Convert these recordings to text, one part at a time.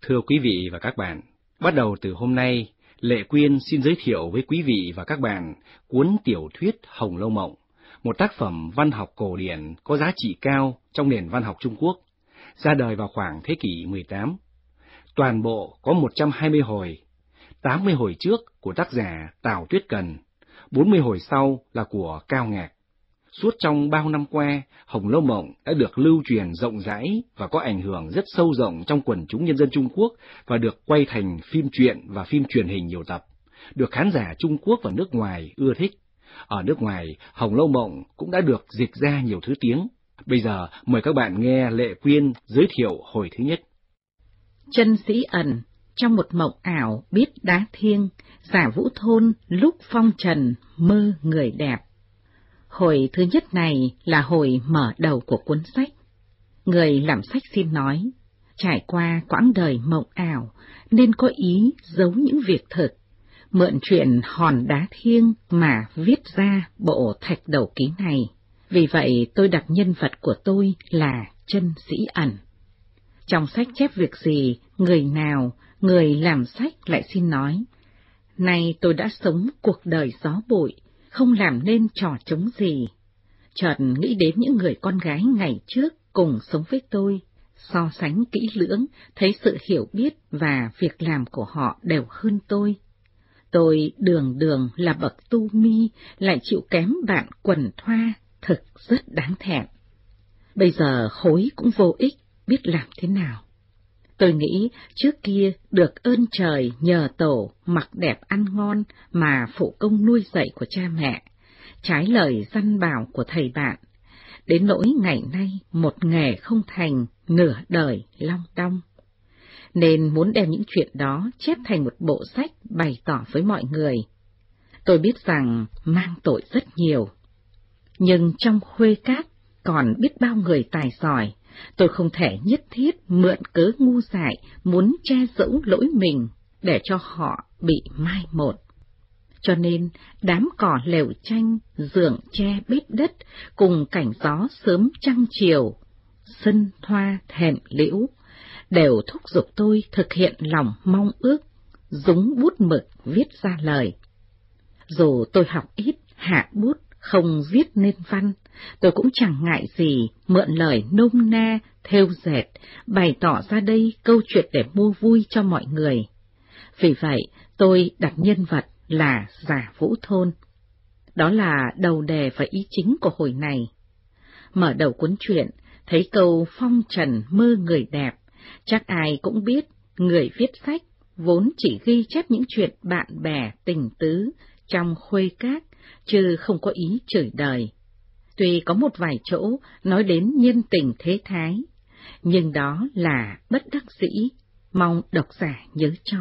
Thưa quý vị và các bạn, bắt đầu từ hôm nay, Lệ Quyên xin giới thiệu với quý vị và các bạn cuốn tiểu thuyết Hồng Lâu Mộng, một tác phẩm văn học cổ điển có giá trị cao trong nền văn học Trung Quốc, ra đời vào khoảng thế kỷ 18. Toàn bộ có 120 hồi, 80 hồi trước của tác giả Tào Tuyết Cần, 40 hồi sau là của Cao Ngạc. Suốt trong bao năm qua, Hồng Lâu Mộng đã được lưu truyền rộng rãi và có ảnh hưởng rất sâu rộng trong quần chúng nhân dân Trung Quốc và được quay thành phim truyện và phim truyền hình nhiều tập, được khán giả Trung Quốc và nước ngoài ưa thích. Ở nước ngoài, Hồng Lâu Mộng cũng đã được dịch ra nhiều thứ tiếng. Bây giờ, mời các bạn nghe Lệ Quyên giới thiệu hồi thứ nhất. Chân sĩ ẩn, trong một mộng ảo biết đá thiêng, giả vũ thôn lúc phong trần mơ người đẹp. Hồi thứ nhất này là hồi mở đầu của cuốn sách. Người làm sách xin nói, trải qua quãng đời mộng ảo nên có ý giấu những việc thực, mượn chuyện hòn đá thiêng mà viết ra bộ thạch đầu ký này. Vì vậy tôi đặt nhân vật của tôi là chân sĩ ẩn. Trong sách chép việc gì, người nào, người làm sách lại xin nói, nay tôi đã sống cuộc đời gió bụi, không làm nên trò trống gì. Chợt nghĩ đến những người con gái ngày trước cùng sống với tôi, so sánh kỹ lưỡng, thấy sự hiểu biết và việc làm của họ đều hơn tôi. Tôi đường đường là bậc tu mi, lại chịu kém bạn quần thoa, thực rất đáng thẹn. Bây giờ hối cũng vô ích, biết làm thế nào. Tôi nghĩ trước kia được ơn trời nhờ tổ mặc đẹp ăn ngon mà phụ công nuôi dạy của cha mẹ, trái lời dăn bảo của thầy bạn, đến nỗi ngày nay một nghề không thành, nửa đời long đong. Nên muốn đem những chuyện đó chép thành một bộ sách bày tỏ với mọi người. Tôi biết rằng mang tội rất nhiều, nhưng trong khuê cát còn biết bao người tài giỏi, tôi không thể nhất thiết mượn cớ ngu dại muốn che giấu lỗi mình để cho họ bị mai một. Cho nên đám cỏ lều tranh, giường tre bếp đất cùng cảnh gió sớm trăng chiều, sân thoa thèm liễu đều thúc giục tôi thực hiện lòng mong ước, dúng bút mực viết ra lời. Dù tôi học ít, hạ bút, không viết nên văn, tôi cũng chẳng ngại gì mượn lời nôm na, thêu dệt, bày tỏ ra đây câu chuyện để mua vui cho mọi người. Vì vậy, tôi đặt nhân vật là giả vũ thôn. Đó là đầu đề và ý chính của hồi này. Mở đầu cuốn truyện, thấy câu phong trần mơ người đẹp, chắc ai cũng biết người viết sách vốn chỉ ghi chép những chuyện bạn bè tình tứ trong khuê cát, chứ không có ý chửi đời. Tuy có một vài chỗ nói đến nhân tình thế thái, nhưng đó là bất đắc dĩ, mong độc giả nhớ cho.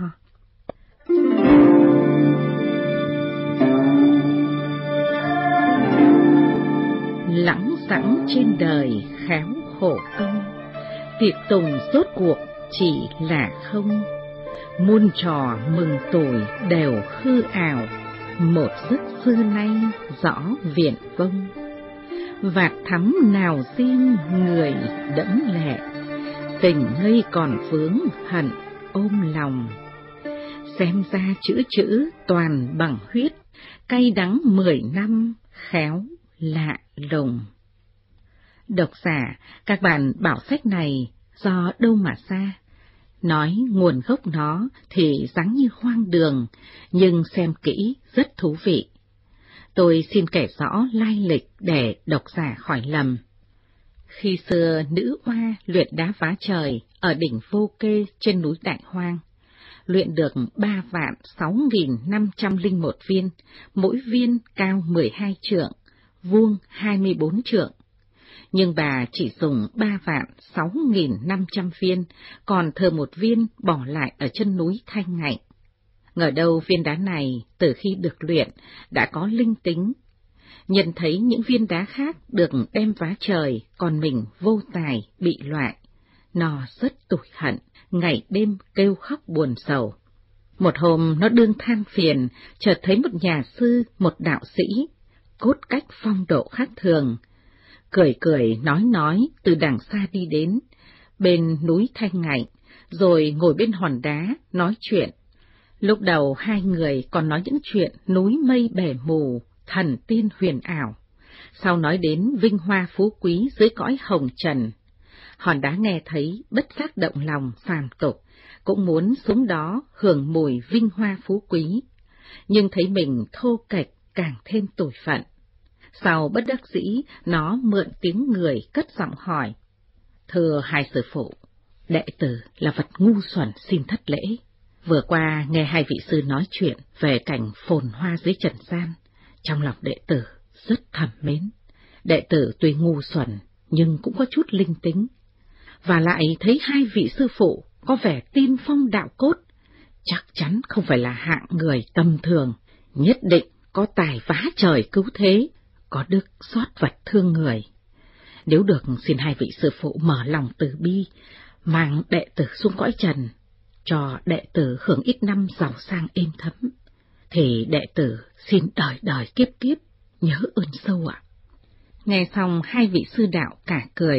Lẳng xẳng trên đời khéo khổ công, tiệc tùng rốt cuộc chỉ là không. Muôn trò mừng tuổi đều hư ảo, một giấc xưa nay rõ viển vông. Vạt thắm nào riêng người đẫm lệ, tình ngây còn vướng hận ôm lòng. Xem ra chữ toàn bằng huyết, cay đắng 10 năm khéo lạ lùng. Độc giả, các bạn bảo sách này do đâu mà ra? Nói nguồn gốc nó thì dáng như hoang đường, nhưng xem kỹ rất thú vị. Tôi xin kể rõ lai lịch để độc giả khỏi lầm. Khi xưa nữ oa luyện đá vá trời ở đỉnh Vô Kê trên núi Đại Hoang, luyện được 3.6.501 viên, mỗi viên cao 12 trượng, vuông 24 trượng. Nhưng bà chỉ dùng 3.6.500 viên, còn thừa một viên bỏ lại ở chân núi Thanh Ngạnh. Ngờ đâu viên đá này từ khi được luyện đã có linh tính. Nhận thấy những viên đá khác được đem vá trời, còn mình vô tài bị loại. Nó rất tủi hận, ngày đêm kêu khóc buồn sầu. Một hôm nó đương than phiền, chợt thấy một nhà sư, một đạo sĩ, cốt cách phong độ khác thường. Cười nói từ đằng xa đi đến, bên núi Thanh Ngạnh, rồi ngồi bên hòn đá nói chuyện. Lúc đầu hai người còn nói những chuyện núi mây bể mù, thần tiên huyền ảo. Sau nói đến vinh hoa phú quý dưới cõi hồng trần. Hòn đá nghe thấy bất giác động lòng phàm tục, cũng muốn xuống đó hưởng mùi vinh hoa phú quý, nhưng thấy mình thô kệch càng thêm tủi phận. Sau bất đắc dĩ, nó mượn tiếng người cất giọng hỏi: "Thưa hai sư phụ, đệ tử là vật ngu xuẩn xin thất lễ. Vừa qua nghe hai vị sư nói chuyện về cảnh phồn hoa dưới trần gian, trong lòng đệ tử rất thầm mến. Đệ tử tuy ngu xuẩn nhưng cũng có chút linh tính, và lại thấy hai vị sư phụ có vẻ tiên phong đạo cốt, chắc chắn không phải là hạng người tầm thường, nhất định có tài vá trời cứu thế, có đức xót vật thương người. Nếu được xin hai vị sư phụ mở lòng từ bi, mang đệ tử xuống cõi trần, cho đệ tử hưởng ít năm giàu sang êm thấm, thì đệ tử xin đời đời kiếp kiếp nhớ ơn sâu ạ." Nghe xong hai vị sư đạo cả cười.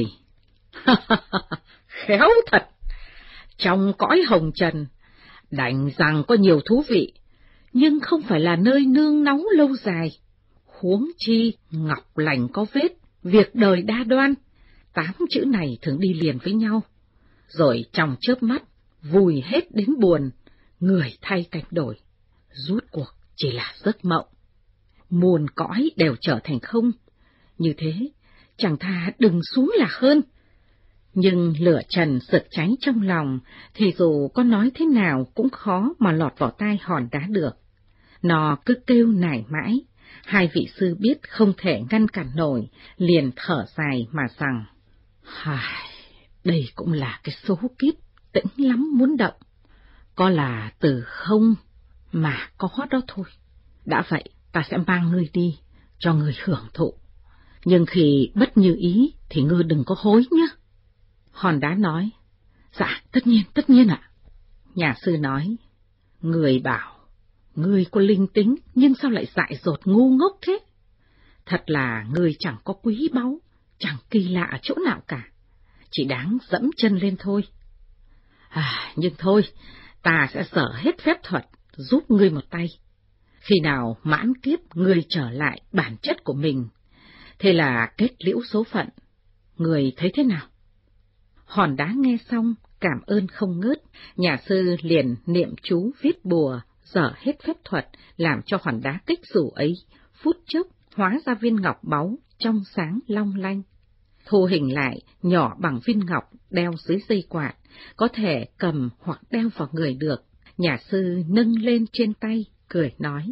"Khéo thật! Trong cõi hồng trần, đành rằng có nhiều thú vị, nhưng không phải là nơi nương náu lâu dài. Huống chi ngọc lành có vết, việc đời đa đoan, 8 chữ này thường đi liền với nhau, rồi trong chớp mắt vùi hết đến buồn, người thay cảnh đổi, rút cuộc chỉ là giấc mộng. Muôn cõi đều trở thành không, như thế chẳng thà đừng xuống là hơn." Nhưng lửa trần sực cháy trong lòng, thì dù có nói thế nào cũng khó mà lọt vào tai hòn đá được. Nó cứ kêu nài mãi, hai vị sư biết không thể ngăn cản nổi, liền thở dài mà rằng: "Đây cũng là cái số kiếp tĩnh lắm muốn động, có là từ không mà có đó thôi. Đã vậy, ta sẽ mang ngươi đi, cho ngươi hưởng thụ. Nhưng khi bất như ý thì ngươi đừng có hối nhé." Hòn đá nói: "Dạ, tất nhiên ạ." Nhà sư nói: "Người bảo, ngươi có linh tính, nhưng sao lại dại dột ngu ngốc thế? Thật là ngươi chẳng có quý báu, chẳng kỳ lạ ở chỗ nào cả, chỉ đáng dẫm chân lên thôi. Nhưng thôi, ta sẽ sở hết phép thuật, giúp ngươi một tay. Khi nào mãn kiếp ngươi trở lại bản chất của mình, thế là kết liễu số phận. Ngươi thấy thế nào?" Hòn đá nghe xong, cảm ơn không ngớt, nhà sư liền niệm chú viết bùa, dở hết phép thuật, làm cho hòn đá kích rủ ấy, phút chốc hóa ra viên ngọc báu, trong sáng long lanh. Thu hình lại, nhỏ bằng viên ngọc, đeo dưới dây quạt, có thể cầm hoặc đeo vào người được. Nhà sư nâng lên trên tay, cười nói: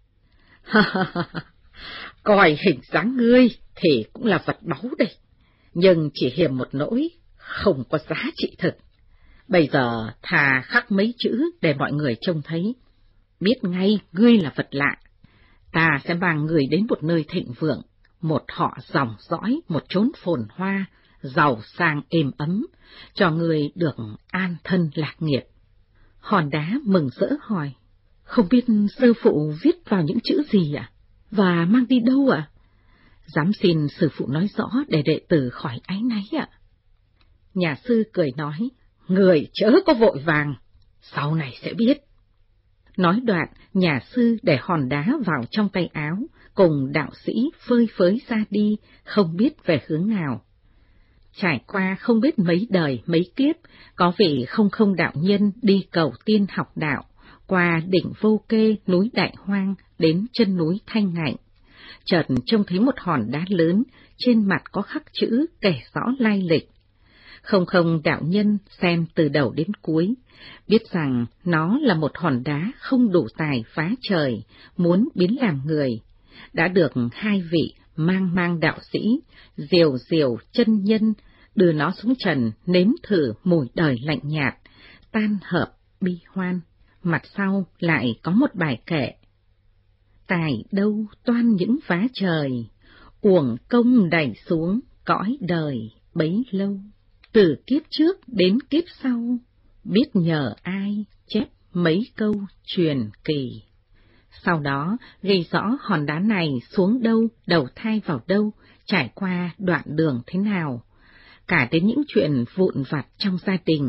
"Coi hình dáng ngươi thì cũng là vật báu đây, nhưng chỉ hiềm một nỗi, không có giá trị thực. Bây giờ thà khắc mấy chữ để mọi người trông thấy, biết ngay ngươi là vật lạ. Ta sẽ mang người đến một nơi thịnh vượng, một họ dòng dõi, một chốn phồn hoa, giàu sang êm ấm, cho người được an thân lạc nghiệp." Hòn đá mừng rỡ hỏi: "Không biết sư phụ viết vào những chữ gì ạ? Và mang đi đâu ạ? Dám xin sư phụ nói rõ để đệ tử khỏi áy náy ạ." Nhà sư cười nói: "Người chớ có vội vàng, sau này sẽ biết." Nói đoạn, nhà sư để hòn đá vào trong tay áo, cùng đạo sĩ phơi phới ra đi, không biết về hướng nào. Trải qua không biết mấy đời mấy kiếp, có vị không đạo nhân đi cầu tiên học đạo, qua đỉnh Vô Kê, núi Đại Hoang, đến chân núi Thanh Ngạnh. Chợt trông thấy một hòn đá lớn, trên mặt có khắc chữ kể rõ lai lịch. Không đạo nhân xem từ đầu đến cuối, biết rằng nó là một hòn đá không đủ tài phá trời, muốn biến làm người. Đã được hai vị mang đạo sĩ, diều chân nhân, đưa nó xuống trần nếm thử mùi đời lạnh nhạt, tan hợp bi hoan. Mặt sau lại có một bài kệ: "Tài đâu toan những phá trời, uổng công đẩy xuống cõi đời bấy lâu. Từ kiếp trước đến kiếp sau, biết nhờ ai chép mấy câu truyền kỳ." Sau đó ghi rõ hòn đá này xuống đâu, đầu thai vào đâu, trải qua đoạn đường thế nào, cả đến những chuyện vụn vặt trong gia đình,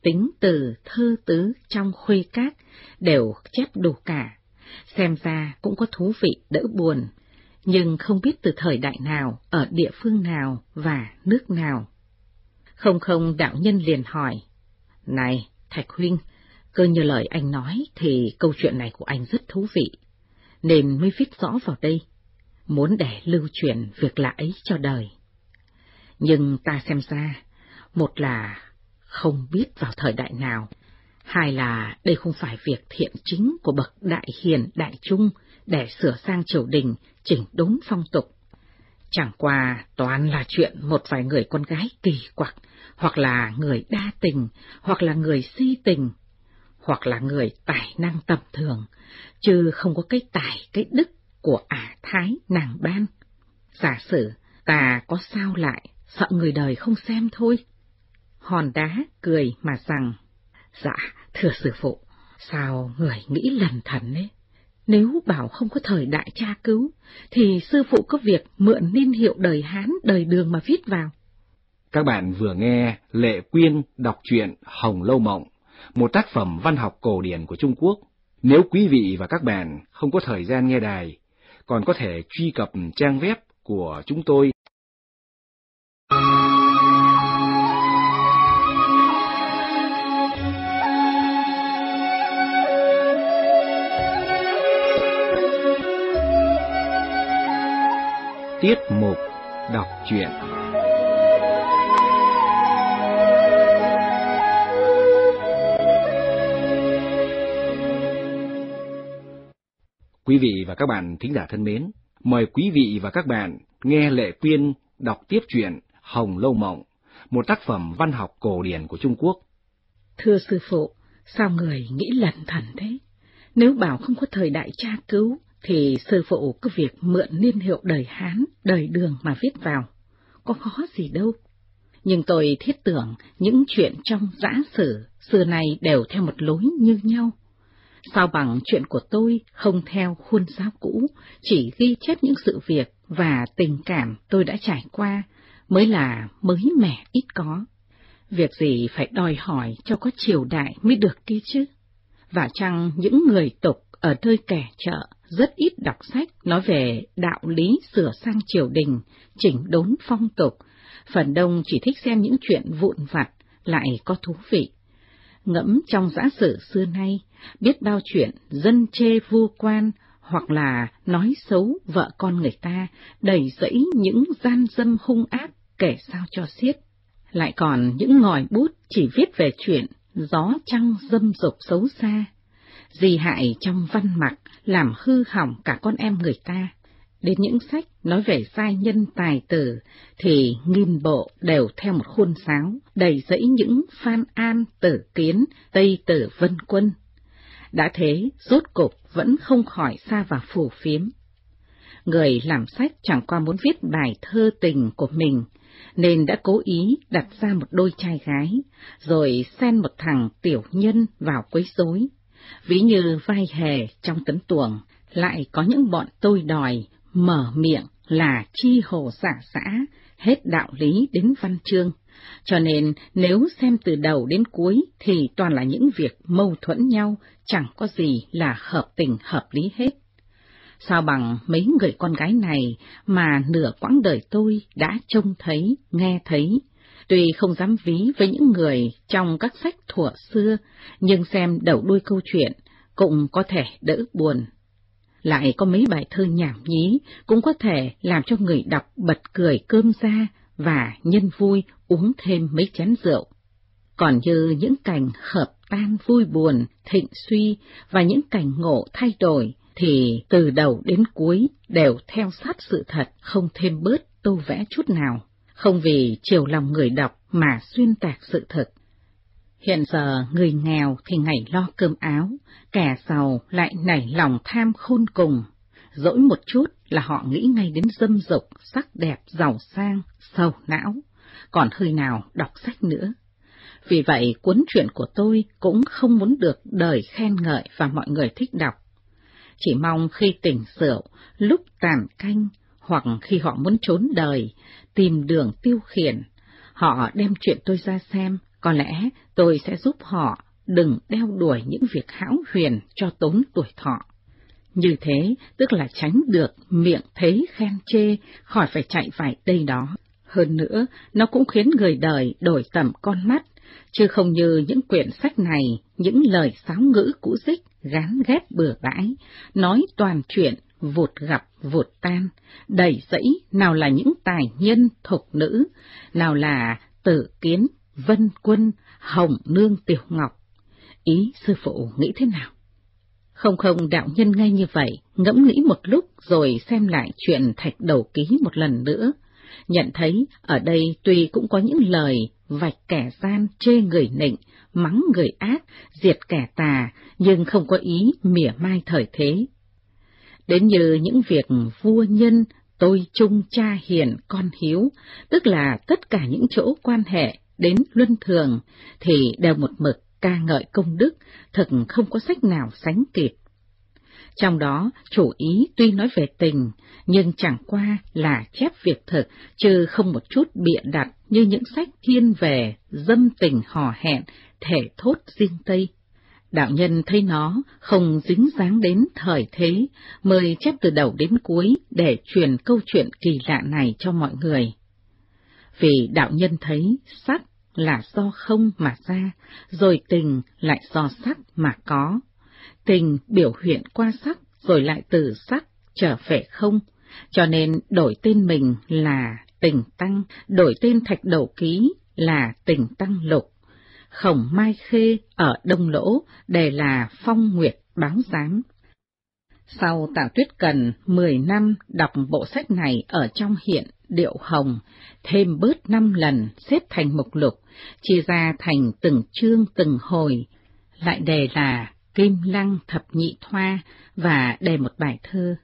tính từ, thơ tứ trong Khuê Các đều chép đủ cả, xem ra cũng có thú vị đỡ buồn, nhưng không biết từ thời đại nào, ở địa phương nào và nước nào. Không đạo nhân liền hỏi, này, Thạch huynh, cơ như lời anh nói thì câu chuyện này của anh rất thú vị, nên mới viết rõ vào đây, muốn để lưu truyền việc lạ ấy cho đời. Nhưng ta xem ra, một là không biết vào thời đại nào, hai là đây không phải việc thiện chính của bậc đại hiền đại trung để sửa sang triều đình, chỉnh đốn phong tục. Chẳng qua toàn là chuyện một vài người con gái kỳ quặc, hoặc là người đa tình, hoặc là người si tình, hoặc là người tài năng tầm thường, chứ không có cái tài, cái đức của ả thái nàng ban. Giả sử ta có sao lại, sợ người đời không xem thôi. Hòn đá cười mà rằng, dạ, thưa sư phụ, sao người nghĩ lần thần ấy? Nếu bảo không có thời đại tra cứu, thì sư phụ có việc mượn niên hiệu đời Hán, đời Đường mà viết vào. Các bạn vừa nghe Lệ Quyên đọc truyện Hồng Lâu Mộng, một tác phẩm văn học cổ điển của Trung Quốc. Nếu quý vị và các bạn không có thời gian nghe đài, còn có thể truy cập trang web của chúng tôi. Tiết mục đọc truyện. Quý vị và các bạn thính giả thân mến, mời quý vị và các bạn nghe Lệ Quyên đọc tiếp truyện Hồng Lâu Mộng, một tác phẩm văn học cổ điển của Trung Quốc. Thưa sư phụ, sao người nghĩ lẩn thẩn thế? Nếu bảo không có thời đại tra cứu, thì sư phụ có việc mượn niên hiệu đời Hán, đời Đường mà viết vào, có khó gì đâu. Nhưng tôi thiết tưởng những chuyện trong dã sử xưa nay đều theo một lối như nhau. Sao bằng chuyện của tôi không theo khuôn sáo cũ, chỉ ghi chép những sự việc và tình cảm tôi đã trải qua, mới là mới mẻ ít có. Việc gì phải đòi hỏi cho có triều đại mới được kia chứ. Và chăng những người tục ở nơi kẻ chợ rất ít đọc sách nói về đạo lý sửa sang triều đình, chỉnh đốn phong tục, phần đông chỉ thích xem những chuyện vụn vặt lại có thú vị. Ngẫm trong dã sử xưa nay, biết bao chuyện dân chê vua quan hoặc là nói xấu vợ con người ta, đầy rẫy những gian dâm hung ác kể sao cho xiết. Lại còn những ngòi bút chỉ viết về chuyện gió trăng dâm dục xấu xa, gì hại trong văn mặc làm hư hỏng cả con em người ta. Đến những sách nói về giai nhân tài tử thì nghìn bộ đều theo một khuôn sáo, đầy dẫy những Phan An, Tử Kiến, Tây Tử Vân Quân. Đã thế, rốt cục vẫn không khỏi sa vào phù phiếm. Người làm sách chẳng qua muốn viết bài thơ tình của mình, nên đã cố ý đặt ra một đôi trai gái, rồi xen một thằng tiểu nhân vào quấy rối. Ví như vai hề trong Tấn Tuồng, lại có những bọn tôi đòi, mở miệng là chi hồ xả xã, hết đạo lý đến văn chương. Cho nên nếu xem từ đầu đến cuối thì toàn là những việc mâu thuẫn nhau, chẳng có gì là hợp tình hợp lý hết. Sao bằng mấy người con gái này mà nửa quãng đời tôi đã trông thấy, nghe thấy. Tuy không dám ví với những người trong các sách thuở xưa, nhưng xem đầu đuôi câu chuyện cũng có thể đỡ buồn. Lại có mấy bài thơ nhảm nhí cũng có thể làm cho người đọc bật cười cơm ra và nhân vui uống thêm mấy chén rượu. Còn như những cảnh hợp tan vui buồn, thịnh suy và những cảnh ngộ thay đổi thì từ đầu đến cuối đều theo sát sự thật, không thêm bớt tô vẽ chút nào, không vì chiều lòng người đọc mà xuyên tạc sự thật. Hiện giờ người nghèo thì ngày lo cơm áo, kẻ giàu lại nảy lòng tham khôn cùng. Dỗi một chút là họ nghĩ ngay đến dâm dục, sắc đẹp, giàu sang, sầu não, còn hơi nào đọc sách nữa. Vì vậy cuốn truyện của tôi cũng không muốn được đời khen ngợi và mọi người thích đọc. Chỉ mong khi tỉnh rượu, lúc tàn canh, hoặc khi họ muốn trốn đời, tìm đường tiêu khiển, họ đem chuyện tôi ra xem, Có lẽ tôi sẽ giúp họ đừng đeo đuổi những việc hão huyền cho tốn tuổi thọ. Như thế tức là tránh được miệng thấy khen chê, khỏi phải chạy vải đây đó. Hơn nữa, nó cũng khiến người đời đổi tầm con mắt, chứ không như những quyển sách này, những lời sáo ngữ cũ dích, gán ghép bừa bãi, nói toàn chuyện, vụt gặp vụt tan, đầy dẫy nào là những tài nhân thục nữ, nào là Tử Kiến, Vân Quân, Hồng Nương Tiểu Ngọc. Ý sư phụ nghĩ thế nào? Không, đạo nhân ngay như vậy, ngẫm nghĩ một lúc rồi xem lại chuyện Thạch Đầu Ký một lần nữa. Nhận thấy ở đây tuy cũng có những lời vạch kẻ gian, chê người nịnh, mắng người ác, diệt kẻ tà, nhưng không có ý mỉa mai thời thế. Đến như những việc vua nhân, tôi trung cha hiền con hiếu, tức là tất cả những chỗ quan hệ đến luân thường, thì đều một mực ca ngợi công đức, thật không có sách nào sánh kịp. Trong đó, chủ ý tuy nói về tình, nhưng chẳng qua là chép việc thực, chứ không một chút bịa đặt như những sách thiên về dâm tình hò hẹn, thể thốt riêng Tây. Đạo nhân thấy nó không dính dáng đến thời thế, mới chép từ đầu đến cuối để truyền câu chuyện kỳ lạ này cho mọi người. Vì đạo nhân thấy sắc là do không mà ra, rồi tình lại do sắc mà có. Tình biểu hiện qua sắc, rồi lại từ sắc trở về không, cho nên đổi tên mình là Tình Tăng, đổi tên Thạch Đầu Ký là Tình Tăng Lục. Khổng Mai Khê ở Đông Lỗ để là Phong Nguyệt Báo Giám. Sau Tào Tuyết Cần 10 năm đọc bộ sách này ở trong hiện Điệu Hồng, thêm bớt 5 lần xếp thành mục lục, chia ra thành từng chương từng hồi, lại đề là Kim Lăng Thập Nhị Thoa và đề một bài thơ.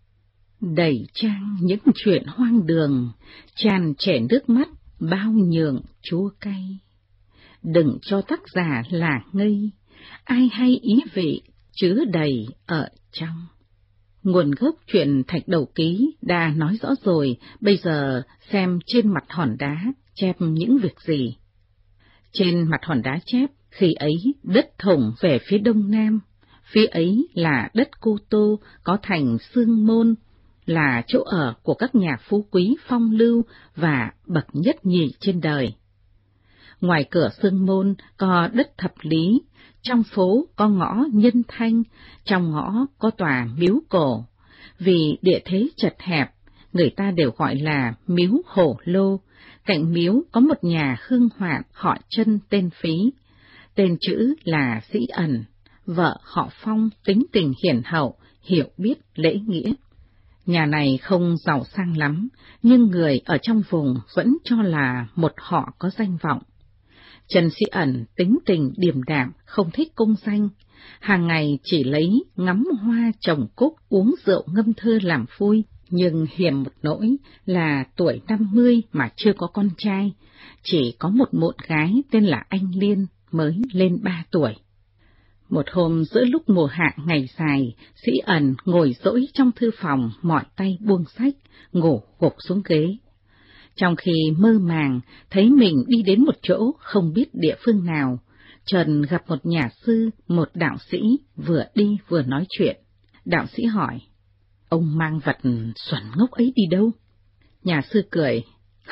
Đầy trang những chuyện hoang đường, tràn trề nước mắt bao nhường chua cay. Đừng cho tác giả là ngây, ai hay ý vị chứa đầy ở trong. Nguồn gốc chuyện Thạch Đầu Ký đã nói rõ rồi, bây giờ xem trên mặt hòn đá chép những việc gì. Trên mặt hòn đá chép, khi ấy đất thủng về phía đông nam, phía ấy là đất Cô Tô có thành Sương Môn, là chỗ ở của các nhà phú quý phong lưu và bậc nhất nhì trên đời. Ngoài cửa Sương Môn có đất Thập Lý, trong phố có ngõ Nhân Thanh, trong ngõ có tòa Miếu Cổ. Vì địa thế chật hẹp, người ta đều gọi là Miếu Hổ Lô. Cạnh miếu có một nhà hương hoạn họ Chân tên Phí, tên chữ là Sĩ Ẩn, vợ họ Phong tính tình hiền hậu, hiểu biết lễ nghĩa. Nhà này không giàu sang lắm, nhưng người ở trong vùng vẫn cho là một họ có danh vọng. Trần Sĩ Ẩn tính tình điềm đạm, không thích công danh, hàng ngày chỉ lấy ngắm hoa trồng cúc, uống rượu ngâm thơ làm vui, nhưng hiềm một nỗi là tuổi 50 mà chưa có con trai, chỉ có một mụn gái tên là Anh Liên mới lên 3 tuổi. Một hôm giữa lúc mùa hạ ngày dài, Sĩ Ẩn ngồi dỗi trong thư phòng, mỏi tay buông sách, ngủ gục xuống ghế. Trong khi mơ màng, thấy mình đi đến một chỗ không biết địa phương nào, Trần gặp một nhà sư, một đạo sĩ, vừa đi vừa nói chuyện. Đạo sĩ hỏi, ông mang vật xuẩn ngốc ấy đi đâu? Nhà sư cười,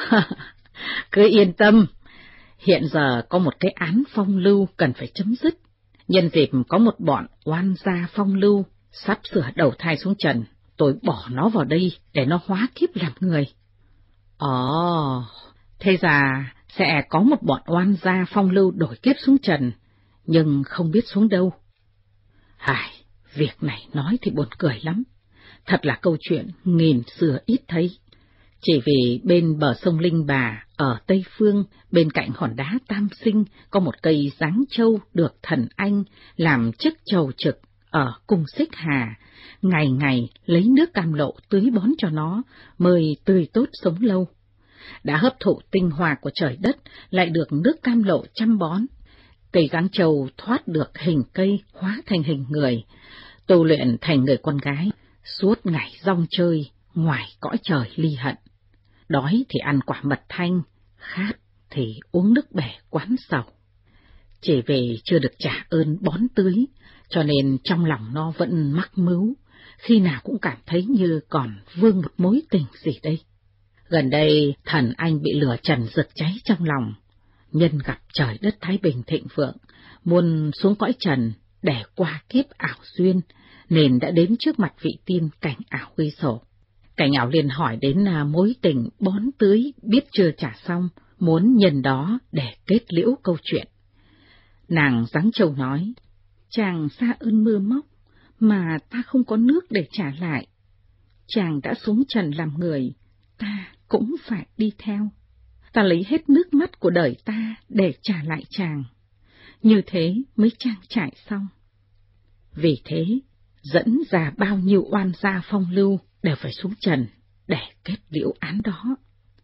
cứ yên tâm, hiện giờ có một cái án phong lưu cần phải chấm dứt. Nhân dịp có một bọn oan gia phong lưu, sắp sửa đầu thai xuống trần, tôi bỏ nó vào đây để nó hóa kiếp làm người. Ồ, thế ra sẽ có một bọn oan gia phong lưu đổi kiếp xuống trần, nhưng không biết xuống đâu. Việc này nói thì buồn cười lắm, thật là câu chuyện nghìn xưa ít thấy. Chỉ vì bên bờ sông Linh Bà, ở Tây Phương, bên cạnh hòn đá Tam Sinh, có một cây giáng châu được thần anh làm chức chầu trực ở cung Xích Hà, ngày ngày lấy nước cam lộ tưới bón cho nó, mới tươi tốt sống lâu. Đã hấp thụ tinh hoa của trời đất, lại được nước cam lộ chăm bón. Cây giáng châu thoát được hình cây hóa thành hình người, tu luyện thành người con gái, suốt ngày rong chơi, ngoài cõi trời ly hận. Đói thì ăn quả mật thanh, khát thì uống nước bể quán sầu. Chỉ vì chưa được trả ơn bón tưới, cho nên trong lòng nó vẫn mắc mứu, khi nào cũng cảm thấy như còn vương một mối tình gì đây. Gần đây, thần anh bị lửa trần rực cháy trong lòng, nhân gặp trời đất thái bình thịnh vượng, muốn xuống cõi trần để qua kiếp ảo duyên, nên đã đến trước mặt vị tiên Cảnh Ảo ghi sổ. Cảnh Ảo liền hỏi đến mối tình bón tưới biết chưa trả xong, muốn nhân đó để kết liễu câu chuyện. Nàng giáng trầu nói, chàng xa ơn mưa móc, mà ta không có nước để trả lại. Chàng đã xuống trần làm người, ta cũng phải đi theo. Ta lấy hết nước mắt của đời ta để trả lại chàng. Như thế mới trang trải xong. Vì thế, dẫn ra bao nhiêu oan gia phong lưu đều phải xuống trần để kết liễu án đó.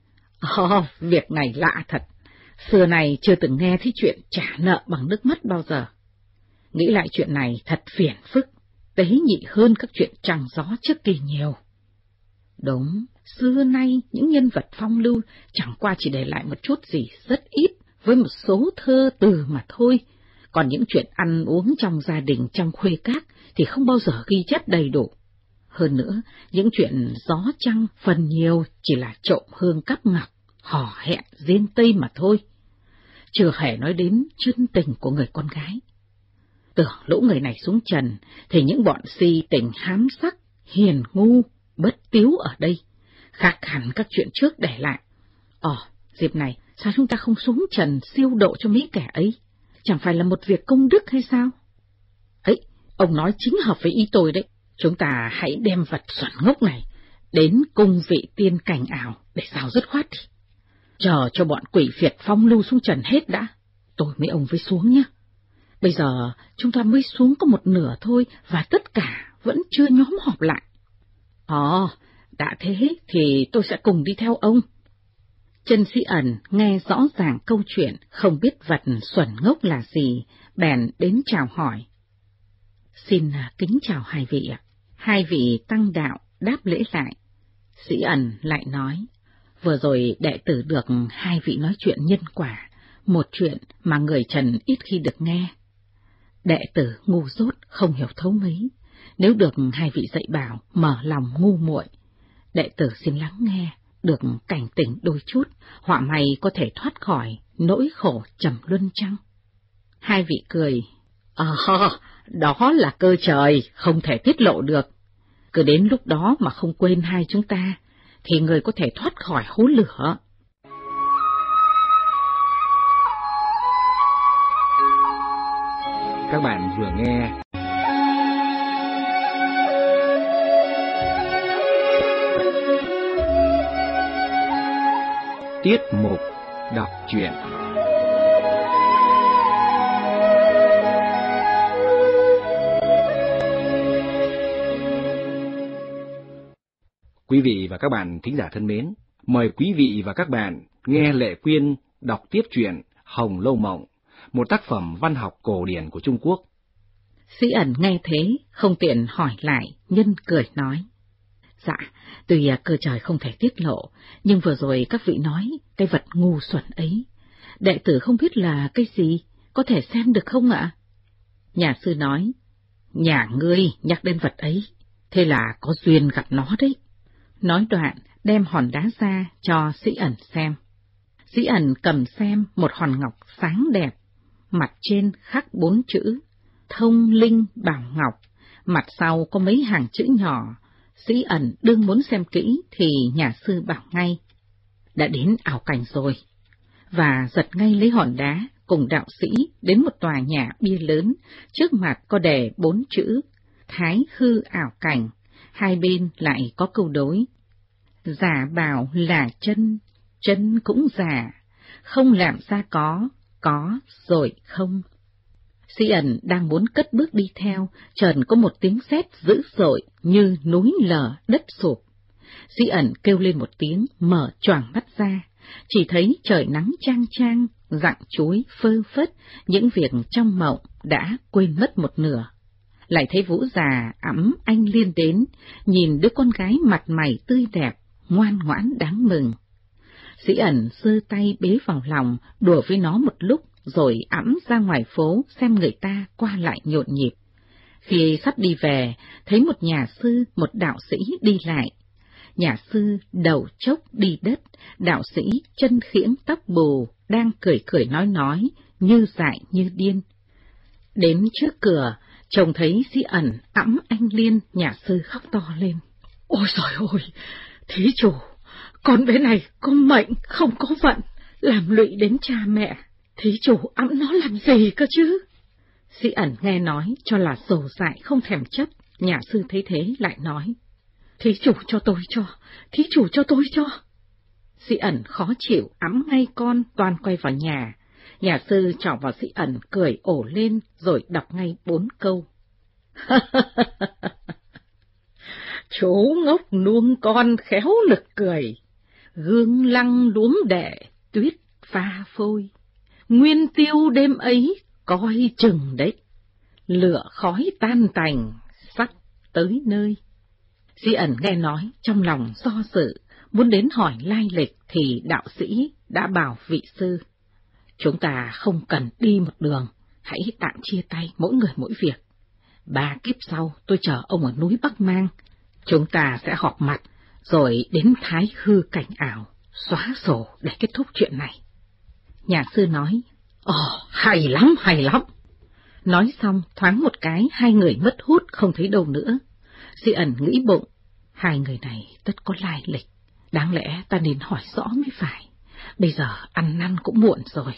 Việc này lạ thật. Xưa này chưa từng nghe thấy chuyện trả nợ bằng nước mắt bao giờ. Nghĩ lại chuyện này thật phiền phức, tế nhị hơn các chuyện trăng gió trước kia nhiều. Đúng, xưa nay những nhân vật phong lưu chẳng qua chỉ để lại một chút gì rất ít với một số thơ từ mà thôi. Còn những chuyện ăn uống trong gia đình, trong khuê các thì không bao giờ ghi chép đầy đủ. Hơn nữa, những chuyện gió trăng phần nhiều chỉ là trộm hương cắp ngọc, hò hẹn riêng tây mà thôi. Chưa hề nói đến chân tình của người con gái. Tưởng lũ người này xuống trần thì những bọn si tình hám sắc, hiền ngu, bất tiếu ở đây, khác hẳn các chuyện trước để lại. Dịp này sao chúng ta không xuống trần siêu độ cho mấy kẻ ấy? Chẳng phải là một việc công đức hay sao? Ấy, ông nói chính hợp với ý tôi đấy. Chúng ta hãy đem vật xuẩn ngốc này đến cung vị tiên Cảnh Ảo để sao dứt khoát đi. Chờ cho bọn quỷ phiệt phong lưu xuống trần hết đã, tôi mấy ông với xuống nhé. Bây giờ chúng ta mới xuống có một nửa thôi và tất cả vẫn chưa nhóm họp lại. Đã thế thì tôi sẽ cùng đi theo ông. Chân Sĩ Ẩn nghe rõ ràng câu chuyện, không biết vật xuẩn ngốc là gì, bèn đến chào hỏi. Xin kính chào hai vị ạ. Hai vị tăng đạo đáp lễ lại. Sĩ Ẩn lại nói, vừa rồi đệ tử được hai vị nói chuyện nhân quả, một chuyện mà người trần ít khi được nghe. Đệ tử ngu dốt không hiểu thấu mấy, nếu được hai vị dạy bảo mở lòng ngu muội, đệ tử xin lắng nghe, được cảnh tỉnh đôi chút, họa may có thể thoát khỏi nỗi khổ trầm luân chăng? Hai vị cười, đó là cơ trời, không thể tiết lộ được. Cứ đến lúc đó mà không quên hai chúng ta, thì người có thể thoát khỏi hố lửa. Các bạn vừa nghe tiết mục đọc truyện. Quý vị và các bạn thính giả thân mến, mời quý vị và các bạn nghe Lệ Quyên đọc tiếp truyện Hồng Lâu Mộng, một tác phẩm văn học cổ điển của Trung Quốc. Sĩ Ẩn nghe thế, không tiện hỏi lại, nhân cười nói. Dạ, tuy cơ trời không thể tiết lộ, nhưng vừa rồi các vị nói cái vật ngu xuẩn ấy, đệ tử không biết là cái gì, có thể xem được không ạ? Nhà sư nói, nhà ngươi nhắc đến vật ấy, thế là có duyên gặp nó đấy. Nói đoạn, đem hòn đá ra cho Sĩ Ẩn xem. Sĩ Ẩn cầm xem một hòn ngọc sáng đẹp, mặt trên khắc 4 chữ, Thông Linh Bảo Ngọc, mặt sau có mấy hàng chữ nhỏ. Sĩ Ẩn đương muốn xem kỹ thì nhà sư bảo ngay, đã đến ảo cảnh rồi, và giật ngay lấy hòn đá cùng đạo sĩ đến một tòa nhà bia lớn, trước mặt có đề 4 chữ, Thái Hư Ảo Cảnh, hai bên lại có câu đối. Giả bảo là chân, chân cũng giả, không làm ra có rồi không. Sĩ Ẩn đang muốn cất bước đi theo, chợt có một tiếng sét dữ dội như núi lở đất sụp. Sĩ Ẩn kêu lên một tiếng, mở choàng mắt ra, chỉ thấy trời nắng chang chang, rặng chuối phơ phất, những việc trong mộng đã quên mất một nửa. Lại thấy Vũ già ẵm anh Liên đến, nhìn đứa con gái mặt mày tươi đẹp, ngoan ngoãn đáng mừng. Sĩ Ẩn giơ tay bế vào lòng, đùa với nó một lúc, rồi ẵm ra ngoài phố xem người ta qua lại nhộn nhịp. Khi sắp đi về, thấy một nhà sư, một đạo sĩ đi lại. Nhà sư đầu chốc đi đất, đạo sĩ chân khiễng tóc bù, đang cười cười nói, như dại như điên. Đến trước cửa, trông thấy Sĩ Ẩn ẵm anh Liên, nhà sư khóc to lên. Ôi giời ơi, thí chủ, con bé này có mệnh không có vận, làm lụy đến cha mẹ. Thí chủ ẵm nó làm gì cơ chứ? Sĩ Ẩn nghe nói cho là sầu dại không thèm chấp, nhà sư thấy thế lại nói. Thí chủ cho tôi cho, thí chủ cho tôi cho. Sĩ Ẩn khó chịu ẵm ngay con, toàn quay vào nhà. Nhà sư trỏ vào Sĩ Ẩn cười ổ lên rồi đọc ngay 4 câu. Chú ngốc nuông con khéo lực cười, gương lăng luống đệ, tuyết pha phôi. Nguyên tiêu đêm ấy, coi chừng đấy, lửa khói tan tành, sắp tới nơi. Sĩ Ẩn nghe nói, trong lòng do dự, muốn đến hỏi lai lịch thì đạo sĩ đã bảo vị sư. Chúng ta không cần đi một đường, hãy tạm chia tay mỗi người mỗi việc. 3 kiếp sau tôi chờ ông ở núi Bắc Mang, chúng ta sẽ họp mặt, rồi đến Thái Hư Cảnh Ảo, xóa sổ để kết thúc chuyện này. Nhà sư nói, hay lắm, hay lắm. Nói xong, thoáng một cái, hai người mất hút không thấy đâu nữa. Sĩ Ẩn nghĩ bụng, hai người này tất có lai lịch, đáng lẽ ta nên hỏi rõ mới phải, bây giờ ăn năn cũng muộn rồi.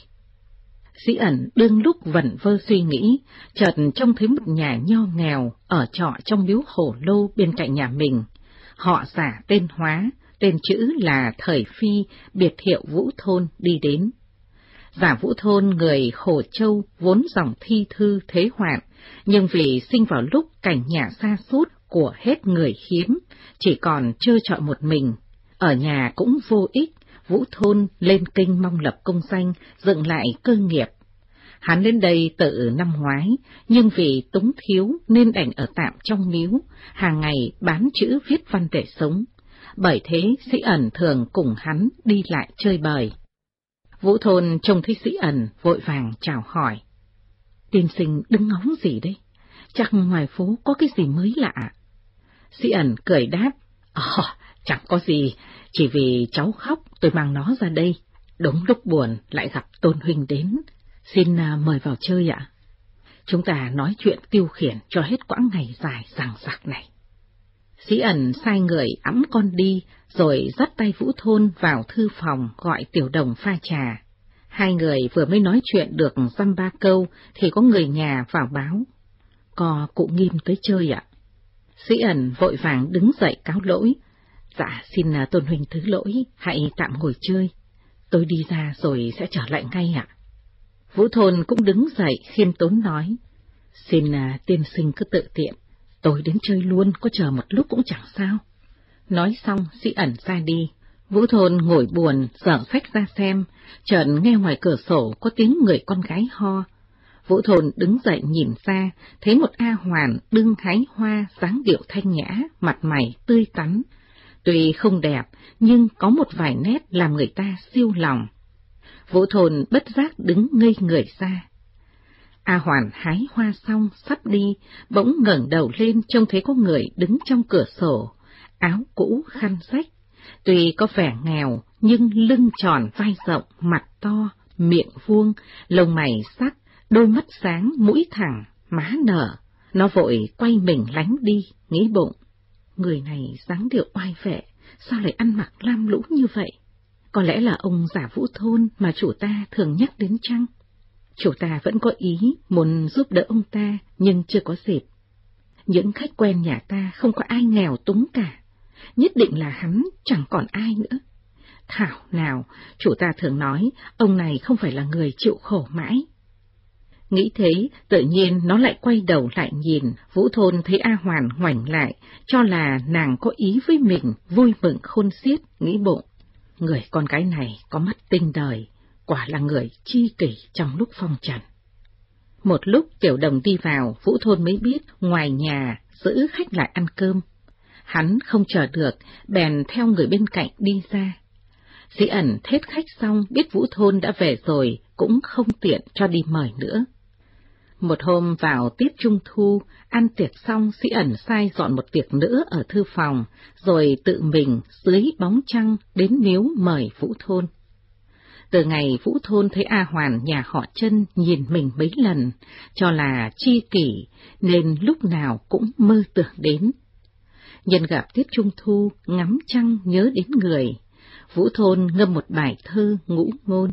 Sĩ Ẩn đương lúc vẩn vơ suy nghĩ, chợt trông thấy một nhà nho nghèo ở trọ trong miếu Hổ Lô bên cạnh nhà mình. Họ giả tên Hóa, tên chữ là Thời Phi, biệt hiệu Vũ Thôn đi đến. Giả Vũ Thôn người Hồ Châu vốn dòng thi thư thế hoạn, nhưng vì sinh vào lúc cảnh nhà sa sút của hết người hiếm, chỉ còn trơ trọi một mình, ở nhà cũng vô ích. Vũ Thôn lên kinh mong lập công danh, dựng lại cơ nghiệp. Hắn đến đây từ năm ngoái, nhưng vì túng thiếu nên đành ở tạm trong miếu, hàng ngày bán chữ viết văn để sống. Bởi thế Sĩ Ẩn thường cùng hắn đi lại chơi bời. Vũ Thôn trông thấy Sĩ Ẩn vội vàng chào hỏi. Tiên sinh đứng ngóng gì đấy? Chắc ngoài phố có cái gì mới lạ? Sĩ Ẩn cười đáp, chẳng có gì, chỉ vì cháu khóc tôi mang nó ra đây. Đúng lúc buồn lại gặp Tôn huynh đến, xin mời vào chơi ạ. Chúng ta nói chuyện tiêu khiển cho hết quãng ngày dài dằng dặc này. Sĩ Ẩn sai người ẵm con đi, rồi dắt tay Vũ Thôn vào thư phòng gọi Tiểu Đồng pha trà. Hai người vừa mới nói chuyện được dăm ba câu thì có người nhà vào báo. Có cụ Nghiêm tới chơi ạ. Sĩ Ẩn vội vàng đứng dậy cáo lỗi. Dạ xin Tôn huynh thứ lỗi, hãy tạm ngồi chơi. Tôi đi ra rồi sẽ trở lại ngay ạ. Vũ Thôn cũng đứng dậy khiêm tốn nói. Xin tiên sinh cứ tự tiện, tôi đến chơi luôn, có chờ một lúc cũng chẳng sao. Nói xong Sĩ Ẩn ra đi. Vũ Thôn ngồi buồn, dở sách ra xem, chợt nghe ngoài cửa sổ có tiếng người con gái ho. Vũ Thôn đứng dậy nhìn ra, thấy một A Hoàn đương hái hoa, dáng điệu thanh nhã, mặt mày tươi tắn. Tuy không đẹp, nhưng có một vài nét làm người ta siêu lòng. Vũ Thôn bất giác đứng ngây người ra. A Hoàn hái hoa xong, sắp đi, bỗng ngẩng đầu lên trông thấy có người đứng trong cửa sổ, áo cũ khăn rách. Tuy có vẻ nghèo, nhưng lưng tròn vai rộng, mặt to, miệng vuông, lông mày sắc, đôi mắt sáng, mũi thẳng, má nở. Nó vội quay mình lánh đi, nghĩ bụng. Người này dáng điệu oai vệ, sao lại ăn mặc lam lũ như vậy? Có lẽ là ông Giả Vũ Thôn mà chủ ta thường nhắc đến chăng? Chủ ta vẫn có ý muốn giúp đỡ ông ta, nhưng chưa có dịp. Những khách quen nhà ta không có ai nghèo túng cả. Nhất định là hắn chẳng còn ai nữa. Thảo nào, chủ ta thường nói, ông này không phải là người chịu khổ mãi. Nghĩ thế, tự nhiên nó lại quay đầu lại nhìn, Vũ Thôn thấy A Hoàn ngoảnh lại, cho là nàng có ý với mình, vui mừng khôn xiết, nghĩ bụng. Người con gái này có mắt tinh đời, quả là người chi kỷ trong lúc phong trần. Một lúc Tiểu Đồng đi vào, Vũ Thôn mới biết ngoài nhà giữ khách lại ăn cơm. Hắn không chờ được, bèn theo người bên cạnh đi ra. Sĩ Ẩn thết khách xong biết Vũ Thôn đã về rồi, cũng không tiện cho đi mời nữa. Một hôm vào tiết Trung Thu, ăn tiệc xong, Sĩ Ẩn sai dọn một tiệc nữa ở thư phòng, rồi tự mình dưới bóng trăng đến miếu mời Vũ Thôn. Từ ngày Vũ Thôn thấy A Hoàn nhà họ Chân nhìn mình mấy lần, cho là tri kỷ, nên lúc nào cũng mơ tưởng đến. Nhân gặp tiết Trung Thu, ngắm trăng nhớ đến người, Vũ Thôn ngâm một bài thơ ngũ ngôn.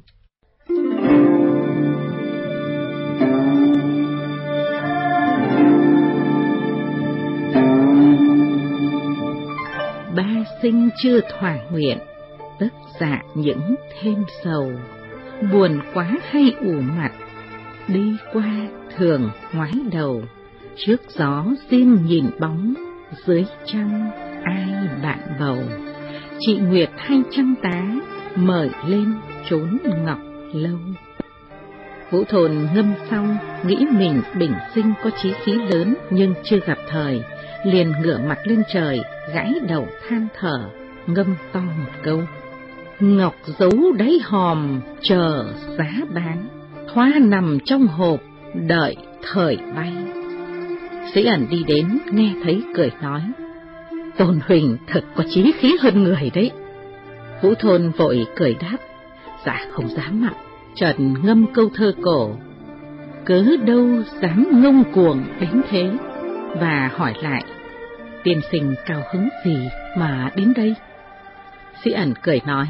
Ba sinh chưa thỏa nguyện, tất dạ những thêm sầu, buồn quá hay ủ mặt, đi qua thường ngoái đầu, trước gió riêng nhìn bóng, dưới trăng ai bạn bầu, chị Nguyệt hay trăng tá, mời lên trốn ngọc lâu. Vũ Thôn ngâm xong, nghĩ mình bình sinh có chí khí lớn nhưng chưa gặp thời, liền ngửa mặt lên trời, gãi đầu than thở, ngâm to một câu. Ngọc giấu đáy hòm, chờ giá bán, hoa nằm trong hộp, đợi thời bay. Sĩ Ẩn đi đến, nghe thấy cười nói, Tôn huynh thật có chí khí hơn người đấy. Vũ Thôn vội cười đáp, dạ không dám ạ. Trần ngâm câu thơ cổ, cớ đâu dám ngông cuồng đến thế, và hỏi lại, tiên sinh cao hứng gì mà đến đây? Sĩ Ẩn cười nói,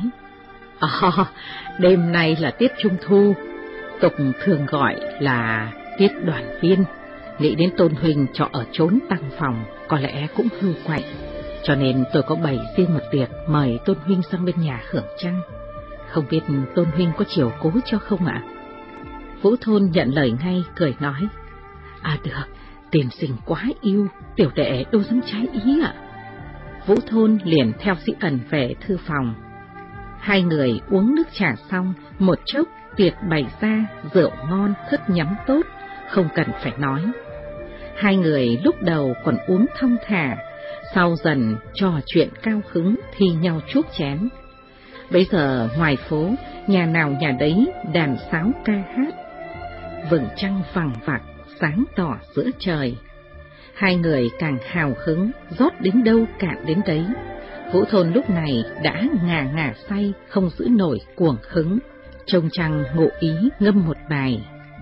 đêm nay là tiết Trung Thu, tục thường gọi là tiết đoàn viên, nghĩ đến Tôn huynh trọ ở chốn tăng phòng, có lẽ cũng hư quạnh, cho nên tôi có bày riêng một tiệc mời Tôn huynh sang bên nhà hưởng trăng. Không biết Tôn huynh có chiều cố cho không ạ? Vũ Thôn nhận lời ngay, cười nói, được, tiên sinh quá yêu, tiểu đệ đâu dám trái ý ạ. Vũ Thôn liền theo Sĩ Ẩn về thư phòng. Hai người uống nước trà xong, một chốc tiệc bày ra, rượu ngon, thức nhắm tốt, không cần phải nói. Hai người lúc đầu còn uống thong thả, sau dần trò chuyện cao hứng thi nhau chuốc chén. Bấy giờ ngoài phố, nhà nào nhà đấy đàn sáo ca hát, vầng trăng vằng vặc sáng tỏ giữa trời. Hai người càng hào hứng, rót đến đâu cạn đến đấy. Vũ Thôn lúc này đã ngà say, không giữ nổi cuồng hứng, trông trăng ngụ ý ngâm một bài.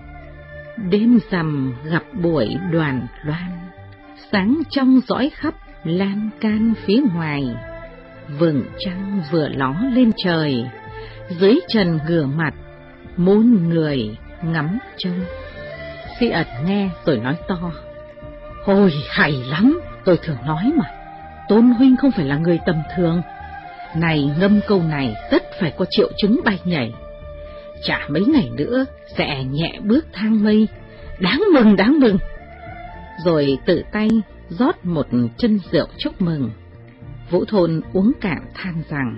Đêm rằm gặp buổi đoàn loan, sáng trong dõi khắp lan can phía ngoài, vầng trăng vừa ló lên trời, dưới trần ngửa mặt, muôn người ngắm trông. Sĩ Ẩn nghe rồi nói to, ôi hay lắm, tôi thường nói mà, Tôn huynh không phải là người tầm thường. Này ngâm câu này tất phải có triệu chứng bay nhảy, chả mấy ngày nữa sẽ nhẹ bước thang mây, đáng mừng đáng mừng. Rồi tự tay rót một chân rượu chúc mừng. Vũ Thôn uống cạn than rằng,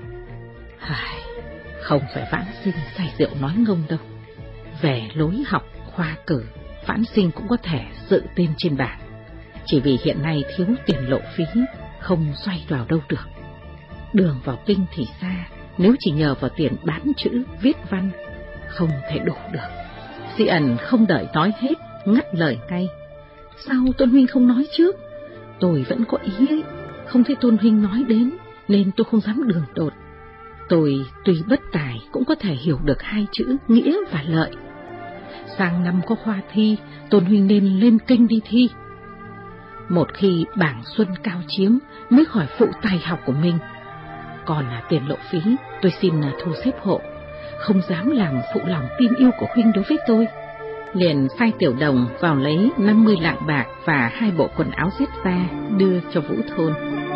không phải vãn sinh say rượu nói ngông đâu. Về lối học khoa cử, vãn sinh cũng có thể dự tên trên bảng, chỉ vì hiện nay thiếu tiền lộ phí, không xoay vào đâu được. Đường vào kinh thì xa, nếu chỉ nhờ vào tiền bán chữ viết văn, không thể đủ được. Sĩ Ẩn không đợi nói hết, ngắt lời ngay, sao Tôn huynh không nói trước? Tôi vẫn có ý ấy, không thấy Tôn huynh nói đến, nên tôi không dám đường đột. Tôi tuy bất tài cũng có thể hiểu được hai chữ nghĩa và lợi. Sang năm có khoa thi, Tôn huynh nên lên kinh đi thi. Một khi bảng xuân cao chiếm mới khỏi phụ tài học của mình. Còn là tiền lộ phí, tôi xin thu xếp hộ, không dám làm phụ lòng tin yêu của huynh đối với tôi. Liền sai Tiểu Đồng vào lấy 50 lạng bạc và 2 bộ quần áo rết da đưa cho Vũ Thôn.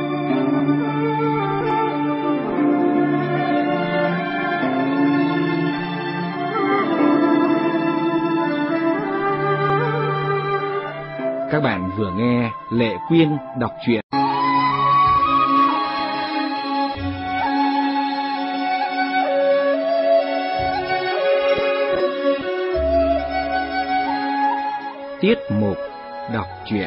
Các bạn vừa nghe Lệ Quyên đọc truyện. Tiết mục đọc truyện.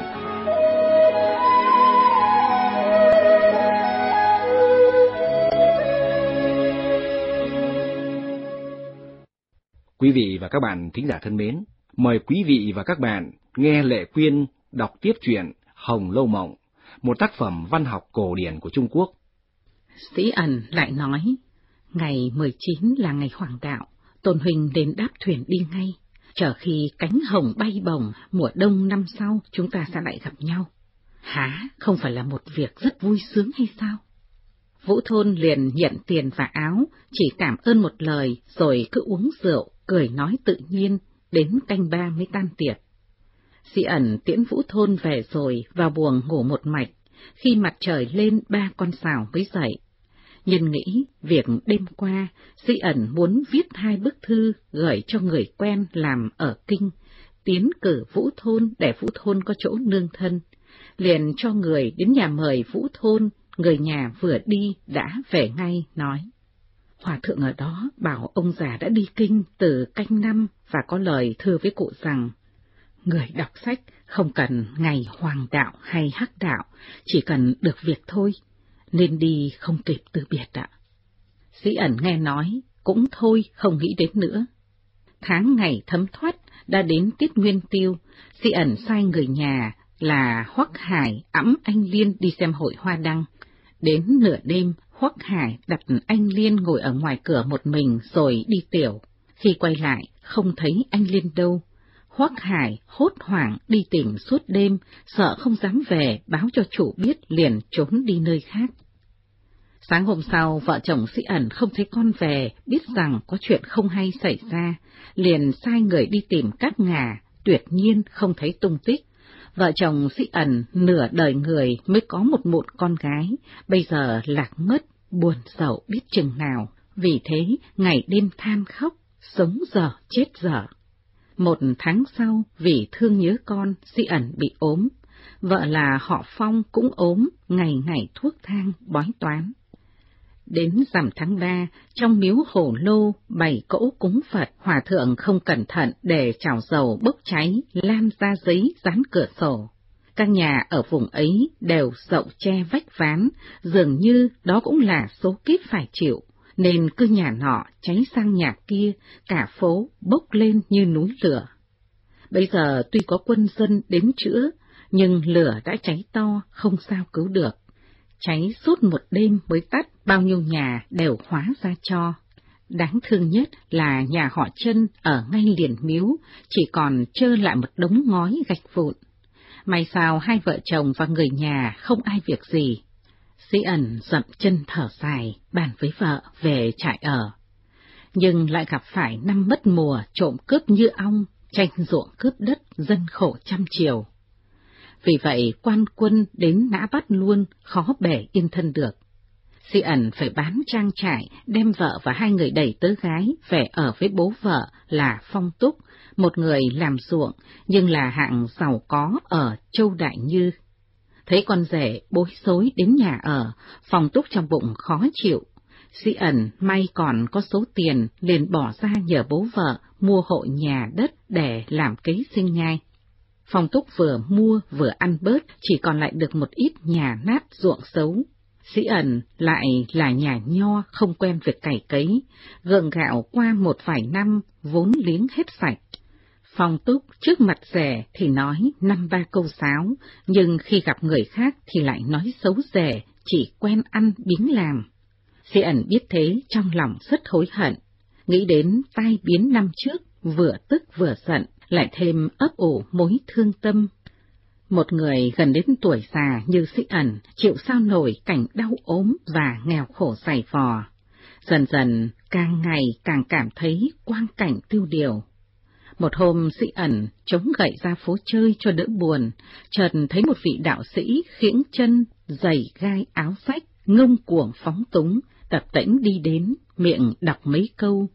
Quý vị và các bạn thính giả thân mến, mời quý vị và các bạn nghe Lệ Quyên đọc tiếp truyện Hồng Lâu Mộng, một tác phẩm văn học cổ điển của Trung Quốc. Sĩ ẩn lại nói, ngày 19 là ngày hoàng đạo, Tôn huynh đến đáp thuyền đi ngay, chờ khi cánh hồng bay bổng, mùa đông năm sau chúng ta sẽ lại gặp nhau. Hả, không phải là một việc rất vui sướng hay sao? Vũ Thôn liền nhận tiền và áo, chỉ cảm ơn một lời rồi cứ uống rượu, cười nói tự nhiên, đến canh 3 mới tan tiệc. Sĩ ẩn tiễn Vũ Thôn về rồi vào buồng ngủ một mạch, khi mặt trời lên 3 con sào mới dậy. Nhân nghĩ việc đêm qua, Sĩ ẩn muốn viết 2 bức thư gửi cho người quen làm ở Kinh, tiến cử Vũ Thôn để Vũ Thôn có chỗ nương thân, liền cho người đến nhà mời Vũ Thôn. Người nhà vừa đi đã về ngay, nói, Hòa thượng ở đó bảo ông già đã đi Kinh từ canh 5 và có lời thưa với cụ rằng, người đọc sách không cần ngày hoàng đạo hay hắc đạo, chỉ cần được việc thôi, nên đi không kịp từ biệt ạ. Sĩ ẩn nghe nói, cũng thôi không nghĩ đến nữa. Tháng ngày thấm thoát, đã đến tiết Nguyên Tiêu, Sĩ ẩn sai người nhà là Hoắc Hải ẵm anh Liên đi xem hội hoa đăng. Đến nửa đêm, Hoắc Hải đặt anh Liên ngồi ở ngoài cửa một mình rồi đi tiểu. Khi quay lại, không thấy anh Liên đâu. Hoắc Hải hốt hoảng đi tìm suốt đêm, sợ không dám về, báo cho chủ biết liền trốn đi nơi khác. Sáng hôm sau, vợ chồng Sĩ ẩn không thấy con về, biết rằng có chuyện không hay xảy ra, liền sai người đi tìm các ngả, tuyệt nhiên không thấy tung tích. Vợ chồng Sĩ ẩn nửa đời người mới có một mụn con gái, bây giờ lạc mất, buồn sầu biết chừng nào, vì thế ngày đêm than khóc, sống dở chết dở. 1 tháng sau, vì thương nhớ con, Sĩ ẩn bị ốm, vợ là họ Phong cũng ốm, ngày ngày thuốc thang, bói toán. Đến rằm tháng 3, trong miếu Hồ Lô bày cỗ cúng Phật, hòa thượng không cẩn thận để chảo dầu bốc cháy, lan ra giấy dán cửa sổ. Các nhà ở vùng ấy đều dậu che vách ván, dường như đó cũng là số kiếp phải chịu, nên cứ nhà nọ cháy sang nhà kia, cả phố bốc lên như núi lửa. Bây giờ tuy có quân dân đến chữa, nhưng lửa đã cháy to, không sao cứu được. Cháy suốt một đêm mới tắt, bao nhiêu nhà đều hóa ra tro. Đáng thương nhất là nhà họ Trân ở ngay liền miếu, chỉ còn trơ lại một đống ngói gạch vụn. May sao 2 vợ chồng và người nhà không ai việc gì. Sĩ ẩn dậm chân thở dài, bàn với vợ về trại ở. Nhưng lại gặp phải năm mất mùa trộm cướp như ong, tranh ruộng cướp đất, dân khổ trăm chiều. Vì vậy quan quân đến nã bắt luôn, khó bể yên thân được. Sĩ ẩn phải bán trang trại, đem vợ và 2 người đầy tớ gái về ở với bố vợ là Phong Túc, một người làm ruộng, nhưng là hạng giàu có ở Châu Đại Như. Thấy con rể bối rối đến nhà ở, Phong Túc trong bụng khó chịu. Sĩ ẩn may còn có số tiền, liền bỏ ra nhờ bố vợ mua hộ nhà đất để làm kế sinh nhai. Phong Túc vừa mua vừa ăn bớt, chỉ còn lại được một ít nhà nát ruộng xấu. Sĩ ẩn lại là nhà nho không quen việc cày cấy, gượng gạo qua một vài năm, vốn liếng hết sạch. Phong Túc trước mặt rể thì nói 5-3 câu sáo, nhưng khi gặp người khác thì lại nói xấu rể, chỉ quen ăn biếng làm. Sĩ ẩn biết thế trong lòng rất hối hận, nghĩ đến tai biến năm trước, vừa tức vừa giận, lại thêm ấp ủ mối thương tâm. Một người gần đến tuổi già như Sĩ ẩn chịu sao nổi cảnh đau ốm và nghèo khổ dày vò. Dần dần càng ngày càng cảm thấy quang cảnh tiêu điều. Một hôm Sĩ ẩn chống gậy ra phố chơi cho đỡ buồn, chợt thấy một vị đạo sĩ khiễng chân, giày gai áo rách, ngông cuồng phóng túng, tập tễnh đi đến, miệng đọc mấy câu.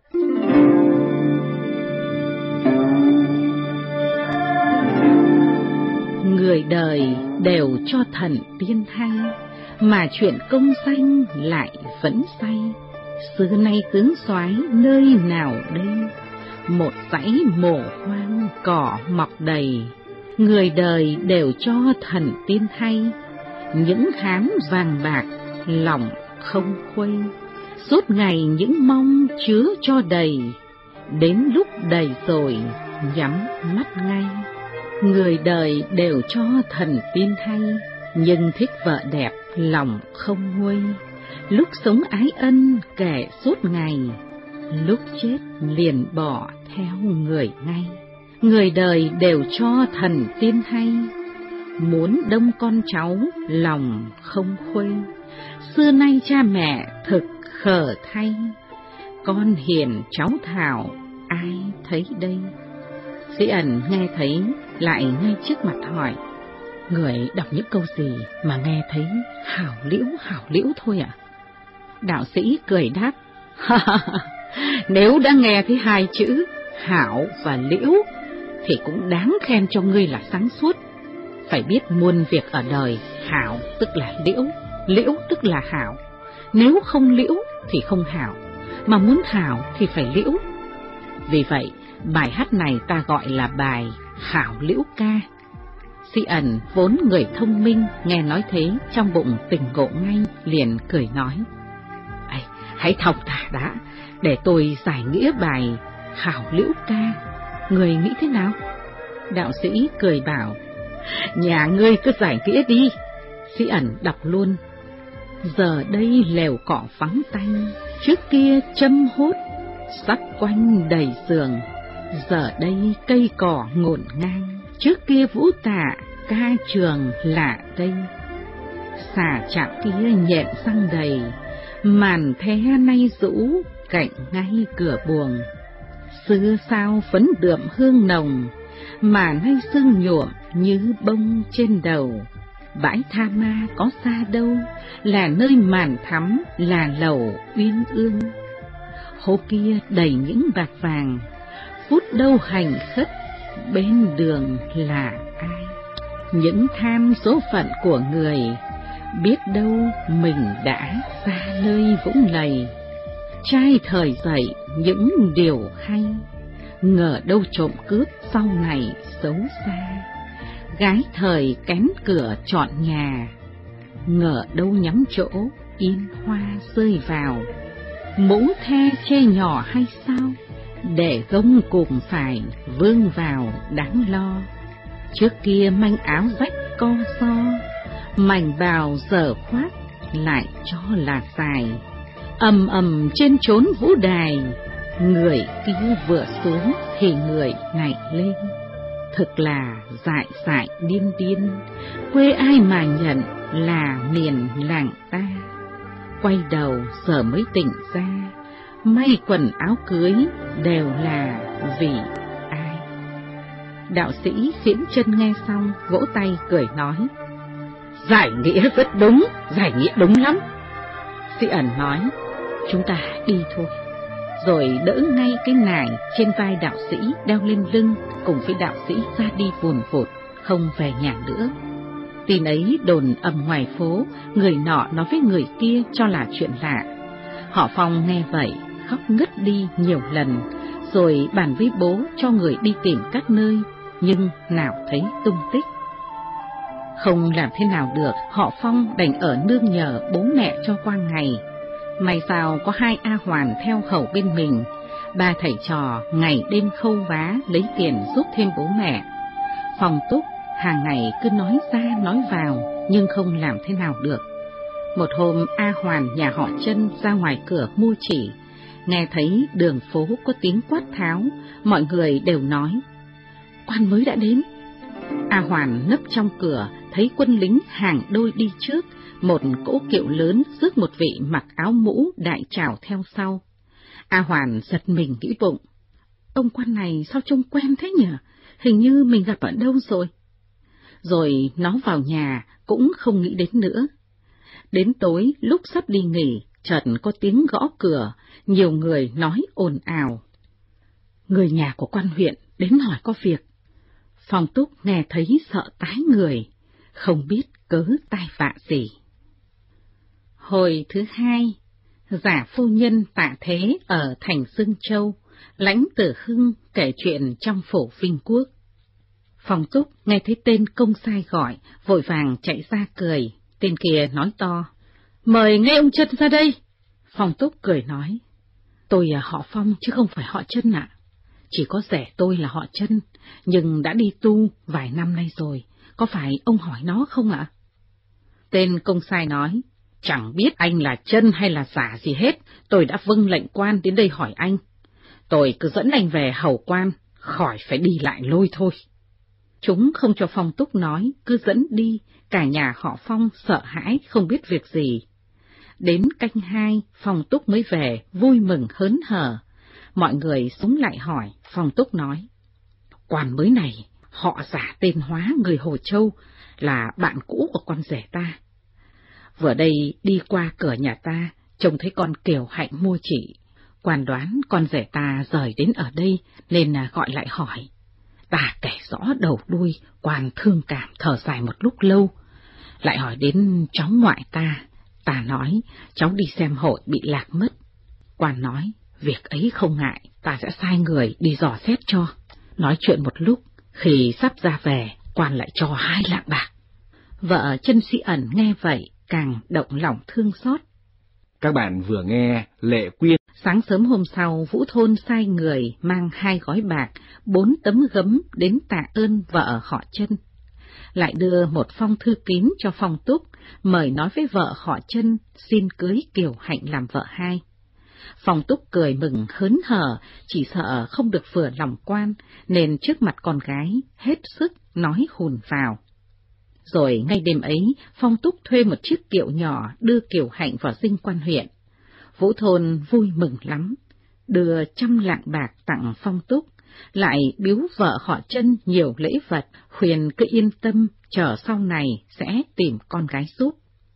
Người đời đều cho thần tiên hay, mà chuyện công danh lại vẫn say. Xưa nay tướng soái nơi nào đây, một dãy mồ hoang cỏ mọc đầy. Người đời đều cho thần tiên hay, những hám vàng bạc lòng không khuây. Suốt ngày những mong chứa cho đầy, đến lúc đầy rồi nhắm mắt ngay. Người đời đều cho thần tiên hay, nhưng thích vợ đẹp lòng không nguôi. Lúc sống ái ân kẻ suốt ngày, lúc chết liền bỏ theo người ngay. Người đời đều cho thần tiên hay, muốn đông con cháu lòng không khuây. Xưa nay cha mẹ thực khờ thay, con hiền cháu thảo ai thấy đây. Sĩ ẩn nghe thấy lại ngay trước mặt hỏi: người đọc những câu gì mà nghe thấy hảo liễu thôi ạ? Đạo sĩ cười đáp: nếu đã nghe thấy hai chữ hảo và liễu thì cũng đáng khen cho ngươi là sáng suốt. Phải biết muôn việc ở đời, hảo tức là liễu, liễu tức là hảo. Nếu không liễu thì không hảo, mà muốn hảo thì phải liễu. Vì vậy, bài hát này ta gọi là bài Hảo Liễu Ca. Si ẩn vốn người thông minh, nghe nói thế trong bụng tỉnh ngộ ngay, liền cười nói: hãy thong thả đã, để tôi giải nghĩa bài Hảo Liễu Ca. Người nghĩ thế nào? Đạo sĩ cười bảo: nhà ngươi cứ giải nghĩa đi. Si ẩn đọc luôn: giờ đây lều cỏ vắng tanh, trước kia châm hốt sắt quanh đầy giường. Giờ đây cây cỏ ngổn ngang, trước kia vũ tạ ca trường lạ đây. Xà chạm kia nhện răng đầy, màn thé nay rũ cạnh ngay cửa buồng. Xưa sao phấn đượm hương nồng, mà nay sương nhuộm như bông trên đầu. Bãi Tha Ma có xa đâu, là nơi màn thắm, là lầu uyên ương. Hố kia đầy những bạc vàng, phút đâu hành khất bên đường là ai. Những tham số phận của người, biết đâu mình đã xa nơi vũng lầy. Trai thời dậy những điều hay, ngờ đâu trộm cướp sau này xấu xa. Gái thời kén cửa chọn nhà, ngờ đâu nhắm chỗ yên hoa rơi vào. Mũ the chê nhỏ hay sao, để gông cùng phải vương vào đáng lo. Trước kia manh áo rách co so, mảnh bào giờ khoác lại cho là dài. Ầm ầm trên chốn vũ đài, người kia vừa xuống thì người này lên. Thực là dại điên, quê ai mà nhận là miền làng ta. Quay đầu giờ mới tỉnh ra, may quần áo cưới đều là vì ai. Đạo sĩ Khiễm Chân nghe xong vỗ tay cười nói: giải nghĩa rất đúng, giải nghĩa đúng lắm. Si ẩn nói: chúng ta đi thôi. Rồi đỡ ngay cái nải trên vai đạo sĩ đeo lên lưng, cùng với đạo sĩ ra đi vùn vụt, không về nhà nữa. Tin ấy đồn ầm ngoài phố, người nọ nói với người kia cho là chuyện lạ. Họ Phong nghe vậy khóc ngất đi nhiều lần, rồi bàn với bố cho người đi tìm các nơi, nhưng nào thấy tung tích. Không làm thế nào được, họ Phong đành ở nương nhờ bố mẹ cho qua ngày. May sao có hai A Hoàn theo hầu bên mình, ba thầy trò ngày đêm khâu vá lấy tiền giúp thêm bố mẹ. Phong Túc hàng ngày cứ nói ra nói vào, nhưng không làm thế nào được. Một hôm A Hoàn nhà họ Chân ra ngoài cửa mua chỉ, nghe thấy đường phố có tiếng quát tháo, mọi người đều nói: quan mới đã đến. A Hoàn nấp trong cửa, thấy quân lính hàng đôi đi trước, một cỗ kiệu lớn rước một vị mặc áo mũ đại trảo theo sau. A Hoàn giật mình nghĩ bụng: ông quan này sao trông quen thế nhỉ? Hình như mình gặp ở đâu rồi. Rồi nó vào nhà cũng không nghĩ đến nữa. Đến tối lúc sắp đi nghỉ, chợt có tiếng gõ cửa, nhiều người nói ồn ào: người nhà của quan huyện đến hỏi có việc. Phong Túc nghe thấy sợ tái người, không biết cớ tai vạ gì. Hồi thứ hai, giả phu nhân Tạ Thế ở thành Dương Châu, Lãnh Tử Hưng kể chuyện trong phổ Vinh Quốc. Phong Túc nghe thấy tên công sai gọi, vội vàng chạy ra cười. Tên kia nói to: mời ngay ông Chân ra đây. Phong Túc cười nói: tôi họ Phong chứ không phải họ Chân ạ. Chỉ có rể tôi là họ Chân, nhưng đã đi tu vài năm nay rồi, có phải ông hỏi nó không ạ? Tên công sai nói, chẳng biết anh là Chân hay là giả gì hết, tôi đã vâng lệnh quan đến đây hỏi anh. Tôi cứ dẫn anh về hầu quan, khỏi phải đi lại lôi thôi. Chúng không cho Phong Túc nói, cứ dẫn đi, cả nhà họ Phong sợ hãi không biết việc gì. Đến canh 2, Phong Túc mới về, vui mừng hớn hở. Mọi người xúm lại hỏi, Phong Túc nói, quan mới này, họ giả tên Hóa người Hồ Châu, là bạn cũ của con rể ta. Vừa đây đi qua cửa nhà ta, trông thấy con Kiều Hạnh mua chỉ. Quan đoán con rể ta rời đến ở đây, nên gọi lại hỏi. Ta kể rõ đầu đuôi, quan thương cảm thở dài một lúc lâu. Lại hỏi đến cháu ngoại ta. Ta nói, cháu đi xem hội bị lạc mất. Quan nói, việc ấy không ngại, ta sẽ sai người đi dò xét cho. Nói chuyện một lúc, khi sắp ra về, quan lại cho 2 lạng bạc. Vợ Chân Sĩ Ẩn nghe vậy, càng động lòng thương xót. Các bạn vừa nghe Lệ Quyên. Sáng sớm hôm sau, Vũ Thôn sai người mang 2 gói bạc, 4 tấm gấm đến tạ ơn vợ họ Chân. Lại đưa một phong thư kín cho Phong Túc, mời nói với vợ họ Chân xin cưới Kiều Hạnh làm vợ hai. Phong Túc cười mừng hớn hở, chỉ sợ không được vừa lòng quan, nên trước mặt con gái hết sức nói hùn vào. Rồi ngay đêm ấy, Phong Túc thuê một chiếc kiệu nhỏ đưa Kiều Hạnh vào dinh quan huyện. Vũ Thôn vui mừng lắm, đưa 100 lạng bạc tặng Phong Túc, lại biếu vợ họ Chân nhiều lễ vật, khuyên cứ yên tâm, chờ sau này sẽ tìm con gái giúp.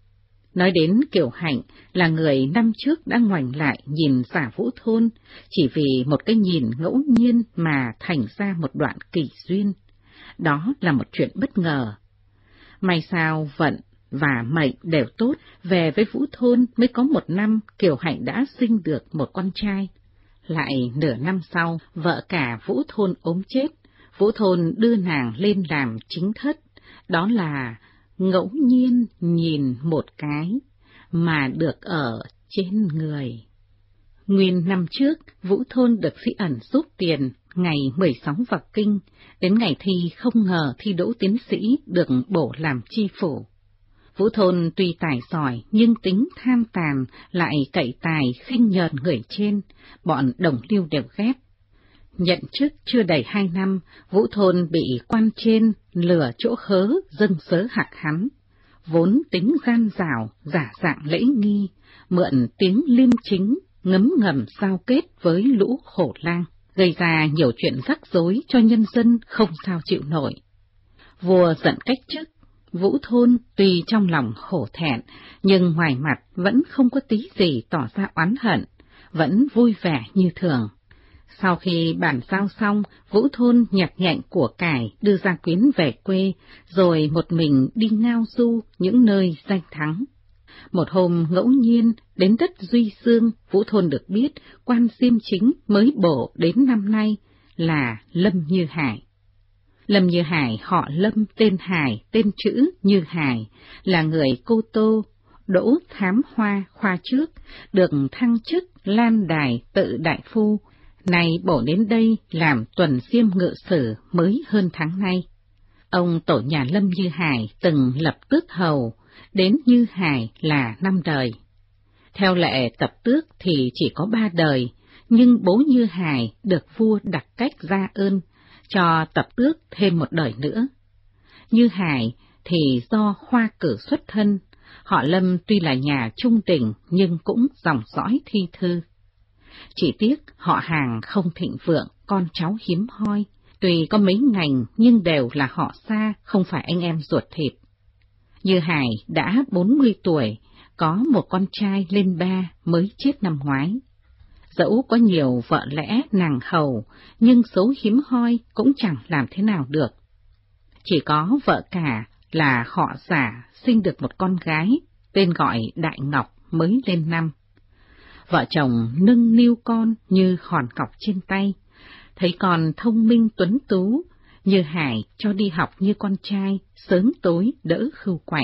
Nói đến Kiều Hạnh là người năm trước đã ngoảnh lại nhìn giả Vũ Thôn, chỉ vì một cái nhìn ngẫu nhiên mà thành ra một đoạn kỳ duyên. Đó là một chuyện bất ngờ. May sao vận và mệnh đều tốt, về với Vũ Thôn mới có 1 năm, Kiều Hạnh đã sinh được một con trai. Lại nửa năm sau, vợ cả Vũ Thôn ốm chết, Vũ Thôn đưa nàng lên làm chính thất, đó là ngẫu nhiên nhìn một cái mà được ở trên người. Nguyên năm trước, Vũ Thôn được Sĩ Ẩn giúp tiền ngày 16 vào kinh, đến ngày thi không ngờ thi đỗ tiến sĩ được bổ làm chi phủ. Vũ Thôn tuy tài giỏi nhưng tính tham tàn, lại cậy tài khinh nhờn người trên, bọn đồng liêu đều ghét. Nhận chức chưa đầy 2 năm, Vũ Thôn bị quan trên lừa chỗ khớ dâng sớ hạc hắn. Vốn tính gian dảo, giả dạng lễ nghi, mượn tiếng liêm chính, ngấm ngầm giao kết với lũ khổ lang, gây ra nhiều chuyện rắc rối cho nhân dân không sao chịu nổi. Vua giận cách chức, Vũ Thôn tuy trong lòng hổ thẹn, nhưng ngoài mặt vẫn không có tí gì tỏ ra oán hận, vẫn vui vẻ như thường. Sau khi bàn giao xong, Vũ Thôn nhặt nhạnh của cải đưa gia quyến về quê, rồi một mình đi ngao du những nơi danh thắng. Một hôm ngẫu nhiên đến đất Duy Xương, Vũ Thôn được biết quan Diêm Chính mới bổ đến năm nay là Lâm Như Hải. Lâm Như Hải họ Lâm, tên Hải, tên chữ Như Hải, là người Cô Tô, đỗ thám hoa khoa trước, được thăng chức Lan Đài tự đại phu, nay bổ đến đây làm tuần diêm ngự sử mới hơn tháng nay. Ông tổ nhà Lâm Như Hải từng lập tước hầu, đến Như Hải là 5 đời. Theo lệ tập tước thì chỉ có 3 đời, nhưng bố Như Hải được vua đặc cách ra ơn, cho tập tước thêm 1 đời nữa. Như Hải thì do khoa cử xuất thân, họ Lâm tuy là nhà trung đỉnh nhưng cũng dòng dõi thi thư. Chỉ tiếc họ hàng không thịnh vượng, con cháu hiếm hoi, tuy có mấy ngành nhưng đều là họ xa, không phải anh em ruột thịt. Như Hải đã 40 tuổi, có một con trai lên 3 mới chết năm ngoái. Dẫu có nhiều vợ lẽ nàng hầu, nhưng số hiếm hoi cũng chẳng làm thế nào được. Chỉ có vợ cả là họ giả sinh được một con gái, tên gọi Đại Ngọc mới lên 5. Vợ chồng nâng niu con như hòn ngọc trên tay, thấy con thông minh tuấn tú, Như Hải cho đi học như con trai, sớm tối đỡ khưu quạnh.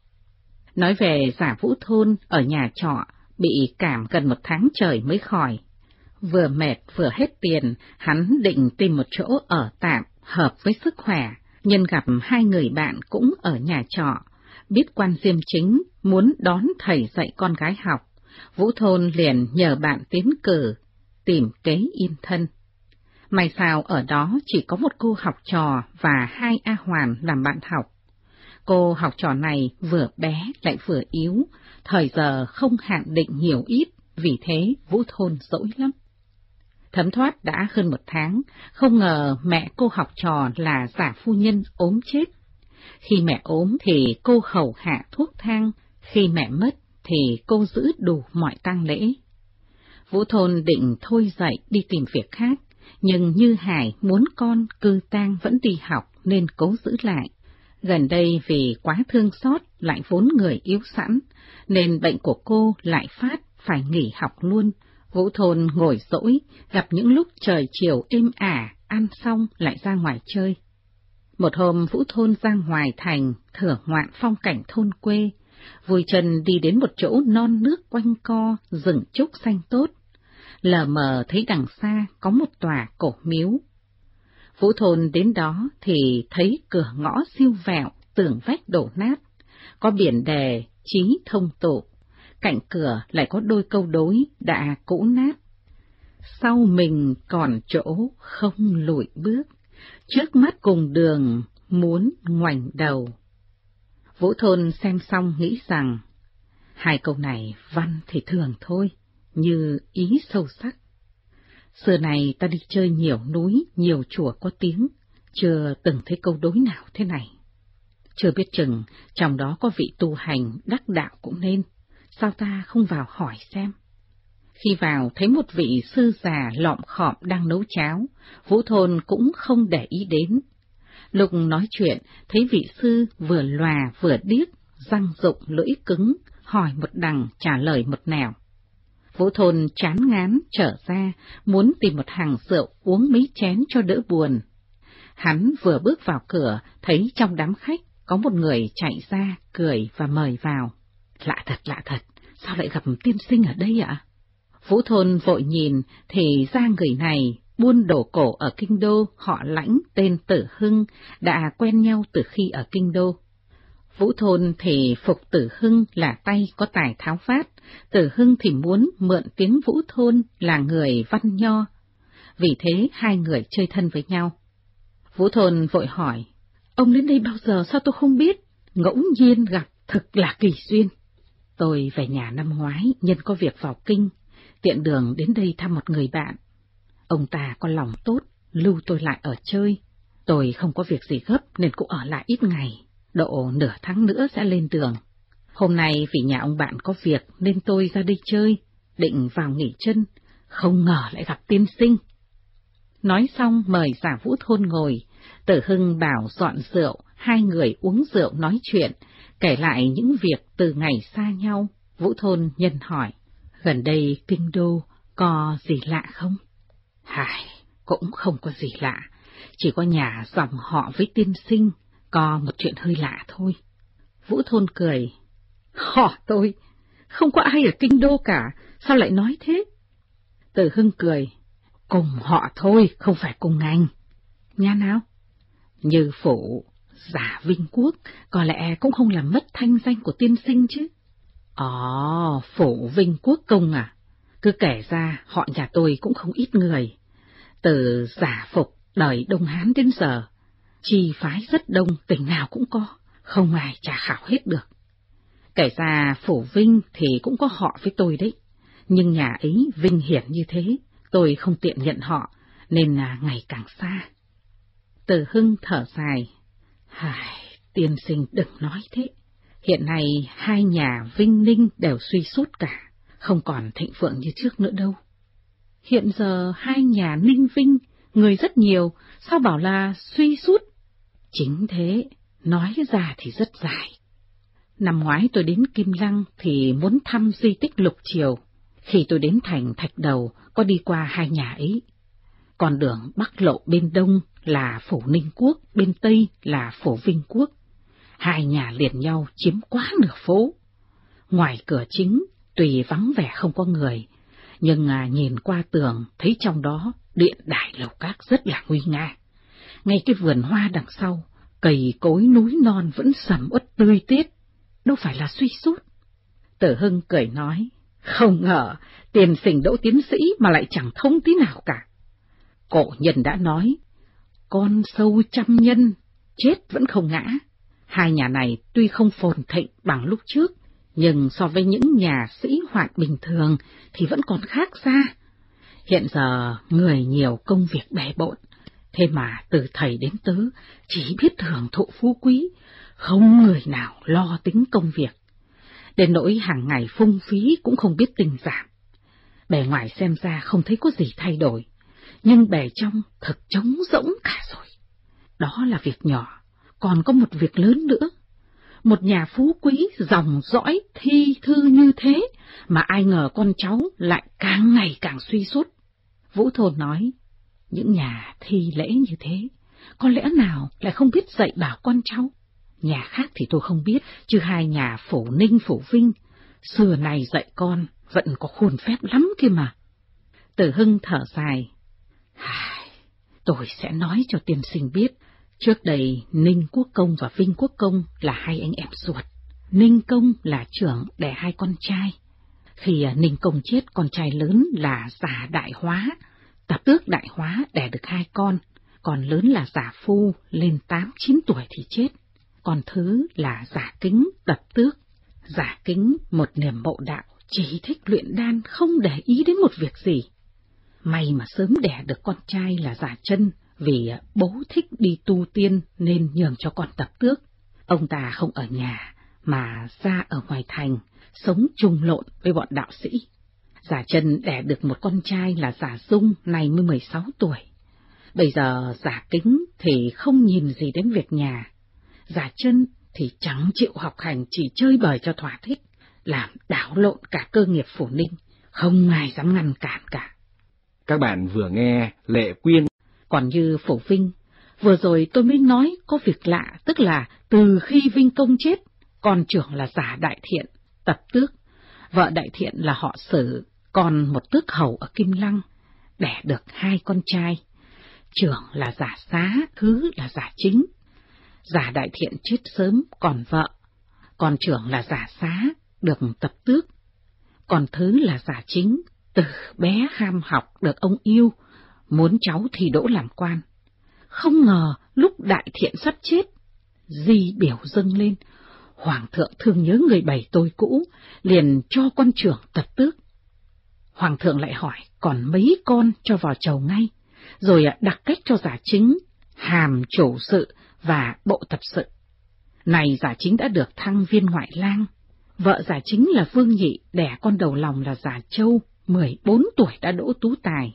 Nói về giả Vũ Thôn ở nhà trọ, bị cảm gần 1 tháng trời mới khỏi. Vừa mệt vừa hết tiền, hắn định tìm một chỗ ở tạm, hợp với sức khỏe, nhân gặp hai người bạn cũng ở nhà trọ, biết quan Diêm Chính muốn đón thầy dạy con gái học, Vũ Thôn liền nhờ bạn tiến cử, tìm kế yên thân. May sao ở đó chỉ có một cô học trò và hai A Hoàn làm bạn học. Cô học trò này vừa bé lại vừa yếu, thời giờ không hạn định nhiều ít, vì thế Vũ Thôn dỗi lắm. Thấm thoát đã hơn 1 tháng, không ngờ mẹ cô học trò là giả phu nhân ốm chết. Khi mẹ ốm thì cô hầu hạ thuốc thang, khi mẹ mất thì cô giữ đủ mọi tang lễ. Vũ Thôn định thôi dậy đi tìm việc khác, nhưng Như Hải muốn con cư tang vẫn đi học nên cố giữ lại. Gần đây vì quá thương xót lại vốn người yếu sẵn, nên bệnh của cô lại phát phải nghỉ học luôn. Vũ Thôn ngồi dỗi, gặp những lúc trời chiều êm ả, ăn xong lại ra ngoài chơi. Một hôm Vũ Thôn ra ngoài thành, thưởng ngoạn phong cảnh thôn quê, vui chân đi đến một chỗ non nước quanh co, rừng trúc xanh tốt. Lờ mờ thấy đằng xa có một tòa cổ miếu. Vũ Thôn đến đó thì thấy cửa ngõ siêu vẹo, tường vách đổ nát, có biển đề chí thông tụ, cạnh cửa lại có đôi câu đối đã cũ nát. Sau mình còn chỗ không lùi bước, trước mắt cùng đường muốn ngoảnh đầu. Vũ Thôn xem xong nghĩ rằng, hai câu này văn thì thường thôi, như ý sâu sắc. Xưa này ta đi chơi nhiều núi, nhiều chùa có tiếng, chưa từng thấy câu đối nào thế này. Chưa biết chừng trong đó có vị tu hành đắc đạo cũng nên, sao ta không vào hỏi xem. Khi vào thấy một vị sư già lọm khọm đang nấu cháo, Vũ Thôn cũng không để ý đến. Lúc nói chuyện, thấy vị sư vừa lòa vừa điếc, răng rụng lưỡi cứng, hỏi một đằng trả lời một nẻo. Vũ Thôn chán ngán trở ra, muốn tìm một hàng rượu uống mấy chén cho đỡ buồn. Hắn vừa bước vào cửa, thấy trong đám khách có một người chạy ra, cười và mời vào. Lạ thật, sao lại gặp tiên sinh ở đây ạ? Vũ Thôn vội nhìn, thì ra người này buôn đồ cổ ở Kinh Đô, họ Lãnh tên Tử Hưng, đã quen nhau từ khi ở Kinh Đô. Vũ Thôn thì phục Tử Hưng là tay có tài tháo phát, Tử Hưng thì muốn mượn tiếng Vũ Thôn là người văn nho. Vì thế hai người chơi thân với nhau. Vũ Thôn vội hỏi, ông đến đây bao giờ sao tôi không biết? Ngẫu nhiên gặp, thực là kỳ duyên. Tôi về nhà năm ngoái, nhân có việc vào kinh, tiện đường đến đây thăm một người bạn. Ông ta có lòng tốt, lưu tôi lại ở chơi. Tôi không có việc gì gấp nên cũng ở lại ít ngày, độ nửa tháng nữa sẽ lên đường. Hôm nay vì nhà ông bạn có việc nên tôi ra đây chơi, định vào nghỉ chân, không ngờ lại gặp tiên sinh. Nói xong mời giả Vũ Thôn ngồi, Tử Hưng bảo dọn rượu, hai người uống rượu nói chuyện, kể lại những việc từ ngày xa nhau. Vũ Thôn nhân hỏi, gần đây Kinh Đô có gì lạ không? Cũng không có gì lạ, chỉ có nhà dòng họ với tiên sinh, có một chuyện hơi lạ thôi. Vũ Thôn cười, họ tôi, không có ai ở Kinh Đô cả, sao lại nói thế? Tử Hưng cười, cùng họ thôi, không phải cùng ngành. Nhà nào? Như Phủ, giả Vinh Quốc, có lẽ cũng không làm mất thanh danh của tiên sinh chứ. Phủ Vinh Quốc công à? Cứ kể ra họ nhà tôi cũng không ít người. Từ giả Phục đời Đông Hán đến giờ, chi phái rất đông, tỉnh nào cũng có, không ai tra khảo hết được. Kể ra Phủ Vinh thì cũng có họ với tôi đấy, nhưng nhà ấy vinh hiển như thế, tôi không tiện nhận họ, nên là ngày càng xa. Từ Hưng thở dài, tiên sinh đừng nói thế. Hiện nay hai nhà Vinh Ninh đều suy sút cả, không còn thịnh vượng như trước nữa đâu. Hiện giờ hai nhà Ninh Vinh, người rất nhiều, sao bảo là suy sút? Chính thế, nói ra thì rất dài. Năm ngoái tôi đến Kim Lăng thì muốn thăm di tích Lục Triều. Khi tôi đến thành Thạch Đầu, có đi qua hai nhà ấy. Con đường Bắc Lộ bên đông là Phủ Ninh Quốc, bên tây là Phủ Vinh Quốc. Hai nhà liền nhau chiếm quá nửa phố. Ngoài cửa chính, tuy vắng vẻ không có người, Nhưng nhìn qua tường thấy trong đó điện đài lầu các rất là nguy nga. Ngay cái vườn hoa đằng sau, cày cối núi non vẫn sầm uất tươi tết, đâu phải là suy sút. Tử Hưng cười nói, không ngờ tiền sình đỗ tiến sĩ mà lại chẳng thông tí nào cả. Cổ nhân đã nói, con sâu trăm nhân, chết vẫn không ngã. Hai nhà này tuy không phồn thịnh bằng lúc trước, nhưng so với những nhà sĩ hoạn bình thường thì vẫn còn khác xa. Hiện giờ người nhiều công việc bề bộn, thế mà từ thầy đến tớ chỉ biết hưởng thụ phú quý, không người nào lo tính công việc. Đến nỗi hàng ngày phung phí cũng không biết tình giảm. Bề ngoài xem ra không thấy có gì thay đổi, nhưng bề trong thật trống rỗng cả rồi. Đó là việc nhỏ, còn có một việc lớn nữa. Một nhà phú quý dòng dõi thi thư như thế, mà ai ngờ con cháu lại càng ngày càng suy sút. Vũ Thôn nói, những nhà thi lễ như thế, có lẽ nào lại không biết dạy bảo con cháu? Nhà khác thì tôi không biết, chứ hai nhà Phủ Ninh, Phủ Vinh, xưa này dạy con vẫn có khuôn phép lắm kia mà. Tử Hưng thở dài, tôi sẽ nói cho tiên sinh biết, trước đây Ninh Quốc Công và Vinh Quốc Công là hai anh em ruột. Ninh Công là trưởng đẻ hai con trai. Khi Ninh Công chết, con trai lớn là Giả Đại Hóa, Tập Tước Đại Hóa đẻ được hai con lớn là Giả Phu lên 8-9 tuổi thì chết. Con thứ là Giả Kính, Tập Tước. Giả Kính một niềm mộ đạo, chỉ thích luyện đan, không để ý đến một việc gì. May mà sớm đẻ được con trai là Giả Chân, vì bố thích đi tu tiên nên nhường cho con Tập Tước. Ông ta không ở nhà mà ra ở ngoài thành, sống chung lộn với bọn đạo sĩ. Giả Chân đẻ được một con trai là Giả Dung, nay mới 16 tuổi. Bây giờ Giả Kính thì không nhìn gì đến việc nhà. Giả Chân thì chẳng chịu học hành, chỉ chơi bời cho thỏa thích, làm đảo lộn cả cơ nghiệp Phủ Ninh, không ai dám ngăn cản cả. Các bạn vừa nghe Lệ Quyên. Còn như Phủ Vinh, vừa rồi tôi mới nói có việc lạ, tức là từ khi Vinh Công chết, con trưởng là Giả Đại Thiện, Tập Tước, vợ Đại Thiện là họ Sử, còn một tước hầu ở Kim Lăng, đẻ được hai con trai, trưởng là Giả Xá, thứ là Giả Chính. Giả Đại Thiện chết sớm, còn vợ, con trưởng là Giả Xá, được Tập Tước, còn thứ là Giả Chính, từ bé ham học được ông yêu, muốn cháu thi đỗ làm quan. Không ngờ lúc Đại Thiện sắp chết, di biểu dâng lên, Hoàng thượng thương nhớ người bầy tôi cũ, liền cho con trưởng Tập Tước. Hoàng thượng lại hỏi còn mấy con cho vào chầu ngay, rồi đặc cách cho Giả Chính, hàm chủ sự và bộ tập sự. Này Giả Chính đã được thăng viên ngoại lang, vợ Giả Chính là Vương Nhị đẻ con đầu lòng là Giả Châu, 14 tuổi đã đỗ tú tài.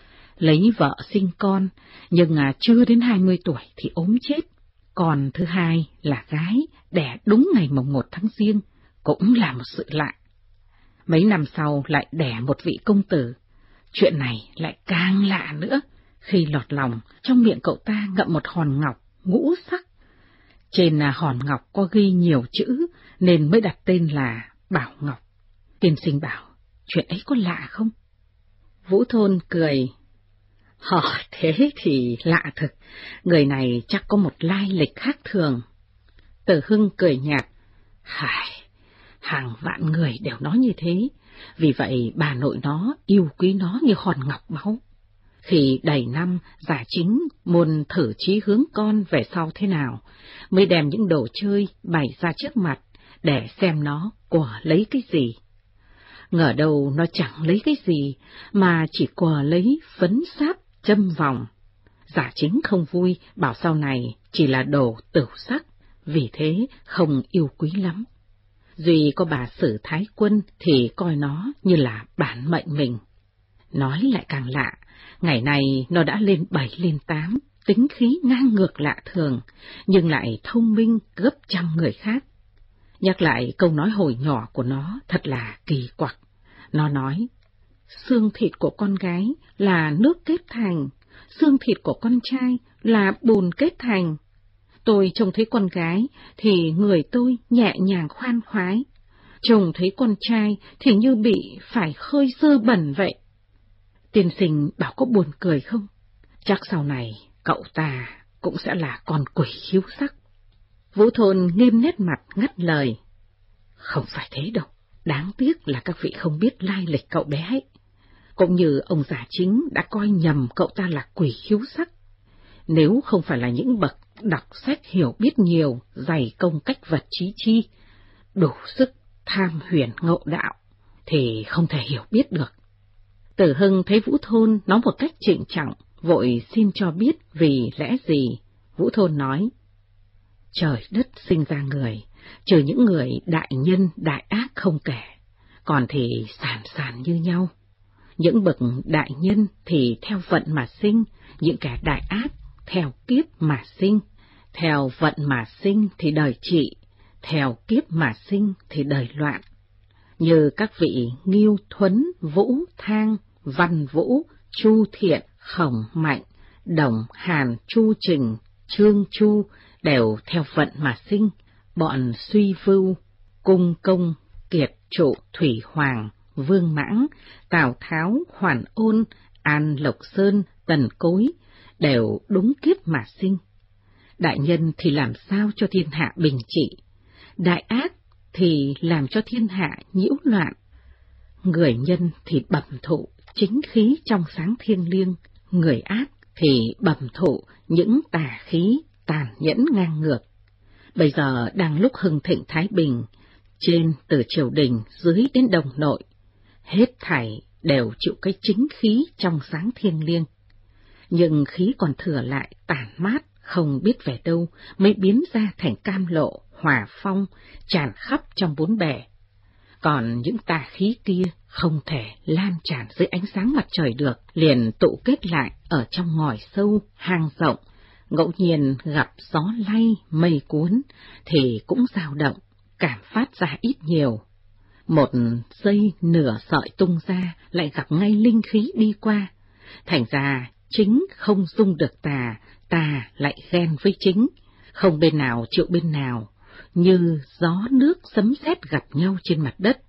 Lấy vợ sinh con, nhưng chưa đến 20 tuổi thì ốm chết. Còn thứ hai là gái, đẻ đúng ngày mồng 1 tháng Giêng, cũng là một sự lạ. Mấy năm sau lại đẻ một vị công tử. Chuyện này lại càng lạ nữa, khi lọt lòng, trong miệng cậu ta ngậm một hòn ngọc ngũ sắc. Trên hòn ngọc có ghi nhiều chữ, nên mới đặt tên là Bảo Ngọc. Tiên sinh bảo, chuyện ấy có lạ không? Vũ Thôn cười, thế thì lạ thực, người này chắc có một lai lịch khác thường. Tử Hưng cười nhạt, hàng vạn người đều nói như thế, vì vậy bà nội nó yêu quý nó như hòn ngọc báu. Khi đầy năm, Giả Chính muốn thử chí hướng con về sau thế nào, mới đem những đồ chơi bày ra trước mặt để xem nó của lấy cái gì. Ngờ đâu nó chẳng lấy cái gì, mà chỉ của lấy phấn sáp châm vòng. Giả Chính không vui, bảo sau này chỉ là đồ tửu sắc, vì thế không yêu quý lắm. Duy có bà Sử Thái Quân thì coi nó như là bản mệnh mình. Nói lại càng lạ, ngày này nó đã lên 7 lên 8, tính khí ngang ngược lạ thường, nhưng lại thông minh gấp trăm người khác. Nhắc lại câu nói hồi nhỏ của nó thật là kỳ quặc. Nó nói, xương thịt của con gái là nước kết thành, xương thịt của con trai là bùn kết thành. Tôi trông thấy con gái thì người tôi nhẹ nhàng khoan khoái, Chồng thấy con trai thì như bị phải khơi dơ bẩn vậy. Tiên sinh bảo có buồn cười không? Chắc sau này cậu ta cũng sẽ là con quỷ hiếu sắc. Vũ Thôn nghiêm nét mặt ngắt lời. Không phải thế đâu, đáng tiếc là các vị không biết lai lịch cậu bé ấy. Cũng như ông già chính đã coi nhầm cậu ta là quỷ hiếu sắc. Nếu không phải là những bậc đọc sách hiểu biết nhiều, dày công cách vật trí chi, đủ sức tham huyền ngộ đạo, thì không thể hiểu biết được. Tử Hưng thấy Vũ Thôn nói một cách trịnh trọng, vội xin cho biết vì lẽ gì. Vũ Thôn nói, trời đất sinh ra người, trừ những người đại nhân đại ác không kể, còn thì sàn như nhau. Những bậc đại nhân thì theo vận mà sinh, những kẻ đại ác theo kiếp mà sinh. Theo vận mà sinh thì đời trị, theo kiếp mà sinh thì đời loạn. Như các vị Nghiêu, Thuấn, Vũ, Thang, Văn Vũ, Chu Thiện, Khổng Mạnh, Đồng, Hàn, Chu Trình, Trương Chu đều theo vận mà sinh. Bọn Suy Vưu, Cung Công, Kiệt Trụ, Thủy Hoàng, Vương Mãng, Tào Tháo, Hoàn Ôn, An Lộc Sơn, Tần Cối đều đúng kiếp mà sinh. Đại nhân thì làm sao cho thiên hạ bình trị, đại ác thì làm cho thiên hạ nhiễu loạn. Người nhân thì bẩm thụ chính khí trong sáng thiêng liêng, người ác thì bẩm thụ những tà khí tàn nhẫn ngang ngược. Bây giờ đang lúc hưng thịnh thái bình, trên từ triều đình dưới đến đồng nội, hết thảy đều chịu cái chính khí trong sáng thiêng liêng. Nhưng khí còn thừa lại tàn mát, không biết về đâu, mới biến ra thành cam lộ, hỏa phong, tràn khắp trong bốn bề. Còn những tà khí kia không thể lan tràn dưới ánh sáng mặt trời được, liền tụ kết lại ở trong ngòi sâu, hang rộng, ngẫu nhiên gặp gió lay, mây cuốn, thì cũng dao động, cảm phát ra ít nhiều. Một giây nửa sợi tung ra, lại gặp ngay linh khí đi qua. Thành ra, chính không dung được tà, tà lại ghen với chính, không bên nào chịu bên nào, như gió nước sấm sét gặp nhau trên mặt đất.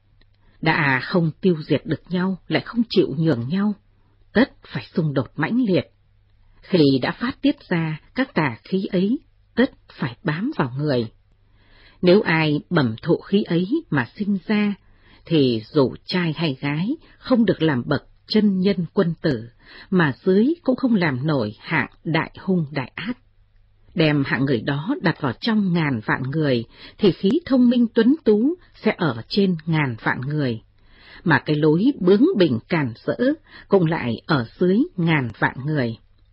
Đã không tiêu diệt được nhau, lại không chịu nhường nhau, tất phải xung đột mãnh liệt. Khi đã phát tiết ra các tà khí ấy, tất phải bám vào người. Nếu ai bẩm thụ khí ấy mà sinh ra, thì dù trai hay gái không được làm bậc chân nhân quân tử, mà dưới cũng không làm nổi hạng đại hung đại ác. Đem hạng người đó đặt vào trong ngàn vạn người, thì khí thông minh tuấn tú sẽ ở trên ngàn vạn người, mà cái lối bướng bỉnh càn rỡ cũng lại ở dưới ngàn vạn người.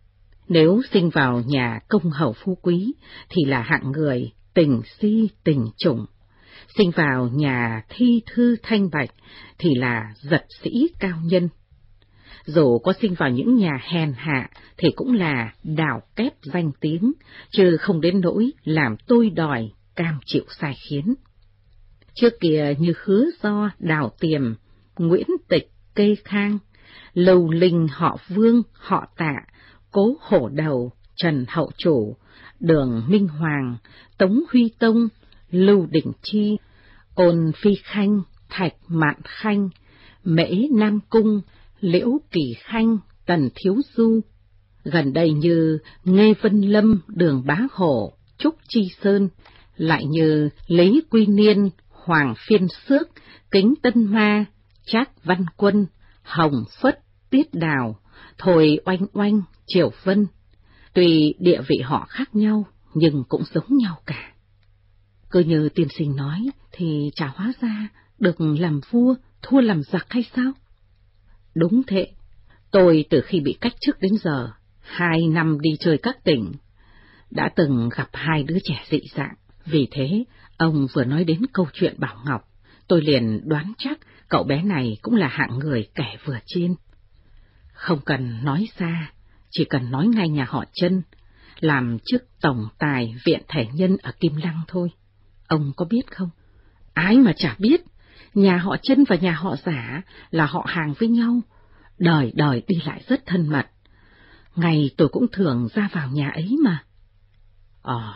Nếu sinh vào nhà công hầu phú quý, thì là hạng người tình si tình chủng. Sinh vào nhà thi thư thanh bạch, thì là giật sĩ cao nhân. Dù có sinh vào những nhà hèn hạ, thì cũng là đào kép danh tiếng, chứ không đến nỗi làm tôi đòi, cam chịu sai khiến. Trước kia như Hứa Do, Đào Tiềm, Nguyễn Tịch, Kê Khang, Lầu Linh họ Vương, họ Tạ, Cố Hổ Đầu, Trần Hậu Chủ, Đường Minh Hoàng, Tống Huy Tông, Lưu Đình Chi, Ôn Phi Khanh, Thạch Mạn Khanh, Mễ Nam Cung, Liễu Kỳ Khanh, Tần Thiếu Du. Gần đây như Nghê Vân Lâm, Đường Bá Hổ, Trúc Chi Sơn, lại như Lý Quy Niên, Hoàng Phiên Xước, Kính Tân Ma, Trác Văn Quân, Hồng Phất, Tiết Đào, Thôi Oanh Oanh, Triều Vân. Tuy địa vị họ khác nhau, nhưng cũng giống nhau cả. Cứ như tiên sinh nói, thì chả hóa ra được làm vua, thua làm giặc hay sao? Đúng thế, tôi từ khi bị cách chức đến giờ, 2 năm đi chơi các tỉnh, đã từng gặp 2 đứa trẻ dị dạng. Vì thế, ông vừa nói đến câu chuyện Bảo Ngọc, tôi liền đoán chắc cậu bé này cũng là hạng người kẻ vừa chiên. Không cần nói xa, chỉ cần nói ngay nhà họ Trân, làm chức tổng tài viện thể nhân ở Kim Lăng thôi. Ông có biết không? Ai mà chả biết, nhà họ Trân và nhà họ Giả là họ hàng với nhau, đời đời đi lại rất thân mật. Ngày tôi cũng thường ra vào nhà ấy mà.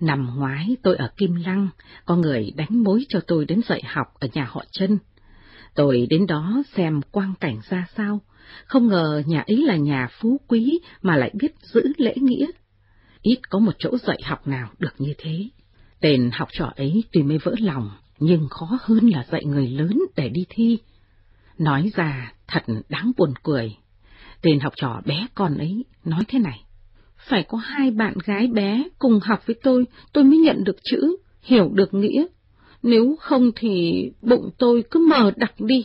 Năm ngoái tôi ở Kim Lăng, có người đánh mối cho tôi đến dạy học ở nhà họ Trân. Tôi đến đó xem quang cảnh ra sao, không ngờ nhà ấy là nhà phú quý mà lại biết giữ lễ nghĩa. Ít có một chỗ dạy học nào được như thế. Tên học trò ấy tuy mới vỡ lòng, nhưng khó hơn là dạy người lớn để đi thi. Nói ra thật đáng buồn cười. Tên học trò bé con ấy nói thế này: phải có 2 bạn gái bé cùng học với tôi mới nhận được chữ, hiểu được nghĩa. Nếu không thì bụng tôi cứ mờ đặc đi.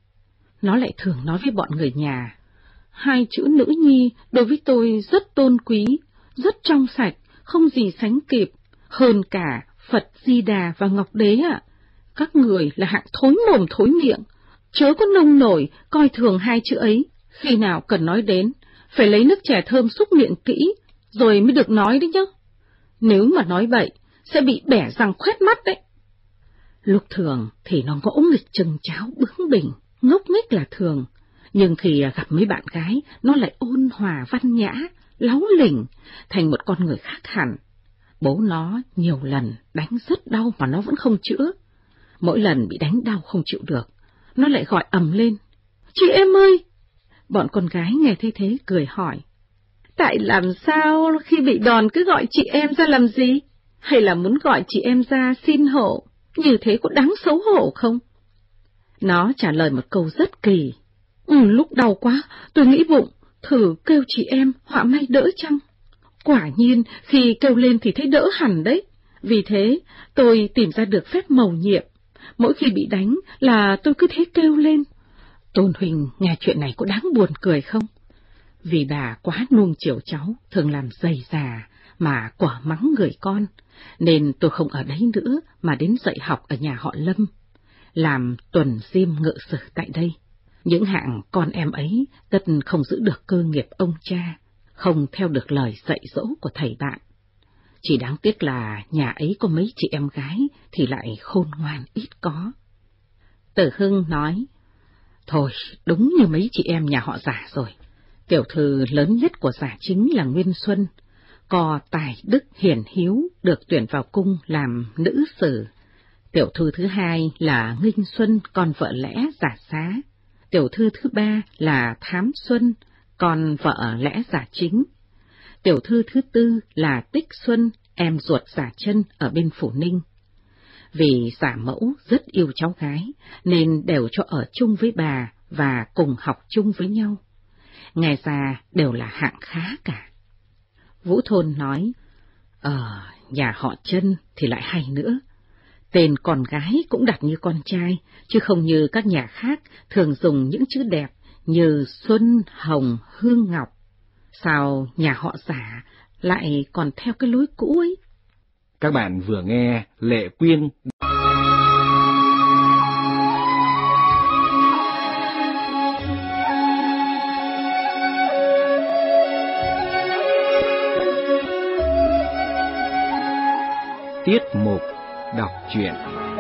Nó lại thường nói với bọn người nhà: 2 chữ nữ nhi đối với tôi rất tôn quý, rất trong sạch, không gì sánh kịp, hơn cả Phật Di Đà và Ngọc Đế ạ. Các người là hạng thối mồm thối miệng, chớ có nông nổi coi thường 2 chữ ấy. Khi nào cần nói đến, phải lấy nước chè thơm xúc miệng kỹ, rồi mới được nói đấy nhá. Nếu mà nói bậy, sẽ bị bẻ răng khoét mắt đấy. Lúc thường thì nó ngỗ nghịch chừng cháo bướng bỉnh, ngốc nghếch là thường. Nhưng khi gặp mấy bạn gái, nó lại ôn hòa văn nhã, láu lỉnh, thành một con người khác hẳn. Bố nó nhiều lần đánh rất đau mà nó vẫn không chữa. Mỗi lần bị đánh đau không chịu được, nó lại gọi ầm lên: chị em ơi! Bọn con gái nghe thấy thế cười hỏi: tại làm sao khi bị đòn cứ gọi chị em ra làm gì? Hay là muốn gọi chị em ra xin hộ? Như thế có đáng xấu hổ không? Nó trả lời một câu rất kỳ: lúc đau quá, tôi nghĩ bụng, thử kêu chị em họa may đỡ chăng? Quả nhiên, khi kêu lên thì thấy đỡ hẳn đấy. Vì thế, tôi tìm ra được phép mầu nhiệm. Mỗi khi bị đánh là tôi cứ thế kêu lên. Tôn huynh nghe chuyện này có đáng buồn cười không? Vì bà quá nuông chiều cháu, thường làm dày già mà quả mắng người con, nên tôi không ở đấy nữa mà đến dạy học ở nhà họ Lâm, làm tuần diêm ngự sử tại đây. Những hạng con em ấy tất không giữ được cơ nghiệp ông cha, không theo được lời dạy dỗ của thầy bạn. Chỉ đáng tiếc là nhà ấy có mấy chị em gái thì lại khôn ngoan ít có. Tử Hưng nói: thôi, đúng như mấy chị em nhà họ Giả rồi. Tiểu thư lớn nhất của Giả chính là Nguyên Xuân, có tài đức hiển hiếu, được tuyển vào cung làm nữ sử. Tiểu thư thứ 2 là Nghinh Xuân, con vợ lẽ Giả Xá. Tiểu thư thứ 3 là Thám Xuân, con vợ lẽ Giả Chính. Tiểu thư thứ 4 là Tích Xuân, em ruột Giả Chân ở bên Phủ Ninh. Vì Giả mẫu rất yêu cháu gái, nên đều cho ở chung với bà và cùng học chung với nhau. Nghe ra đều là hạng khá cả. Vũ Thôn nói: nhà họ Chân thì lại hay nữa. Tên con gái cũng đặt như con trai, chứ không như các nhà khác thường dùng những chữ đẹp như Xuân, Hồng, Hương, Ngọc. Sao nhà họ Giả lại còn theo cái lối cũ ấy? Các bạn vừa nghe Lệ Quyên tiết mục đọc truyện.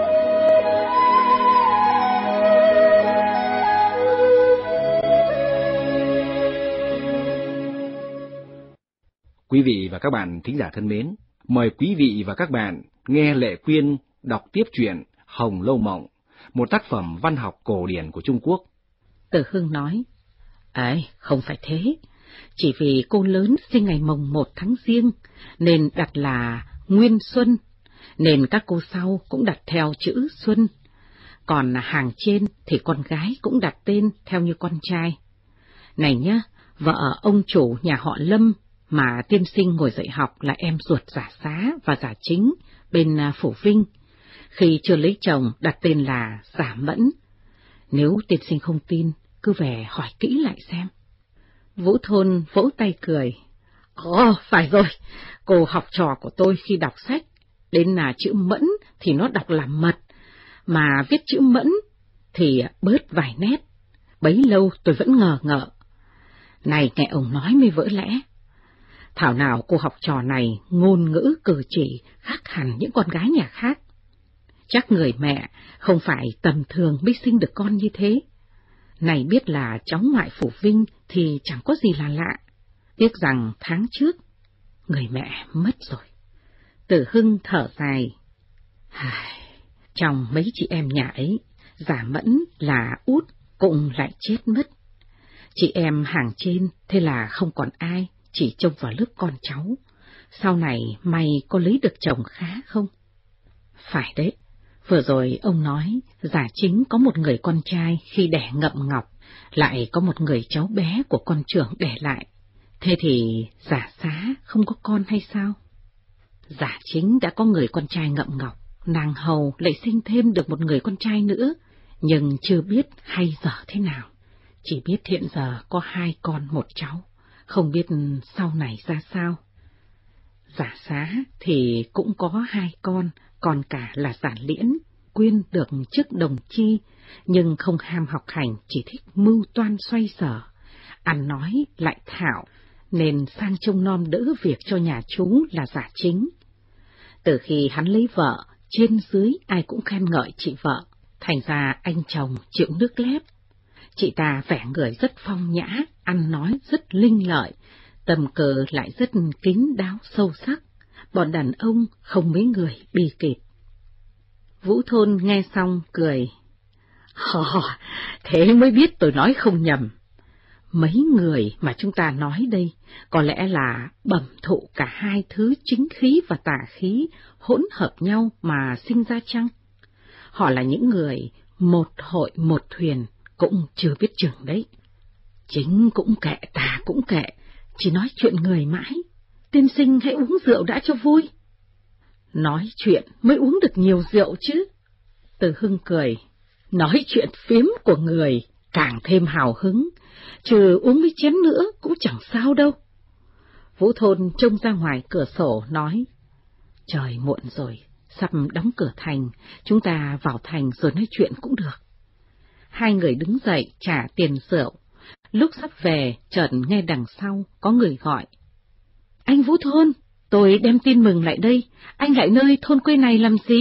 Quý vị và các bạn thính giả thân mến, mời quý vị và các bạn nghe Lệ Quyên đọc tiếp truyện Hồng Lâu Mộng, một tác phẩm văn học cổ điển của Trung Quốc. Tử Hưng nói: ấy, không phải thế. Chỉ vì cô lớn sinh ngày mồng 1 tháng Giêng, nên đặt là Nguyên Xuân, nên các cô sau cũng đặt theo chữ Xuân. Còn hàng trên thì con gái cũng đặt tên theo như con trai. Này nhá, vợ ông chủ nhà họ Lâm mà tiên sinh ngồi dạy học là em ruột Giả Xá và Giả Chính bên Phủ Vinh. Khi chưa lấy chồng đặt tên là Giả Mẫn. Nếu tiên sinh không tin, cứ về hỏi kỹ lại xem. Vũ Thôn vỗ tay cười: phải rồi, cô học trò của tôi khi đọc sách, đến là chữ Mẫn thì nó đọc là mật, mà viết chữ Mẫn thì bớt vài nét. Bấy lâu tôi vẫn ngờ ngợ. Này nghe ông nói mới vỡ lẽ. Thảo nào cô học trò này ngôn ngữ cử chỉ khác hẳn những con gái nhà khác. Chắc người mẹ không phải tầm thường mới sinh được con như thế. Này biết là cháu ngoại Phủ Vinh thì chẳng có gì là lạ. Tiếc rằng tháng trước, người mẹ mất rồi. Tử Hưng thở dài. Trong mấy chị em nhà ấy, Giả Mẫn là út cũng lại chết mất. Chị em hàng trên thế là không còn ai, chỉ trông vào lớp con cháu. Sau này mày có lấy được chồng khá không? Phải đấy, vừa rồi ông nói Giả Chính có một người con trai khi đẻ Ngậm Ngọc, lại có một người cháu bé của con trưởng đẻ lại. Thế thì Giả Xá không có con hay sao? Giả Chính đã có người con trai Ngậm Ngọc, nàng hầu lại sinh thêm được một người con trai nữa, nhưng chưa biết hay dở thế nào. Chỉ biết hiện giờ có 2 con 1 cháu, không biết sau này ra sao. Giả Xá thì cũng có 2 con cả là Giả Liễn, quyên được chức đồng chi, nhưng không ham học hành, chỉ thích mưu toan xoay sở, ăn nói lại thạo, nên sang trông nom đỡ việc cho nhà chú là Giả Chính. Từ khi hắn lấy vợ, trên dưới ai cũng khen ngợi chị vợ, thành ra anh chồng chịu nước lép. Chị ta vẻ người rất phong nhã, ăn nói rất linh lợi, tầm cờ lại rất kín đáo sâu sắc, bọn đàn ông không mấy người bi kịp. Vũ Thôn nghe xong cười. Thế mới biết tôi nói không nhầm. Mấy người mà chúng ta nói đây có lẽ là bẩm thụ cả 2 thứ chính khí và tà khí hỗn hợp nhau mà sinh ra chăng? Họ là những người một hội một thuyền, cũng chưa biết chừng đấy. Chính cũng kệ, tà cũng kệ, chỉ nói chuyện người mãi. Tiên sinh hãy uống rượu đã cho vui. Nói chuyện mới uống được nhiều rượu chứ. Từ Hưng cười. Nói chuyện phiếm của người càng thêm hào hứng, trừ uống mấy chén nữa cũng chẳng sao đâu. Vũ Thôn trông ra ngoài cửa sổ nói. Trời muộn rồi, sắp đóng cửa thành, chúng ta vào thành rồi nói chuyện cũng được. 2 người đứng dậy trả tiền rượu. Lúc sắp về, chợt nghe đằng sau có người gọi. Anh Vũ Thôn, tôi đem tin mừng lại đây, anh lại nơi thôn quê này làm gì?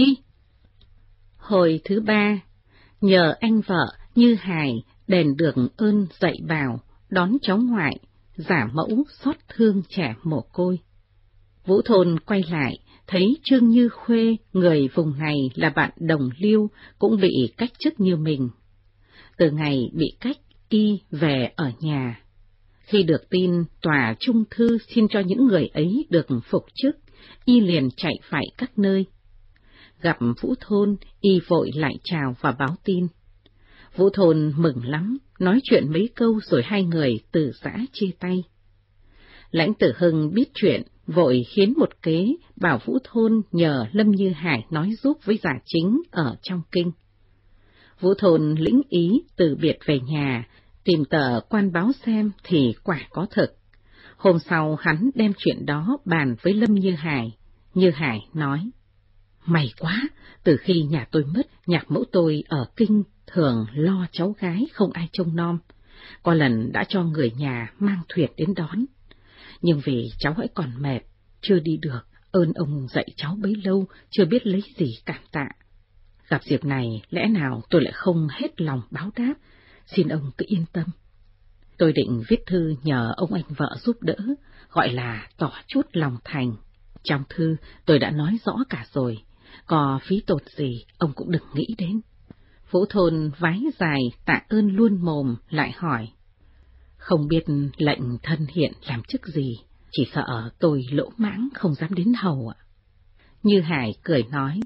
Hồi thứ 3, nhờ anh vợ Như Hải đền được ơn dạy bảo, đón cháu ngoại, giả mẫu xót thương trẻ mồ côi. Vũ Thôn quay lại, thấy Trương Như Khuê, người vùng này là bạn đồng liêu, cũng bị cách chức như mình. Từ ngày bị cách, y về ở nhà. Khi được tin tòa trung thư xin cho những người ấy được phục chức, y liền chạy phải các nơi. Gặp Vũ Thôn, y vội lại chào và báo tin. Vũ Thôn mừng lắm, nói chuyện mấy câu rồi 2 người từ giã chia tay. Lãnh Tử Hưng biết chuyện, vội khiến một kế bảo Vũ Thôn nhờ Lâm Như Hải nói giúp với Giả Chính ở trong kinh. Vũ Thôn lĩnh ý từ biệt về nhà, tìm tờ quan báo xem thì quả có thực. Hôm sau hắn đem chuyện đó bàn với Lâm Như Hải. Như Hải nói, may quá, từ khi nhà tôi mất, nhạc mẫu tôi ở kinh thường lo cháu gái không ai trông nom. Có lần đã cho người nhà mang thuyền đến đón. Nhưng vì cháu hãy còn mệt, chưa đi được, ơn ông dạy cháu bấy lâu, chưa biết lấy gì cảm tạ. Gặp dịp này, lẽ nào tôi lại không hết lòng báo đáp, xin ông cứ yên tâm. Tôi định viết thư nhờ ông anh vợ giúp đỡ, gọi là tỏ chút lòng thành. Trong thư tôi đã nói rõ cả rồi, có phí tổn gì ông cũng đừng nghĩ đến. Vũ Thôn vái dài tạ ơn luôn mồm, lại hỏi. Không biết lệnh thân hiện làm chức gì, chỉ sợ tôi lỗ mãng không dám đến hầu ạ. Như Hải cười nói.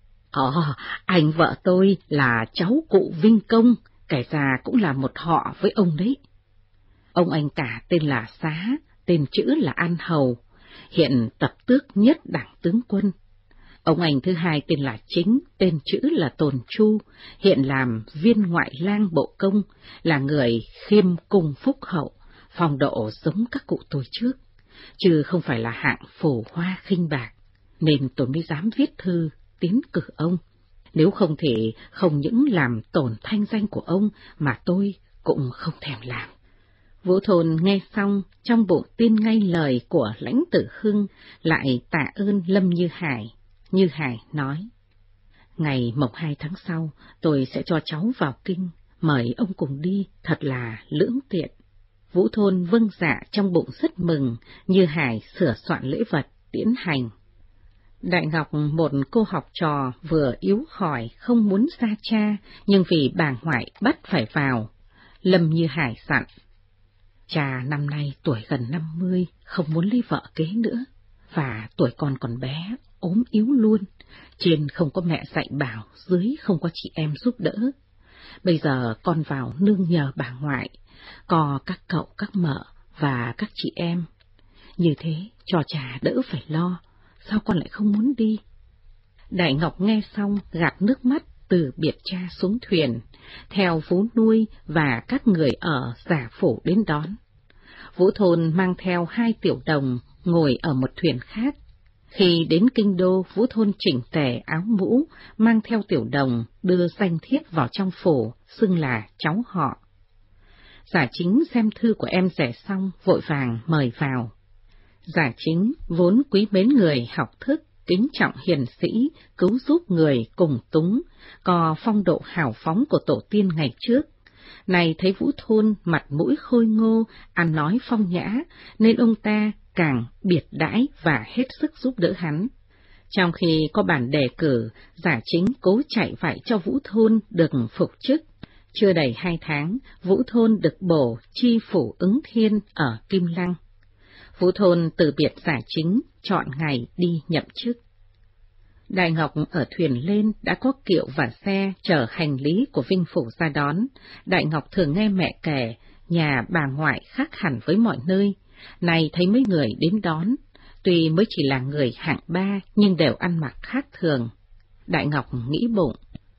Anh vợ tôi là cháu cụ Vinh Công, kể ra cũng là một họ với ông đấy. Ông anh cả tên là Xá, tên chữ là An Hầu, hiện tập tước nhất đảng tướng quân. Ông anh thứ hai tên là Chính, tên chữ là Tồn Chu, hiện làm viên ngoại lang bộ công, là người khiêm cung phúc hậu, phong độ giống các cụ tôi trước, chứ không phải là hạng phù hoa khinh bạc, nên tôi mới dám viết thư tiến cử ông. Nếu không thì không những làm tổn thanh danh của ông mà tôi cũng không thèm làm. Vũ Thôn nghe xong, trong bụng tin ngay lời của Lãnh Tử Hưng, lại tạ ơn Lâm Như Hải. Như Hải nói, ngày mồng 2 tháng sau, tôi sẽ cho cháu vào kinh, mời ông cùng đi, thật là lưỡng tiện. Vũ Thôn vâng dạ trong bụng rất mừng, Như Hải sửa soạn lễ vật, tiễn hành. Đại Ngọc một cô học trò vừa yếu khỏi không muốn xa cha, nhưng vì bà ngoại bắt phải vào. Lâm Như Hải dặn: cha năm nay tuổi gần 50, không muốn lấy vợ kế nữa, và tuổi con còn bé, ốm yếu luôn, trên không có mẹ dạy bảo, dưới không có chị em giúp đỡ. Bây giờ con vào nương nhờ bà ngoại, có các cậu, các mợ và các chị em. Như thế cho cha đỡ phải lo, sao con lại không muốn đi? Đại Ngọc nghe xong gạt nước mắt từ biệt cha xuống thuyền, theo Phú Nuôi và các người ở Giả Phủ đến đón. Vũ Thôn mang theo 2 tiểu đồng ngồi ở một thuyền khác. Khi đến kinh đô, Vũ Thôn chỉnh tề áo mũ, mang theo tiểu đồng, đưa danh thiếp vào trong phủ, xưng là cháu họ. Giả Chính xem thư của em rể xong, vội vàng mời vào. Giả Chính vốn quý mến người học thức, kính trọng hiền sĩ, cứu giúp người cùng túng, có phong độ hào phóng của tổ tiên ngày trước. Này thấy Vũ Thôn mặt mũi khôi ngô, ăn nói phong nhã, nên ông ta càng biệt đãi và hết sức giúp đỡ hắn. Trong khi có bản đề cử, Giả Chính cố chạy vạy cho Vũ Thôn được phục chức. Chưa đầy 2 tháng, Vũ Thôn được bổ chi phủ Ứng Thiên ở Kim Lăng. Vũ Thôn từ biệt Giả Chính, chọn ngày đi nhậm chức. Đại Ngọc ở thuyền lên đã có kiệu và xe chở hành lý của Vinh Phủ ra đón. Đại Ngọc thường nghe mẹ kể, nhà bà ngoại khác hẳn với mọi nơi. Này thấy mấy người đến đón, tuy mới chỉ là người hạng 3 nhưng đều ăn mặc khác thường. Đại Ngọc nghĩ bụng,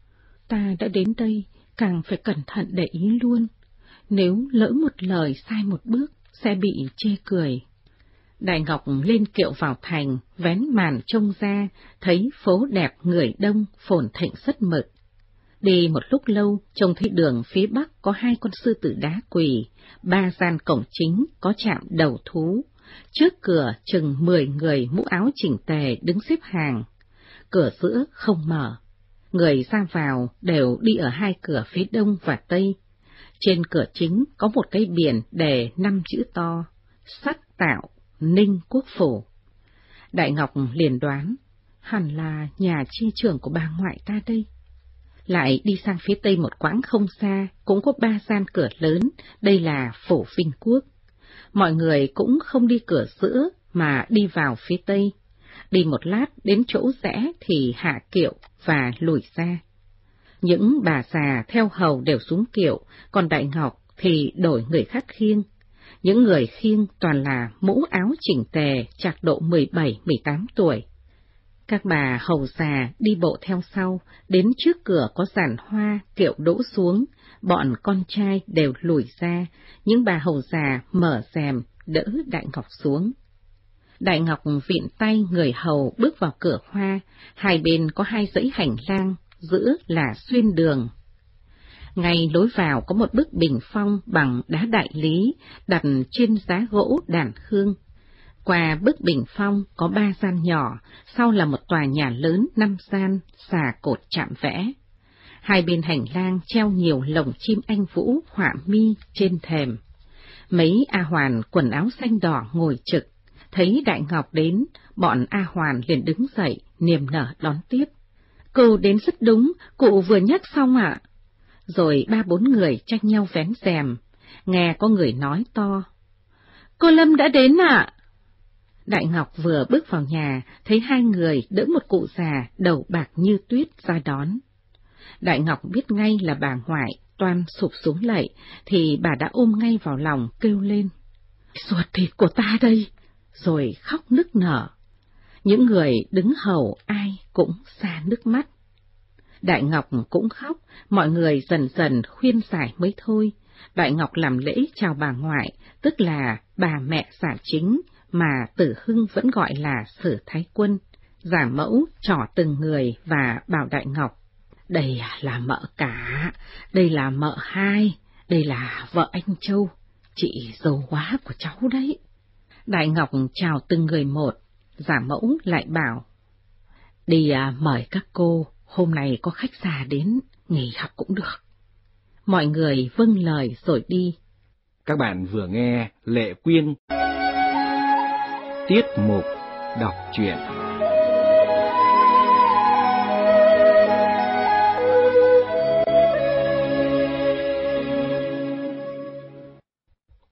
ta đã đến đây, càng phải cẩn thận để ý luôn. Nếu lỡ một lời sai một bước, sẽ bị chê cười. Đại Ngọc lên kiệu vào thành, vén màn trông ra, thấy phố đẹp người đông, phồn thịnh rất mực. Đi một lúc lâu, trông thấy đường phía bắc có 2 con sư tử đá quỳ, 3 gian cổng chính có trạm đầu thú. Trước cửa chừng 10 người mũ áo chỉnh tề đứng xếp hàng. Cửa giữa không mở. Người ra vào đều đi ở 2 cửa phía đông và tây. Trên cửa chính có một cái biển đề 5 chữ to: Sắc Tạo, Ninh Quốc Phủ. Đại Ngọc liền đoán, hẳn là nhà chi trưởng của bà ngoại ta đây. Lại đi sang phía tây một quãng không xa, cũng có 3 gian cửa lớn, đây là phủ Vinh Quốc. Mọi người cũng không đi cửa giữa mà đi vào phía tây. Đi một lát đến chỗ rẽ thì hạ kiệu và lùi ra. Những bà già theo hầu đều xuống kiệu, còn Đại Ngọc thì đổi người khác khiêng. Những người khiêng toàn là mũ áo chỉnh tề, trạc độ 17-18 tuổi. Các bà hầu già đi bộ theo sau, đến trước cửa có giàn hoa, kiệu đỗ xuống, bọn con trai đều lùi ra, những bà hầu già mở rèm, đỡ Đại Ngọc xuống. Đại Ngọc vịn tay người hầu bước vào cửa hoa, 2 bên có 2 dãy hành lang, giữa là xuyên đường. Ngay lối vào có một bức bình phong bằng đá đại lý, đặt trên giá gỗ đàn hương. Qua bức bình phong có 3 gian nhỏ, sau là một tòa nhà lớn 5 gian, xà cột chạm vẽ. 2 bên hành lang treo nhiều lồng chim anh vũ họa mi trên thềm. Mấy A Hoàn quần áo xanh đỏ ngồi trực, thấy Đại Ngọc đến, bọn A Hoàn liền đứng dậy, niềm nở đón tiếp. Cô đến rất đúng, cụ vừa nhắc xong ạ. Rồi 3-4 người tranh nhau vén rèm, nghe có người nói to: Cô Lâm đã đến ạ. Đại Ngọc vừa bước vào nhà, thấy 2 người đỡ một cụ già đầu bạc như tuyết ra đón. Đại Ngọc biết ngay là bà ngoại, toan sụp xuống lạy, thì bà đã ôm ngay vào lòng kêu lên: Ruột thịt của ta đây! Rồi khóc nức nở. Những người đứng hầu ai cũng xa nước mắt. Đại Ngọc cũng khóc, mọi người dần dần khuyên giải mới thôi. Đại Ngọc làm lễ chào bà ngoại, tức là bà mẹ Giả Chính, mà Tử Hưng vẫn gọi là Sử Thái Quân. Giả Mẫu trỏ từng người và bảo Đại Ngọc: Đây là mợ cả, đây là mợ hai, đây là vợ anh Châu, chị dâu quá của cháu đấy. Đại Ngọc chào từng người một, Giả Mẫu lại bảo: Đi mời các cô, hôm nay có khách già đến, nghỉ học cũng được. Mọi người vâng lời rồi đi. Các bạn vừa nghe Lệ Quyên, tiết mục đọc truyện.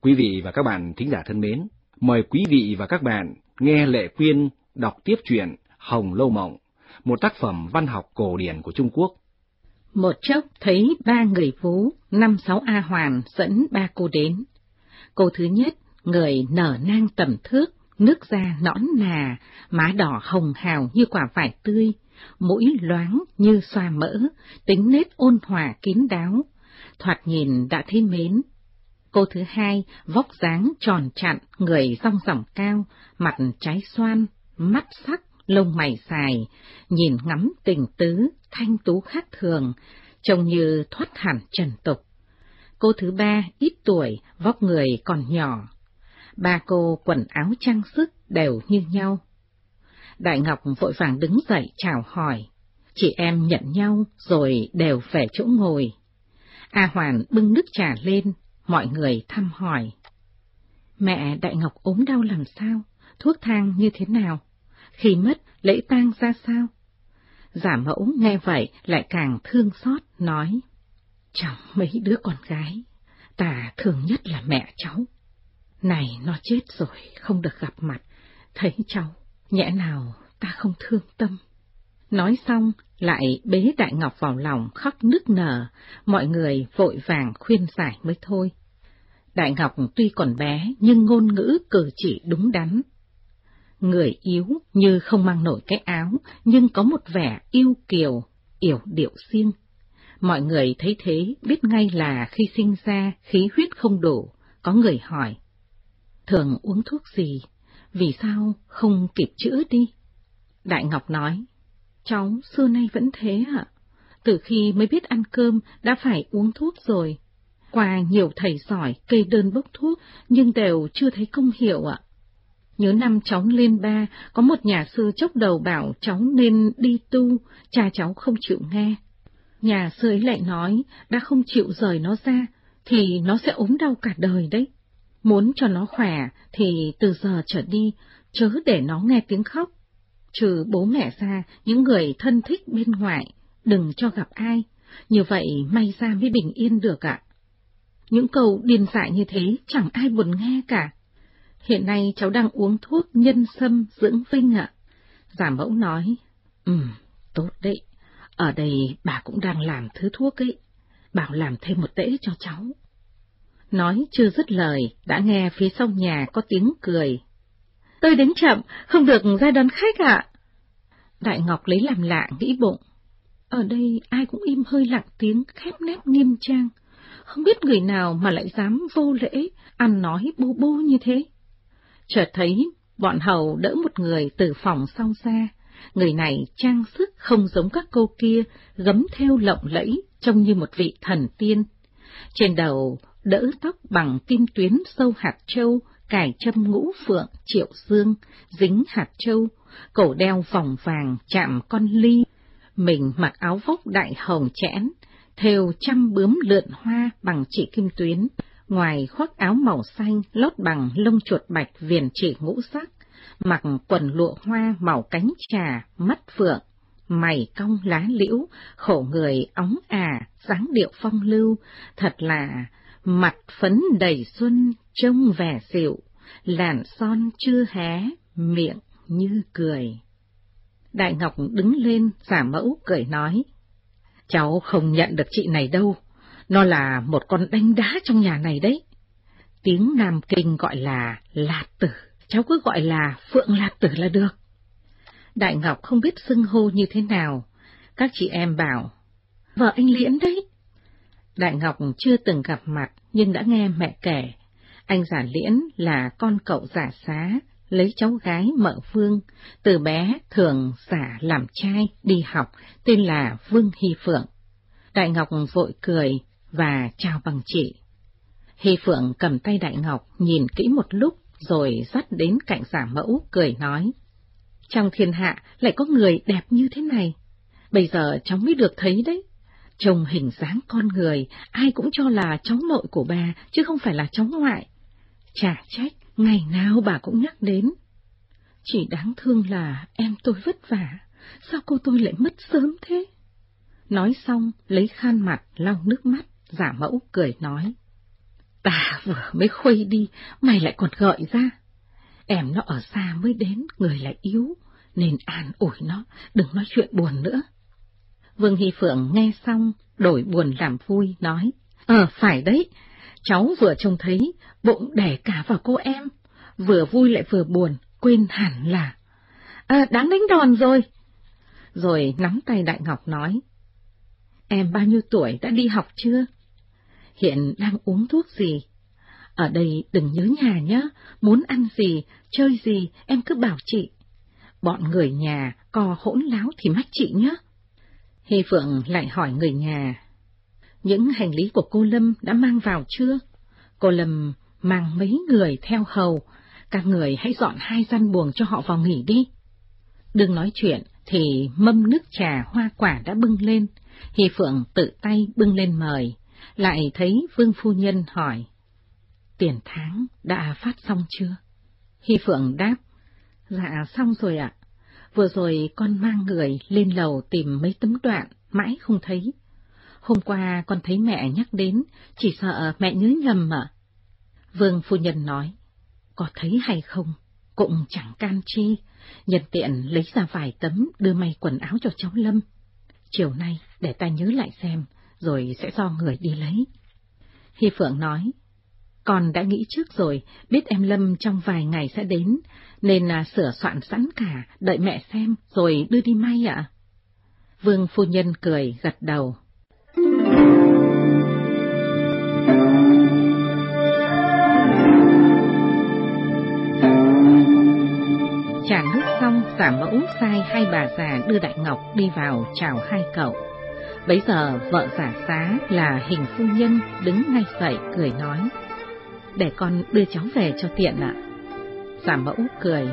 Quý vị và các bạn thính giả thân mến, mời quý vị và các bạn nghe Lệ Quyên đọc tiếp truyện Hồng Lâu Mộng, một tác phẩm văn học cổ điển của Trung Quốc. Một chốc thấy 3 người vú, 5-6 A Hoàn dẫn 3 cô đến. Cô thứ nhất, người nở nang tầm thước, nước da nõn nà, má đỏ hồng hào như quả vải tươi, mũi loáng như xoa mỡ, tính nết ôn hòa kín đáo, thoạt nhìn đã thấy mến. Cô thứ hai, vóc dáng tròn chặn, người rong ròng cao, mặt trái xoan, mắt sắc, lông mày dài, nhìn ngắm tình tứ, thanh tú khác thường, trông như thoát hẳn trần tục. Cô thứ ba, ít tuổi, vóc người còn nhỏ. 3 cô quần áo trang sức đều như nhau. Đại Ngọc vội vàng đứng dậy chào hỏi. Chị em nhận nhau rồi đều về chỗ ngồi. A Hoàn bưng nước trà lên, mọi người thăm hỏi. Mẹ Đại Ngọc ốm đau làm sao? Thuốc thang như thế nào? Khi mất, lễ tang ra sao? Giả Mẫu nghe vậy lại càng thương xót, nói. Chẳng mấy đứa con gái, ta thương nhất là mẹ cháu. Này nó chết rồi, không được gặp mặt, thấy cháu, nhẽ nào ta không thương tâm. Nói xong, lại bế Đại Ngọc vào lòng khóc nức nở, mọi người vội vàng khuyên giải mới thôi. Đại Ngọc tuy còn bé, nhưng ngôn ngữ cử chỉ đúng đắn. Người yếu như không mang nổi cái áo, nhưng có một vẻ yêu kiều, yểu điệu riêng. Mọi người thấy thế biết ngay là khi sinh ra khí huyết không đủ, có người hỏi. Thường uống thuốc gì? Vì sao không kịp chữa đi? Đại Ngọc nói, cháu xưa nay vẫn thế ạ. Từ khi mới biết ăn cơm đã phải uống thuốc rồi. Qua nhiều thầy giỏi kê đơn bốc thuốc nhưng đều chưa thấy công hiệu ạ. Nhớ năm cháu lên 3, có một nhà sư chốc đầu bảo cháu nên đi tu, cha cháu không chịu nghe. Nhà sư ấy lại nói, đã không chịu rời nó ra, thì nó sẽ ốm đau cả đời đấy. Muốn cho nó khỏe thì từ giờ trở đi, chớ để nó nghe tiếng khóc. Trừ bố mẹ ra, những người thân thích bên ngoài, đừng cho gặp ai, như vậy may ra mới bình yên được ạ. Những câu điên dại như thế chẳng ai buồn nghe cả. Hiện nay cháu đang uống thuốc nhân sâm dưỡng vinh ạ. Giả Mẫu nói, tốt đấy, ở đây bà cũng đang làm thứ thuốc ấy, bảo làm thêm một tễ cho cháu. Nói chưa dứt lời, đã nghe phía sau nhà có tiếng cười. Tôi đến chậm, không được ra đón khách ạ. Đại Ngọc lấy làm lạ nghĩ bụng. Ở đây ai cũng im hơi lặng tiếng, khép nép nghiêm trang. Không biết người nào mà lại dám vô lễ, ăn nói bô bô như thế. Chợt thấy bọn hầu đỡ một người từ phòng sau ra. Người này trang sức không giống các cô kia, gấm thêu lộng lẫy, trông như một vị thần tiên. Trên đầu đỡ tóc bằng kim tuyến sâu hạt châu, cài châm ngũ phượng triệu dương, dính hạt châu, cổ đeo vòng vàng chạm con ly. Mình mặc áo vóc đại hồng chẽn, thêu trăm bướm lượn hoa bằng chỉ kim tuyến, ngoài khoác áo màu xanh lót bằng lông chuột bạch viền chỉ ngũ sắc, mặc quần lụa hoa màu cánh trà, mắt phượng, mày cong lá liễu, khổ người óng dáng điệu phong lưu, thật là mặt phấn đầy xuân, trông vẻ dịu, làn son chưa hé, miệng như cười. Đại Ngọc đứng lên, Giả Mẫu cười nói, cháu không nhận được chị này đâu, nó là một con đanh đá trong nhà này đấy. Tiếng Nam Kinh gọi là Lạt Tử, cháu cứ gọi là Phượng Lạt Tử là được. Đại Ngọc không biết xưng hô như thế nào, các chị em bảo, vợ anh Liễn đấy. Đại Ngọc chưa từng gặp mặt nhưng đã nghe mẹ kể, anh Giả Liễn là con cậu Giả Xá, lấy cháu gái Mợ Vương, từ bé thường giả làm trai đi học, tên là Vương Hy Phượng. Đại Ngọc vội cười và chào bằng chị. Hy Phượng cầm tay Đại Ngọc nhìn kỹ một lúc rồi dắt đến cạnh Giả Mẫu cười nói, trong thiên hạ lại có người đẹp như thế này, bây giờ cháu mới được thấy đấy. Trông hình dáng con người, ai cũng cho là cháu nội của bà, chứ không phải là cháu ngoại. Chả trách, ngày nào bà cũng nhắc đến. Chỉ đáng thương là em tôi vất vả, sao cô tôi lại mất sớm thế? Nói xong, lấy khăn mặt lau nước mắt, Giả Mẫu cười nói. Ta vừa mới khuây đi, mày lại còn gợi ra. Em nó ở xa mới đến, người lại yếu, nên an ủi nó, đừng nói chuyện buồn nữa. Vương Hy Phượng nghe xong, đổi buồn làm vui, nói, phải đấy, cháu vừa trông thấy, bụng đẻ cả vào cô em, vừa vui lại vừa buồn, quên hẳn là, đáng đánh đòn rồi. Rồi nắm tay Đại Ngọc nói, em bao nhiêu tuổi, đã đi học chưa? Hiện đang uống thuốc gì? Ở đây đừng nhớ nhà nhé, muốn ăn gì, chơi gì, em cứ bảo chị. Bọn người nhà co hỗn láo thì mách chị nhé. Hy Phượng lại hỏi người nhà, những hành lý của cô Lâm đã mang vào chưa? Cô Lâm mang mấy người theo hầu, các người hãy dọn 2 gian buồng cho họ vào nghỉ đi. Đừng nói chuyện thì mâm nước trà hoa quả đã bưng lên, Hy Phượng tự tay bưng lên mời, lại thấy Vương phu nhân hỏi, tiền tháng đã phát xong chưa? Hy Phượng đáp, dạ xong rồi ạ. Vừa rồi con mang người lên lầu tìm mấy tấm đoạn, mãi không thấy. Hôm qua con thấy mẹ nhắc đến, chỉ sợ mẹ nhớ nhầm ạ. Vương phu nhân nói, có thấy hay không, cũng chẳng can chi, nhân tiện lấy ra vài tấm đưa may quần áo cho cháu Lâm. Chiều nay để ta nhớ lại xem, rồi sẽ do người đi lấy. Hy Phượng nói, con đã nghĩ trước rồi, biết em Lâm trong vài ngày sẽ đến, nên sửa soạn sẵn cả, đợi mẹ xem, rồi đưa đi may ạ. Vương phu nhân cười gật đầu. Trà nước xong, giả mẫu sai 2 bà già đưa Đại Ngọc đi vào chào 2 cậu. Bấy giờ vợ giả xá là Hình phu nhân đứng ngay dậy cười nói, để con đưa cháu về cho tiện ạ. Giả mẫu cười,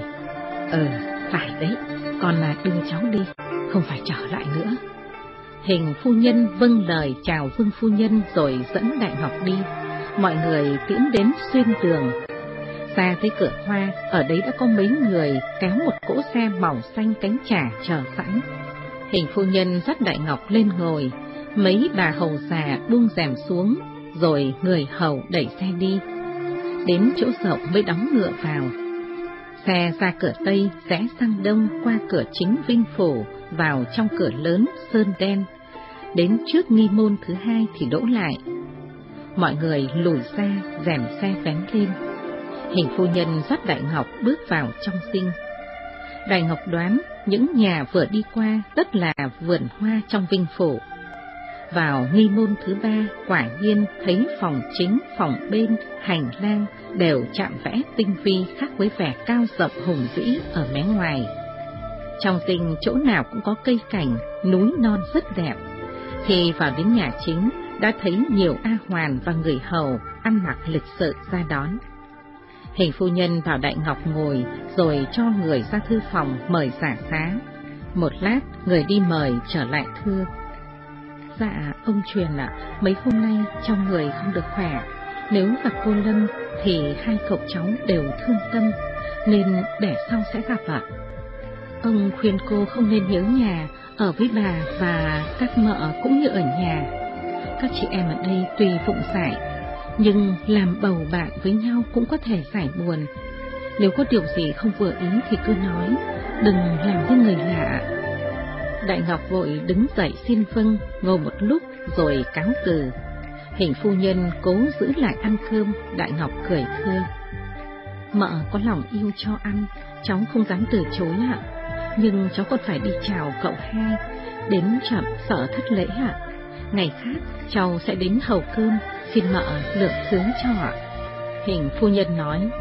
phải đấy, con đưa cháu đi, không phải trở lại nữa. Hình phu nhân vâng lời chào Vương phu nhân rồi dẫn Đại Ngọc đi. Mọi người tiễn đến xuyên tường. Xa tới cửa hoa, ở đấy đã có mấy người kéo một cỗ xe màu xanh cánh trà chờ sẵn. Hình phu nhân dắt Đại Ngọc lên ngồi, mấy bà hầu già buông rèm xuống, rồi người hầu đẩy xe đi. Đến chỗ rộng mới đóng ngựa vào. Xe ra cửa Tây, rẽ sang Đông qua cửa chính Vinh Phủ, vào trong cửa lớn sơn đen. Đến trước nghi môn thứ 2 thì đỗ lại. Mọi người lùi ra, rèm xe vén lên. Hình phu nhân dắt Đại Ngọc bước vào trong dinh. Đại Ngọc đoán những nhà vừa đi qua tất là vườn hoa trong Vinh Phủ. Vào nghi môn thứ 3, quả nhiên thấy phòng chính, phòng bên, hành lang đều chạm vẽ tinh vi khác với vẻ cao rộng hùng vĩ ở mé ngoài. Trong dinh chỗ nào cũng có cây cảnh, núi non rất đẹp. Khi vào đến nhà chính, đã thấy nhiều A Hoàn và người hầu ăn mặc lịch sự ra đón. Hình phu nhân vào Đại Ngọc ngồi, rồi cho người ra thư phòng mời giả xá. Một lát, người đi mời trở lại thưa, dạ, ông truyền ạ, mấy hôm nay trong người không được khỏe. Nếu gặp cô Lâm thì 2 cậu cháu đều thương tâm, nên để sau sẽ gặp ạ. Ông khuyên cô không nên nhớ nhà, ở với bà và các mợ cũng như ở nhà. Các chị em ở đây tuy vụng dại, nhưng làm bầu bạn với nhau cũng có thể giải buồn. Nếu có điều gì không vừa ý thì cứ nói, đừng làm như người lạ. Đại Ngọc vội đứng dậy xin vâng, ngồi một lúc rồi cáo từ. Hình phu nhân cố giữ lại ăn cơm. Đại Ngọc cười thưa, mợ có lòng yêu cho ăn, cháu không dám từ chối ạ. Nhưng cháu còn phải đi chào cậu hai, đến chậm sợ thất lễ ạ. Ngày khác cháu sẽ đến hầu cơm, xin mợ lượng thứ cho ạ. Hình phu nhân nói,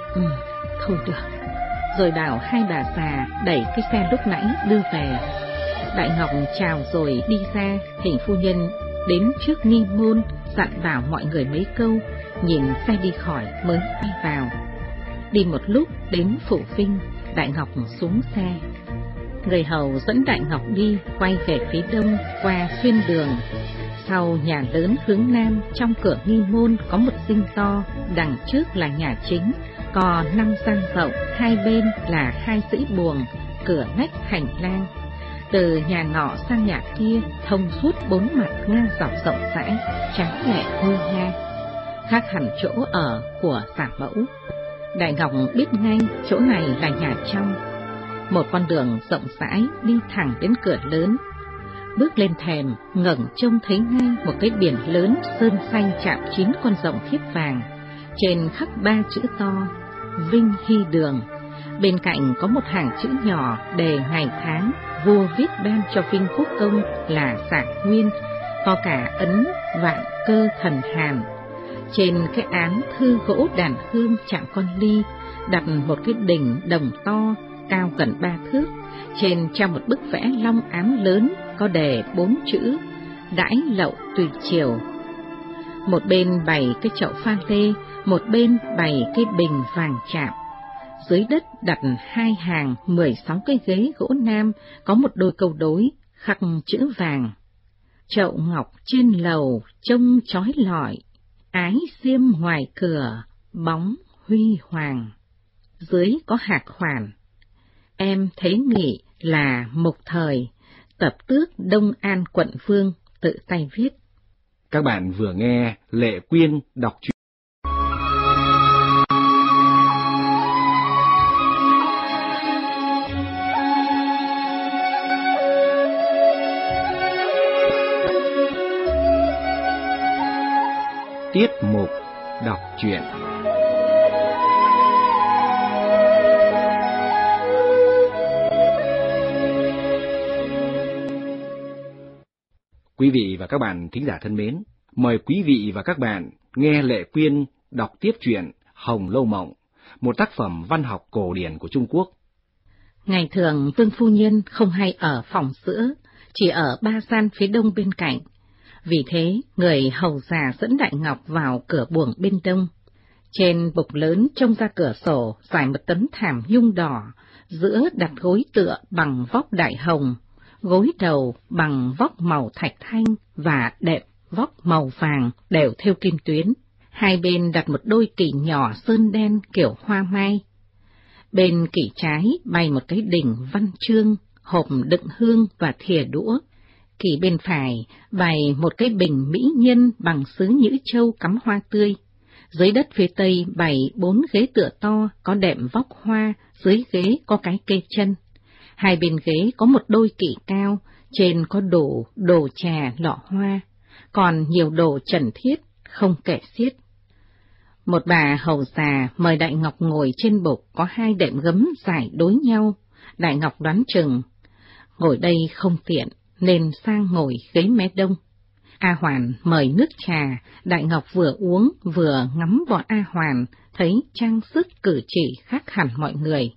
thôi được. Rồi bảo 2 bà già đẩy cái xe lúc nãy đưa về. Đại Ngọc chào rồi đi ra. Hình phu nhân đến trước nghi môn, dặn bảo mọi người mấy câu, nhìn xe đi khỏi mới quay vào. Đi một lúc đến Phủ Vinh, Đại Ngọc xuống xe. Người hầu dẫn Đại Ngọc đi, quay về phía đông qua xuyên đường. Sau nhà lớn hướng nam, trong cửa nghi môn có một dinh to, đằng trước là nhà chính, có 5 gian rộng, 2 bên là 2 dãy buồng, cửa nách hành lang. Từ nhà nọ sang nhà kia thông suốt 4 mặt ngang dọc rộng rãi, tráng lệ nguy nga. khác hẳn chỗ ở của giả mẫu. Đại Ngọc biết ngay chỗ này là nhà trong. Một con đường rộng rãi đi thẳng đến cửa lớn. Bước lên thềm, ngẩng trông thấy ngay một cái biển lớn sơn xanh chạm 9 con rồng thiếp vàng, trên khắc 3 chữ to: Vinh Hy Đường. Bên cạnh có một hàng chữ nhỏ đề ngày tháng vua viết ban cho Vinh Quốc Công là Giả Nguyên, có cả ấn Vạn Cơ Thần Hàn. Trên cái án thư gỗ đàn hương chạm con ly đặt một cái đỉnh đồng to cao gần 3 thước, trên treo một bức vẽ long ám lớn có đề 4 chữ: Đãi Lậu Tùy Chiều. Một bên bày cái chậu pha lê, một bên bày cái bình vàng chạm. Dưới đất đặt 2 hàng 16 cái ghế gỗ nam có một đôi câu đối khắc chữ vàng: Chậu ngọc trên lầu trông chói lọi, ái xiêm ngoài cửa bóng huy hoàng. Dưới có hạc khoản: Em thấy nghị là Mục Thời, tập tước Đông An quận vương, tự tay viết. Các bạn vừa nghe Lệ Quyên đọc truyện. Tiết mục đọc truyện. Quý vị và các bạn thính giả thân mến, mời quý vị và các bạn nghe Lệ Quyên đọc tiếp truyện Hồng Lâu Mộng, một tác phẩm văn học cổ điển của Trung Quốc. Ngày thường Vương phu nhân không hay ở phòng sữa, chỉ ở 3 gian phía đông bên cạnh. Vì thế, người hầu già dẫn Đại Ngọc vào cửa buồng bên đông. Trên bục lớn trông ra cửa sổ trải một tấm thảm nhung đỏ, giữa đặt gối tựa bằng vóc đại hồng, gối đầu bằng vóc màu thạch thanh và đệm vóc màu vàng đều thêu kim tuyến. Hai bên đặt một đôi kỷ nhỏ sơn đen kiểu hoa mai. Bên kỷ trái bày một cái đỉnh văn chương, hộp đựng hương và thìa đũa. Kỷ bên phải bày một cái bình mỹ nhân bằng sứ nhữ châu cắm hoa tươi. Dưới đất phía tây bày 4 ghế tựa to có đệm vóc hoa, dưới ghế có cái kê chân. Hai bên ghế có một đôi kỷ cao, trên có đồ trà lọ hoa, còn nhiều đồ trần thiết không kể xiết. Một bà hầu già mời Đại Ngọc ngồi trên bục có 2 đệm gấm dài đối nhau. Đại Ngọc đoán chừng ngồi đây không tiện nên sang ngồi ghế mé đông. A Hoàn mời nước trà, Đại Ngọc vừa uống vừa ngắm bọn A Hoàn, thấy trang sức cử chỉ khác hẳn mọi người.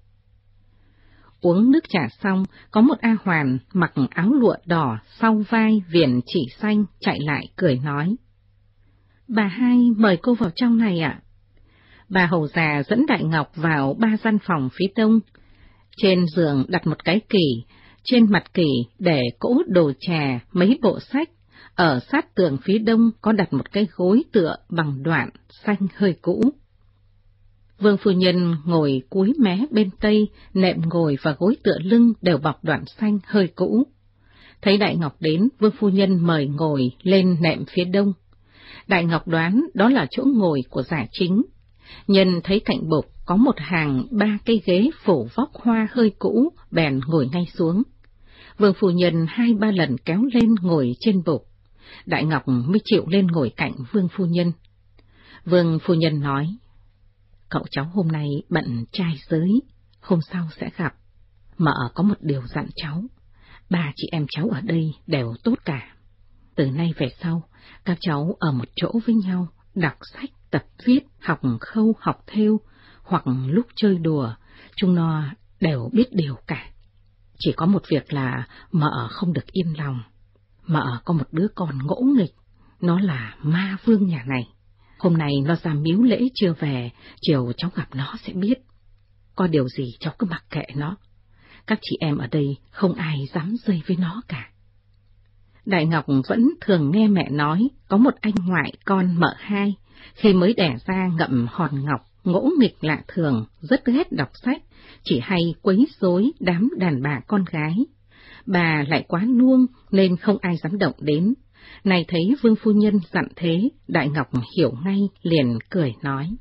Uống nước trà xong, có một A Hoàn mặc áo lụa đỏ, sau vai viền chỉ xanh chạy lại cười nói: Bà hai mời cô vào trong này ạ. Bà hầu già dẫn Đại Ngọc vào 3 gian phòng phía đông. Trên giường đặt một cái kỷ, trên mặt kỷ để cỗ đồ trà, mấy bộ sách. Ở sát tường phía đông có đặt một cái gối tựa bằng đoạn xanh hơi cũ. Vương phu nhân ngồi cuối mé bên tây, nệm ngồi và gối tựa lưng đều bọc đoạn xanh hơi cũ. Thấy Đại Ngọc đến, Vương phu nhân mời ngồi lên nệm phía đông. Đại Ngọc đoán đó là chỗ ngồi của giả chính. Nhân thấy cạnh bục có một hàng 3 cái ghế phủ vóc hoa hơi cũ, bèn ngồi ngay xuống. Vương phu nhân 2-3 lần kéo lên ngồi trên bục. Đại Ngọc mới chịu lên ngồi cạnh Vương phu nhân. Vương phu nhân nói: Cậu cháu hôm nay bận trai giới, hôm sau sẽ gặp. Mợ có một điều dặn cháu, 3 chị em cháu ở đây đều tốt cả. Từ nay về sau, các cháu ở một chỗ với nhau, đọc sách, tập viết, học khâu, học thêu, hoặc lúc chơi đùa, chúng nó đều biết điều cả. Chỉ có một việc là mợ không được yên lòng. Mợ có một đứa con ngỗ nghịch, nó là ma vương nhà này. Hôm nay nó ra miếu lễ chưa về, chiều cháu gặp nó sẽ biết. Có điều gì cháu cứ mặc kệ nó. Các chị em ở đây không ai dám dây với nó cả. Đại Ngọc vẫn thường nghe mẹ nói có một anh ngoại con mợ hai, khi mới đẻ ra ngậm hòn ngọc, ngỗ nghịch lạ thường, rất ghét đọc sách, chỉ hay quấy rối đám đàn bà con gái. Bà lại quá nuông nên không ai dám động đến. Này thấy Vương phu nhân dặn thế, Đại Ngọc hiểu ngay, liền cười nói.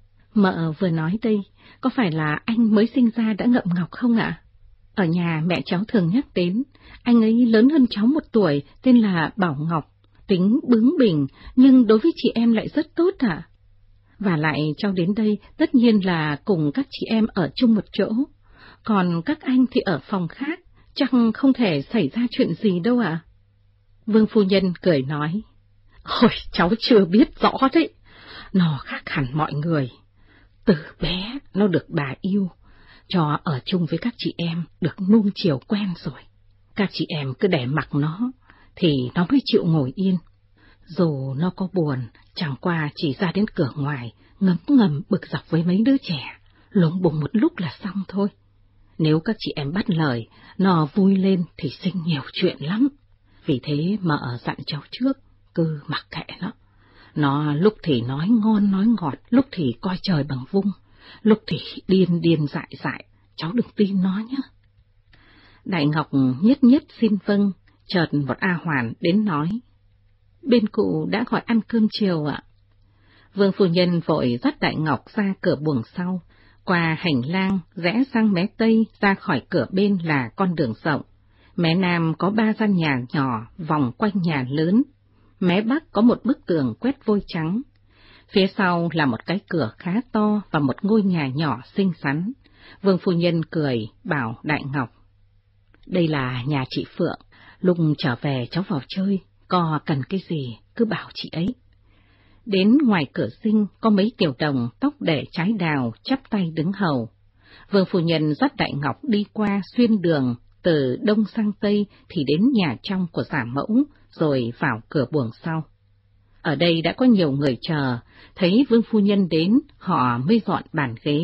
Mợ vừa nói đây, có phải là anh mới sinh ra đã ngậm ngọc không ạ? Ở nhà mẹ cháu thường nhắc đến, anh ấy lớn hơn cháu 1 tuổi, tên là Bảo Ngọc, tính bướng bỉnh, nhưng đối với chị em lại rất tốt ạ. Và lại cháu đến đây tất nhiên là cùng các chị em ở chung một chỗ, còn các anh thì ở phòng khác, chắc không thể xảy ra chuyện gì đâu ạ. Vương phu nhân cười nói, ôi cháu chưa biết rõ đấy, nó khác hẳn mọi người. Từ bé nó được bà yêu, cho ở chung với các chị em được nuông chiều quen rồi. Các chị em cứ để mặc nó, thì nó mới chịu ngồi yên. Dù nó có buồn, chẳng qua chỉ ra đến cửa ngoài, ngấm ngầm bực dọc với mấy đứa trẻ, lúng bùng một lúc là xong thôi. Nếu các chị em bắt lời, nó vui lên thì sinh nhiều chuyện lắm. Vì thế mợ dặn cháu trước, cứ mặc kệ nó. Nó lúc thì nói ngon nói ngọt, lúc thì coi trời bằng vung, lúc thì điên điên dại dại, cháu đừng tin nó nhé. Đại Ngọc nhất nhất xin vâng, chợt một A Hoàn đến nói, bên cụ đã gọi ăn cơm chiều ạ. Vương phu nhân vội dắt Đại Ngọc ra cửa buồng sau, qua hành lang, rẽ sang mé tây, ra khỏi cửa bên là con đường rộng. Mé nam có 3 gian nhà nhỏ vòng quanh nhà lớn, mé bắc có một bức tường quét vôi trắng. Phía sau là một cái cửa khá to và một ngôi nhà nhỏ xinh xắn. Vương phu nhân cười, bảo Đại Ngọc, đây là nhà chị Phượng, lúc trở về cháu vào chơi, có cần cái gì cứ bảo chị ấy. Đến ngoài cửa dinh có mấy tiểu đồng tóc để trái đào chắp tay đứng hầu. Vương phu nhân dắt Đại Ngọc đi qua xuyên đường, từ đông sang tây thì đến nhà trong của giả mẫu, rồi vào cửa buồng sau. Ở đây đã có nhiều người chờ, thấy Vương phu nhân đến, họ mới dọn bàn ghế.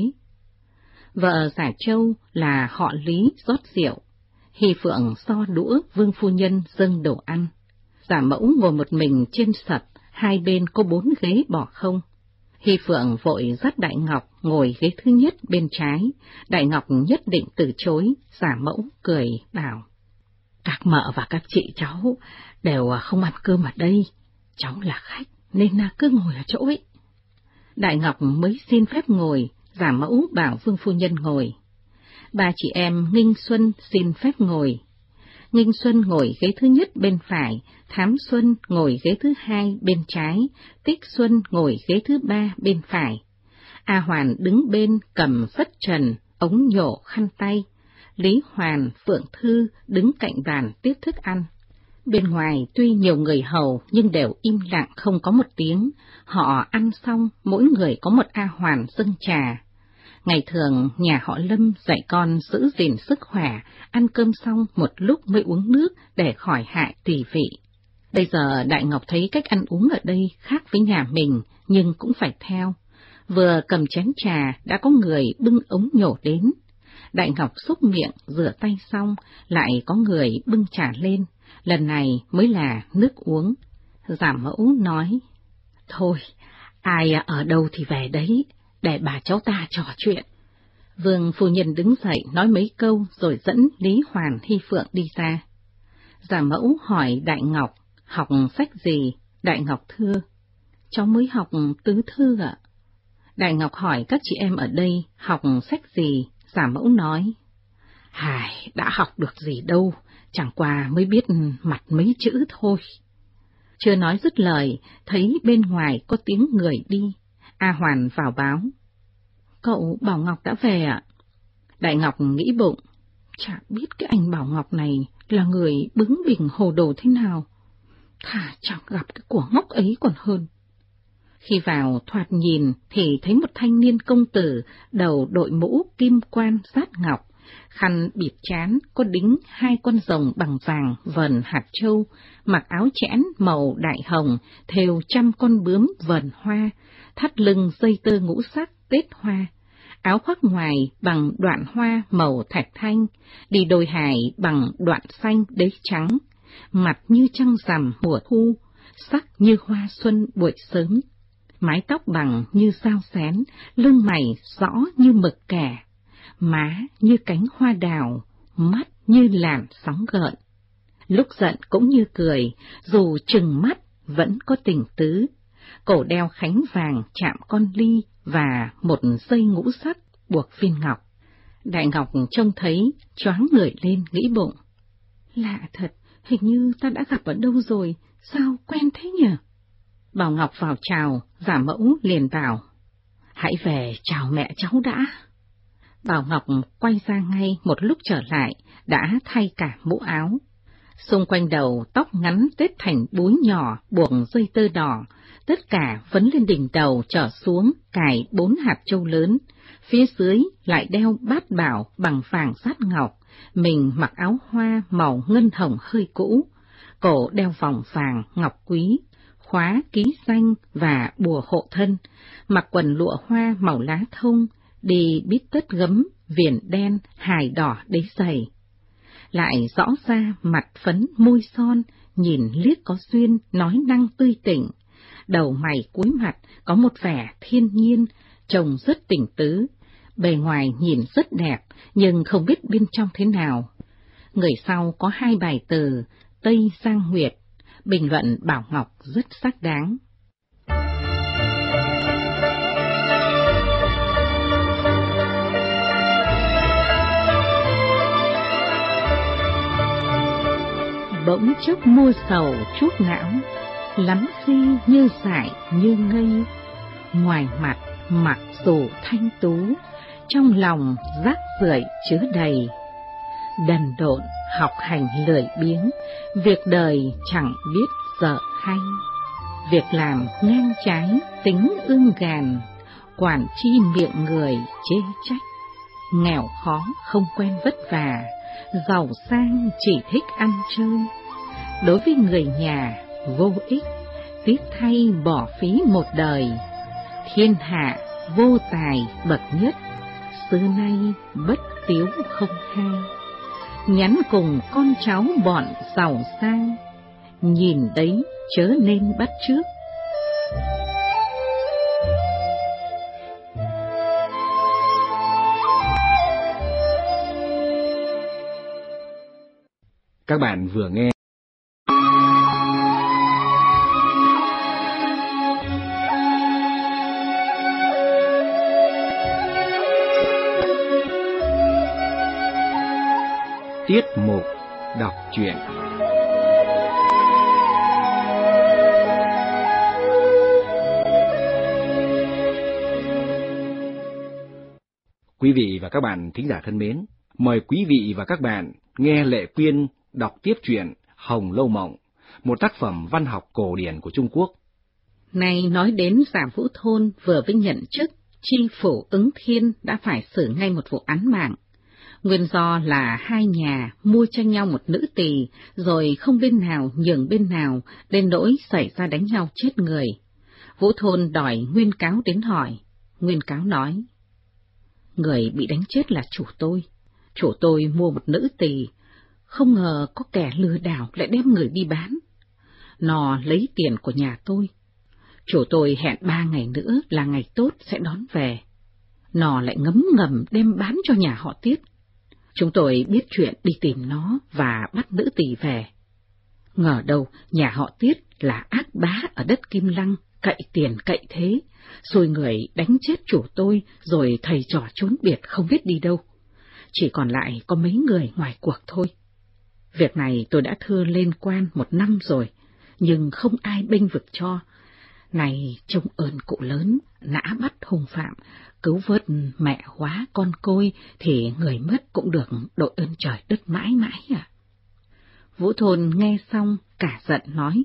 Vợ giả Châu là họ Lý rót rượu, Hy Phượng so đũa Vương phu nhân dâng đồ ăn. Giả mẫu ngồi một mình trên sập, hai bên có 4 ghế bỏ không. Hy Phượng vội dắt Đại Ngọc ngồi ghế thứ nhất bên trái, Đại Ngọc nhất định từ chối, giả mẫu cười bảo, các mợ và các chị cháu đều không ăn cơm ở đây, cháu là khách nên cứ ngồi ở chỗ ấy. Đại Ngọc mới xin phép ngồi, giả mẫu bảo Vương phu nhân ngồi. 3 chị em Nghinh Xuân xin phép ngồi. Nghinh Xuân ngồi ghế thứ nhất bên phải, Thám Xuân ngồi ghế thứ 2 bên trái, Tích Xuân ngồi ghế thứ 3 bên phải. A Hoàn đứng bên cầm phất trần, ống nhổ khăn tay. Lý Hoàn, Phượng Thư đứng cạnh bàn tiếp thức ăn. Bên ngoài tuy nhiều người hầu nhưng đều im lặng không có một tiếng. Họ ăn xong, mỗi người có một A Hoàn dâng trà. Ngày thường, nhà họ Lâm dạy con giữ gìn sức khỏe, ăn cơm xong một lúc mới uống nước để khỏi hại tỳ vị. Bây giờ Đại Ngọc thấy cách ăn uống ở đây khác với nhà mình, nhưng cũng phải theo. Vừa cầm chén trà, đã có người bưng ống nhổ đến. Đại Ngọc xúc miệng, rửa tay xong, lại có người bưng trà lên. Lần này mới là nước uống. Giả mẫu nói, thôi, ai ở đâu thì về đấy, để bà cháu ta trò chuyện. Vương phu nhân đứng dậy nói mấy câu rồi dẫn Lý Hoàn, Hy Phượng đi ra. Giả mẫu hỏi Đại Ngọc, học sách gì? Đại Ngọc thưa, cháu mới học tứ thư ạ. Đại Ngọc hỏi các chị em ở đây học sách gì? Giả mẫu nói, hài, đã học được gì đâu, chẳng qua mới biết mặt mấy chữ thôi. Chưa nói dứt lời, thấy bên ngoài có tiếng người đi. A Hoàn vào báo, cậu Bảo Ngọc đã về ạ. Đại Ngọc nghĩ bụng, chả biết cái anh Bảo Ngọc này là người bướng bỉnh hồ đồ thế nào, thà chẳng gặp cái của ngốc ấy còn hơn. Khi vào thoạt nhìn thì thấy một thanh niên công tử, đầu đội mũ kim quan sát ngọc, khăn bịt trán, có đính 2 con rồng bằng vàng vờn hạt châu, mặc áo chẽn màu đại hồng, thêu 100 con bướm vờn hoa, thắt lưng dây tơ ngũ sắc tết hoa, áo khoác ngoài bằng đoạn hoa màu thạch thanh, đi đôi hài bằng đoạn xanh đế trắng, mặt như trăng rằm mùa thu, sắc như hoa xuân buổi sớm, mái tóc bằng như sao xén, lưng mày rõ như mực kẻ, má như cánh hoa đào, mắt như làn sóng gợn. lúc giận cũng như cười, dù trừng mắt vẫn có tình tứ. Cổ đeo khánh vàng chạm con ly và một dây ngũ sắc buộc viên ngọc. Đại Ngọc trông thấy, choáng người lên nghĩ bụng. Lạ thật, hình như ta đã gặp ở đâu rồi, sao quen thế nhỉ? Bảo Ngọc vào chào, giả mẫu liền bảo. Hãy về chào mẹ cháu đã. Bảo Ngọc quay ra ngay, một lúc trở lại, đã thay cả mũ áo. Xung quanh đầu tóc ngắn tết thành búi nhỏ buộc dây tơ đỏ, tất cả vấn lên đỉnh đầu trở xuống cài 4 hạt châu lớn, phía dưới lại đeo bát bảo bằng vàng sát ngọc, mình mặc áo hoa màu ngân hồng hơi cũ, cổ đeo vòng vàng ngọc quý, khóa ký xanh và bùa hộ thân, mặc quần lụa hoa màu lá thông, đi bít tất gấm, viền đen, hài đỏ đế giày. Lại rõ ra mặt phấn môi son, nhìn liếc có duyên, nói năng tươi tỉnh. Đầu mày cuối mặt có một vẻ thiên nhiên, trông rất tỉnh tứ. Bề ngoài nhìn rất đẹp, nhưng không biết bên trong thế nào. Người sau có 2 bài từ, Tây Giang Nguyệt, bình luận Bảo Ngọc rất xác đáng. Bỗng chốc mua sầu chuốc não, lắm khi như dại như ngây. Ngoài mặt mặc dù thanh tú, trong lòng rác rưởi chứa đầy. Đần độn học hành lười biếng, việc đời chẳng biết dở hay. Việc làm ngang trái tính ương gàn, quản chi miệng người chê trách. Nghèo khó không quen vất vả, giàu sang chỉ thích ăn chơi. Đối với người nhà vô ích, tiếc thay bỏ phí một đời. Thiên hạ vô tài bậc nhất, xưa nay bất tiếu không hai. Nhắn cùng con cháu bọn giàu sang, nhìn đấy chớ nên bắt chước. Các bạn vừa nghe tiết mục đọc truyện. Quý vị và các bạn thính giả thân mến, mời quý vị và các bạn nghe Lệ Quyên đọc tiếp truyện Hồng Lâu Mộng, một tác phẩm văn học cổ điển của Trung Quốc. Nay nói đến Giả Vũ Thôn vừa mới nhận chức chi phủ Ứng Thiên đã phải xử ngay một vụ án mạng. Nguyên do là 2 nhà mua cho nhau một nữ tỳ, rồi không bên nào nhường bên nào, đến nỗi xảy ra đánh nhau chết người. Vũ Thôn đòi nguyên cáo đến hỏi. Nguyên cáo nói: Người bị đánh chết là chủ tôi. Chủ tôi mua một nữ tỳ, không ngờ có kẻ lừa đảo lại đem người đi bán. Nó lấy tiền của nhà tôi. Chủ tôi hẹn 3 ngày nữa là ngày tốt sẽ đón về. Nó lại ngấm ngầm đem bán cho nhà họ Tiết. Chúng tôi biết chuyện đi tìm nó và bắt nữ tỳ về. Ngờ đâu nhà họ Tiết là ác bá ở đất Kim Lăng, cậy tiền cậy thế, xui người đánh chết chủ tôi rồi thầy trò trốn biệt không biết đi đâu. Chỉ còn lại có mấy người ngoài cuộc thôi. Việc này tôi đã thưa lên quan 1 năm rồi, nhưng không ai bênh vực cho. Này trông ơn cụ lớn, nã bắt hung phạm, cứu vớt mẹ hóa con côi thì người mất cũng được đội ơn trời đất mãi mãi à. Vũ Thôn nghe xong cả giận nói: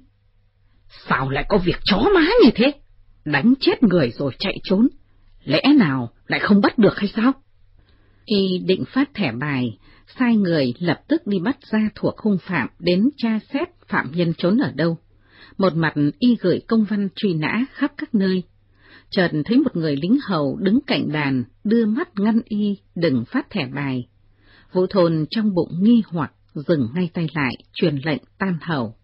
Sao lại có việc chó má như thế? Đánh chết người rồi chạy trốn, lẽ nào lại không bắt được hay sao? Y định phát thẻ bài, sai người lập tức đi bắt ra thuộc hung phạm đến tra xét phạm nhân trốn ở đâu. Một mặt y gửi công văn truy nã khắp các nơi. Chợt thấy một người lính hầu đứng cạnh bàn, đưa mắt ngăn y đừng phát thẻ bài. Vũ Thôn trong bụng nghi hoặc, dừng ngay tay lại, truyền lệnh tan hầu.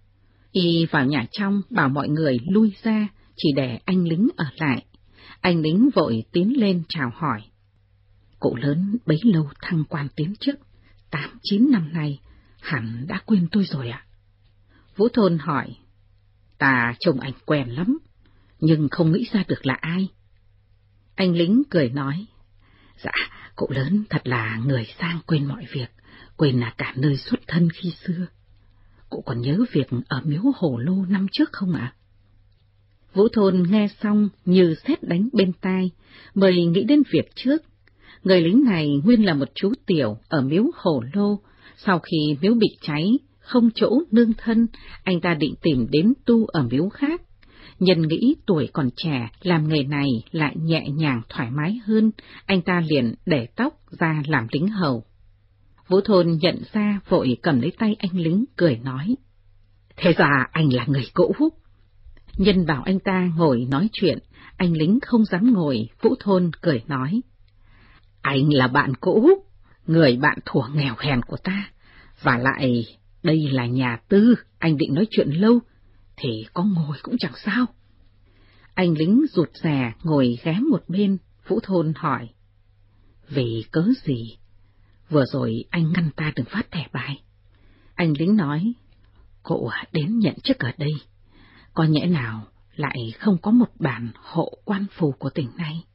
Y vào nhà trong bảo mọi người lui ra, chỉ để anh lính ở lại. Anh lính vội tiến lên chào hỏi. Cụ lớn bấy lâu thăng quan tiến chức, 8-9 năm nay, hẳn đã quên tôi rồi ạ. Vũ Thôn hỏi, ta trông anh quen lắm, nhưng không nghĩ ra được là ai. Anh lính cười nói, dạ, cụ lớn thật là người sang quên mọi việc, quên là cả nơi xuất thân khi xưa. Cụ còn nhớ việc ở miếu Hồ Lô năm trước không ạ? Vũ Thôn nghe xong như sét đánh bên tai, mới nghĩ đến việc trước. Người lính này nguyên là một chú tiểu ở miếu Hồ Lô, sau khi miếu bị cháy, không chỗ nương thân, anh ta định tìm đến tu ở miếu khác. Nhân nghĩ tuổi còn trẻ, làm nghề này lại nhẹ nhàng thoải mái hơn, anh ta liền để tóc ra làm lính hầu. Vũ Thôn nhận ra vội cầm lấy tay anh lính cười nói, thế ra anh là người cũ. Nhân bảo anh ta ngồi nói chuyện, anh lính không dám ngồi, Vũ Thôn cười nói, anh là bạn cũ, người bạn thuở nghèo hèn của ta, và lại đây là nhà tư, anh định nói chuyện lâu, thì có ngồi cũng chẳng sao. Anh lính rụt rè ngồi ghé một bên, Vũ Thôn hỏi, vì cớ gì? Vừa rồi anh ngăn ta đừng phát thẻ bài. Anh lính nói, cụ đến nhận chức ở đây, có nhẽ nào lại không có một bản hộ quan phù của tỉnh này?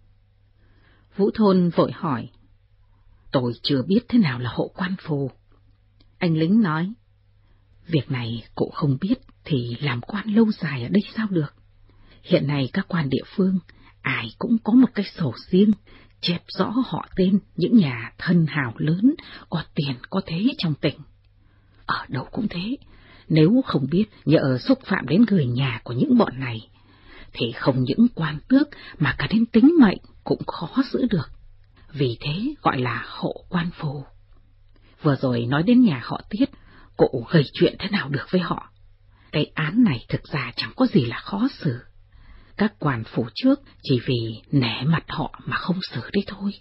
Vũ Thôn vội hỏi, tôi chưa biết thế nào là hộ quan phù. Anh lính nói, việc này cụ không biết thì làm quan lâu dài ở đây sao được? Hiện nay các quan địa phương, ai cũng có một cái sổ riêng, chép rõ họ tên những nhà thân hào lớn, có tiền có thế trong tỉnh. Ở đâu cũng thế, nếu không biết nhỡ xúc phạm đến người nhà của những bọn này, thì không những quan tước mà cả đến tính mệnh cũng khó giữ được. Vì thế gọi là hộ quan phù. Vừa rồi nói đến nhà họ Tiết, cụ gây chuyện thế nào được với họ? Cái án này thực ra chẳng có gì là khó xử. Các quan phủ trước chỉ vì nể mặt họ mà không xử đấy thôi.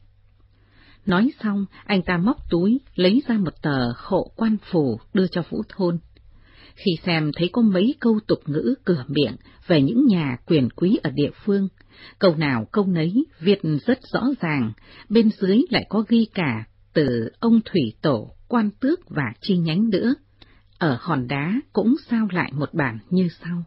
Nói xong, anh ta móc túi, lấy ra một tờ hộ quan phù đưa cho Vũ Thôn. Khi xem thấy có mấy câu tục ngữ cửa miệng về những nhà quyền quý ở địa phương, câu nào câu nấy viết rất rõ ràng, bên dưới lại có ghi cả từ ông thủy tổ, quan tước và chi nhánh nữa. Ở hòn đá cũng sao lại một bản như sau.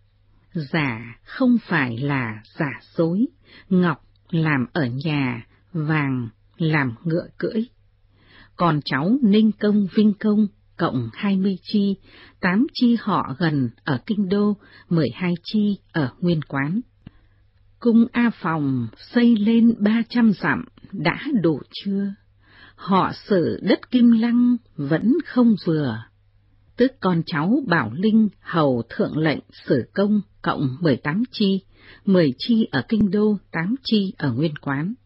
Giả không phải là giả dối, ngọc làm ở nhà, vàng làm ngựa cưỡi. Còn cháu Ninh Công Vinh Công cộng 20 chi, 8 chi họ gần ở Kinh Đô, 12 chi ở Nguyên Quán. Cung A Phòng xây lên 300 dặm, đã đủ chưa? Họ xử đất Kim Lăng vẫn không vừa. Tức con cháu Bảo Linh hầu thượng lệnh Sử Công cộng 18 chi, 10 chi ở Kinh Đô, 8 chi ở Nguyên Quán.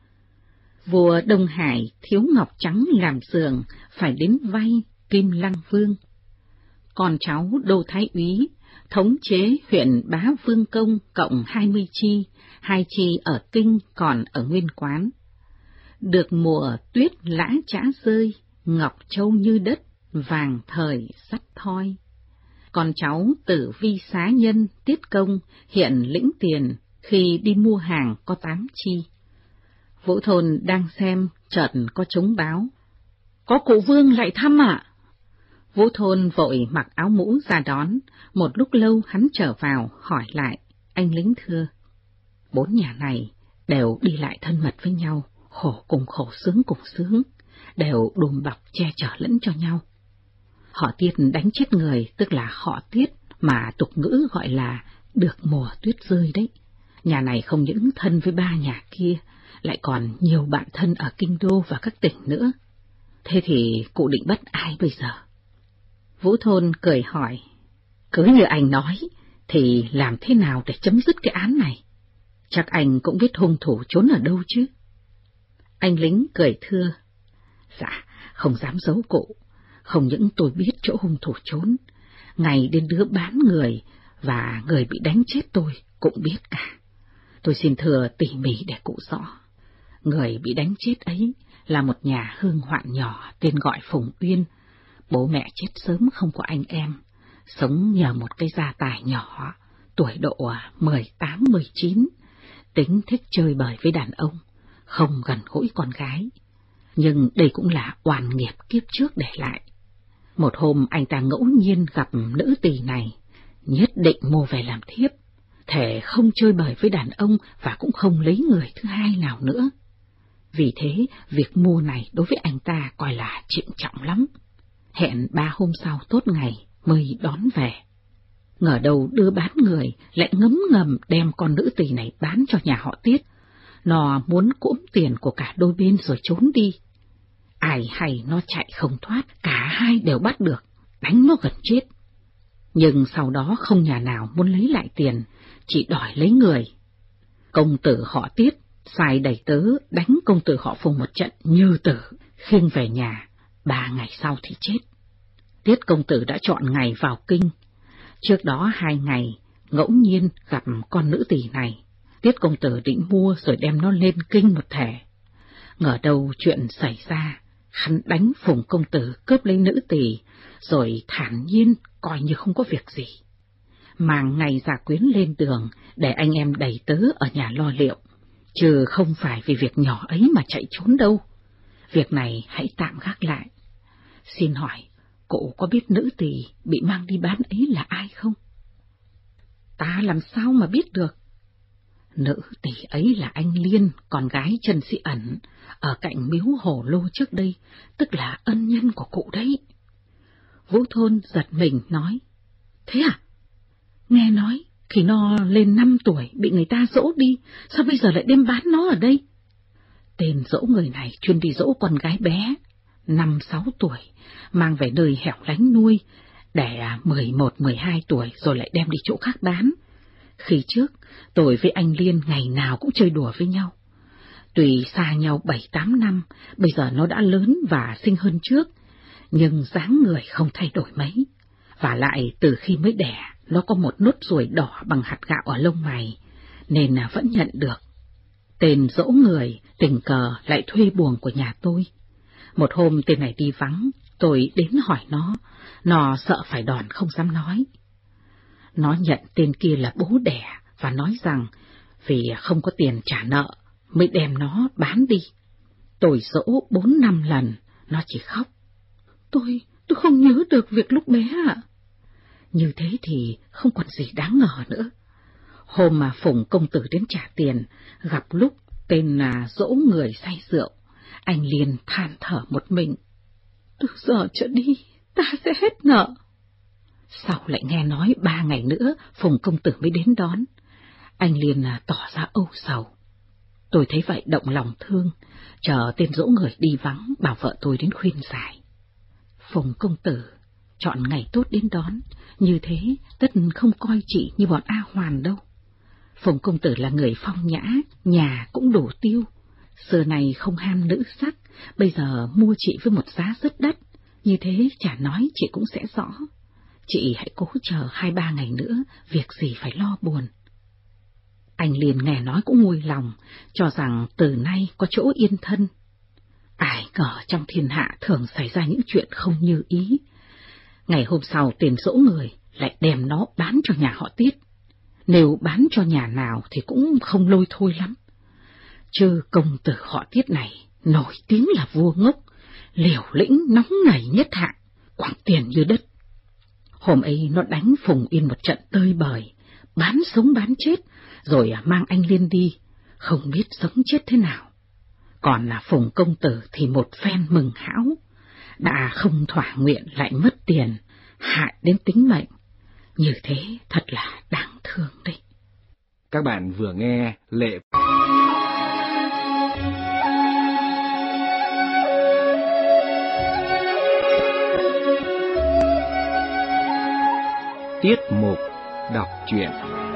Vua Đông Hải thiếu ngọc trắng làm giường, phải đến vay Kim Lăng Vương. Con cháu Đô Thái Úy thống chế huyện Bá Vương Công cộng 20 chi, 2 chi ở Kinh còn ở Nguyên Quán. Được mùa tuyết lã chã rơi, ngọc châu như đất, vàng thời sắt thoi. Con cháu Tử Vi Xá Nhân Tiết Công hiện lĩnh tiền, khi đi mua hàng có 8 chi. Vũ Thôn đang xem, chợt có trống báo. Có cụ Vương lại thăm ạ. Vũ Thôn vội mặc áo mũ ra đón, một lúc lâu hắn trở vào, hỏi lại, anh lính thưa. 4 nhà này đều đi lại thân mật với nhau, khổ cùng khổ sướng cùng sướng, đều đùm bọc che chở lẫn cho nhau. Họ Tiết đánh chết người, tức là họ Tiết, mà tục ngữ gọi là được mùa tuyết rơi đấy. Nhà này không những thân với 3 nhà kia, lại còn nhiều bạn thân ở Kinh Đô và các tỉnh nữa. Thế thì cụ định bắt ai bây giờ? Vũ Thôn cười hỏi, cứ như anh nói, thì làm thế nào để chấm dứt cái án này? Chắc anh cũng biết hung thủ trốn ở đâu chứ? Anh lính cười thưa, dạ, không dám giấu cụ. Không những tôi biết chỗ hung thủ trốn, ngày đến đứa bán người và người bị đánh chết tôi cũng biết cả. Tôi xin thưa tỉ mỉ để cụ rõ. Người bị đánh chết ấy là một nhà hương hoạn nhỏ tên gọi Phùng Uyên. Bố mẹ chết sớm không có anh em, sống nhờ một cái gia tài nhỏ, tuổi độ 18-19, tính thích chơi bời với đàn ông, không gần gũi con gái. Nhưng đây cũng là oan nghiệp kiếp trước để lại. Một hôm anh ta ngẫu nhiên gặp nữ tỳ này, nhất định mua về làm thiếp, thể không chơi bời với đàn ông và cũng không lấy người thứ hai nào nữa. Vì thế, việc mua này đối với anh ta coi là trịnh trọng lắm. Hẹn 3 hôm sau tốt ngày mới đón về. Ngờ đâu đưa bán người lại ngấm ngầm đem con nữ tỳ này bán cho nhà họ Tiết. Nó muốn cũm tiền của cả đôi bên rồi trốn đi. Ai hay nó chạy không thoát, cả hai đều bắt được, đánh nó gần chết. Nhưng sau đó không nhà nào muốn lấy lại tiền, chỉ đòi lấy người. Công tử họ Tiết sai đầy tớ đánh công tử họ Phùng một trận như tử, khiêng về nhà, 3 ngày sau thì chết. Tiết công tử đã chọn ngày vào kinh. Trước đó 2 ngày, ngẫu nhiên gặp con nữ tỳ này. Tiết công tử định mua rồi đem nó lên kinh một thể. Ngờ đâu chuyện xảy ra, hắn đánh Phùng công tử cướp lấy nữ tỳ, rồi thản nhiên coi như không có việc gì. Mang ngày Gia Quyến lên đường để anh em đầy tớ ở nhà lo liệu, chứ không phải vì việc nhỏ ấy mà chạy trốn đâu. Việc này hãy tạm gác lại. Xin hỏi, cụ có biết nữ tỳ bị mang đi bán ấy là ai không? Ta làm sao mà biết được? Nữ tỳ ấy là anh Liên, con gái Trần Sĩ Ẩn, ở cạnh miếu Hồ Lô trước đây, tức là ân nhân của cụ đấy. Vũ Thôn giật mình nói, thế à? Nghe nói, khi nó lên 5 tuổi bị người ta dỗ đi, sao bây giờ lại đem bán nó ở đây? Tên dỗ người này chuyên đi dỗ con gái bé, 5-6 tuổi, mang về nơi hẻo lánh nuôi, để 11-12 tuổi rồi lại đem đi chỗ khác bán. Khi trước, tôi với anh Liên ngày nào cũng chơi đùa với nhau. Tuy xa nhau 7-8 năm, bây giờ nó đã lớn và xinh hơn trước, nhưng dáng người không thay đổi mấy. Và lại từ khi mới đẻ, nó có một nốt ruồi đỏ bằng hạt gạo ở lông mày, nên vẫn nhận được. Tên dỗ người tình cờ lại thuê buồng của nhà tôi. Một hôm tên này đi vắng, tôi đến hỏi nó sợ phải đòn không dám nói. Nó nhận tên kia là bố đẻ và nói rằng vì không có tiền trả nợ mới đem nó bán đi. Tôi dỗ 4-5 lần, nó chỉ khóc. Tôi không nhớ được việc lúc bé ạ. Như thế thì không còn gì đáng ngờ nữa. Hôm mà Phùng công tử đến trả tiền, gặp lúc tên dỗ người say rượu, anh liền than thở một mình. Từ giờ trở đi, ta sẽ hết nợ. Sau lại nghe nói 3 ngày nữa, Phùng công tử mới đến đón. Anh liền tỏ ra âu sầu. Tôi thấy vậy động lòng thương, chờ tên dỗ người đi vắng, bảo vợ tôi đến khuyên giải. Phùng công tử chọn ngày tốt đến đón, như thế tất không coi chị như bọn A Hoàn đâu. Phùng công tử là người phong nhã, nhà cũng đủ tiêu, xưa này không ham nữ sắc, bây giờ mua chị với một giá rất đắt, như thế chả nói chị cũng sẽ rõ. Chị hãy cố chờ 2-3 ngày nữa, việc gì phải lo buồn. Anh liền nghe nói cũng nguôi lòng, cho rằng từ nay có chỗ yên thân. Ai ngờ trong thiên hạ thường xảy ra những chuyện không như ý. Ngày hôm sau tiền dỗ người lại đem nó bán cho nhà họ Tiết. Nếu bán cho nhà nào thì cũng không lôi thôi lắm. Chứ công tử họ Tiết này nổi tiếng là vua ngốc, liều lĩnh nóng nảy nhất hạng, quẳng tiền như đất. Hôm ấy nó đánh Phùng Yên một trận tơi bời, bán sống bán chết, rồi mang anh Liên đi, không biết sống chết thế nào. Còn là Phùng công tử thì một phen mừng hão, đã không thỏa nguyện lại mất tiền, hại đến tính mệnh. Như thế thật là đáng thương đấy. Các bạn vừa nghe Lệ Tiết mục đọc truyện.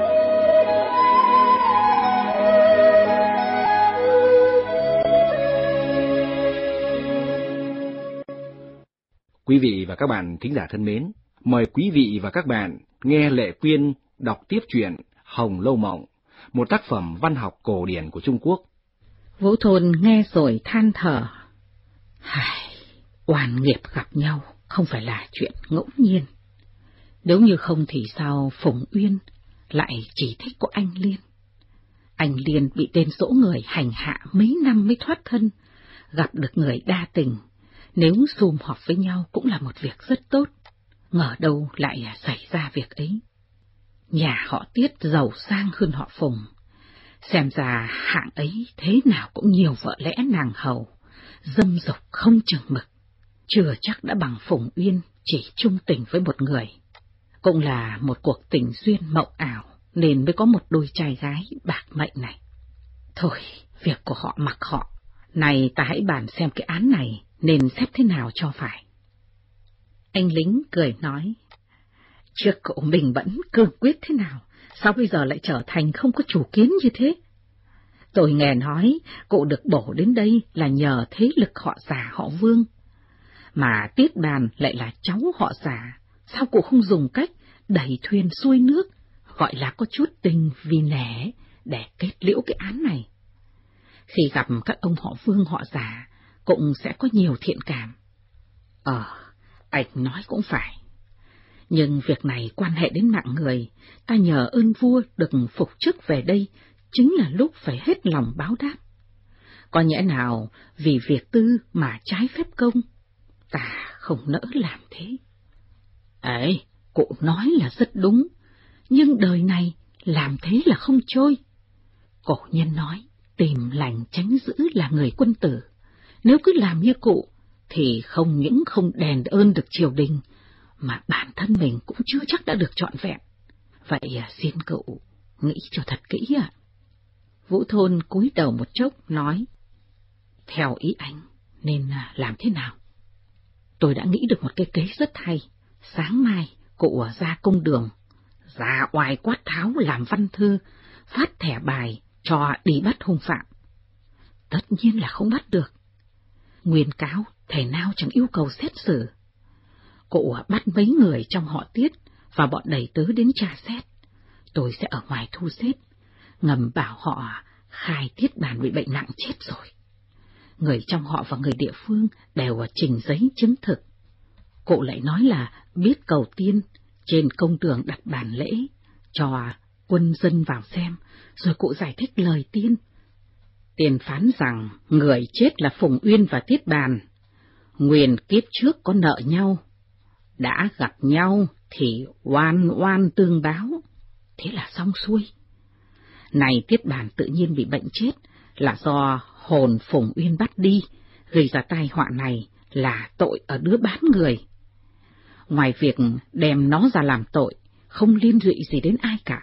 Quý vị và các bạn thính giả thân mến, mời quý vị và các bạn nghe Lệ Quyên đọc tiếp truyện Hồng Lâu Mộng, một tác phẩm văn học cổ điển của Trung Quốc. Vũ Thôn nghe rồi than thở. Oan nghiệp gặp nhau không phải là chuyện ngẫu nhiên. Nếu như không thì sao Phùng Uyên lại chỉ thích của anh Liên? Anh Liên bị tên dỗ người hành hạ mấy năm mới thoát thân, gặp được người đa tình, Nếu sum họp với nhau cũng là một việc rất tốt, ngờ đâu lại xảy ra việc ấy. Nhà họ Tiết giàu sang hơn họ Phùng, xem ra hạng ấy thế nào cũng nhiều vợ lẽ nàng hầu, dâm dục không chừng mực, chưa chắc đã bằng Phùng Uyên chỉ trung tình với một người. Cũng là một cuộc tình duyên mộng ảo nên mới có một đôi trai gái bạc mệnh này. Thôi, việc của họ mặc họ, này ta hãy bàn xem cái án này nên xét thế nào cho phải. Anh lính cười nói, trước cậu mình vẫn cương quyết thế nào, sao bây giờ lại trở thành không có chủ kiến như thế? Tôi nghe nói cụ được bổ đến đây là nhờ thế lực họ Giả họ Vương, mà Tiết Bàn lại là cháu họ Giả, sao cụ không dùng cách đẩy thuyền xuôi nước, gọi là có chút tình vì nể để kết liễu cái án này? Khi gặp các ông họ Vương họ Giả, cũng sẽ có nhiều thiện cảm. Anh nói cũng phải. Nhưng việc này quan hệ đến mạng người, ta nhờ ơn vua được phục chức về đây, chính là lúc phải hết lòng báo đáp. Có nhẽ nào vì việc tư mà trái phép công, ta không nỡ làm thế. Ấy, cụ nói là rất đúng, nhưng đời này làm thế là không trôi. Cổ nhân nói, tìm lành tránh dữ là người quân tử. Nếu cứ làm như cụ, thì không những không đền ơn được triều đình, mà bản thân mình cũng chưa chắc đã được trọn vẹn. Vậy xin cậu nghĩ cho thật kỹ ạ. Vũ Thôn cúi đầu một chốc nói, theo ý anh nên làm thế nào? Tôi đã nghĩ được một cái kế rất hay. Sáng mai cụ ra công đường, ra oai quát tháo làm văn thư, phát thẻ bài cho đi bắt hung phạm. Tất nhiên là không bắt được. Nguyên cáo thể nào chẳng yêu cầu xét xử. Cụ bắt mấy người trong họ Tiết và bọn đầy tớ đến tra xét. Tôi sẽ ở ngoài thu xếp, ngầm bảo họ khai Tiết Bàn bị bệnh nặng chết rồi. Người trong họ và người địa phương đều trình giấy chứng thực. Cụ lại nói là biết cầu tiên, trên công đường đặt bàn lễ, cho quân dân vào xem, rồi cụ giải thích lời tiên. Tiền phán rằng người chết là Phùng Uyên và Tiết Bàn, nguyền kiếp trước có nợ nhau, đã gặp nhau thì oan oan tương báo, thế là xong xuôi. Này Tiết Bàn tự nhiên bị bệnh chết là do hồn Phùng Uyên bắt đi, gây ra tai họa này là tội ở đứa bán người. Ngoài việc đem nó ra làm tội, không liên lụy gì đến ai cả.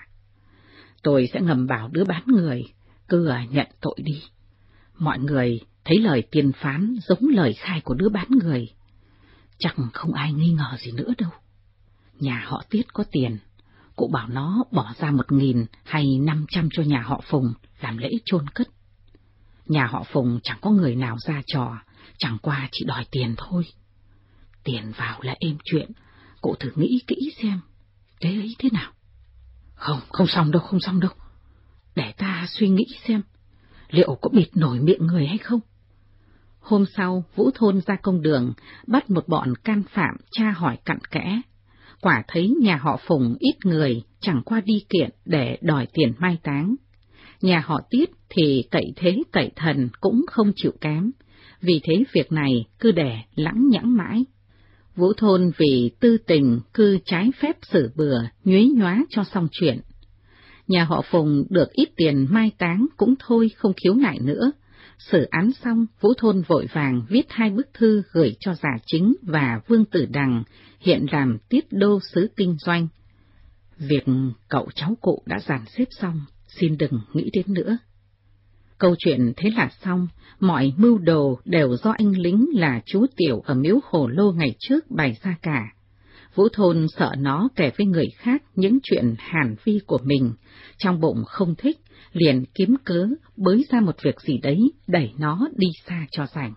Tôi sẽ ngầm bảo đứa bán người cứ nhận tội đi. Mọi người thấy lời tiên phán giống lời khai của đứa bán người, chắc không ai nghi ngờ gì nữa đâu. Nhà họ Tiết có tiền, cụ bảo nó bỏ ra 1.000 hay 500 cho nhà họ Phùng làm lễ chôn cất. Nhà họ Phùng chẳng có người nào ra trò, chẳng qua chỉ đòi tiền thôi. Tiền vào là êm chuyện, cụ thử nghĩ kỹ xem, thế ấy thế nào? Không xong đâu. Để ta suy nghĩ xem, liệu có bịt nổi miệng người hay không? Hôm sau, Vũ Thôn ra công đường, bắt một bọn can phạm tra hỏi cặn kẽ. Quả thấy nhà họ Phùng ít người, chẳng qua đi kiện để đòi tiền mai táng. Nhà họ Tiết thì cậy thế cậy thần cũng không chịu kém, vì thế việc này cứ để lẳng nhẳng mãi. Vũ Thôn vì tư tình cứ trái phép xử bừa, nhuế nhóa cho xong chuyện. Nhà họ Phùng được ít tiền mai táng cũng thôi, không khiếu nại nữa. Xử án xong, Vũ Thôn vội vàng viết 2 bức thư gửi cho Giả Chính và Vương Tử Đằng, hiện làm tiết đô sứ kinh doanh. Việc cậu cháu cụ đã dàn xếp xong, xin đừng nghĩ đến nữa. Câu chuyện thế là xong, mọi mưu đồ đều do anh lính là chú Tiểu ở miếu Hồ Lô ngày trước bày ra cả. Vũ Thôn sợ nó kể với người khác những chuyện hàn vi của mình, trong bụng không thích, liền kiếm cớ bới ra một việc gì đấy đẩy nó đi xa cho rảnh.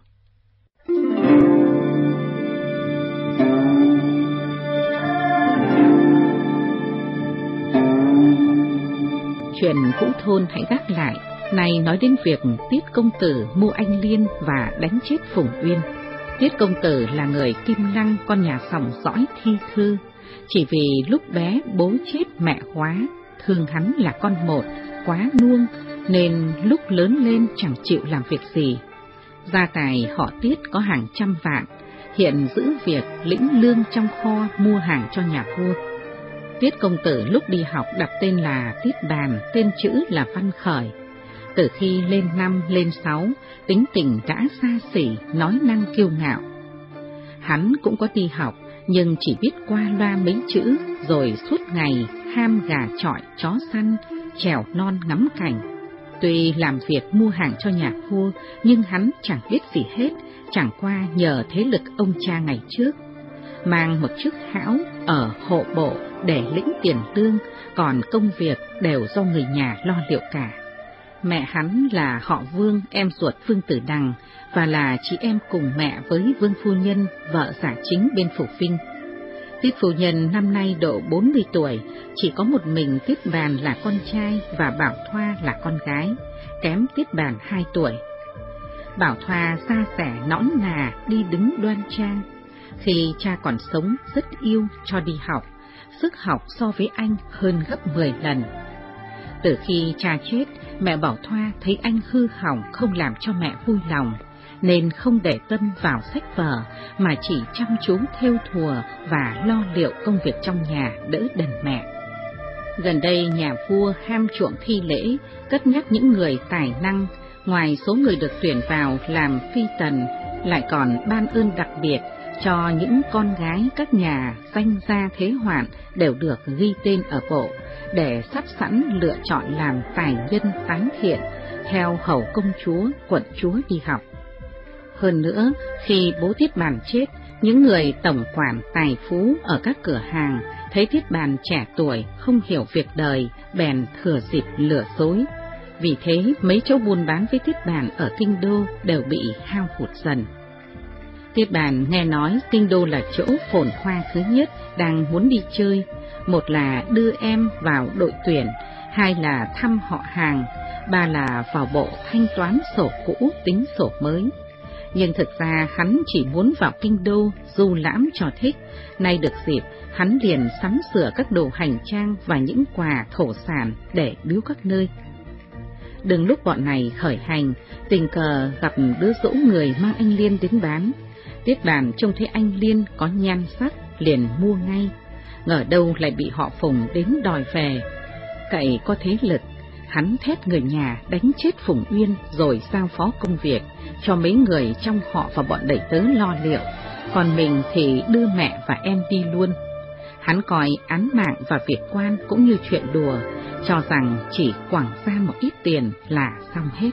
Chuyện Vũ Thôn hãy gác lại, này nói đến việc Tiết công tử mua anh Liên và đánh chết Phùng Uyên. Tiết công tử là người Kim Lăng, con nhà sòng dõi thi thư, chỉ vì lúc bé bố chết mẹ hóa, thương hắn là con một, quá nuông, nên lúc lớn lên chẳng chịu làm việc gì. Gia tài họ Tiết có hàng trăm vạn, hiện giữ việc lĩnh lương trong kho mua hàng cho nhà vua. Tiết công tử lúc đi học đặt tên là Tiết Bàn, tên chữ là Văn Khởi. Từ khi lên 5, lên 6, tính tình đã xa xỉ, nói năng kiêu ngạo. Hắn cũng có đi học, nhưng chỉ biết qua loa mấy chữ, rồi suốt ngày ham gà chọi, chó săn, trèo non ngắm cảnh. Tuy làm việc mua hàng cho nhà vua, nhưng hắn chẳng biết gì hết, chẳng qua nhờ thế lực ông cha ngày trước. Mang một chức hão ở hộ bộ để lĩnh tiền lương, còn công việc đều do người nhà lo liệu cả. Mẹ hắn là họ Vương, em ruột Vương Tử Đằng, và là chị em cùng mẹ với Vương Phu Nhân, vợ giả chính bên Phủ Vinh. Tiết phu nhân năm nay độ 40 tuổi, chỉ có một mình Tiết Bàn là con trai và Bảo Thoa là con gái, kém Tiết Bàn 2 tuổi. Bảo Thoa xa xẻ nõn nà, đi đứng đoan trang. Khi cha còn sống rất yêu cho đi học, sức học so với anh hơn gấp 10 lần. Từ khi cha chết, mẹ Bảo Thoa thấy anh hư hỏng không làm cho mẹ vui lòng, nên không để tâm vào sách vở mà chỉ chăm chú thêu thùa và lo liệu công việc trong nhà đỡ đần mẹ. Gần đây nhà vua ham chuộng thi lễ, cất nhắc những người tài năng, ngoài số người được tuyển vào làm phi tần, lại còn ban ơn đặc biệt cho những con gái các nhà danh gia thế hoạn đều được ghi tên ở bộ, để sắp sẵn lựa chọn làm tài nhân tán thiện, theo hầu công chúa, quận chúa đi học. Hơn nữa, khi bố Tiết Bàn chết, những người tổng quản tài phú ở các cửa hàng thấy Tiết Bàn trẻ tuổi, không hiểu việc đời, bèn thừa dịp lừa dối. Vì thế, mấy chỗ buôn bán với Tiết Bàn ở Kinh Đô đều bị hao hụt dần. Tiết Bàn nghe nói Kinh Đô là chỗ phồn hoa thứ nhất, đang muốn đi chơi. Một là đưa em vào đội tuyển, hai là thăm họ hàng, ba là vào bộ thanh toán sổ cũ tính sổ mới. Nhưng thực ra hắn chỉ muốn vào Kinh Đô du lãm cho thích, nay được dịp hắn liền sắm sửa các đồ hành trang và những quà thổ sản để biếu các nơi. Đừng lúc bọn này khởi hành, tình cờ gặp đứa dỗ người mang anh Liên đến bán. Tiết Bàn trông thấy anh Liên có nhan sắc, liền mua ngay. Ngờ đâu lại bị họ Phùng đến đòi về. Cậy có thế lực, hắn thét người nhà đánh chết Phùng Uyên rồi giao phó công việc cho mấy người trong họ và bọn đẩy tớ lo liệu, còn mình thì đưa mẹ và em đi luôn. Hắn coi án mạng và việc quan cũng như chuyện đùa, cho rằng chỉ quẳng ra một ít tiền là xong hết.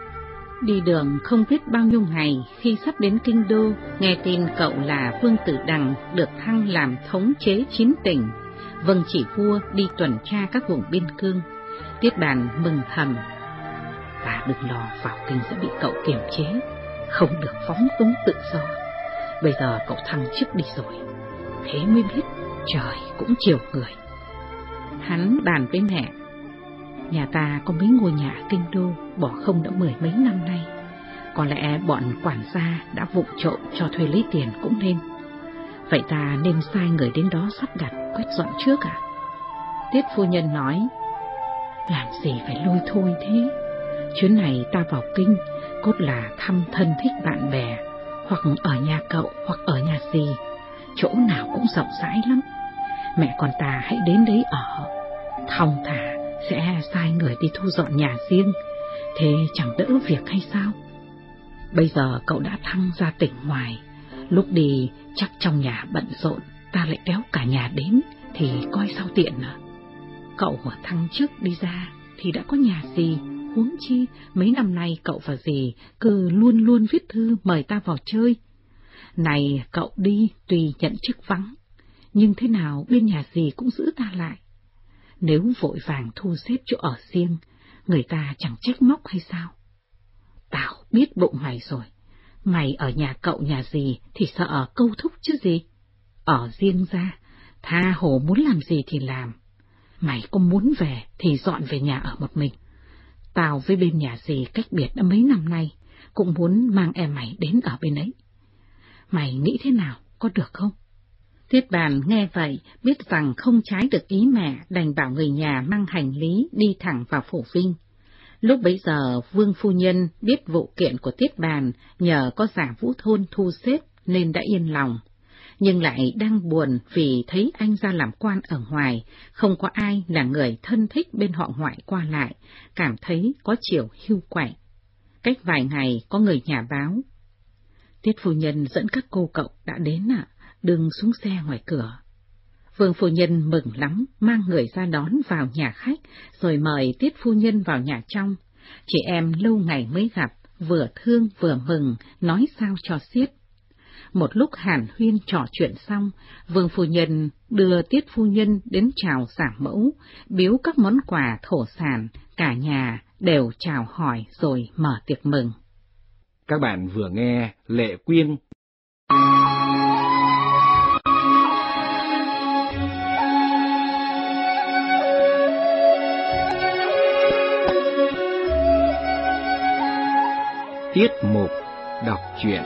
Đi đường không biết bao nhiêu ngày, khi sắp đến Kinh Đô, nghe tin cậu là Vương Tử Đằng được thăng làm thống chế 9 tỉnh, vâng chỉ vua đi tuần tra các vùng biên cương. Tiết Bàn mừng thầm, ta đừng lo vào kinh sẽ bị cậu kiềm chế, không được phóng túng tự do. Bây giờ cậu thăng chức đi rồi, thế mới biết trời cũng chiều người. Hắn bàn với mẹ, nhà ta có mấy ngôi nhà Kinh Đô bỏ không đã 10 mấy năm nay, có lẽ bọn quản gia đã vụng trộm cho thuê lấy tiền cũng nên. Vậy ta nên sai người đến đó sắp đặt quét dọn trước à? Tiết phu nhân nói, làm gì phải lôi thôi thế? Chuyến này ta vào kinh, cốt là thăm thân thích bạn bè, hoặc ở nhà cậu, hoặc ở nhà dì, chỗ nào cũng rộng rãi lắm. Mẹ con ta hãy đến đấy ở, thong thả sẽ sai người đi thu dọn nhà riêng, thế chẳng đỡ việc hay sao? Bây giờ cậu đã thăng ra tỉnh ngoài, lúc đi chắc trong nhà bận rộn, ta lại kéo cả nhà đến, thì coi sao tiện à? Cậu mà thăng trước đi ra thì đã có nhà gì, huống chi mấy năm nay cậu và dì cứ luôn luôn viết thư mời ta vào chơi. Này cậu đi tùy nhận chức vắng, nhưng thế nào bên nhà dì cũng giữ ta lại. Nếu vội vàng thu xếp chỗ ở riêng, người ta chẳng trách móc hay sao? Tao biết bụng mày rồi, mày ở nhà cậu nhà dì thì sợ câu thúc chứ gì. Ở riêng ra, tha hồ muốn làm gì thì làm. Mày có muốn về thì dọn về nhà ở một mình. Tao với bên nhà dì cách biệt đã mấy năm nay, cũng muốn mang em mày đến ở bên ấy. Mày nghĩ thế nào, có được không? Tiết Bàn nghe vậy, biết rằng không trái được ý mẹ, đành bảo người nhà mang hành lý đi thẳng vào Phủ Vinh. Lúc bấy giờ, Vương phu nhân biết vụ kiện của Tiết Bàn, nhờ có Giả Vũ Thôn thu xếp nên đã yên lòng, nhưng lại đang buồn vì thấy anh ra làm quan ở ngoài, không có ai là người thân thích bên họ ngoại qua lại, cảm thấy có chiều hiu quạnh. Cách vài ngày có người nhà báo: Tiết phu nhân dẫn các cô cậu đã đến ạ, đừng xuống xe ngoài cửa. Vương phu nhân mừng lắm, mang người ra đón vào nhà khách, rồi mời Tiết phu nhân vào nhà trong. Chị em lâu ngày mới gặp, vừa thương vừa mừng, nói sao cho xiết. Một lúc hàn huyên trò chuyện xong, Vương phu nhân đưa Tiết phu nhân đến chào giả mẫu, biếu các món quà thổ sản, cả nhà đều chào hỏi rồi mở tiệc mừng. Các bạn vừa nghe Lệ Quyên. Tiết mục đọc truyện.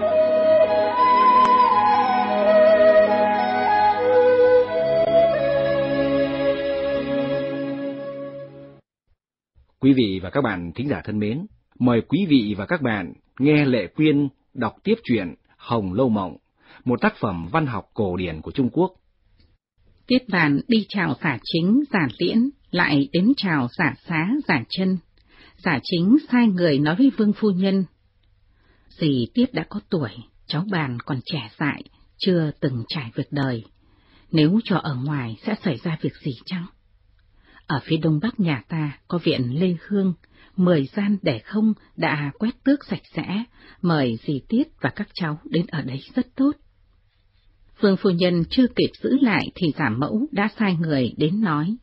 Quý vị và các bạn thính giả thân mến, mời quý vị và các bạn nghe Lệ Quyên đọc tiếp truyện Hồng Lâu Mộng, một tác phẩm văn học cổ điển của Trung Quốc. Tiết Bàn đi chào Giả Chính, Giả Liễn, lại đến chào Giả Xá, Giả Chân. Giả Chính sai người nói với Vương phu nhân: Dì Tiết đã có tuổi, cháu Bàn còn trẻ dại, chưa từng trải việc đời. Nếu cho ở ngoài sẽ xảy ra việc gì chăng? Ở phía đông bắc nhà ta có viện Lê Hương, 10 gian để không đã quét tước sạch sẽ, mời dì Tiết và các cháu đến ở đấy rất tốt. Vương phu nhân chưa kịp giữ lại thì giả mẫu đã sai người đến nói: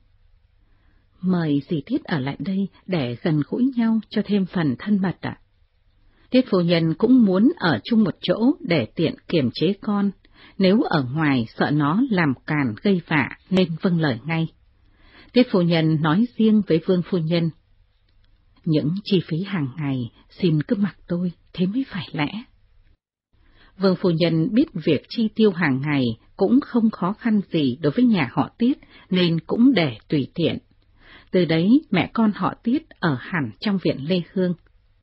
Mời dì Tiết ở lại đây để gần gũi nhau cho thêm phần thân mật ạ. Tiết phu nhân cũng muốn ở chung một chỗ để tiện kiềm chế con, nếu ở ngoài sợ nó làm càn gây vạ nên vâng lời ngay. Tiết phu nhân nói riêng với Vương phu nhân: Những chi phí hàng ngày xin cứ mặc tôi, thế mới phải lẽ. Vương phu nhân biết việc chi tiêu hàng ngày cũng không khó khăn gì đối với nhà họ Tiết nên cũng để tùy tiện. Từ đấy mẹ con họ Tiết ở hẳn trong viện Lê Hương.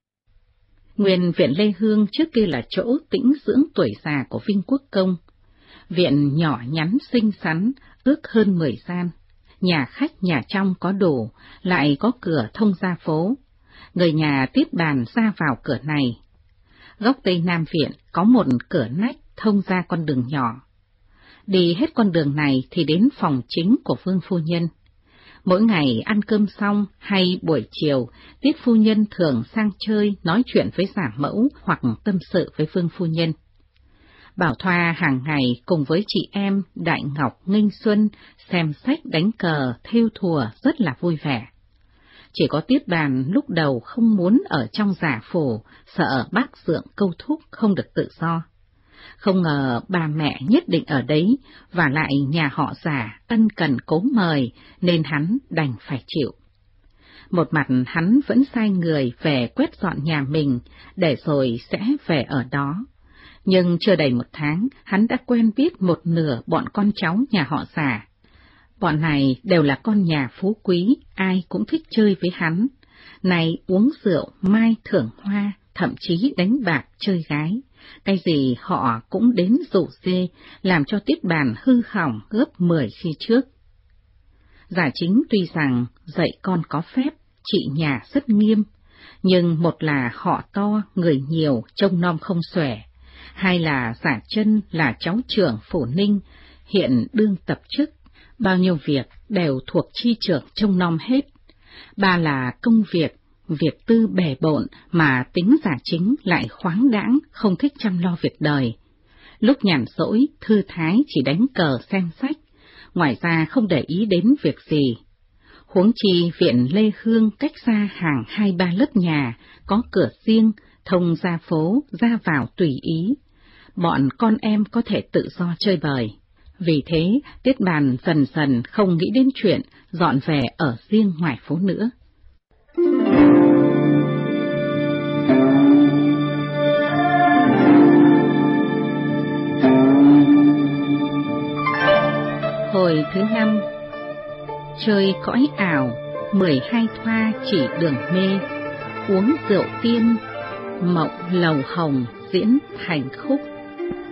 Nguyên viện Lê Hương trước kia là chỗ tĩnh dưỡng tuổi già của Vinh Quốc Công. Viện nhỏ nhắn xinh xắn, ước hơn 10 gian. Nhà khách nhà trong có đủ, lại có cửa thông ra phố. Người nhà Tiết Bàn ra vào cửa này. Góc tây nam viện có một cửa nách thông ra con đường nhỏ. Đi hết con đường này thì đến phòng chính của Vương phu nhân. Mỗi ngày ăn cơm xong hay buổi chiều, Tiết phu nhân thường sang chơi nói chuyện với giả mẫu hoặc tâm sự với Vương phu nhân. Bảo Thoa hàng ngày cùng với chị em Đại Ngọc, Nghinh Xuân xem sách, đánh cờ, thêu thùa rất là vui vẻ. Chỉ có Tiết Bàn lúc đầu không muốn ở trong giả phủ, sợ bác dượng câu thúc không được tự do. Không ngờ bà mẹ nhất định ở đấy, và lại nhà họ Giả ân cần cố mời, nên hắn đành phải chịu. Một mặt hắn vẫn sai người về quét dọn nhà mình, để rồi sẽ về ở đó. Nhưng chưa đầy 1 tháng, hắn đã quen biết một nửa bọn con cháu nhà họ Giả. Bọn này đều là con nhà phú quý, ai cũng thích chơi với hắn. Này uống rượu, mai thưởng hoa, thậm chí đánh bạc chơi gái. Cái gì họ cũng đến rủ dê, làm cho Tiết Bàn hư hỏng gấp 10 khi trước. Giả Chính tuy rằng dạy con có phép, trị nhà rất nghiêm, nhưng một là họ to, người nhiều, trông nom không xuể, hai là Giả Chân là cháu trưởng Phủ Ninh, hiện đương tập chức, bao nhiêu việc đều thuộc chi trưởng trông nom hết. Ba là công việc tư bề bộn mà tính Giả Chính lại khoáng đãng, không thích chăm lo việc đời. Lúc nhàn rỗi, thư thái chỉ đánh cờ xem sách, ngoài ra không để ý đến việc gì. Huống chi viện Lê Hương cách xa hàng 2-3 lớp nhà, có cửa riêng, thông ra phố, ra vào tùy ý. Bọn con em có thể tự do chơi bời. Vì thế, Tiết Bàn dần dần không nghĩ đến chuyện dọn về ở riêng ngoài phố nữa. Hồi thứ 5. Chơi cõi ảo, 12 thoa chỉ đường mê, uống rượu tiên, mộng lầu hồng diễn thành khúc.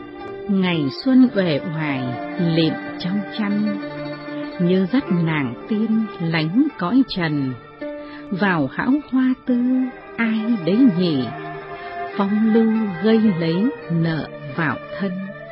Ngày xuân uể oải lịm trong chăn, như dắt nàng tiên lánh cõi trần. Vào hão hoa tư ai đấy nhỉ, phong lưu gây lấy nợ vào thân.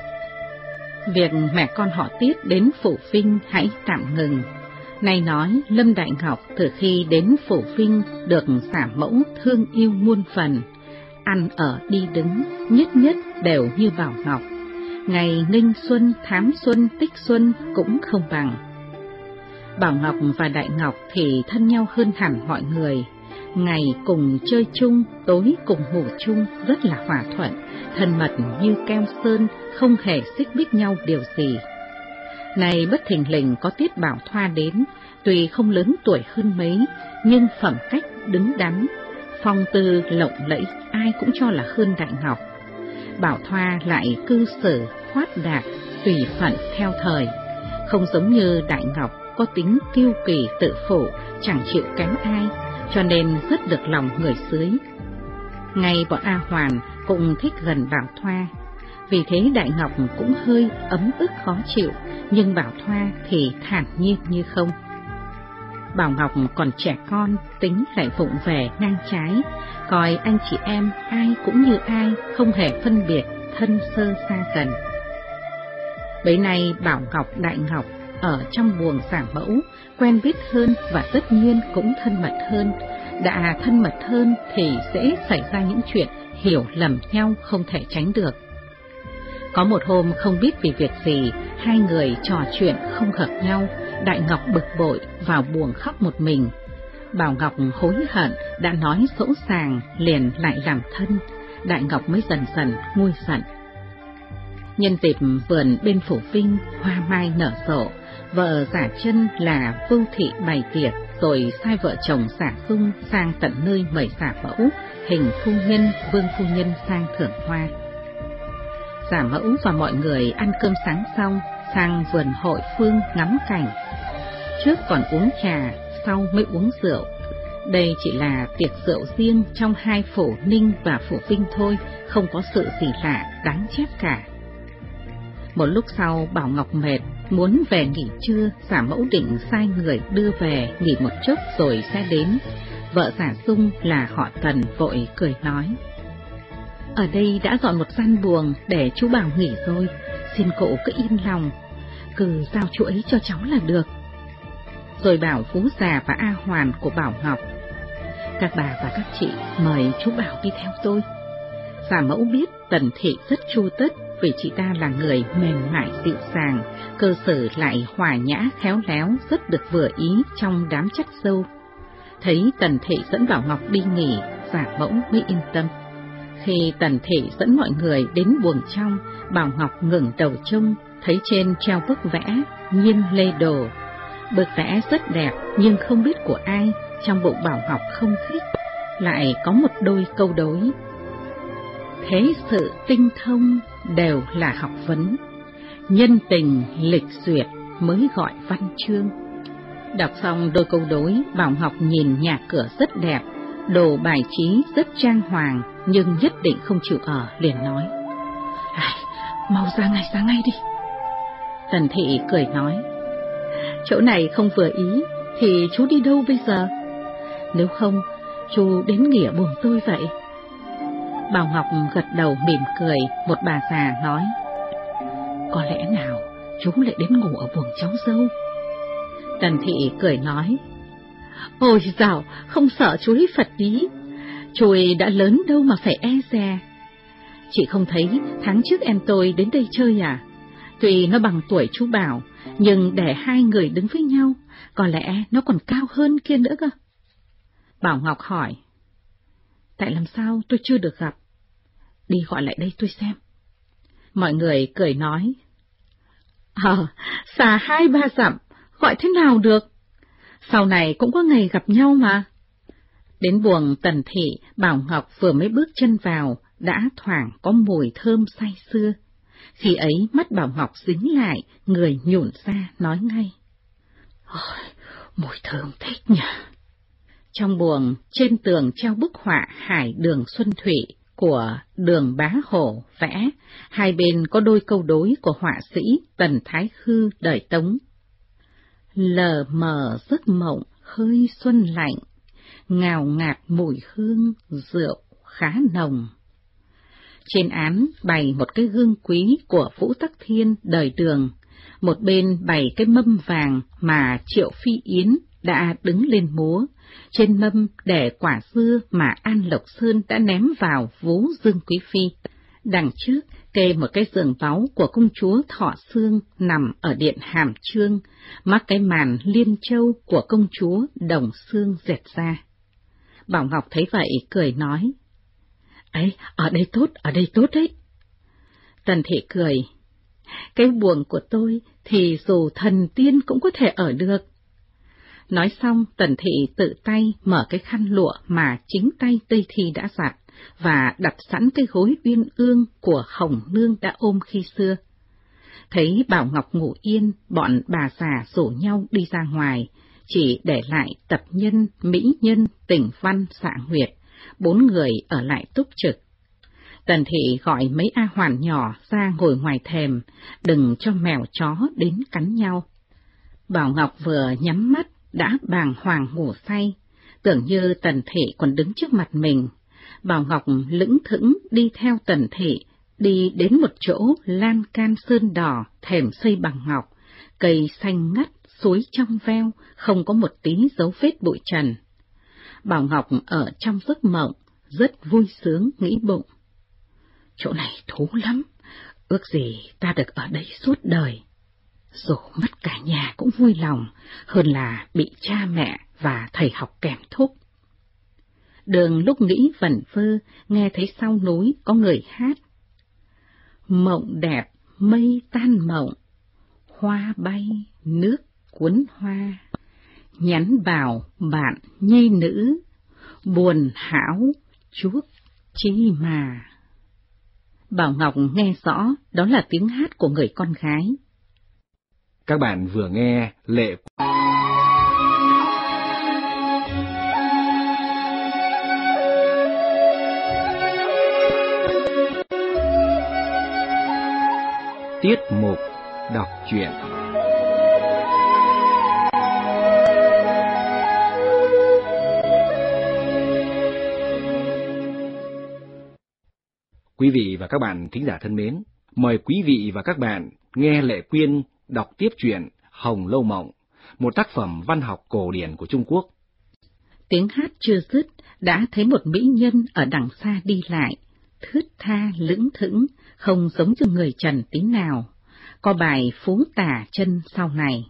Việc mẹ con họ Tiết đến Phủ Vinh hãy tạm ngừng. Này nói Lâm Đại Ngọc từ khi đến Phủ Vinh được xả mẫu thương yêu muôn phần, ăn ở đi đứng nhất nhất đều như Bảo Ngọc. Ngày nghinh xuân, thám xuân, tích xuân cũng không bằng. Bảo Ngọc và Đại Ngọc thì thân nhau hơn hẳn mọi người. Ngày cùng chơi chung, tối cùng ngủ chung, rất là hòa thuận, thân mật như keo sơn, không hề xích mích nhau điều gì. Này bất thình lình có Tiết Bảo Thoa đến, tuy không lớn tuổi hơn mấy, nhưng phẩm cách đứng đắn, phong tư lộng lẫy, ai cũng cho là hơn Đại Ngọc. Bảo Thoa lại cư xử khoát đạt, tùy phận theo thời, không giống như Đại Ngọc có tính kiêu kỳ tự phụ, chẳng chịu kém ai, cho nên rất được lòng người dưới. Ngay bọn A Hoàn cũng thích gần Bảo Thoa, vì thế Đại Ngọc cũng hơi ấm ức khó chịu, nhưng Bảo Thoa thì thản nhiên như không. Bảo Ngọc còn trẻ con, tính lại vụng về ngang trái, coi anh chị em ai cũng như ai, không hề phân biệt thân sơ xa gần. Bấy nay Bảo Ngọc, Đại Ngọc ở trong buồng xả mẫu, quen biết hơn và tất nhiên cũng thân mật hơn. Đã thân mật hơn thì sẽ xảy ra những chuyện hiểu lầm nhau không thể tránh được. Có một hôm không biết vì việc gì, hai người trò chuyện không hợp nhau, Đại Ngọc bực bội vào buồng khóc một mình. Bảo Ngọc hối hận đã nói dỗ dàng, liền lại làm thân, Đại Ngọc mới dần dần nguôi giận. Nhân dịp vườn bên Phủ Vinh hoa mai nở rộ, vợ Giả Chân là Vưu Thị bày tiệc, rồi sai vợ chồng Giả Dung sang tận nơi mời Giả Mẫu, Hình phu nhân, Vương phu nhân sang thưởng hoa. Giả Mẫu và mọi người ăn cơm sáng xong, sang vườn hội phương ngắm cảnh. Trước còn uống trà, sau mới uống rượu. Đây chỉ là tiệc rượu riêng trong hai phủ Ninh và Phủ Vinh thôi, không có sự gì lạ đáng chép cả. Một lúc sau Bảo Ngọc mệt, muốn về nghỉ trưa, Giả Mẫu định sai người đưa về nghỉ một chốc rồi sẽ đến. Vợ Giả Dung là họ Tần vội cười nói: ở đây đã dọn một gian buồng để chú Bảo nghỉ rồi, xin cụ cứ yên lòng, cứ giao chú ấy cho cháu là được. Rồi bảo Phú Già và A Hoàn của Bảo Ngọc: các bà và các chị mời chú Bảo đi theo tôi. Giả Mẫu biết Tần Thị rất chu tất, vì chị ta là người mềm mại dịu dàng, cơ xử lại hòa nhã khéo léo, rất được vừa ý trong đám chất dâu. Thấy Tần Thị dẫn Bảo Ngọc đi nghỉ, Giả Mẫu mới yên tâm. Khi Tần Thị dẫn mọi người đến buồng trong, Bảo Ngọc ngẩng đầu trông, thấy trên treo bức vẽ Nhiên Lê Đồ. Bức vẽ rất đẹp nhưng không biết của ai, trong bụng Bảo Ngọc không thích, lại có một đôi câu đối: thế sự tinh thông đều là học vấn, nhân tình lịch duyệt mới gọi văn chương. Đọc xong đôi câu đối, Bảo Ngọc nhìn nhà cửa rất đẹp, đồ bài trí rất trang hoàng, nhưng nhất định không chịu ở, liền nói: mau ra ngay đi. Tần Thị cười nói: chỗ này không vừa ý thì chú đi đâu bây giờ? Nếu không, chú đến nghỉ ở buồng tôi vậy. Bảo Ngọc gật đầu mỉm cười. Một bà già nói: có lẽ nào chú lại đến ngủ ở buồng cháu dâu? Tần Thị cười nói: ôi dào, không sợ chú ấy phật ý, chú ấy đã lớn đâu mà phải e dè. Chị không thấy tháng trước em tôi đến đây chơi à? Tuy nó bằng tuổi chú Bảo, nhưng để hai người đứng với nhau, có lẽ nó còn cao hơn kia nữa cơ. Bảo Ngọc hỏi: tại làm sao tôi chưa được gặp? Đi gọi lại đây tôi xem. Mọi người cười nói: xa 2-3 dặm, gọi thế nào được? Sau này cũng có ngày gặp nhau mà. Đến buồng Tần Thị, Bảo Ngọc vừa mới bước chân vào, đã thoảng có mùi thơm say sưa. Khi ấy mắt Bảo Ngọc dính lại, người nhũn ra nói ngay: ôi, mùi thơm thích nhỉ. Trong buồng, trên tường treo bức họa Hải Đường Xuân Thủy, của Đường Bá Hổ vẽ, hai bên có đôi câu đối của họa sĩ Tần Thái Hư đời Tống. Lờ mờ giấc mộng hơi xuân lạnh, ngào ngạt mùi hương rượu khá nồng. Trên án bày một cái gương quý của Vũ Tắc Thiên đời Đường, một bên bày cái mâm vàng mà Triệu Phi Yến đã đứng lên múa, trên mâm để quả dưa mà An Lộc Sơn đã ném vào vú Dương Quý Phi. Đằng trước kê một cái giường báu của công chúa Thọ Xương nằm ở điện Hàm Chương, mắc cái màn liên châu của công chúa Đồng Xương dệt ra. Bảo Ngọc thấy vậy cười nói, ấy, ở đây tốt đấy. Tần Thị cười, cái buồng của tôi thì dù thần tiên cũng có thể ở được. Nói xong, Tần Thị tự tay mở cái khăn lụa mà chính tay Tây Thi đã giặt, và đặt sẵn cái gối uyên ương của Hồng Nương đã ôm khi xưa. Thấy Bảo Ngọc ngủ yên, bọn bà già rủ nhau đi ra ngoài, chỉ để lại Tập Nhân, Mỹ Nhân, Tỉnh Văn, Dạ Nguyệt, 4 người ở lại túc trực. Tần Thị gọi mấy A Hoàn nhỏ ra ngồi ngoài thềm, đừng cho mèo chó đến cắn nhau. Bảo Ngọc vừa nhắm mắt, đã bàng hoàng ngủ say, tưởng như Tần Thị còn đứng trước mặt mình. Bảo Ngọc lững thững đi theo Tần Thị, đi đến một chỗ lan can sơn đỏ, thềm xây bằng ngọc, cây xanh ngắt, suối trong veo, không có một tí dấu vết bụi trần. Bảo Ngọc ở trong giấc mộng, rất vui sướng nghĩ bụng. Chỗ này thú lắm, ước gì ta được ở đây suốt đời. Dù mất cả nhà cũng vui lòng, hơn là bị cha mẹ và thầy học kèm thúc. Đường lúc nghĩ vẩn vơ, nghe thấy sau núi có người hát. Mộng đẹp, mây tan mộng, hoa bay, nước cuốn hoa. Nhắn bảo bạn nhi nữ, buồn hão, chuốc chi mà. Bảo Ngọc nghe rõ đó là tiếng hát của người con gái. Các bạn vừa nghe Lệ Tiết mục đọc truyện. Quý vị và các bạn thính giả thân mến, mời quý vị và các bạn nghe Lệ Quyên đọc tiếp truyện Hồng Lâu Mộng, một tác phẩm văn học cổ điển của Trung Quốc. Tiếng hát chưa dứt, đã thấy một mỹ nhân ở đằng xa đi lại, thướt tha lững thững, không giống như người trần tí nào. Có bài phú tả chân sau này.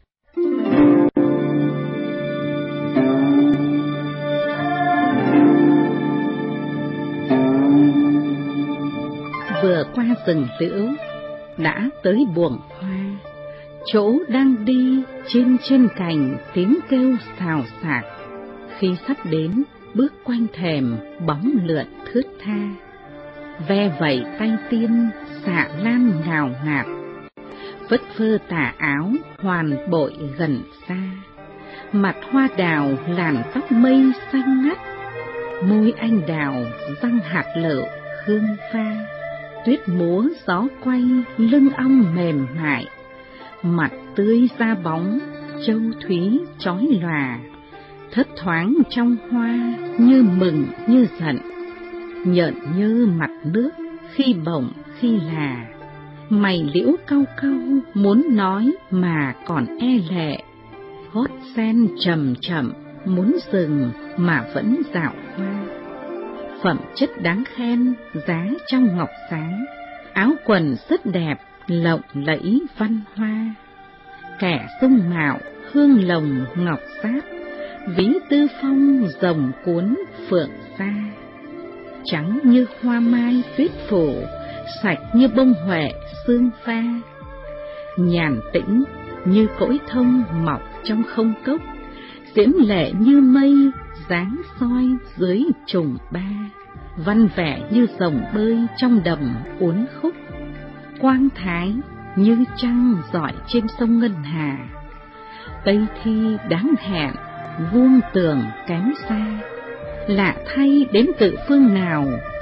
Vừa qua rừng liễu, đã tới buồng hoa, chỗ đang đi trên chân cành tiếng kêu xào xạc. Khi sắp đến, bước quanh thềm, bóng lượn thướt tha. Ve vẩy tay tiên, xạ lan ngào ngạt, phất phơ tà áo, hoàn bội gần xa. Mặt hoa đào, làn tóc mây xanh ngắt, môi anh đào, răng hạt lựu, hương pha. Tuyết múa gió quay, lưng ong mềm mại, mặt tươi da bóng, châu thúy chói lòa. Thấp thoáng trong hoa, như mừng như giận, nhợn như mặt nước, khi bổng khi là. Mày liễu cau cau, muốn nói mà còn e lệ. Gót sen chậm chậm, muốn dừng mà vẫn dạo hoa. Phẩm chất đáng khen, giá trong ngọc sáng. Áo quần rất đẹp, lộng lẫy văn hoa. Kẻ dung mạo, hương lồng ngọc sát, ví tư phong rồng cuốn phượng sa. Trắng như hoa mai tuyết phủ, sạch như bông huệ sương pha. Nhàn tĩnh như cõi thông mọc trong không cốc, diễm lệ như mây dáng soi dưới trùng ba. Văn vẻ như rồng bơi trong đầm uốn khúc, quang thái như trăng rọi trên sông Ngân Hà. Tây Thi đáng hẹn, vuông tường kém xa, lạ thay đến tự phương nào,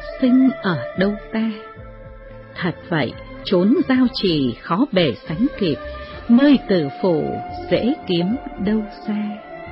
sinh ở đâu ta? Thật vậy, chốn giao trì khó bề sánh kịp, nơi tử phủ dễ kiếm đâu xa.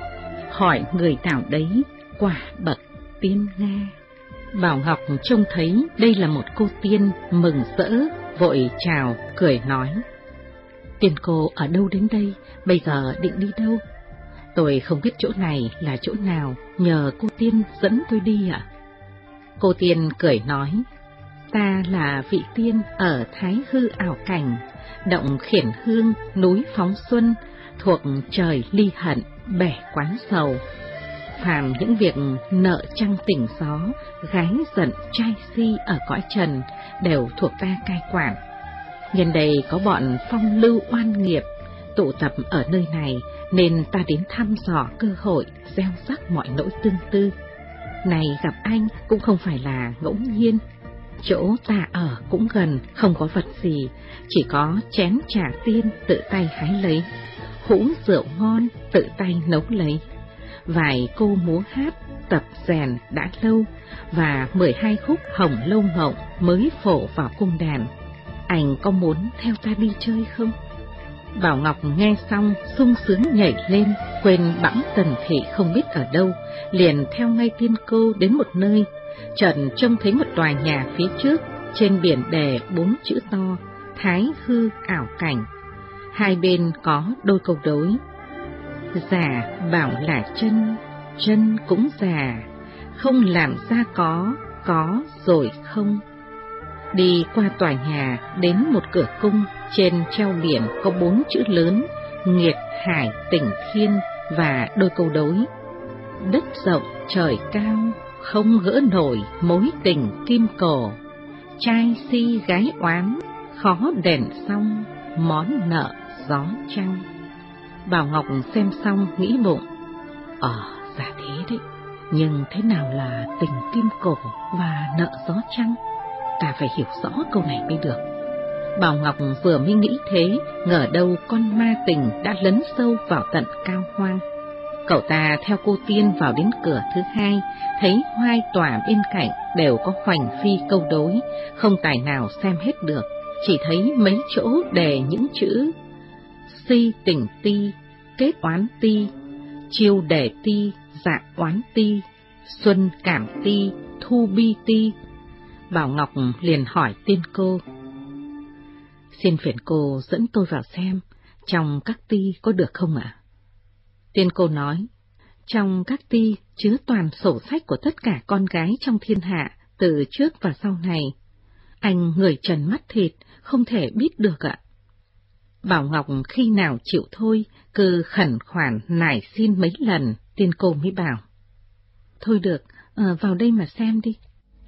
Hỏi người nào đấy, quả bậc tiên Nga. Bảo Ngọc trông thấy đây là một cô tiên, mừng rỡ, vội chào, cười nói: Tiên cô ở đâu đến đây, bây giờ định đi đâu? Tôi không biết chỗ này là chỗ nào, nhờ cô tiên dẫn tôi đi ạ. Cô tiên cười nói: Ta là vị tiên ở Thái Hư Ảo Cảnh, động Khiển Hương, núi Phóng Xuân, thuộc trời ly hận, bể quán sầu. Phàm những việc nợ trăng tỉnh gió, gái giận trai si ở cõi trần đều thuộc ta cai quản. Nhân đây có bọn phong lưu oan nghiệp tụ tập ở nơi này, nên ta đến thăm dò cơ hội gieo rắc mọi nỗi tương tư. Này gặp anh cũng không phải là ngẫu nhiên. Chỗ ta ở cũng gần, không có vật gì, chỉ có chén trà tiên tự tay hái lấy, hũ rượu ngon tự tay nấu lấy, vài cô múa hát tập rèn đã lâu, và 12 khúc Hồng Lâu Mộng mới phổ vào cung đàn. Anh có muốn theo ta đi chơi không? Bảo Ngọc nghe xong sung sướng nhảy lên, quên bẵng Tần Thị không biết ở đâu, liền theo ngay tiên cô đến một nơi. Chợt trông thấy một tòa nhà phía trước, trên biển đề 4 chữ to: Thái Hư Ảo Cảnh. Hai bên có đôi câu đối: Già bảo là chân, chân cũng già, không làm ra có rồi không. Đi qua tòa nhà đến một cửa cung, trên treo biển có 4 chữ lớn: Nghiệt Hải Tỉnh Thiên, và đôi câu đối: Đất rộng trời cao, không gỡ nổi mối tình kim cổ, trai si gái oán, khó đền xong món nợ gió trăng. Bảo Ngọc xem xong nghĩ bụng: Dạ thế đấy, nhưng thế nào là tình kim cổ và nợ gió trăng? Ta phải hiểu rõ câu này mới được. Bảo Ngọc vừa mới nghĩ thế, ngờ đâu con ma tình đã lấn sâu vào tận cao hoang. Cậu ta theo cô tiên vào đến cửa thứ hai, thấy hai tòa bên cạnh đều có hoành phi câu đối, không tài nào xem hết được, chỉ thấy mấy chỗ đề những chữ: Si tình ti, kết oán ti, chiêu đề ti, dạ oán ti, xuân cảm ti, thu bi ti. Bảo Ngọc liền hỏi tiên cô: Xin phiền cô dẫn tôi vào xem, trong các ti có được không ạ? Tiên cô nói: Trong các ti chứa toàn sổ sách của tất cả con gái trong thiên hạ, từ trước và sau này. Anh người trần mắt thịt, không thể biết được ạ. Bảo Ngọc khi nào chịu thôi, cứ khẩn khoản nài xin mấy lần, tiên cô mới bảo: Thôi được, vào đây mà xem đi.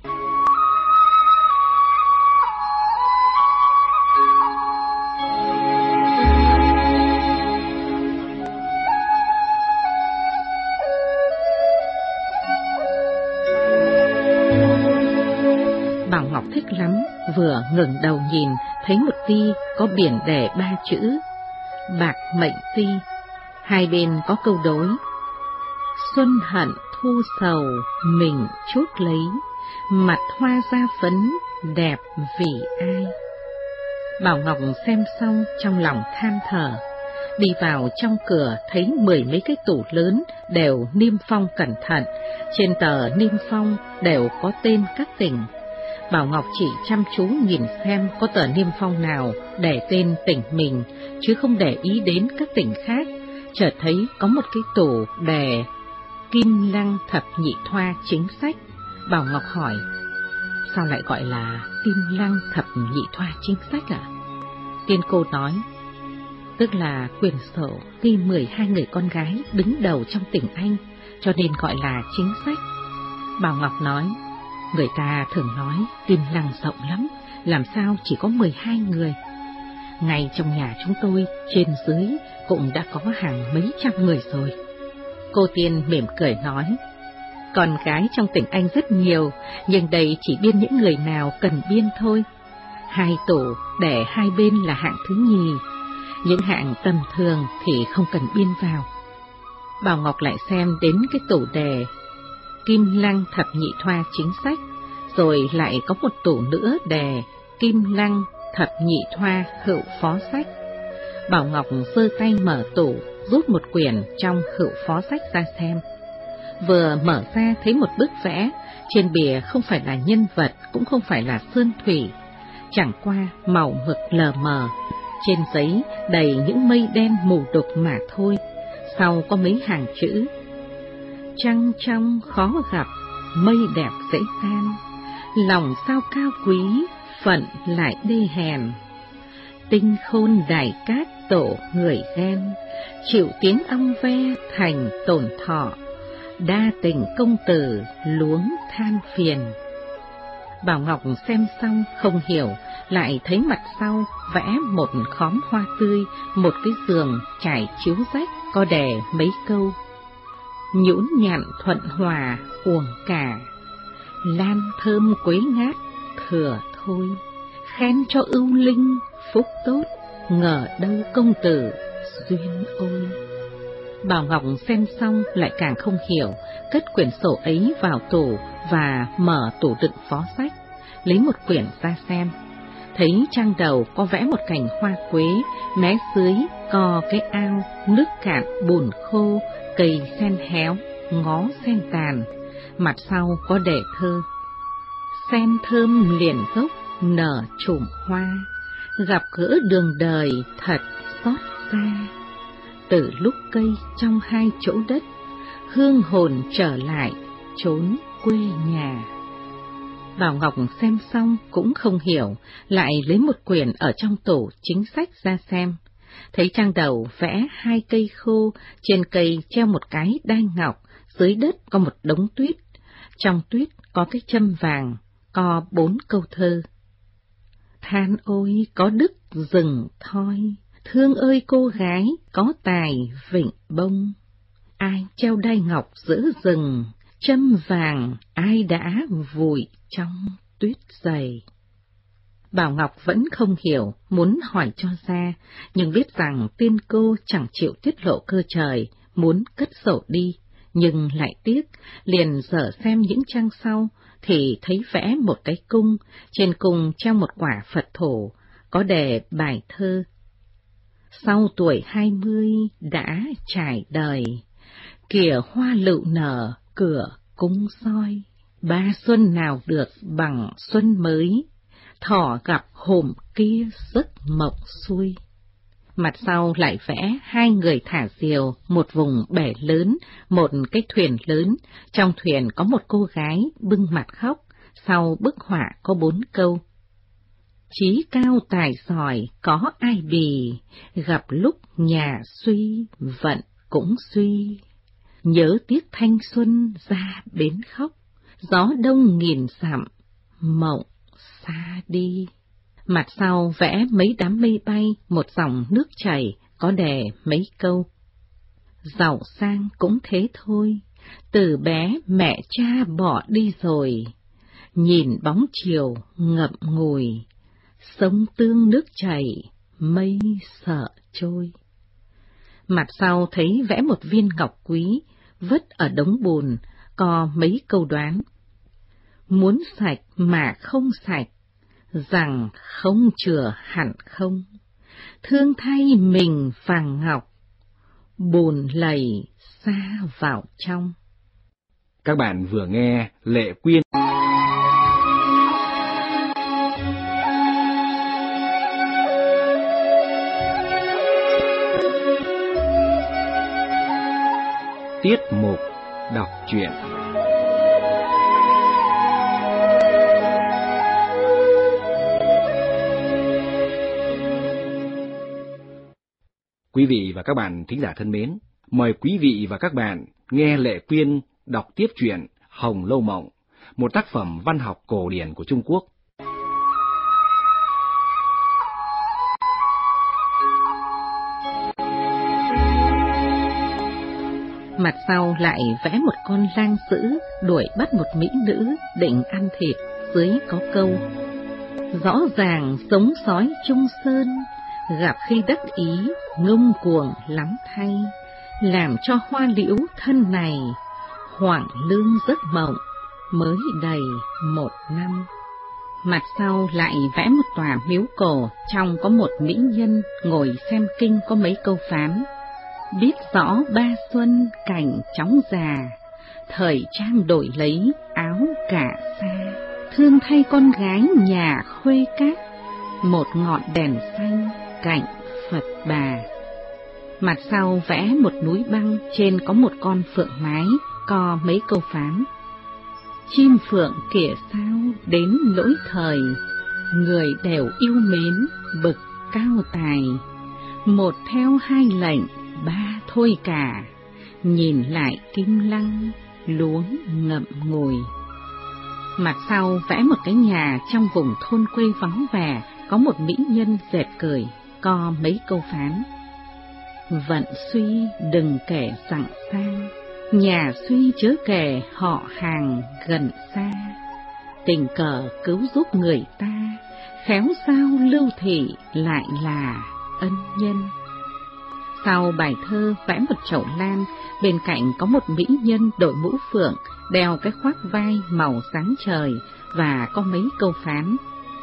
Bảo Ngọc thích lắm, vừa ngẩng đầu nhìn, thấy một ti có biển đề 3 chữ: Bạc mệnh ti. Hai bên có câu đối: Xuân hận thu sầu mình chuốc lấy, mặt hoa da phấn đẹp vì ai. Bảo Ngọc xem xong trong lòng than thở. Đi vào trong cửa thấy 10 mấy cái tủ lớn đều niêm phong cẩn thận, trên tờ niêm phong đều có tên các tỉnh. Bảo Ngọc chỉ chăm chú nhìn xem có tờ niêm phong nào để tên tỉnh mình, chứ không để ý đến các tỉnh khác. Chợt thấy có một cái tủ đề Kim Lăng Thập Nhị Thoa Chính Sách. Bảo Ngọc hỏi: Sao lại gọi là Kim Lăng Thập Nhị Thoa Chính Sách ạ? Tiên cô nói: Tức là quyển sổ ghi 12 người con gái đứng đầu trong tỉnh Anh, cho nên gọi là chính sách. Bảo Ngọc nói: Người ta thường nói Kim Lăng rộng lắm, làm sao chỉ có 12 người? Ngay trong nhà chúng tôi, trên dưới cũng đã có hàng mấy trăm người rồi. Cô tiên mỉm cười nói: Con gái trong tỉnh Anh rất nhiều, nhưng đây chỉ biên những người nào cần biên thôi. 2 tủ để hai bên là hạng thứ nhì, những hạng tầm thường thì không cần biên vào. Bảo Ngọc lại xem đến cái tủ đề Kim Lăng Thập Nhị Thoa Chính Sách, Rồi lại có một tủ nữa đè Kim Lăng, Thập Nhị Thoa, Hữu Phó Sách. Bảo Ngọc giơ tay mở tủ, rút một quyển trong Hữu Phó Sách ra xem. Vừa mở ra thấy một bức vẽ, trên bìa không phải là nhân vật, cũng không phải là sơn thủy, chẳng qua màu mực lờ mờ, trên giấy đầy những mây đen mù đục mà thôi. Sau có mấy hàng chữ: trăng trong khó gặp, mây đẹp dễ tan, lòng sao cao quý, phận lại đê hèn. Tinh khôn đài cát tổ người ghen, chịu tiếng ong ve thành tổn thọ, đa tình công tử luống than phiền. Bảo Ngọc xem xong không hiểu, lại thấy mặt sau vẽ một khóm hoa tươi, một cái giường trải chiếu rách, có đè mấy câu: nhũn nhặn thuận hòa uổng cả, lan thơm quế ngát thừa thôi, khen cho ưu linh phúc tốt, ngờ đâu công tử duyên ôi. Bảo Ngọc xem xong lại càng không hiểu, cất quyển sổ ấy vào tủ và mở tủ đựng phó sách, lấy một quyển ra xem. Thấy trang đầu có vẽ một cành hoa quế, mé dưới có cái ao, nước cạn bùn khô, cây sen héo, ngó sen tàn. Mặt sau có đề thơ: sen thơm liền gốc nở chùm hoa, gặp gỡ đường đời thật xót xa. Từ lúc cây trong hai chỗ đất, hương hồn trở lại chốn quê nhà. Bảo Ngọc xem xong cũng không hiểu, lại lấy một quyển ở trong tủ chính sách ra xem. Thấy trang đầu vẽ hai cây khô, trên cây treo một cái đai ngọc, dưới đất có một đống tuyết. Trong tuyết có cái châm vàng, có 4 câu thơ: than ôi có đức rừng thoi, thương ơi cô gái có tài vịnh bông, ai treo đai ngọc giữa rừng, châm vàng ai đã vùi trong tuyết dày. Bảo Ngọc vẫn không hiểu, muốn hỏi cho ra, nhưng biết rằng tiên cô chẳng chịu tiết lộ cơ trời, muốn cất sổ đi, nhưng lại tiếc, liền dở xem những trang sau, thì thấy vẽ một cái cung, trên cung treo một quả Phật thổ, có đề bài thơ: sau tuổi 20 đã trải đời, kìa hoa lựu nở cửa cung soi, ba xuân nào được bằng xuân mới, thỏ gặp hổm kia giấc mộng xuôi. Mặt sau lại vẽ hai người thả diều, một vùng bể lớn, một cái thuyền lớn, trong thuyền có một cô gái bưng mặt khóc, sau bức họa có 4 câu: chí cao tài giỏi có ai bì, gặp lúc nhà suy vận cũng suy, nhớ tiếc thanh xuân ra bến khóc, gió đông nghìn dặm mộng xa đi. Mặt sau vẽ mấy đám mây bay, một dòng nước chảy, có đề mấy câu: giàu sang cũng thế thôi, từ bé mẹ cha bỏ đi rồi, nhìn bóng chiều ngậm ngùi, sông tương nước chảy mây sợ trôi. Mặt sau thấy vẽ một viên ngọc quý, vứt ở đống bùn, có mấy câu đoán: muốn sạch mà không sạch, rằng không chừa hẳn không, thương thay mình vàng ngọc, bùn lầy xa vào trong. Các bạn vừa nghe Lệ Quyên. Tiết mục đọc truyện. Quý vị và các bạn thính giả thân mến, mời quý vị và các bạn nghe Lệ Quyên đọc tiếp truyện Hồng Lâu Mộng, một tác phẩm văn học cổ điển của Trung Quốc. Mặt sau lại vẽ một con lang dữ đuổi bắt một mỹ nữ định ăn thịt, dưới có câu: rõ ràng giống sói Trung Sơn, gặp khi đắc ý ngông cuồng lắm thay, làm cho hoa liễu thân này hoảng lương giấc mộng mới đầy 1 năm. Mặt sau lại vẽ một tòa miếu cổ, trong có một mỹ nhân ngồi xem kinh có mấy câu phán: biết rõ ba xuân cảnh chóng già, thời trang đổi lấy áo cả xa, thương thay con gái nhà khuê các, một ngọn đèn xanh cạnh Phật bà. Mặt sau vẽ một núi băng, trên có một con phượng mái, có mấy câu phán: chim phượng kìa sao đến lỗi thời, người đều yêu mến bực cao tài, một theo hai lệnh ba thôi cả, nhìn lại kim lăng luống ngậm ngùi. Mặt sau vẽ một cái nhà trong vùng thôn quê vắng vẻ, có một mỹ nhân dệt cười, có mấy câu phán: vận suy đừng kể rằng sang, nhà suy chớ kể họ hàng gần xa, tình cờ cứu giúp người ta, khéo sao lưu thị lại là ân nhân. Sau bài thơ vẽ một chậu lan, bên cạnh có một mỹ nhân đội mũ phượng, đeo cái khoác vai màu sáng trời và có mấy câu phán: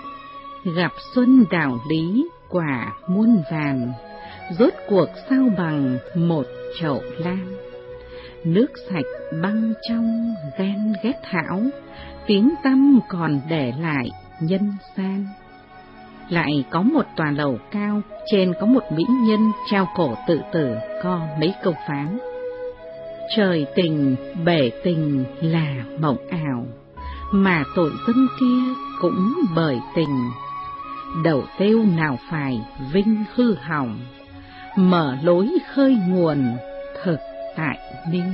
gặp xuân đạo lý quả muôn vàn, rốt cuộc sao bằng một chậu lan, nước sạch băng trong ghen ghét hão, tiếng tăm còn để lại nhân gian. Lại có một tòa lầu cao, trên có một mỹ nhân treo cổ tự tử, có mấy câu phán: trời tình bể tình là mộng ảo, mà tội dân kia cũng bởi tình, đầu têu nào phải vinh hư hỏng, mở lối khơi nguồn thực tại Ninh.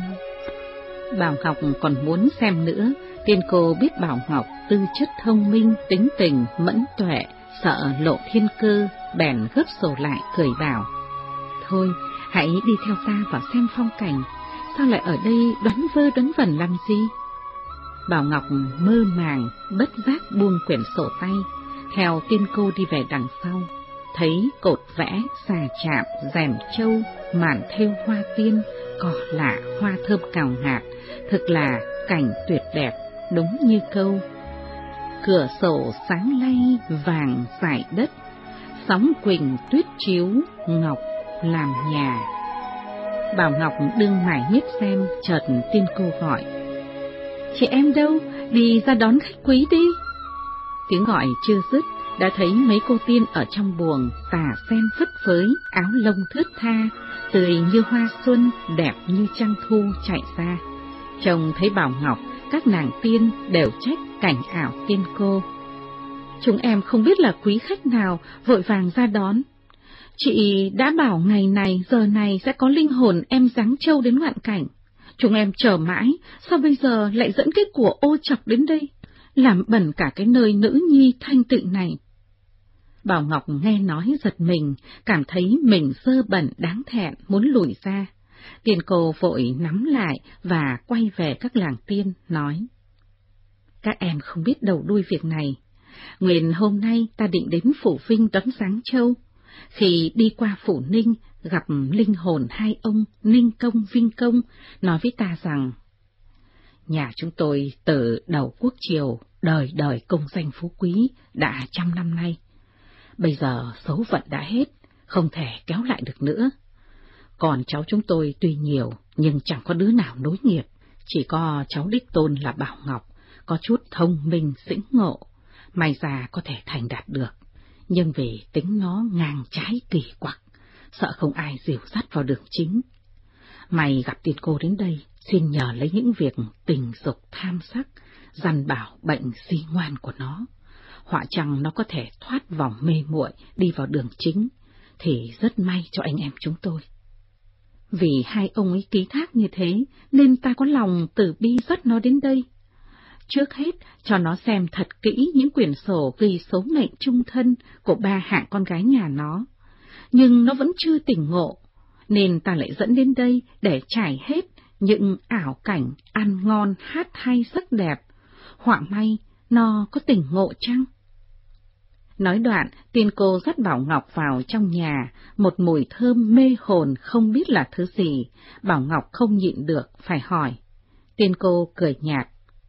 Bảo Ngọc còn muốn xem nữa, tiên cô biết Bảo Ngọc tư chất thông minh, tính tình mẫn tuệ, sợ lộ thiên cơ, bèn gấp sổ lại cười bảo: thôi, hãy đi theo ta vào xem phong cảnh, sao lại ở đây đoán vơ đoán vẩn làm gì? Bảo Ngọc mơ màng, bất giác buông quyển sổ tay, theo tiên cô đi về đằng sau, thấy cột vẽ, xà chạm, rèm trâu, màn thêu hoa tiên, cỏ lạ, hoa thơm cào ngạt, thực là cảnh tuyệt đẹp, đúng như câu: cửa sổ sáng lay vàng dải đất, sóng quỳnh tuyết chiếu ngọc làm nhà. Bảo Ngọc đương mải miết xem, chợt tiên cô gọi: chị em đâu, đi ra đón khách quý đi. Tiếng gọi chưa dứt, đã thấy mấy cô tiên ở trong buồng, tà sen phất phới, áo lông thướt tha, tươi như hoa xuân, đẹp như trăng thu chạy ra. Trông thấy Bảo Ngọc, các nàng tiên đều trách cảnh ảo tiên cô: chúng em không biết là quý khách nào, vội vàng ra đón. Chị đã bảo ngày này giờ này sẽ có linh hồn em Giáng Châu đến ngoạn cảnh, chúng em chờ mãi, sao bây giờ lại dẫn cái của ô chọc đến đây, làm bẩn cả cái nơi nữ nhi thanh tịnh này. Bảo Ngọc nghe nói giật mình, cảm thấy mình dơ bẩn đáng thẹn, muốn lùi ra. Tiên cô vội nắm lại và quay về các làng tiên, nói: các em không biết đầu đuôi việc này. Nguyện hôm nay ta định đến phủ Vinh đón Giáng Châu. Khi đi qua phủ Ninh, gặp linh hồn hai ông Ninh Công, Vinh Công, nói với ta rằng: nhà chúng tôi từ đầu quốc triều, đời đời công danh phú quý, đã 100 năm nay. Bây giờ số phận đã hết, không thể kéo lại được nữa. Còn cháu chúng tôi tuy nhiều, nhưng chẳng có đứa nào nối nghiệp, chỉ có cháu đích tôn là Bảo Ngọc, có chút thông minh sĩnh ngộ, may ra có thể thành đạt được. Nhưng vì tính nó ngang trái kỳ quặc, sợ không ai dìu dắt vào đường chính. Mày gặp tiên cô đến đây, xin nhờ lấy những việc tình dục tham sắc, dằn bảo bệnh si ngoan của nó. Họa chăng nó có thể thoát vòng mê muội đi vào đường chính, thì rất may cho anh em chúng tôi. Vì hai ông ấy ký thác như thế, nên ta có lòng từ bi dắt nó đến đây. Trước hết, cho nó xem thật kỹ những quyển sổ ghi số mệnh chung thân của 3 hạng con gái nhà nó. Nhưng nó vẫn chưa tỉnh ngộ, nên ta lại dẫn đến đây để trải hết những ảo cảnh ăn ngon hát hay sắc đẹp. Họa may, nó có tỉnh ngộ chăng? Nói đoạn, tiên cô dắt Bảo Ngọc vào trong nhà, một mùi thơm mê hồn không biết là thứ gì. Bảo Ngọc không nhịn được, phải hỏi. Tiên cô cười nhạt: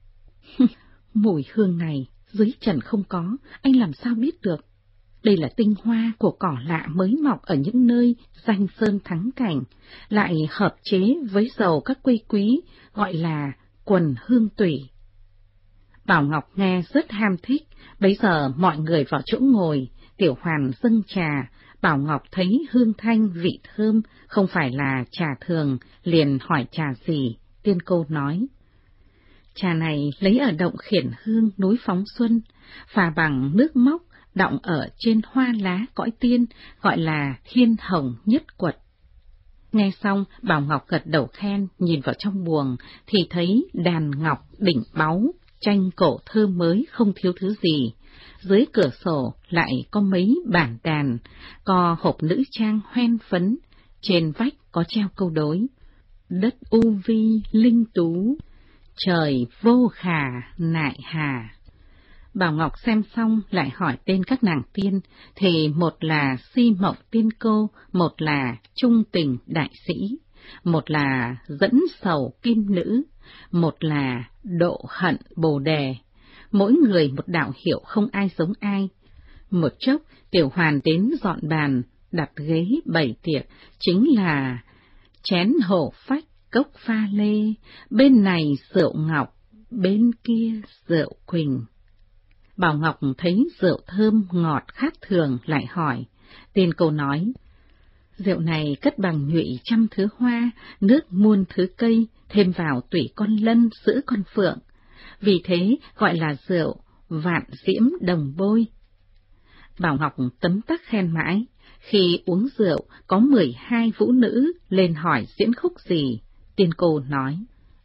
Mùi hương này dưới trần không có, anh làm sao biết được? Đây là tinh hoa của cỏ lạ mới mọc ở những nơi danh sơn thắng cảnh, lại hợp chế với dầu các cây quý, gọi là quần hương tủy. Bảo Ngọc nghe rất ham thích, bấy giờ mọi người vào chỗ ngồi, Tiểu Hoàn dâng trà, Bảo Ngọc thấy hương thanh vị thơm, không phải là trà thường, liền hỏi trà gì, Tiên Cô nói. Trà này lấy ở động Khiển Hương núi Phóng Xuân, pha bằng nước móc, đọng ở trên hoa lá cõi tiên, gọi là thiên hồng nhất quật. Nghe xong, Bảo Ngọc gật đầu khen, nhìn vào trong buồng, thì thấy đàn ngọc đỉnh báu, tranh cổ thơ mới không thiếu thứ gì. Dưới cửa sổ lại có mấy bản đàn, có hộp nữ trang hoen phấn, trên vách có treo câu đối. Đất u vi linh tú, trời vô khả nại hà. Bảo Ngọc xem xong lại hỏi tên các nàng tiên, thì một là Si Mộng Tiên Cô, một là Trung Tình Đại Sĩ, một là Dẫn Sầu Kim Nữ, một là Độ Hận Bồ Đề. Mỗi người một đạo hiệu không ai giống ai. Một chốc, Tiểu Hoàn đến dọn bàn, đặt ghế bày tiệc, chính là chén hổ phách, cốc pha lê, bên này rượu ngọc, bên kia rượu quỳnh. Bảo Ngọc thấy rượu thơm ngọt khác thường lại hỏi, Tiên Cô nói, rượu này cất bằng nhụy trăm thứ hoa, nước muôn thứ cây, thêm vào tủy con lân, sữa con phượng, vì thế gọi là rượu vạn diễm đồng bôi. Bảo Ngọc tấm tắc khen mãi, khi uống rượu có 12 vũ nữ lên hỏi diễn khúc gì, Tiên Cô nói,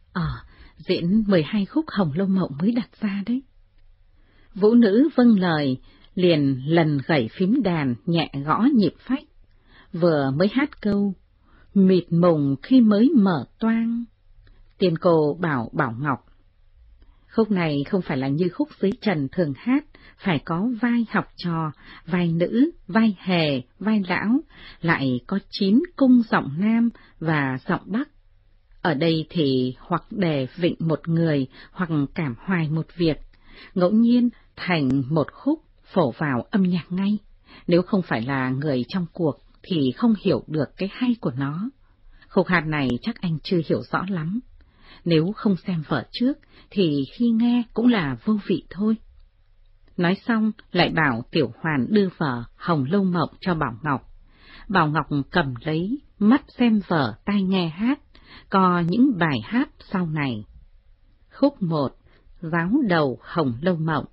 diễn 12 khúc Hồng Lâu Mộng mới đặt ra đấy. Vũ nữ vâng lời, liền lần gảy phím đàn nhẹ gõ nhịp phách, vừa mới hát câu, mịt mùng khi mới mở toang. Tiên Cô bảo Bảo Ngọc, khúc này không phải là như khúc dưới trần thường hát, phải có vai học trò, vai nữ, vai hề, vai lão, lại có 9 cung giọng nam và giọng bắc. Ở đây thì hoặc đề vịnh một người, hoặc cảm hoài một việc, ngẫu nhiên thành một khúc phổ vào âm nhạc ngay. Nếu không phải là người trong cuộc thì không hiểu được cái hay của nó. Khúc hát này chắc anh chưa hiểu rõ lắm. Nếu không xem vở trước thì khi nghe cũng là vô vị thôi. Nói xong lại bảo Tiểu Hoàn đưa vở Hồng Lâu Mộng cho Bảo Ngọc. Bảo Ngọc cầm lấy, mắt xem vở, tai nghe hát, có những bài hát sau này. Khúc 1, Giáo đầu Hồng Lâu Mộng.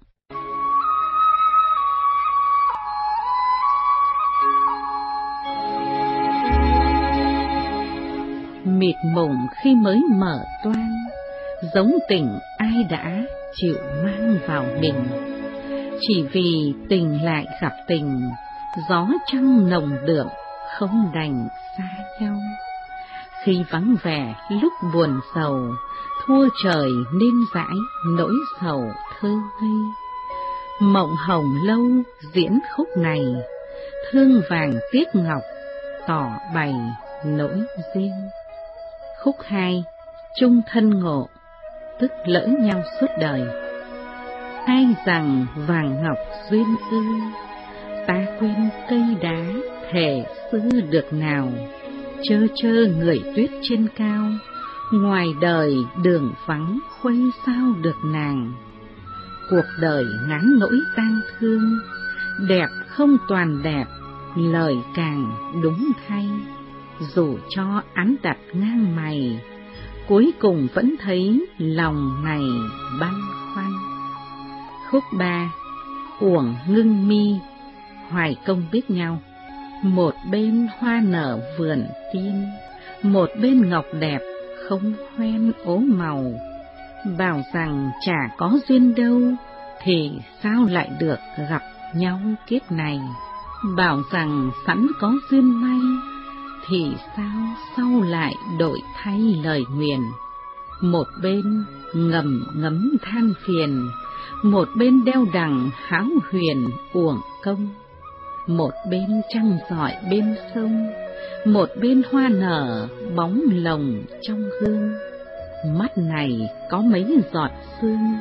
Mịt mùng khi mới mở toang, giống tình ai đã chịu mang vào mình. Chỉ vì tình lại gặp tình, gió trăng nồng đượm không đành xa nhau. Khi vắng vẻ lúc buồn sầu, thua trời nên dãi nỗi sầu thơ ngây. Mộng Hồng Lâu diễn khúc này, thương vàng tiếc ngọc tỏ bày nỗi riêng. Khúc 2, Chung thân ngộ, tức lỡ nhau suốt đời. Ai rằng vàng ngọc duyên ư, ta quên cây đá thề xưa được nào. Chơ chơ người tuyết trên cao, ngoài đời đường vắng khuây sao được nàng. Cuộc đời ngắn nỗi tang thương, đẹp không toàn đẹp, lời càng đúng thay. Dù cho án đặt ngang mày, cuối cùng vẫn thấy lòng này băn khoăn. Khúc 3, Uổng ngưng mi, hoài công biết nhau. Một bên hoa nở vườn tiên, một bên ngọc đẹp không hoen ố màu. Bảo rằng chả có duyên đâu, thì sao lại được gặp nhau kiếp này. Bảo rằng sẵn có duyên may, thì sao sau lại đổi thay lời nguyền. Một bên ngầm ngấm than phiền, một bên đeo đằng hão huyền uổng công. Một bên trăng rọi bên sông, một bên hoa nở bóng lồng trong gương. Mắt này có mấy giọt sương,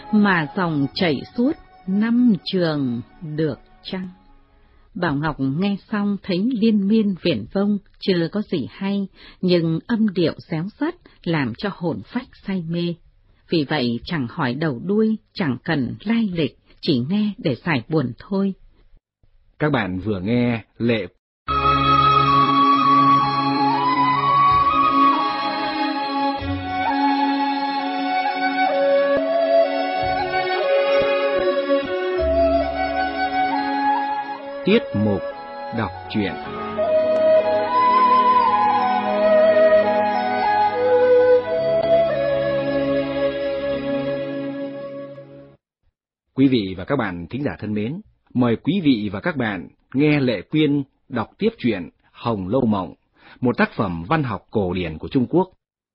mà dòng chảy suốt năm trường được chăng? Bảo Ngọc nghe xong thấy liên miên viển vông, chưa có gì hay, nhưng âm điệu réo rắt làm cho hồn phách say mê. Vì vậy chẳng hỏi đầu đuôi, chẳng cần lai lịch, chỉ nghe để giải buồn thôi. Các bạn vừa nghe Lệ Tiết mục đọc truyện. Quý vị và các bạn thính giả thân mến, mời quý vị và các bạn nghe Lệ Quyên đọc tiếp truyện Hồng Lâu Mộng, một tác phẩm văn học cổ điển của Trung Quốc.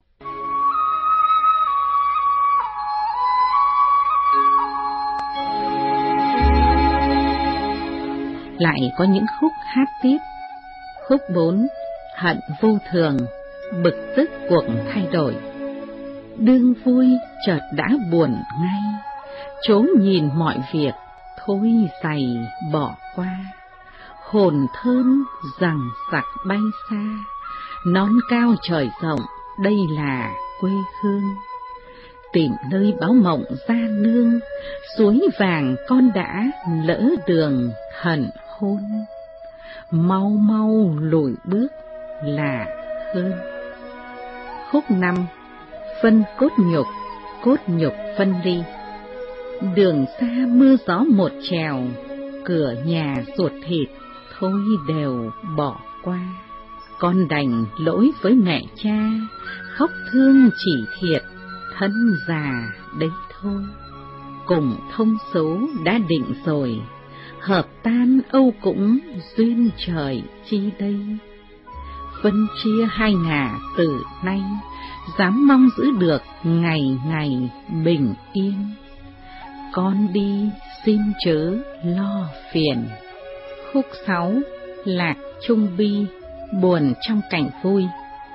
Lại có những khúc hát tiếp. Khúc 4, hận vô thường, bực tức cuộc thay đổi. Đương vui chợt đã buồn ngay, chốn nhìn mọi việc, thôi dày bỏ qua. Hồn thơm rằng sặc bay xa, non cao trời rộng, đây là quê hương. Tìm nơi báo mộng ra nương, suối vàng con đã lỡ đường hận hôn. Mau mau lùi bước là hơn. Khúc 5, phân cốt nhục phân ly. Đường xa mưa gió một trèo, cửa nhà ruột thịt thôi đều bỏ qua. Con đành lỗi với mẹ cha, khóc thương chỉ thiệt thân già đấy thôi. Cùng thông số đã định rồi, hợp tan âu cũng duyên trời chi đây. Phân chia hai ngả từ nay, dám mong giữ được ngày ngày bình yên. Con đi xin chớ lo phiền. Khúc 6, lạc trung bi, buồn trong cảnh vui.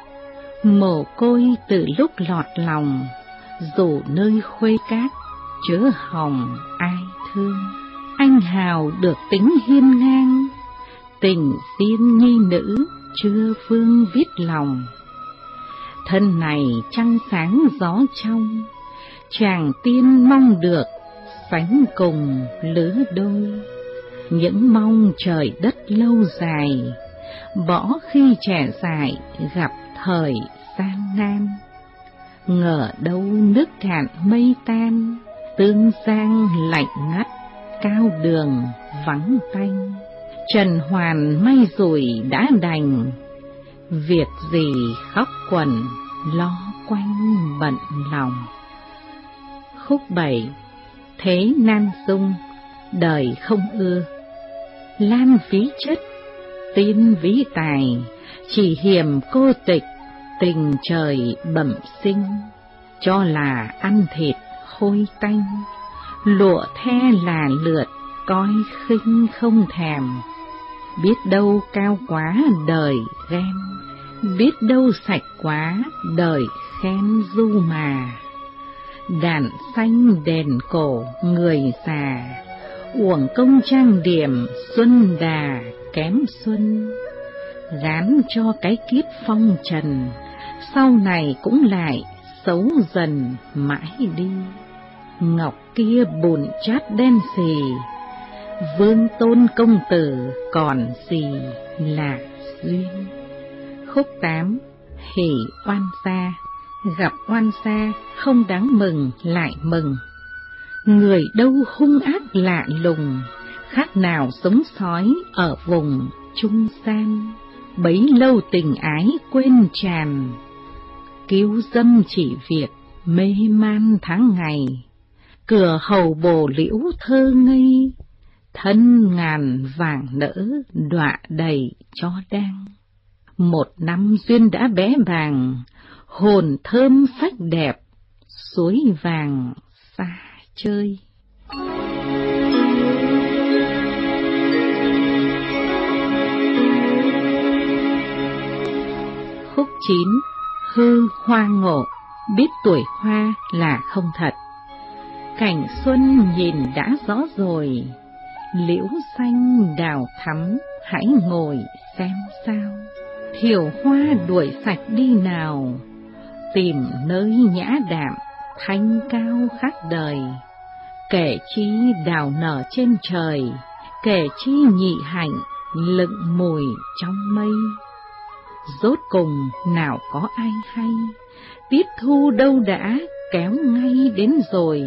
Mồ côi từ lúc lọt lòng, dù nơi khuê cát chớ hòng ai thương. Anh hào được tính hiên ngang, tình tiên nhi nữ chưa vương viết lòng. Thân này trăng sáng gió trong, chàng tiên mong được sánh cùng lứa đôi. Những mong trời đất lâu dài, bỏ khi trẻ dại gặp thời gian nan. Ngờ đâu nước cạn mây tan, tương giang lạnh ngắt, cao đường vắng tanh. Trần hoàn may rủi đã đành, việc gì khóc quẩn lo quanh bận lòng. Khúc 7, thế nan dung, đời không ưa. Lan ví chất, tiên ví tài, chỉ hiềm cô tịch, tình trời bẩm sinh. Cho là ăn thịt hôi tanh, lụa the là lượt, coi khinh không thèm. Biết đâu cao quá đời ghen, biết đâu sạch quá đời khen du mà. Đàn xanh đèn cổ người già, uổng công trang điểm xuân đà kém xuân. Gán cho cái kiếp phong trần, sau này cũng lại xấu dần mãi đi. Ngọc kia bùn chát đen xì, vương tôn công tử còn gì là duyên. Khúc 8, hỉ oan xa, gặp oan xa không đáng mừng lại mừng. Người đâu hung ác lạ lùng, khác nào sống sói ở vùng trung gian. Bấy lâu tình ái quên tràn, cứu dâm chỉ việc mê man tháng ngày. Cửa hầu bồ liễu thơ ngây, thân ngàn vàng nỡ đọa đầy cho đang. Một năm duyên đã bé bàng, hồn thơm phách đẹp, suối vàng xa chơi. Khúc 9, hư hoa ngộ, biết tuổi hoa là không thật. Cảnh xuân nhìn đã rõ rồi, liễu xanh đào thắm, hãy ngồi xem sao. Thiều hoa đuổi sạch đi nào, tìm nơi nhã đạm, thanh cao khác đời. Kể chi đào nở trên trời, kể chi nhị hạnh, lựng mùi trong mây. Rốt cùng nào có ai hay, tiết thu đâu đã kéo ngay đến rồi.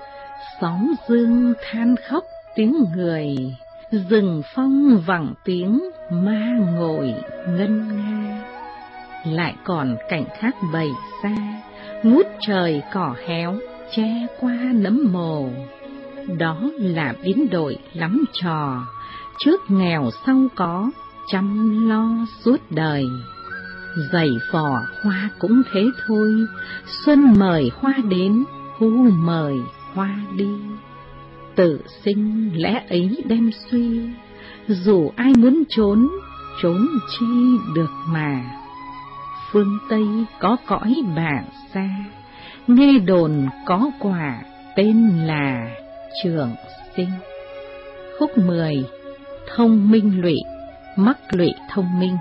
Xóm dương than khóc tiếng người, rừng phong vẳng tiếng ma ngồi ngân nga. Lại còn cảnh khác bày ra, ngút trời cỏ héo che qua nấm mồ. Đó là biến đổi lắm trò, trước nghèo sau có, chăm lo suốt đời. Giày vò hoa cũng thế thôi, xuân mời hoa đến, thu mời hoa đi. Tự sinh lẽ ấy đem suy, dù ai muốn trốn, trốn chi được mà. Phương Tây có cõi Bà Sa, nghe đồn có quả tên là Trường Sinh. Khúc 10. Thông minh lụy, mắc lụy thông minh.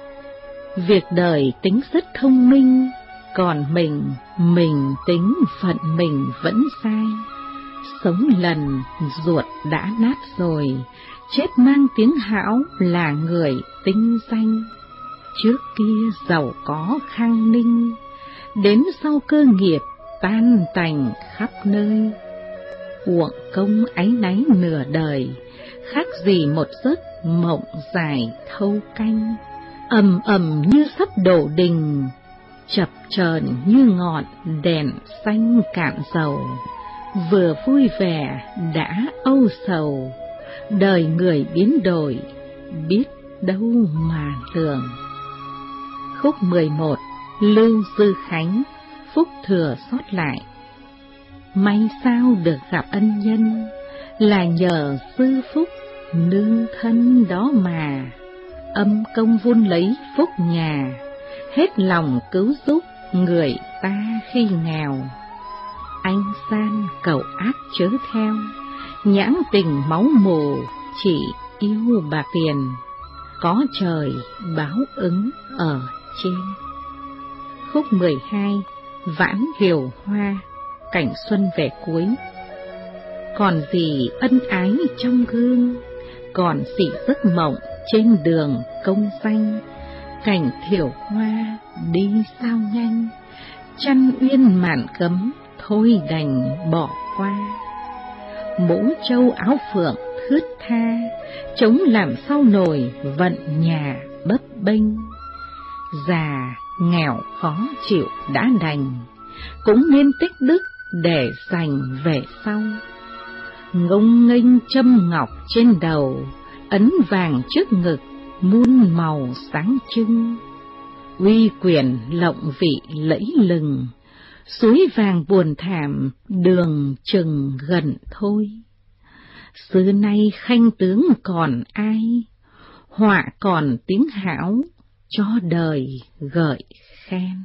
Việc đời tính rất thông minh, còn mình tính phận mình vẫn sai. Sống lần ruột đã nát rồi, chết mang tiếng hão là người tinh danh. Trước kia giàu có khang ninh, đến sau cơ nghiệp tan tành khắp nơi. Uổng công áy náy nửa đời, khác gì một giấc mộng dài thâu canh. Ầm ầm như sắp đổ đình, chập chờn như ngọn đèn xanh cạn dầu. Vừa vui vẻ đã âu sầu, đời người biến đổi, biết đâu mà lường. Khúc 11. Lưu Dư Khánh, phúc thừa sót lại. May sao được gặp ân nhân, là nhờ sư phúc nương thân đó mà. Âm công vun lấy phúc nhà, hết lòng cứu giúp người ta khi nghèo. Anh san cầu ác chớ theo, nhãn tình máu mù chỉ yêu bạc tiền. Có trời báo ứng ở trên. Khúc 12. Vãn Liều Hoa, cảnh xuân về cuối. Còn gì ân ái trong gương, còn gì giấc mộng trên đường công danh. Cảnh thiểu hoa đi sao nhanh, chăn uyên màn cấm thôi đành bỏ qua. Mũ trâu áo phượng thướt tha, chống làm sao nổi vận nhà bấp bênh. Già nghèo khó chịu đã đành, cũng nên tích đức để dành về sau. Ngông nghênh châm ngọc trên đầu, ấn vàng trước ngực muôn màu sáng trưng. Uy quyền lộng vị lẫy lừng, suối vàng buồn thảm đường chừng gần thôi. Xưa nay khanh tướng còn ai, họa còn tiếng hão cho đời gợi khen.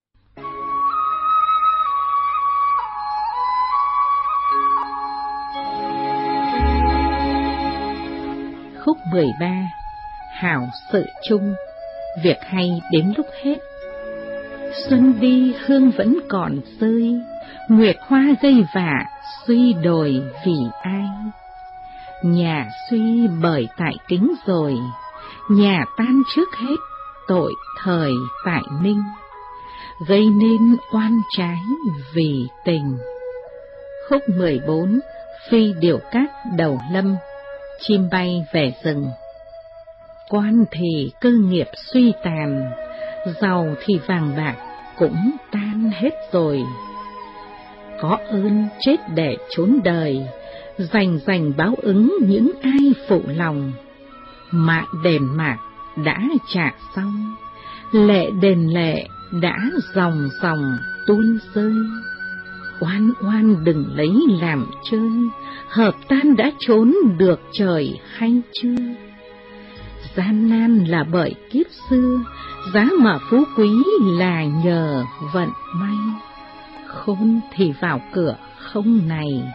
Khúc 13. Hảo sự chung, việc hay đến lúc hết. Xuân đi hương vẫn còn rơi, nguyệt hoa gây vả suy đồi vì ai. Nhà suy bởi tại kính rồi, nhà tan trước hết tội thời tại ninh. Gây nên oan trái vì tình. Khúc 14. Phi điểu cát đầu lâm, chim bay về rừng. Quan thì cơ nghiệp suy tàn, giàu thì vàng bạc cũng tan hết rồi. Có ơn chết để trốn đời, dành báo ứng những ai phụ lòng. Mạng đền mạc đã trả xong, lệ đền lệ đã dòng tuôn rơi. Oan oan đừng lấy làm chơi, hợp tan đã trốn được trời hay chưa? Gian nan là bởi kiếp xưa, giá mà phú quý là nhờ vận may. Khôn thì vào cửa không này,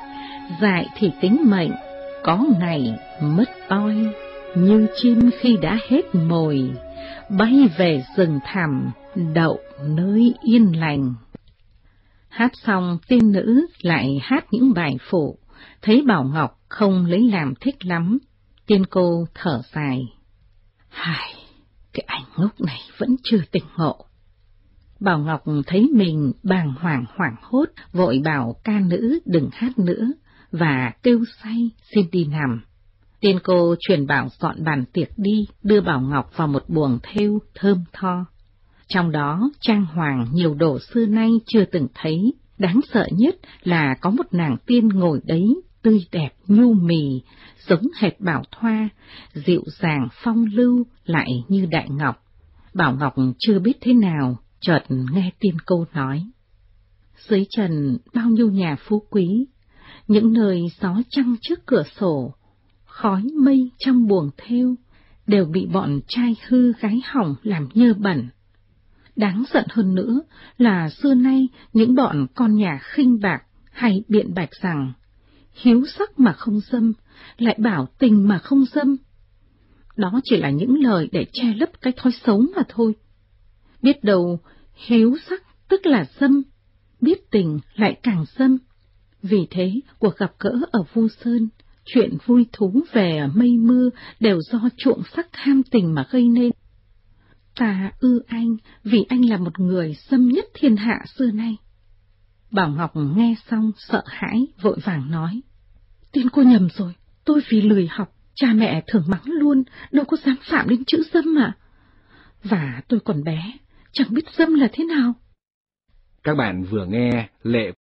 dại thì tính mệnh, có ngày mất oi, như chim khi đã hết mồi, bay về rừng thẳm, đậu nơi yên lành. Hát xong tiên nữ lại hát những bài phụ, thấy Bảo Ngọc không lấy làm thích lắm, tiên cô thở dài. Hài, cái anh ngốc này vẫn chưa tỉnh ngộ. Bảo Ngọc thấy mình bàng hoàng hoảng hốt, vội bảo ca nữ đừng hát nữa, và kêu say xin đi nằm. Tiên cô truyền bảo dọn bàn tiệc đi, đưa Bảo Ngọc vào một buồng thêu thơm tho. Trong đó trang hoàng nhiều đồ xưa nay chưa từng thấy, đáng sợ nhất là có một nàng tiên ngồi đấy, tươi đẹp nhu mì, giống hệt Bảo Thoa, dịu dàng phong lưu lại như Đại Ngọc. Bảo Ngọc chưa biết thế nào, chợt nghe tiên cô nói. Dưới trần bao nhiêu nhà phú quý, những nơi gió trăng trước cửa sổ, khói mây trong buồng thêu, đều bị bọn trai hư gái hỏng làm nhơ bẩn. Đáng giận hơn nữa là xưa nay những bọn con nhà khinh bạc hay biện bạch rằng hiếu sắc mà không dâm, lại bảo tình mà không dâm. Đó chỉ là những lời để che lấp cái thói xấu mà thôi. Biết đâu hiếu sắc tức là dâm, biết tình lại càng dâm. Vì thế cuộc gặp gỡ ở Vu Sơn, chuyện vui thú về mây mưa đều do chuộng sắc ham tình mà gây nên. Ta ưa anh vì anh là một người dâm nhất thiên hạ xưa nay. Bảo Ngọc nghe xong sợ hãi, vội vàng nói. Tiên cô nhầm rồi, tôi vì lười học, cha mẹ thường mắng luôn, đâu có dám phạm đến chữ dâm mà. Và tôi còn bé, chẳng biết dâm là thế nào. Các bạn vừa nghe Lệ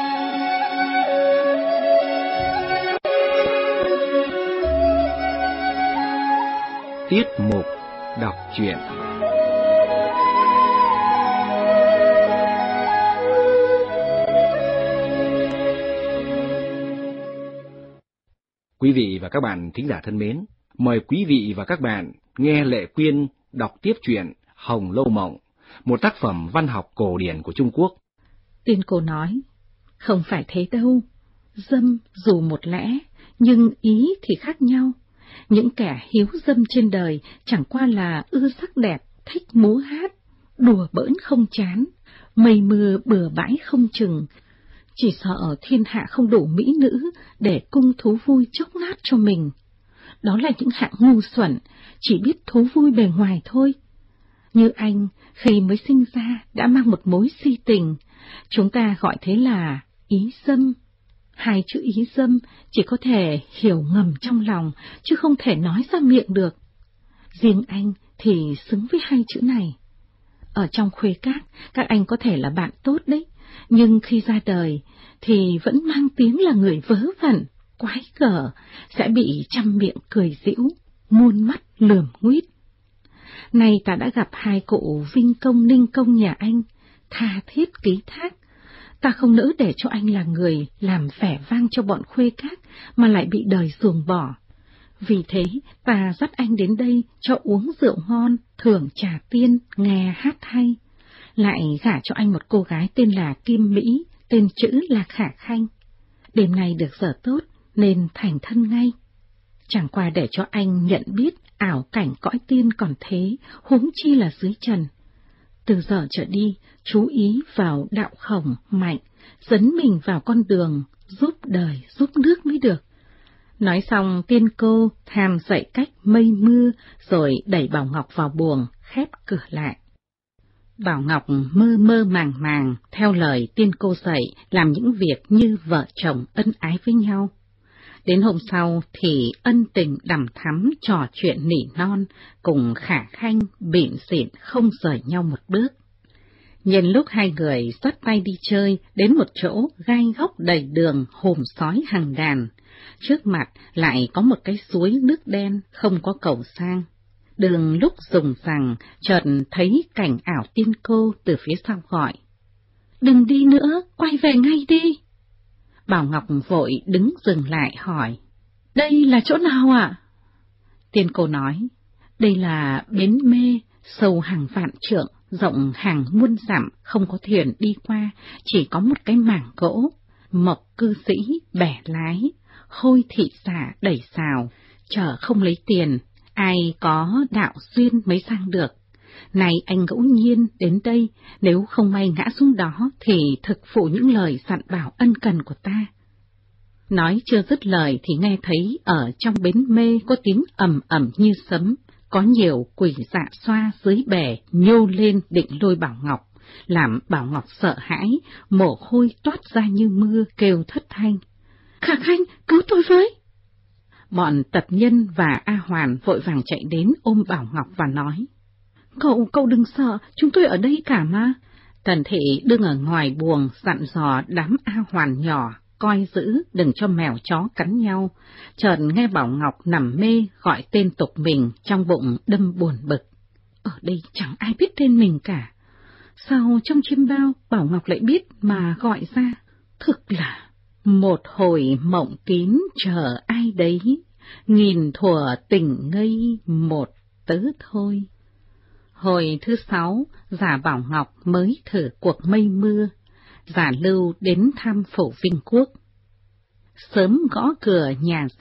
Tiết mục đọc truyện. Quý vị và các bạn thính giả thân mến, mời quý vị và các bạn nghe Lệ Quyên đọc tiếp truyện Hồng Lâu Mộng, một tác phẩm văn học cổ điển của Trung Quốc. Tiên cô nói, không phải thế đâu, dâm dù một lẽ, nhưng ý thì khác nhau. Những kẻ hiếu dâm trên đời chẳng qua là ưa sắc đẹp, thích múa hát, đùa bỡn không chán, mây mưa bừa bãi không chừng, chỉ sợ thiên hạ không đủ mỹ nữ để cung thú vui chốc nát cho mình. Đó là những hạng ngu xuẩn, chỉ biết thú vui bề ngoài thôi. Như anh, khi mới sinh ra đã mang một mối si tình, chúng ta gọi thế là ý dâm. Hai chữ ý dâm chỉ có thể hiểu ngầm trong lòng, chứ không thể nói ra miệng được. Riêng anh thì xứng với hai chữ này. Ở trong khuê các anh có thể là bạn tốt đấy, nhưng khi ra đời thì vẫn mang tiếng là người vớ vẩn, quái gở, sẽ bị trăm miệng cười giễu, muôn mắt lườm nguýt. Nay ta đã gặp hai cụ Vinh Công Ninh Công nhà anh, tha thiết ký thác. Ta không nỡ để cho anh là người làm vẻ vang cho bọn khuê các mà lại bị đời ruồng bỏ. Vì thế ta dắt anh đến đây cho uống rượu ngon, thưởng trà tiên, nghe hát hay. Lại gả cho anh một cô gái tên là Kim Mỹ, tên chữ là Khả Khanh. Đêm nay được giờ tốt nên thành thân ngay. Chẳng qua để cho anh nhận biết ảo cảnh cõi tiên còn thế, huống chi là dưới trần. Từ giờ trở đi, chú ý vào đạo khổng mạnh, dấn mình vào con đường, giúp đời, giúp nước mới được. Nói xong tiên cô tham dạy cách mây mưa, rồi đẩy Bảo Ngọc vào buồng, khép cửa lại. Bảo Ngọc mơ mơ màng màng, theo lời tiên cô dạy, làm những việc như vợ chồng ân ái với nhau. Đến hôm sau thì ân tình đằm thắm, trò chuyện nỉ non, cùng Khả Khanh bỉn xỉn không rời nhau một bước. Nhân lúc hai người dắt tay đi chơi, đến một chỗ gai góc đầy đường hồm sói hàng đàn, trước mặt lại có một cái suối nước đen không có cầu sang. Đường lúc rùng rằng, chợt thấy cảnh ảo tiên cô từ phía sau gọi. Đừng đi nữa, quay về ngay đi. Bảo Ngọc vội đứng dừng lại hỏi. Đây là chỗ nào ạ? Tiên cô nói. Đây là bến mê, sâu hàng vạn trượng, rộng hàng muôn dặm, không có thuyền đi qua, chỉ có một cái mảng gỗ. mộc cư sĩ bẻ lái, hôi thị giả đẩy xào, chở không lấy tiền, ai có đạo duyên mới sang được. Này anh ngẫu nhiên đến đây, nếu không may ngã xuống đó thì thực phụ những lời dặn bảo ân cần của ta. Nói chưa dứt lời thì nghe thấy ở trong bến mê có tiếng ầm ầm như sấm, có nhiều quỷ dạ xoa dưới bè nhô lên định lôi Bảo Ngọc, làm Bảo Ngọc sợ hãi, mồ hôi toát ra như mưa, kêu thất thanh. Khả Khanh, cứu tôi với! Bọn Tập Nhân và A Hoàn vội vàng chạy đến ôm Bảo Ngọc và nói. Cậu đừng sợ, chúng tôi ở đây cả mà. Tần Thị đứng ở ngoài buồng dặn dò đám A Hoàn nhỏ, coi giữ đừng cho mèo chó cắn nhau. Chợt nghe Bảo Ngọc nằm mê gọi tên tục mình, trong bụng đâm buồn bực. Ở đây chẳng ai biết tên mình cả. Sao trong chiêm bao Bảo Ngọc lại biết mà gọi ra? Thực là một hồi mộng kín chờ ai đấy, nghìn thuở tình ngây một tớ thôi. Hồi thứ 6, giả Bảo Ngọc mới thử cuộc mây mưa, giả Lưu đến thăm phủ Vinh Quốc. Sớm gõ cửa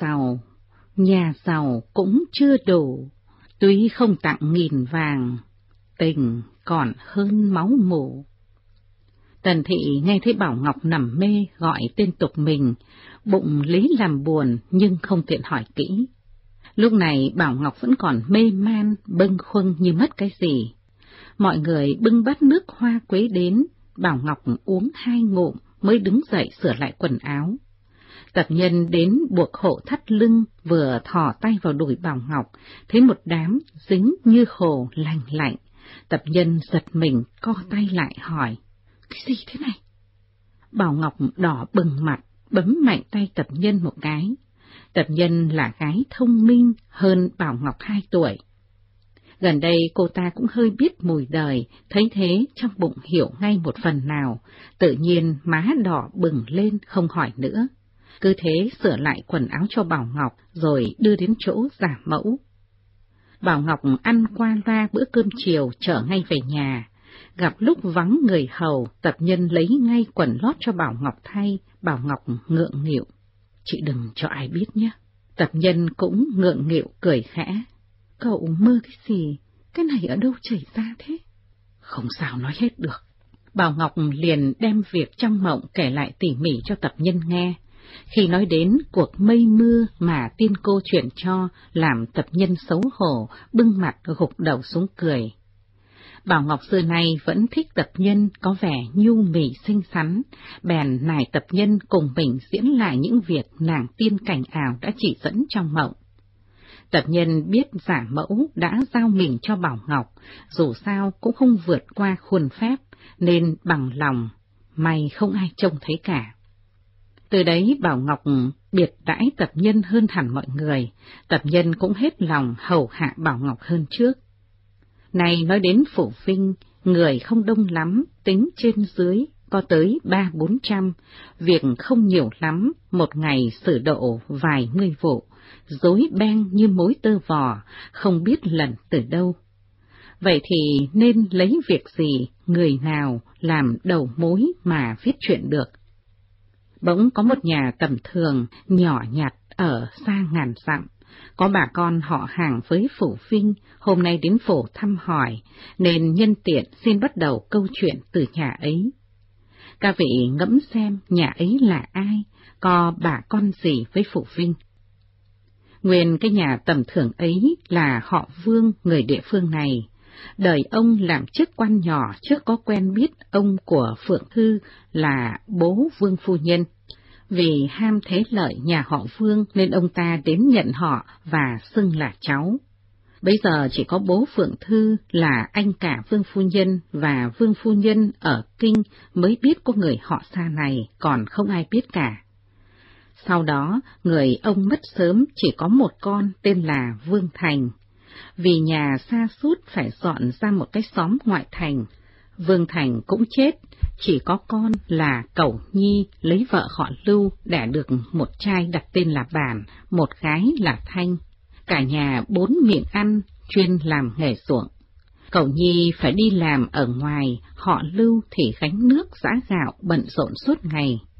nhà giàu cũng chưa đủ, tuy không tặng nghìn vàng, tình còn hơn máu mủ. Tần Thị nghe thấy Bảo Ngọc nằm mê gọi tên tục mình, bụng lấy làm buồn nhưng không tiện hỏi kỹ. Lúc này Bảo Ngọc vẫn còn mê man, bâng khuâng như mất cái gì. Mọi người bưng bát nước hoa quế đến, Bảo Ngọc uống 2 ngụm mới đứng dậy sửa lại quần áo. Tập Nhân đến buộc hộ thắt lưng, vừa thò tay vào đùi Bảo Ngọc, thấy một đám dính như hồ lành lạnh. Tập Nhân giật mình, co tay lại hỏi, cái gì thế này? Bảo Ngọc đỏ bừng mặt, bấm mạnh tay Tập Nhân một cái. Tập Nhân là gái thông minh hơn Bảo Ngọc 2 tuổi. Gần đây cô ta cũng hơi biết mùi đời, thấy thế trong bụng hiểu ngay một phần nào, tự nhiên má đỏ bừng lên không hỏi nữa. Cứ thế sửa lại quần áo cho Bảo Ngọc rồi đưa đến chỗ giả mẫu. Bảo Ngọc ăn qua loa bữa cơm chiều trở ngay về nhà. Gặp lúc vắng người hầu, Tập Nhân lấy ngay quần lót cho Bảo Ngọc thay, Bảo Ngọc ngượng nghịu. Chị đừng cho ai biết nhé. Tập Nhân cũng ngượng nghịu cười khẽ. Cậu mơ cái gì? Cái này ở đâu chảy ra thế? Không sao nói hết được. Bảo Ngọc liền đem việc trong mộng kể lại tỉ mỉ cho Tập Nhân nghe. Khi nói đến cuộc mây mưa mà tiên cô chuyển cho, làm Tập Nhân xấu hổ, bưng mặt gục đầu xuống cười. Bảo Ngọc xưa nay vẫn thích Tập Nhân có vẻ nhu mì xinh xắn, bèn nài Tập Nhân cùng mình diễn lại những việc nàng tiên cảnh ảo đã chỉ dẫn trong mộng. Tập Nhân biết giả mẫu đã giao mình cho Bảo Ngọc, dù sao cũng không vượt qua khuôn phép, nên bằng lòng, may không ai trông thấy cả. Từ đấy Bảo Ngọc biệt đãi Tập Nhân hơn hẳn mọi người, Tập Nhân cũng hết lòng hầu hạ Bảo Ngọc hơn trước. Này nói đến phủ Vinh, người không đông lắm, tính trên dưới, có tới 300-400, việc không nhiều lắm, một ngày xử độ vài mươi vụ, rối beng như mối tơ vò, không biết lần từ đâu. Vậy thì nên lấy việc gì, người nào làm đầu mối mà viết chuyện được? Bỗng có một nhà tầm thường, nhỏ nhặt ở xa ngàn dặm. Có bà con họ hàng với phủ Vinh, hôm nay đến phủ thăm hỏi, nên nhân tiện xin bắt đầu câu chuyện từ nhà ấy. Các vị ngẫm xem nhà ấy là ai, có bà con gì với phủ Vinh. Nguyên cái nhà tầm thường ấy là họ Vương, người địa phương này. Đời ông làm chức quan nhỏ trước có quen biết ông của Phượng Thư là bố Vương phu nhân. Vì ham thế lợi nhà họ Vương nên ông ta đến nhận họ và xưng là cháu. Bây giờ chỉ có bố Phượng Thư là anh cả Vương phu nhân và Vương phu nhân ở Kinh mới biết có người họ xa này, còn không ai biết cả. Sau đó, người ông mất sớm chỉ có một con tên là Vương Thành. Vì nhà xa sút phải dọn ra một cái xóm ngoại thành, Vương Thành cũng chết, chỉ có con là Cẩu Nhi lấy vợ họ Lưu đẻ được một trai đặt tên là Bản, một gái là Thanh. Cả nhà 4 miệng ăn, chuyên làm nghề ruộng. Cẩu Nhi phải đi làm ở ngoài, họ Lưu thì gánh nước giã gạo bận rộn suốt ngày.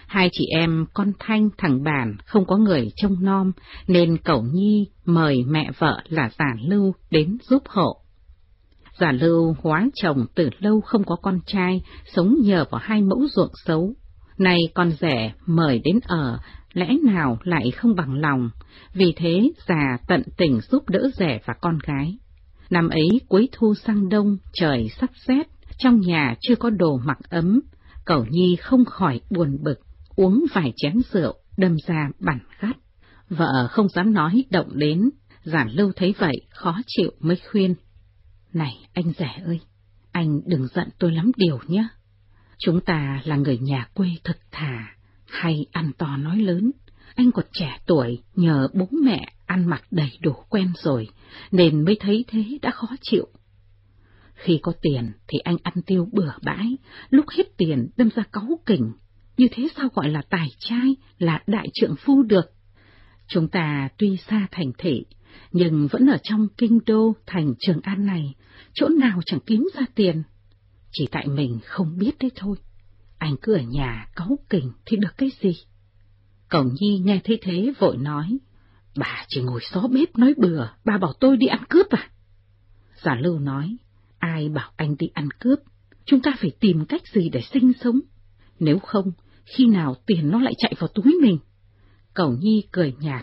Hai chị em con Thanh thằng Bản không có người trông nom, nên Cẩu Nhi mời mẹ vợ là Giả Lưu đến giúp hộ. Giả Lưu hóa chồng từ lâu không có con trai, sống nhờ vào hai mẫu ruộng xấu. Nay con rể mời đến ở, lẽ nào lại không bằng lòng, vì thế già tận tình giúp đỡ rể và con gái. Năm ấy cuối thu sang đông, trời sắp rét, trong nhà chưa có đồ mặc ấm, Cẩu Nhi không khỏi buồn bực, uống vài chén rượu, đâm ra bằn gắt. Vợ không dám nói động đến, Giả Lưu thấy vậy khó chịu mới khuyên. Này anh rể ơi, anh đừng giận tôi lắm điều nhé. Chúng ta là người nhà quê thực thà, hay ăn to nói lớn. Anh còn trẻ tuổi, nhờ bố mẹ ăn mặc đầy đủ quen rồi, nên mới thấy thế đã khó chịu. Khi có tiền thì anh ăn tiêu bừa bãi, lúc hết tiền đâm ra cáu kỉnh. Như thế sao gọi là tài trai, là đại trượng phu được? Chúng ta tuy xa thành thị, nhưng vẫn ở trong kinh đô thành Trường An này, chỗ nào chẳng kiếm ra tiền. Chỉ tại mình không biết đấy thôi. Anh cứ ở nhà cáu kỉnh thì được cái gì? Cẩu Nhi nghe thấy thế vội nói, bà chỉ ngồi xó bếp nói bừa, bà bảo tôi đi ăn cướp à? Giả Lưu nói, ai bảo anh đi ăn cướp, chúng ta phải tìm cách gì để sinh sống, nếu không, khi nào tiền nó lại chạy vào túi mình. Cẩu Nhi cười nhạt,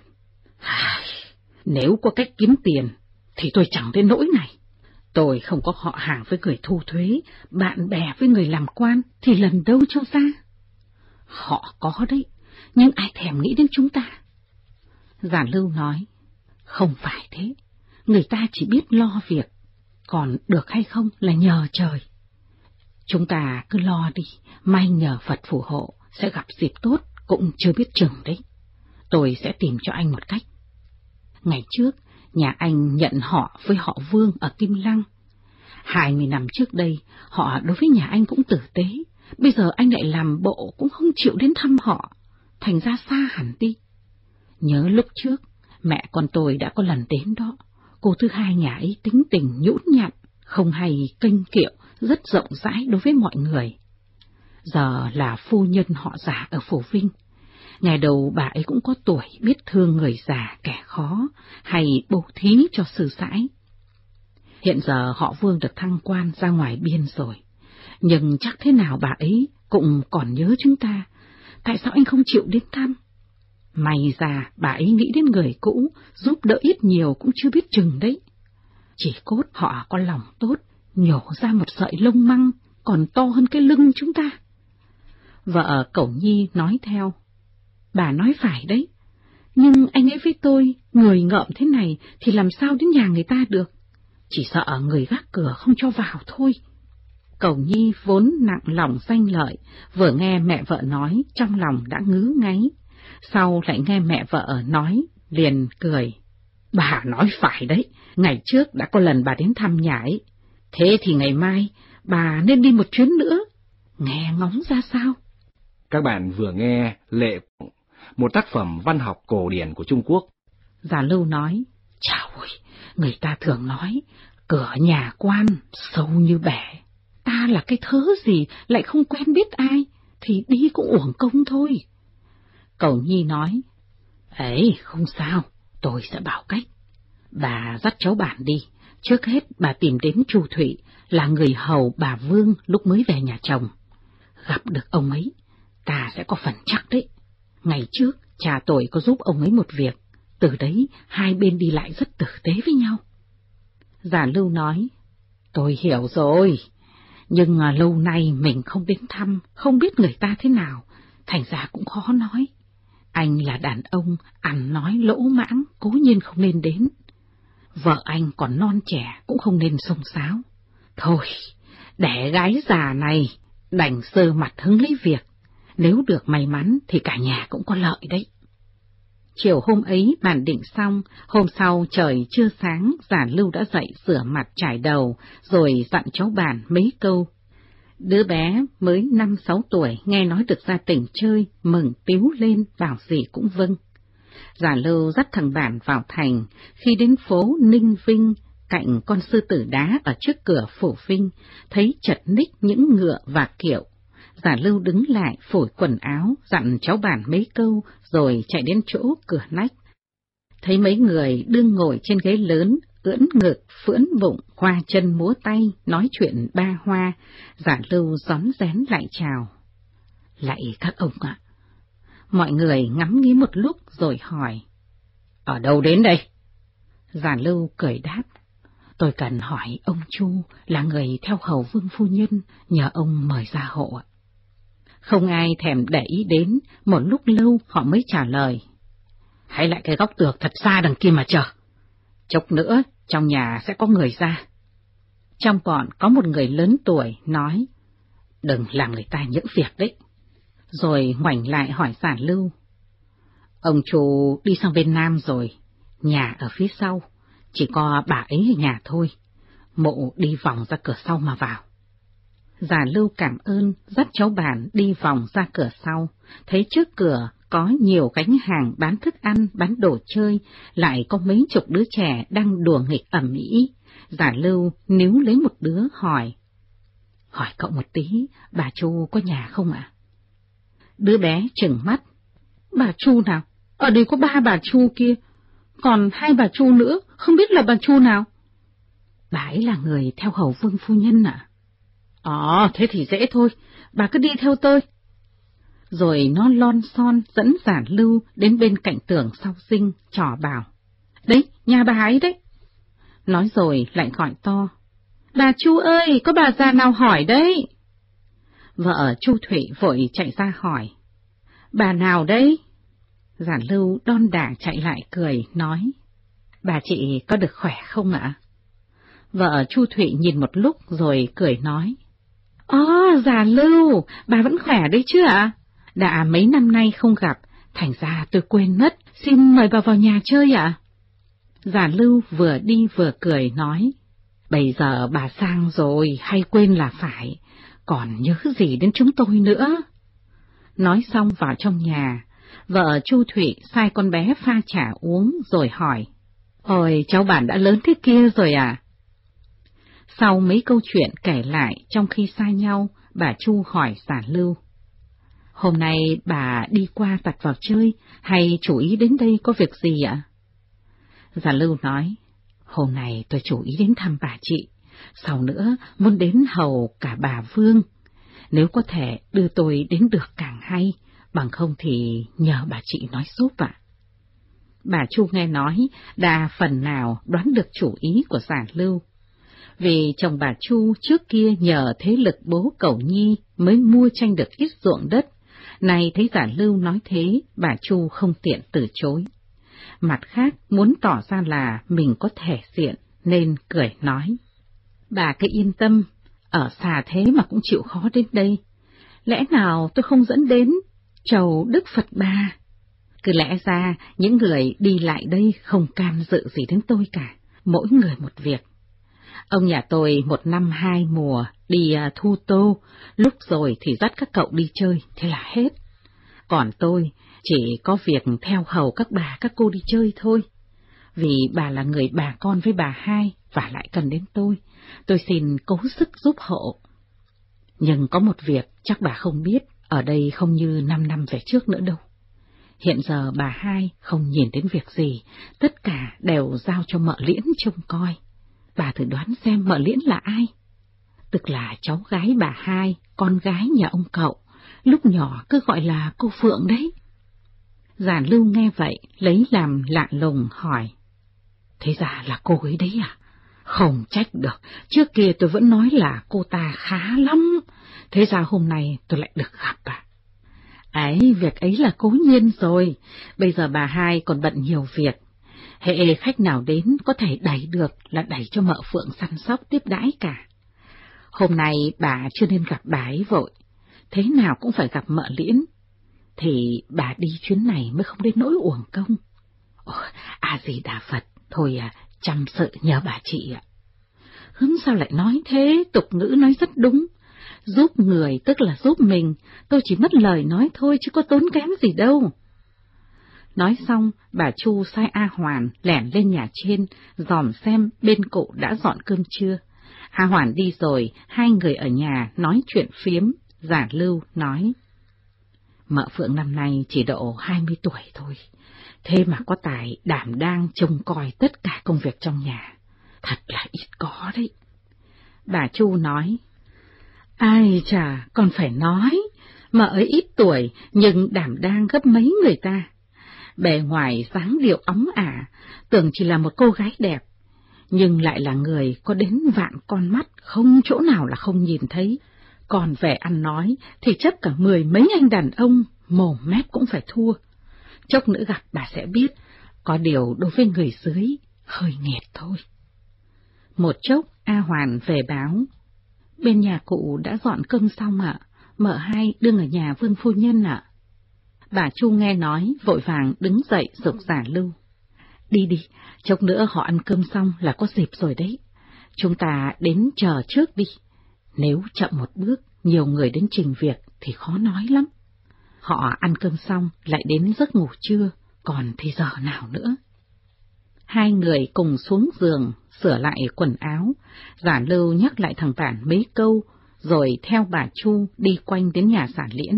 nếu có cách kiếm tiền, thì tôi chẳng đến nỗi này. Tôi không có họ hàng với người thu thuế, bạn bè với người làm quan, thì lần đâu cho ra. Họ có đấy, nhưng ai thèm nghĩ đến chúng ta. Giả Lưu nói, không phải thế, người ta chỉ biết lo việc, còn được hay không là nhờ trời. Chúng ta cứ lo đi, may nhờ Phật phù hộ, sẽ gặp dịp tốt, cũng chưa biết chừng đấy. Tôi sẽ tìm cho anh một cách. Ngày trước, nhà anh nhận họ với họ Vương ở Kim Lăng. 20 năm trước đây, họ đối với nhà anh cũng tử tế. Bây giờ anh lại làm bộ cũng không chịu đến thăm họ, thành ra xa hẳn đi. Nhớ lúc trước, mẹ con tôi đã có lần đến đó. Cô thứ hai nhà ấy tính tình nhũn nhặn, không hay kênh kiệu, rất rộng rãi đối với mọi người. Giờ là phu nhân họ Giả ở Phổ Vinh. Ngày đầu bà ấy cũng có tuổi, biết thương người già kẻ khó, hay bố thí cho sư sãi. Hiện giờ họ Vương được thăng quan ra ngoài biên rồi, nhưng chắc thế nào bà ấy cũng còn nhớ chúng ta. Tại sao anh không chịu đến thăm? May ra bà ấy nghĩ đến người cũ, giúp đỡ ít nhiều cũng chưa biết chừng đấy. Chỉ cốt họ có lòng tốt, nhổ ra một sợi lông măng còn to hơn cái lưng chúng ta. Vợ Cẩu Nhi nói theo, bà nói phải đấy, nhưng anh ấy với tôi, người ngợm thế này thì làm sao đến nhà người ta được, chỉ sợ người gác cửa không cho vào thôi. Cẩu Nhi vốn nặng lòng danh lợi, vừa nghe mẹ vợ nói trong lòng đã ngứ ngáy, sau lại nghe mẹ vợ nói, liền cười. Bà nói phải đấy, ngày trước đã có lần bà đến thăm nhà ấy, thế thì ngày mai bà nên đi một chuyến nữa, nghe ngóng ra sao. Các bạn vừa nghe Lệ, một tác phẩm văn học cổ điển của Trung Quốc. Giả Lưu nói, chào ơi, người ta thường nói, cửa nhà quan sâu như bể. Ta là cái thớ gì, lại không quen biết ai, thì đi cũng uổng công thôi. Cẩu Nhi nói, ấy, không sao, tôi sẽ bảo cách. Bà dắt cháu Bản đi, trước hết bà tìm đến Chu Thụy, là người hầu bà Vương lúc mới về nhà chồng. Gặp được ông ấy, ta sẽ có phần chắc đấy. Ngày trước, cha tôi có giúp ông ấy một việc, từ đấy hai bên đi lại rất tử tế với nhau. Giả Lưu nói, tôi hiểu rồi, nhưng lâu nay mình không đến thăm, không biết người ta thế nào, thành ra cũng khó nói. Anh là đàn ông, ăn nói lỗ mãng, cố nhiên không nên đến. Vợ anh còn non trẻ, cũng không nên xông xáo. Thôi, đẻ gái già này, đành sơ mặt hứng lấy việc. Nếu được may mắn thì cả nhà cũng có lợi đấy. Chiều hôm ấy bàn định xong, hôm sau trời chưa sáng, Giả Lưu đã dậy rửa mặt chải đầu, rồi dặn cháu Bản mấy câu. Đứa bé mới 5-6 tuổi nghe nói được ra tỉnh chơi, mừng tíu lên, bảo gì cũng vâng. Giả Lưu dắt thằng Bản vào thành, khi đến phố Ninh Vinh, cạnh con sư tử đá ở trước cửa Phổ Vinh, thấy chật ních những ngựa và kiệu. Giả Lưu đứng lại phủi quần áo, dặn cháu bản mấy câu, rồi chạy đến chỗ cửa nách. Thấy mấy người đương ngồi trên ghế lớn, ưỡn ngực, phưỡn bụng, khoa chân múa tay, nói chuyện ba hoa, Giả Lưu rón rén lại chào. Lạy các ông ạ! Mọi người ngắm nghía một lúc rồi hỏi. Ở đâu đến đây? Giả Lưu cười đáp. Tôi cần hỏi ông Chu, là người theo hầu Vương phu nhân, nhờ ông mời ra hộ ạ. Không ai thèm để ý đến, một lúc lâu họ mới trả lời. Hãy lại cái góc tường thật xa đằng kia mà chờ. Chốc nữa, trong nhà sẽ có người ra. Trong bọn có một người lớn tuổi nói, đừng làm người ta những việc đấy. Rồi ngoảnh lại hỏi Giả Lưu. Ông chủ đi sang bên Nam rồi, nhà ở phía sau, chỉ có bà ấy ở nhà thôi. Mộ đi vòng ra cửa sau mà vào. Giả Lưu cảm ơn, dắt cháu bản đi vòng ra cửa sau, thấy trước cửa có nhiều gánh hàng bán thức ăn, bán đồ chơi, lại có mấy chục đứa trẻ đang đùa nghịch ầm ĩ. Giả Lưu níu lấy một đứa hỏi. Hỏi cậu một tí, bà Chu có nhà không ạ? Đứa bé trừng mắt. Bà Chu nào? Ở đây có 3 bà Chu kia, còn 2 bà Chu nữa, không biết là bà Chu nào. Bà ấy là người theo hầu Vương phu nhân ạ. Thế thì dễ thôi, bà cứ đi theo tôi. Rồi nó lon son dẫn Giả Lưu đến bên cạnh tường sau sinh, trò bảo. Đấy, nhà bà ấy đấy. Nói rồi lại gọi to. Bà Chu ơi, có bà già nào hỏi đấy? Vợ Chu Thủy vội chạy ra hỏi. Bà nào đấy? Giả Lưu đon đả chạy lại cười, nói. Bà chị có được khỏe không ạ? Vợ Chu Thủy nhìn một lúc rồi cười nói. Giả Lưu, bà vẫn khỏe đấy chứ ạ? Đã mấy năm nay không gặp, thành ra tôi quên mất, xin mời bà vào nhà chơi ạ. Giả Lưu vừa đi vừa cười nói. Bây giờ bà sang rồi, hay quên là phải, còn nhớ gì đến chúng tôi nữa. Nói xong vào trong nhà, vợ Chu Thủy sai con bé pha trà uống rồi hỏi. Ôi, cháu bản đã lớn thế kia rồi à? Sau mấy câu chuyện kể lại trong khi xa nhau, bà Chu hỏi Giả Lưu. Hôm nay bà đi qua tạt vào chơi, hay chủ ý đến đây có việc gì ạ? Giả Lưu nói, hôm nay tôi chủ ý đến thăm bà chị, sau nữa muốn đến hầu cả bà Vương. Nếu có thể đưa tôi đến được càng hay, bằng không thì nhờ bà chị nói giúp ạ. Bà Chu nghe nói, đã phần nào đoán được chủ ý của Giả Lưu. Vì chồng bà Chu trước kia nhờ thế lực bố Cẩu Nhi mới mua tranh được ít ruộng đất, nay thấy Giả Lưu nói thế, bà Chu không tiện từ chối. Mặt khác muốn tỏ ra là mình có thể diện, nên cười nói. Bà cứ yên tâm, ở xa thế mà cũng chịu khó đến đây. Lẽ nào tôi không dẫn đến chầu Đức Phật bà? Cứ lẽ ra những người đi lại đây không can dự gì đến tôi cả, mỗi người một việc. Ông nhà tôi 1 năm 2 mùa đi thu tô, lúc rồi thì dắt các cậu đi chơi, thế là hết. Còn tôi chỉ có việc theo hầu các bà các cô đi chơi thôi. Vì bà là người bà con với bà hai và lại cần đến tôi xin cố sức giúp hộ. Nhưng có một việc chắc bà không biết, ở đây không như 5 năm về trước nữa đâu. Hiện giờ bà hai không nhìn đến việc gì, tất cả đều giao cho mợ Liễn trông coi. Bà thử đoán xem mợ Liễn là ai? Tức là cháu gái bà hai, con gái nhà ông cậu, lúc nhỏ cứ gọi là cô Phượng đấy. Giả Lưu nghe vậy, lấy làm lạ lùng hỏi. Thế ra là cô ấy đấy à? Không trách được, trước kia tôi vẫn nói là cô ta khá lắm, thế ra hôm nay tôi lại được gặp à? Ấy, việc ấy là cố nhiên rồi, bây giờ bà hai còn bận nhiều việc. Hễ khách nào đến có thể đẩy được là đẩy cho mợ Phượng săn sóc tiếp đãi cả. Hôm nay bà chưa nên gặp bà ấy vội, thế nào cũng phải gặp mợ Liễn, thì bà đi chuyến này mới không đến nỗi uổng công. Gì Đà Phật, thôi chăm sự nhờ bà chị ạ. Sao lại nói thế, tục ngữ nói rất đúng. Giúp người tức là giúp mình, tôi chỉ mất lời nói thôi chứ có tốn kém gì đâu. Nói xong, bà Chu sai A Hoàn lẻn lên nhà trên, dòm xem bên cụ đã dọn cơm chưa. A Hoàn đi rồi, hai người ở nhà nói chuyện phiếm, Giả Lưu nói: Mợ Phượng năm nay chỉ độ 20 tuổi thôi, thế mà có tài đảm đang trông coi tất cả công việc trong nhà, thật là ít có đấy. Bà Chu nói: Ai chà, con phải nói, mợ ấy ít tuổi nhưng đảm đang gấp mấy người ta. Bề ngoài dáng điệu óng ả, tưởng chỉ là một cô gái đẹp, nhưng lại là người có đến vạn con mắt, không chỗ nào là không nhìn thấy. Còn về ăn nói thì chấp cả 10 mấy anh đàn ông, mồm mép cũng phải thua. Chốc nữa gặp bà sẽ biết, có điều đối với người dưới, hơi nghẹt thôi. Một chốc, A Hoàn về báo: Bên nhà cụ đã dọn cơm xong ạ, mợ hai đương ở nhà Vương phu nhân ạ. Bà Chu nghe nói, vội vàng đứng dậy giục Giả Lưu: Đi đi, chốc nữa họ ăn cơm xong là có dịp rồi đấy. Chúng ta đến chờ trước đi. Nếu chậm một bước, nhiều người đến trình việc thì khó nói lắm. Họ ăn cơm xong lại đến giấc ngủ trưa, còn thì giờ nào nữa. Hai người cùng xuống giường, sửa lại quần áo. Giả Lưu nhắc lại thằng Bản mấy câu, rồi theo bà Chu đi quanh đến nhà Giả Liễn.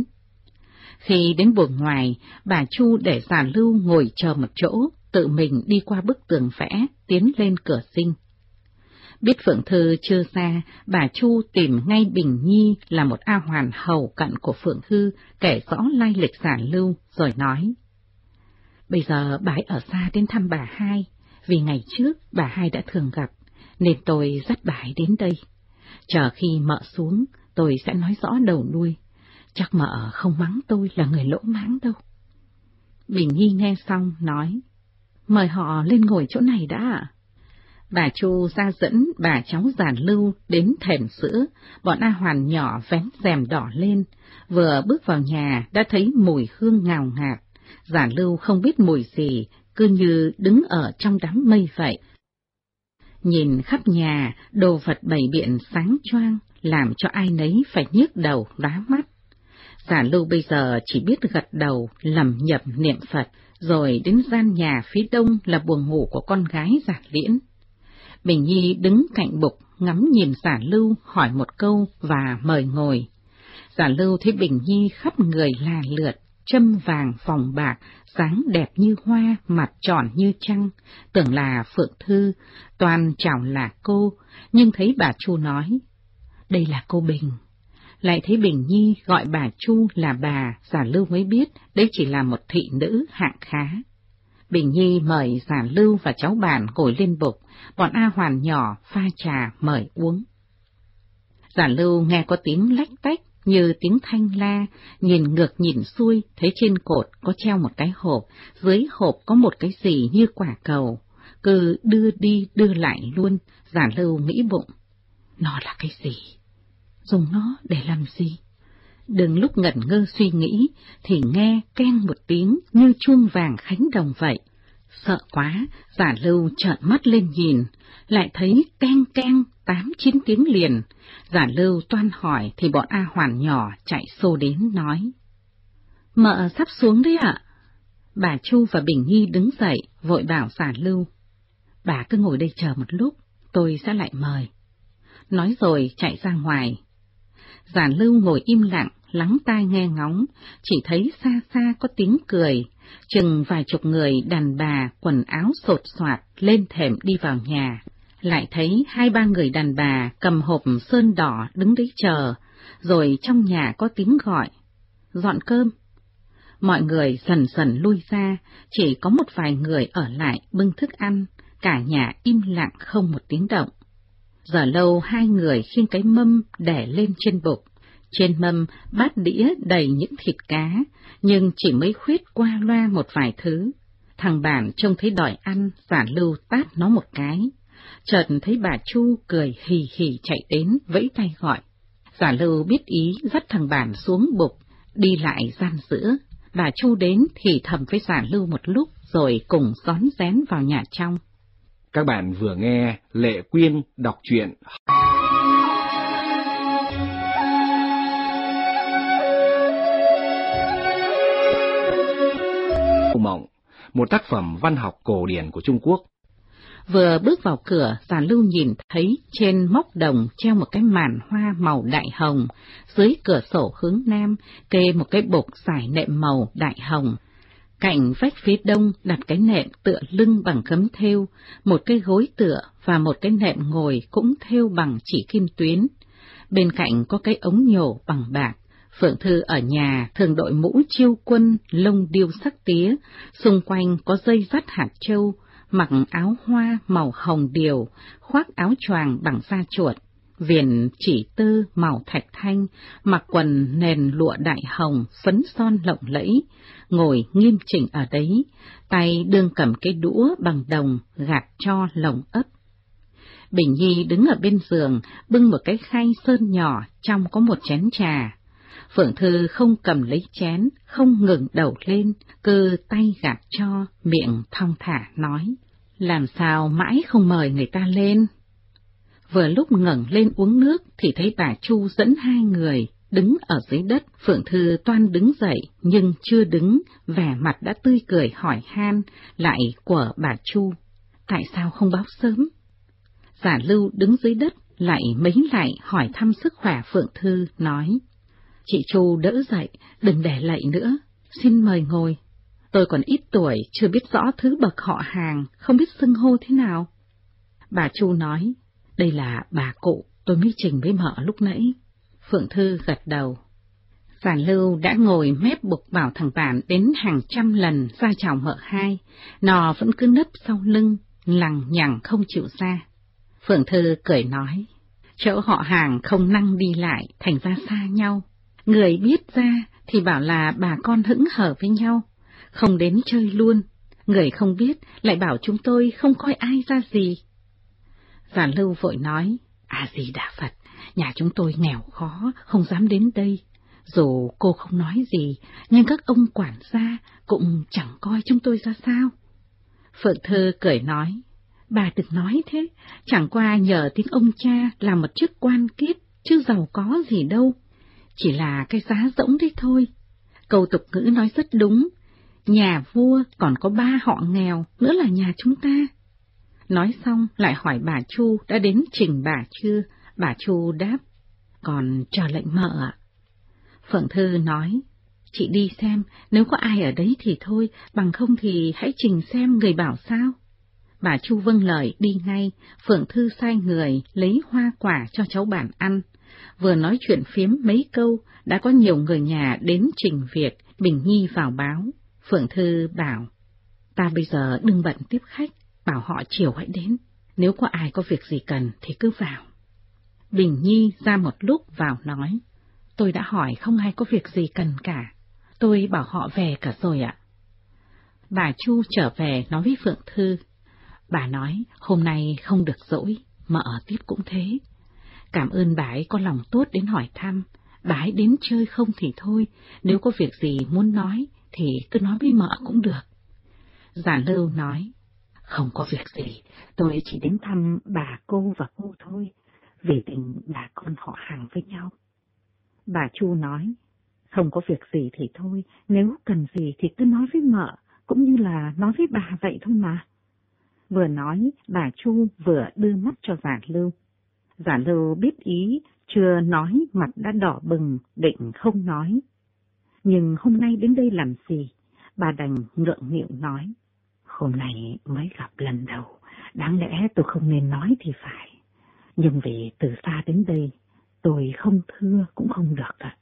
Khi đến buồng ngoài, bà Chu để Giả Lưu ngồi chờ một chỗ, tự mình đi qua bức tường vẽ, tiến lên cửa sinh. Biết Phượng Thư chưa ra, bà Chu tìm ngay Bình Nhi là một A Hoàn hầu cận của Phượng Thư, kể rõ lai lịch Giả Lưu, rồi nói: Bây giờ bà ấy ở xa đến thăm bà hai, vì ngày trước bà hai đã thường gặp, nên tôi dắt bà ấy đến đây. Chờ khi mợ xuống, tôi sẽ nói rõ đầu đuôi. Chắc mợ không mắng tôi là người lỗ mãng đâu. Bình Nhi nghe xong, nói: Mời họ lên ngồi chỗ này đã ạ. Bà Chu ra dẫn bà cháu Giả Lưu đến thềm sữa, bọn A Hoàn nhỏ vén rèm đỏ lên, vừa bước vào nhà đã thấy mùi hương ngào ngạt. Giả Lưu không biết mùi gì, cứ như đứng ở trong đám mây vậy. Nhìn khắp nhà, đồ vật bày biện sáng choang, làm cho ai nấy phải nhức đầu lóa mắt. Giả Lưu bây giờ chỉ biết gật đầu, lẩm nhẩm niệm Phật, rồi đến gian nhà phía đông là buồng ngủ của con gái Giả Liễn. Bình Nhi đứng cạnh bục, ngắm nhìn Giả Lưu, hỏi một câu và mời ngồi. Giả Lưu thấy Bình Nhi khắp người là lượt, châm vàng vòng bạc, dáng đẹp như hoa, mặt tròn như trăng, tưởng là Phượng Thư, toàn chào là cô, nhưng thấy bà Chu nói: Đây là cô Bình. Lại thấy Bình Nhi gọi bà Chu là bà, Giả Lưu mới biết đây chỉ là một thị nữ hạng khá. Bình Nhi mời Giả Lưu và cháu Bản ngồi lên bục, bọn A Hoàn nhỏ pha trà mời uống. Giả Lưu nghe có tiếng lách tách như tiếng thanh la, nhìn ngược nhìn xuôi, thấy trên cột có treo một cái hộp, dưới hộp có một cái gì như quả cầu, cứ đưa đi đưa lại luôn. Giả Lưu nghĩ bụng: Nó là cái gì? Dùng nó để làm gì? Đừng lúc ngẩn ngơ suy nghĩ, thì nghe keng một tiếng như chuông vàng khánh đồng vậy. Sợ quá, Giả Lưu trợn mắt lên nhìn, lại thấy keng keng 8-9 tiếng liền. Giả Lưu toan hỏi thì bọn A Hoàn nhỏ chạy xô đến nói: Mợ sắp xuống đấy ạ. Bà Chu và Bình Nhi đứng dậy, vội bảo Giả Lưu: Bà cứ ngồi đây chờ một lúc, tôi sẽ lại mời. Nói rồi chạy ra ngoài. Giả Lưu ngồi im lặng, lắng tai nghe ngóng, chỉ thấy xa xa có tiếng cười, chừng vài chục người đàn bà quần áo sột soạt lên thềm đi vào nhà. Lại thấy 2-3 người đàn bà cầm hộp sơn đỏ đứng đấy chờ, rồi trong nhà có tiếng gọi: Dọn cơm. Mọi người dần dần lui ra, chỉ có một vài người ở lại bưng thức ăn, cả nhà im lặng không một tiếng động. Giờ lâu 2 người khiêng cái mâm để lên trên bục. Trên mâm bát đĩa đầy những thịt cá, nhưng chỉ mới khuyết qua loa một vài thứ. Thằng Bản trông thấy đòi ăn, Giả Lưu tát nó một cái. Chợt thấy bà Chu cười hì hì chạy đến, vẫy tay gọi. Giả Lưu biết ý dắt thằng Bản xuống bục, đi lại gian giữa. Bà Chu đến thì thầm với Giả Lưu một lúc, rồi cùng rón rén vào nhà trong. Các bạn vừa nghe Lệ Quyên đọc truyện Mộng, một tác phẩm văn học cổ điển của Trung Quốc. Vừa bước vào cửa, Già Lưu nhìn thấy trên móc đồng treo một cái màn hoa màu đại hồng, dưới cửa sổ hướng nam kê một cái bục giải nệm màu đại hồng. Cạnh vách phía đông đặt cái nệm tựa lưng bằng gấm thêu, một cái gối tựa và một cái nệm ngồi cũng thêu bằng chỉ kim tuyến. Bên cạnh có cái ống nhổ bằng bạc. Phượng Thư ở nhà thường đội mũ chiêu quân lông điêu sắc tía, xung quanh có dây dắt hạt châu, mặc áo hoa màu hồng điều, khoác áo choàng bằng da chuột, viền chỉ tơ màu thạch thanh, mặc quần nền lụa đại hồng, phấn son lộng lẫy, ngồi nghiêm chỉnh ở đấy, tay đương cầm cái đũa bằng đồng gạt cho lồng ấp. Bình Nhi đứng ở bên giường, bưng một cái khay sơn nhỏ, trong có một chén trà. Phượng Thư không cầm lấy chén, không ngừng đầu lên, cứ tay gạt cho, miệng thong thả nói, làm sao mãi không mời người ta lên. Vừa lúc ngẩng lên uống nước thì thấy bà Chu dẫn hai người, đứng ở dưới đất. Phượng Thư toan đứng dậy, nhưng chưa đứng, vẻ mặt đã tươi cười hỏi han, lại của bà Chu, tại sao không báo sớm? Già Lưu đứng dưới đất, lại mấy lại hỏi thăm sức khỏe Phượng Thư, nói, chị Chu đỡ dậy, đừng để lạy nữa, xin mời ngồi. Tôi còn ít tuổi, chưa biết rõ thứ bậc họ hàng, không biết xưng hô thế nào. Bà Chu nói, đây là bà cụ, tôi mới trình với mợ lúc nãy. Phượng Thư gật đầu. Già Lưu đã ngồi mép bục vào thằng bạn đến hàng trăm lần ra chào mợ hai, nó vẫn cứ nấp sau lưng, lằng nhằng không chịu ra. Phượng Thư cười nói, chỗ họ hàng không năng đi lại, thành ra xa nhau. Người biết ra thì bảo là bà con hững hờ với nhau, không đến chơi luôn. Người không biết lại bảo chúng tôi không coi ai ra gì. Già Lưu vội nói, A-di Đà Phật, nhà chúng tôi nghèo khó, không dám đến đây. Dù cô không nói gì, nhưng các ông quản gia cũng chẳng coi chúng tôi ra sao. Phượng Thư cười nói, bà đừng nói thế, chẳng qua nhờ tiếng ông cha làm một chức quan kiết, chứ giàu có gì đâu. Chỉ là cái giá rỗng đấy thôi. Câu tục ngữ nói rất đúng, nhà vua còn có 3 họ nghèo, nữa là nhà chúng ta. Nói xong lại hỏi bà Chu đã đến trình bà chưa. Bà Chu đáp, còn chờ lệnh mợ ạ. Phượng Thư nói, chị đi xem, nếu có ai ở đấy thì thôi, bằng không thì hãy trình xem người bảo sao. Bà Chu vâng lời đi ngay. Phượng Thư sai người lấy hoa quả cho cháu bản ăn. Vừa nói chuyện phiếm mấy câu, đã có nhiều người nhà đến trình việc. Bình Nhi vào báo. Phượng Thư bảo, ta bây giờ đừng bận tiếp khách, bảo họ chiều hãy đến, nếu có ai có việc gì cần thì cứ vào. Bình Nhi ra một lúc vào nói, tôi đã hỏi không ai có việc gì cần cả, tôi bảo họ về cả rồi ạ. Bà Chu trở về nói với Phượng Thư, bà nói hôm nay không được dỗi, mợ tiếp cũng thế. Cảm ơn bà ấy có lòng tốt đến hỏi thăm, bà ấy đến chơi không thì thôi, nếu có việc gì muốn nói thì cứ nói với mợ cũng được. Già Lưu nói, không có việc gì, tôi chỉ đến thăm bà cô và cô thôi, vì tình bà con họ hàng với nhau. Bà Chu nói, không có việc gì thì thôi, nếu cần gì thì cứ nói với mợ, cũng như là nói với bà vậy thôi mà. Vừa nói, bà Chu vừa đưa mắt cho Già Lưu. Già Lưu biết ý, chưa nói mặt đã đỏ bừng, định không nói. Nhưng hôm nay đến đây làm gì? Bà đành ngượng nghịu nói, hôm nay mới gặp lần đầu, đáng lẽ tôi không nên nói thì phải. Nhưng vì từ xa đến đây, tôi không thưa cũng không được ạ.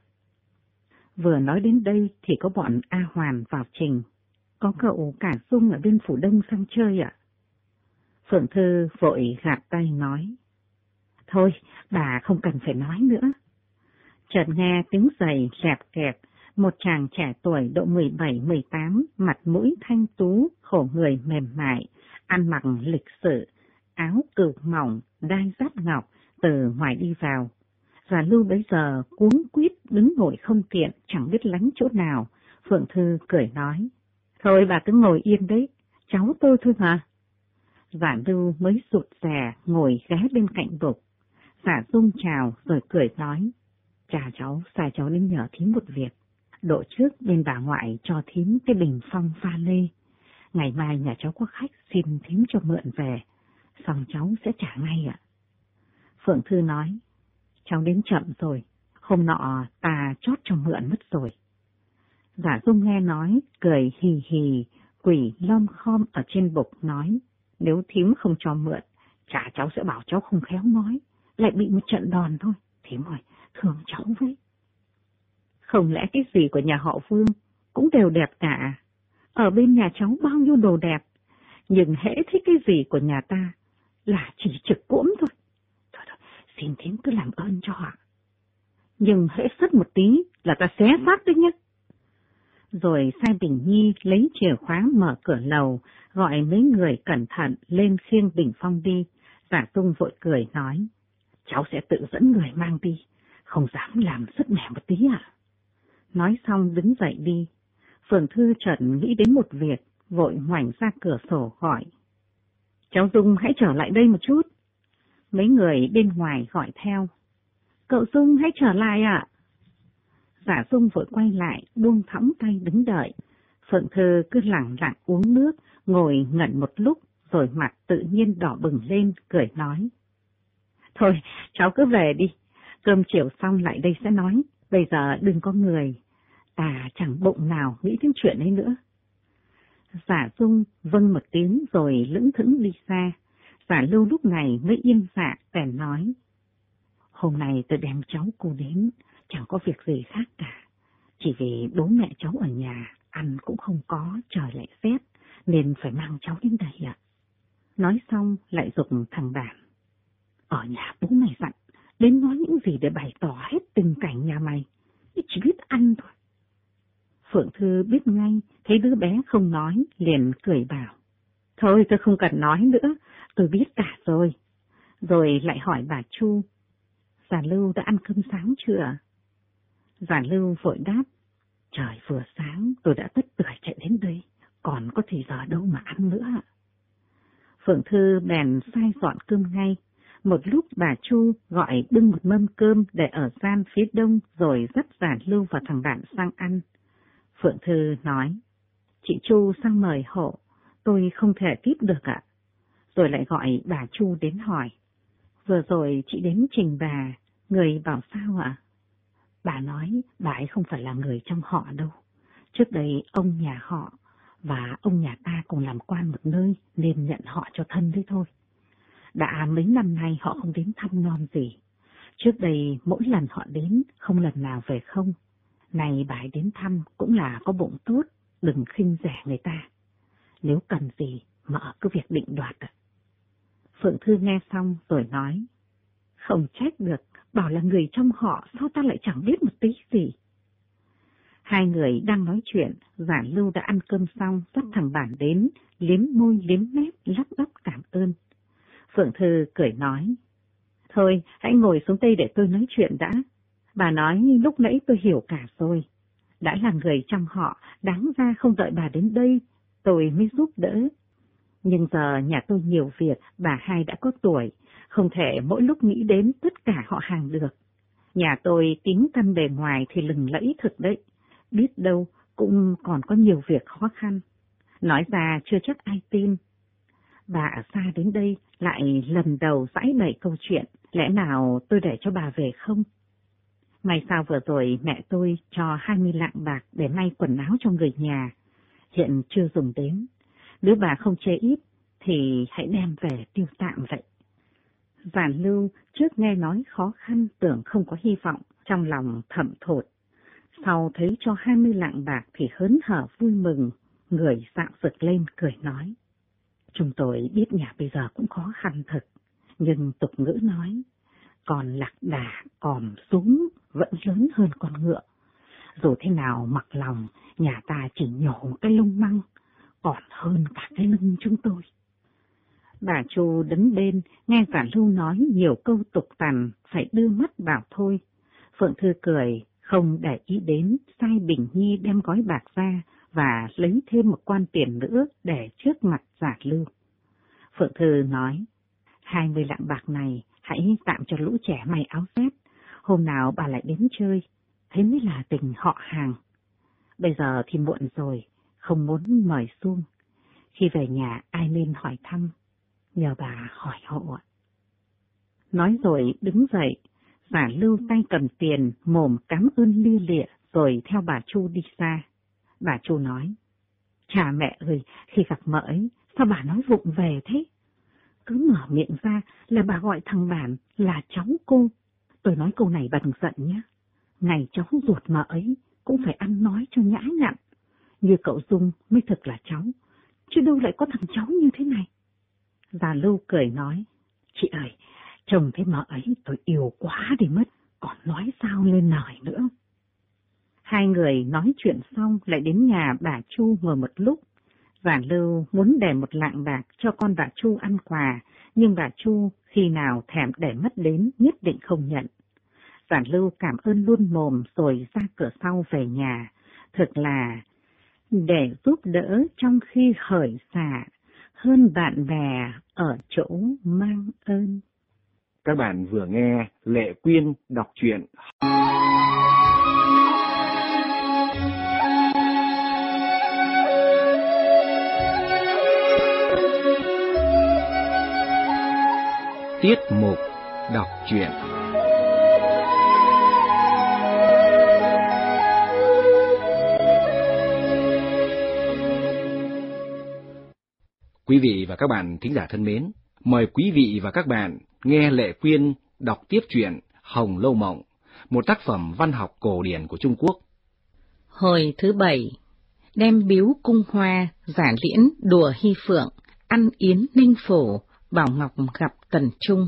Vừa nói đến đây thì có bọn A Hoàn vào trình. Có cậu cả Dung ở bên Phủ Đông sang chơi ạ. Phượng Thư vội gạt tay nói, thôi, bà không cần phải nói nữa. Chợt nghe tiếng giày lẹp kẹp, một chàng trẻ tuổi độ 17-18, mặt mũi thanh tú, khổ người mềm mại, ăn mặc lịch sự, áo cừu mỏng, đai giáp ngọc, từ ngoài đi vào. Già Lưu bấy giờ cuống quýt đứng ngồi không tiện, chẳng biết lánh chỗ nào. Phượng Thư cười nói, thôi bà cứ ngồi yên đấy, cháu tôi thôi mà. Già Lưu mới rụt rè ngồi ghé bên cạnh bục. Già Dung chào rồi cười nói, chào cháu, sai cháu đến nhờ thím một việc. Độ trước bên bà ngoại cho thím cái bình phong pha lê. Ngày mai nhà cháu có khách xin thím cho mượn về. Xong cháu sẽ trả ngay ạ. Phượng Thư nói, cháu đến chậm rồi, hôm nọ ta chót cho mượn mất rồi. Giả Dung nghe nói, cười hì hì, quỳ lom khom ở trên bục nói, nếu thím không cho mượn, chả cháu sẽ bảo cháu không khéo nói, lại bị một trận đòn thôi. Thím ơi, thương cháu với. Không lẽ cái gì của nhà họ Vương cũng đều đẹp cả? Ở bên nhà cháu bao nhiêu đồ đẹp, nhưng hễ thấy cái gì của nhà ta là chỉ trực cũm thôi. Thôi, xin thím cứ làm ơn cho ạ. Nhưng hễ sất một tí là ta xé xác đấy nhé. Rồi sai Bình Nhi lấy chìa khóa mở cửa lầu, gọi mấy người cẩn thận lên khiêng Bình Phong đi. Giả Dung vội cười nói, cháu sẽ tự dẫn người mang đi, không dám làm sứt mẻ một tí ạ. Nói xong đứng dậy đi. Phượng Thư chợt nghĩ đến một việc, vội ngoảnh ra cửa sổ gọi, cháu Dung hãy trở lại đây một chút. Mấy người bên ngoài gọi theo, cậu Dung hãy trở lại ạ. Giả Dung vội quay lại, buông thõng tay đứng đợi. Phượng Thư cứ lẳng lặng uống nước, ngồi ngẩn một lúc, rồi mặt tự nhiên đỏ bừng lên, cười nói, thôi, cháu cứ về đi, cơm chiều xong lại đây sẽ nói, bây giờ đừng có người, ta chẳng bụng nào nghĩ đến chuyện ấy nữa. Giả Dung vâng một tiếng rồi lững thững đi xa. Giả Lưu lúc này mới yên dạ bèn nói, hôm nay tôi đem cháu cô đến, chẳng có việc gì khác cả, chỉ vì bố mẹ cháu ở nhà ăn cũng không có, trời lại rét, nên phải mang cháu đến đây ạ. Nói xong lại giục thằng Bản, ở nhà bố mày dặn, đến nói những gì để bày tỏ hết tình cảnh nhà mày, chỉ biết ăn thôi. Phượng Thư biết ngay, thấy đứa bé không nói, liền cười bảo, thôi tôi không cần nói nữa, tôi biết cả rồi. Rồi lại hỏi bà Chu, Giả Lưu đã ăn cơm sáng chưa? Giả Lưu vội đáp, trời vừa sáng tôi đã tất tưởi chạy đến đây, còn có thì giờ đâu mà ăn nữa. Phượng Thư bèn sai dọn cơm ngay. Một lúc bà Chu gọi bưng một mâm cơm để ở gian phía đông, rồi dắt Giả Lưu và thằng Bạn sang ăn. Phượng Thư nói, chị Chu sang mời hộ, tôi không thể tiếp được ạ. Rồi lại gọi bà Chu đến hỏi, vừa rồi chị đến trình bà, người bảo sao ạ? Bà nói bà ấy không phải là người trong họ đâu. Trước đây ông nhà họ và ông nhà ta cùng làm quan một nơi nên nhận họ cho thân đấy thôi. Đã mấy năm nay họ không đến thăm non gì. Trước đây mỗi lần họ đến không lần nào về không. Này bà ấy đến thăm cũng là có bụng tốt, đừng khinh rẻ người ta. Nếu cần gì mợ cứ việc định đoạt ạ. Phượng Thư nghe xong rồi nói, không trách được, bảo là người trong họ sao ta lại chẳng biết một tí gì. Hai người đang nói chuyện, Giả Lưu đã ăn cơm xong, dắt thằng Bản đến, liếm môi liếm mép, lắp bắp cảm ơn. Phượng Thư cười nói, thôi hãy ngồi xuống đây để tôi nói chuyện đã. Bà nói lúc nãy tôi hiểu cả rồi. Đã là người trong họ, đáng ra không đợi bà đến đây, tôi mới giúp đỡ. Nhưng giờ nhà tôi nhiều việc, bà hai đã có tuổi, không thể mỗi lúc nghĩ đến tất cả họ hàng được. Nhà tôi tính căn bề ngoài thì lừng lẫy thực đấy, biết đâu cũng còn có nhiều việc khó khăn. Nói ra chưa chắc ai tin. Bà ở xa đến đây lại lần đầu giãi bày câu chuyện, lẽ nào tôi để cho bà về không? May sao vừa rồi mẹ tôi cho 20 lạng bạc để may quần áo cho người nhà, hiện chưa dùng đến. Nếu bà không chê ít thì hãy đem về tiêu tạm vậy. Giả Lưu trước nghe nói khó khăn tưởng không có hy vọng, trong lòng thầm thột. Sau thấy cho 20 lạng bạc thì hớn hở vui mừng, người dạo rực lên cười nói, chúng tôi biết nhà bây giờ cũng khó khăn thật, nhưng tục ngữ nói, còn lạc đà còm súng vẫn lớn hơn con ngựa. Dù thế nào mặc lòng, nhà ta chỉ nhổ cái lông măng, còn hơn cả cái lưng chúng tôi. Bà Chu đứng bên, nghe Giả Lưu nói nhiều câu tục tằn, phải đưa mắt bảo thôi. Phượng Thư cười, không để ý đến, sai Bình Nhi đem gói bạc ra và lấy thêm một quan tiền nữa để trước mặt Giả Lưu. Phượng Thư nói, 20 lạng bạc này hãy tạm cho lũ trẻ may áo vest, hôm nào bà lại đến chơi, thế mới là tình họ hàng. Bây giờ thì muộn rồi, không muốn mời xuông. Khi về nhà ai nên hỏi thăm, nhờ bà hỏi hộ ạ. Nói rồi đứng dậy, giả Lưu tay cầm tiền, mồm cảm ơn lia lịa rồi theo bà Chu đi xa. Bà Chu nói, cha mẹ ơi, khi gặp mợ ấy, sao bà nói vụng về thế? Cứ mở miệng ra là bà gọi thằng Bản là cháu cô. Tôi nói câu này bà đừng giận nhé. Ngày cháu ruột mợ ấy cũng phải ăn nói cho nhã nhặn. Như cậu Dung mới thực là cháu, chứ đâu lại có thằng cháu như thế này. Già Lưu cười nói, chị ơi, chồng thấy mợ ấy tôi yêu quá đi mất, còn nói sao lên lời nữa. Hai người nói chuyện xong lại đến nhà bà Chu ngồi một lúc. Già Lưu muốn để một lạng bạc cho con bà Chu ăn quà, nhưng bà Chu khi nào thèm để mất đến nhất định không nhận. Già Lưu cảm ơn luôn mồm rồi ra cửa sau về nhà, thực là để giúp đỡ trong khi khởi xạ, hơn bạn bè ở chỗ mang ơn. Các bạn vừa nghe Lệ Quyên đọc truyện Tiết mục đọc truyện. Quý vị và các bạn thính giả thân mến, mời quý vị và các bạn nghe Lệ Quyên đọc tiếp truyện Hồng Lâu Mộng, một tác phẩm văn học cổ điển của Trung Quốc. Hồi thứ 7, đem biếu cung hoa, giả liễn đùa hy phượng, ăn yến ninh phổ, Bảo Ngọc gặp Tần Trung.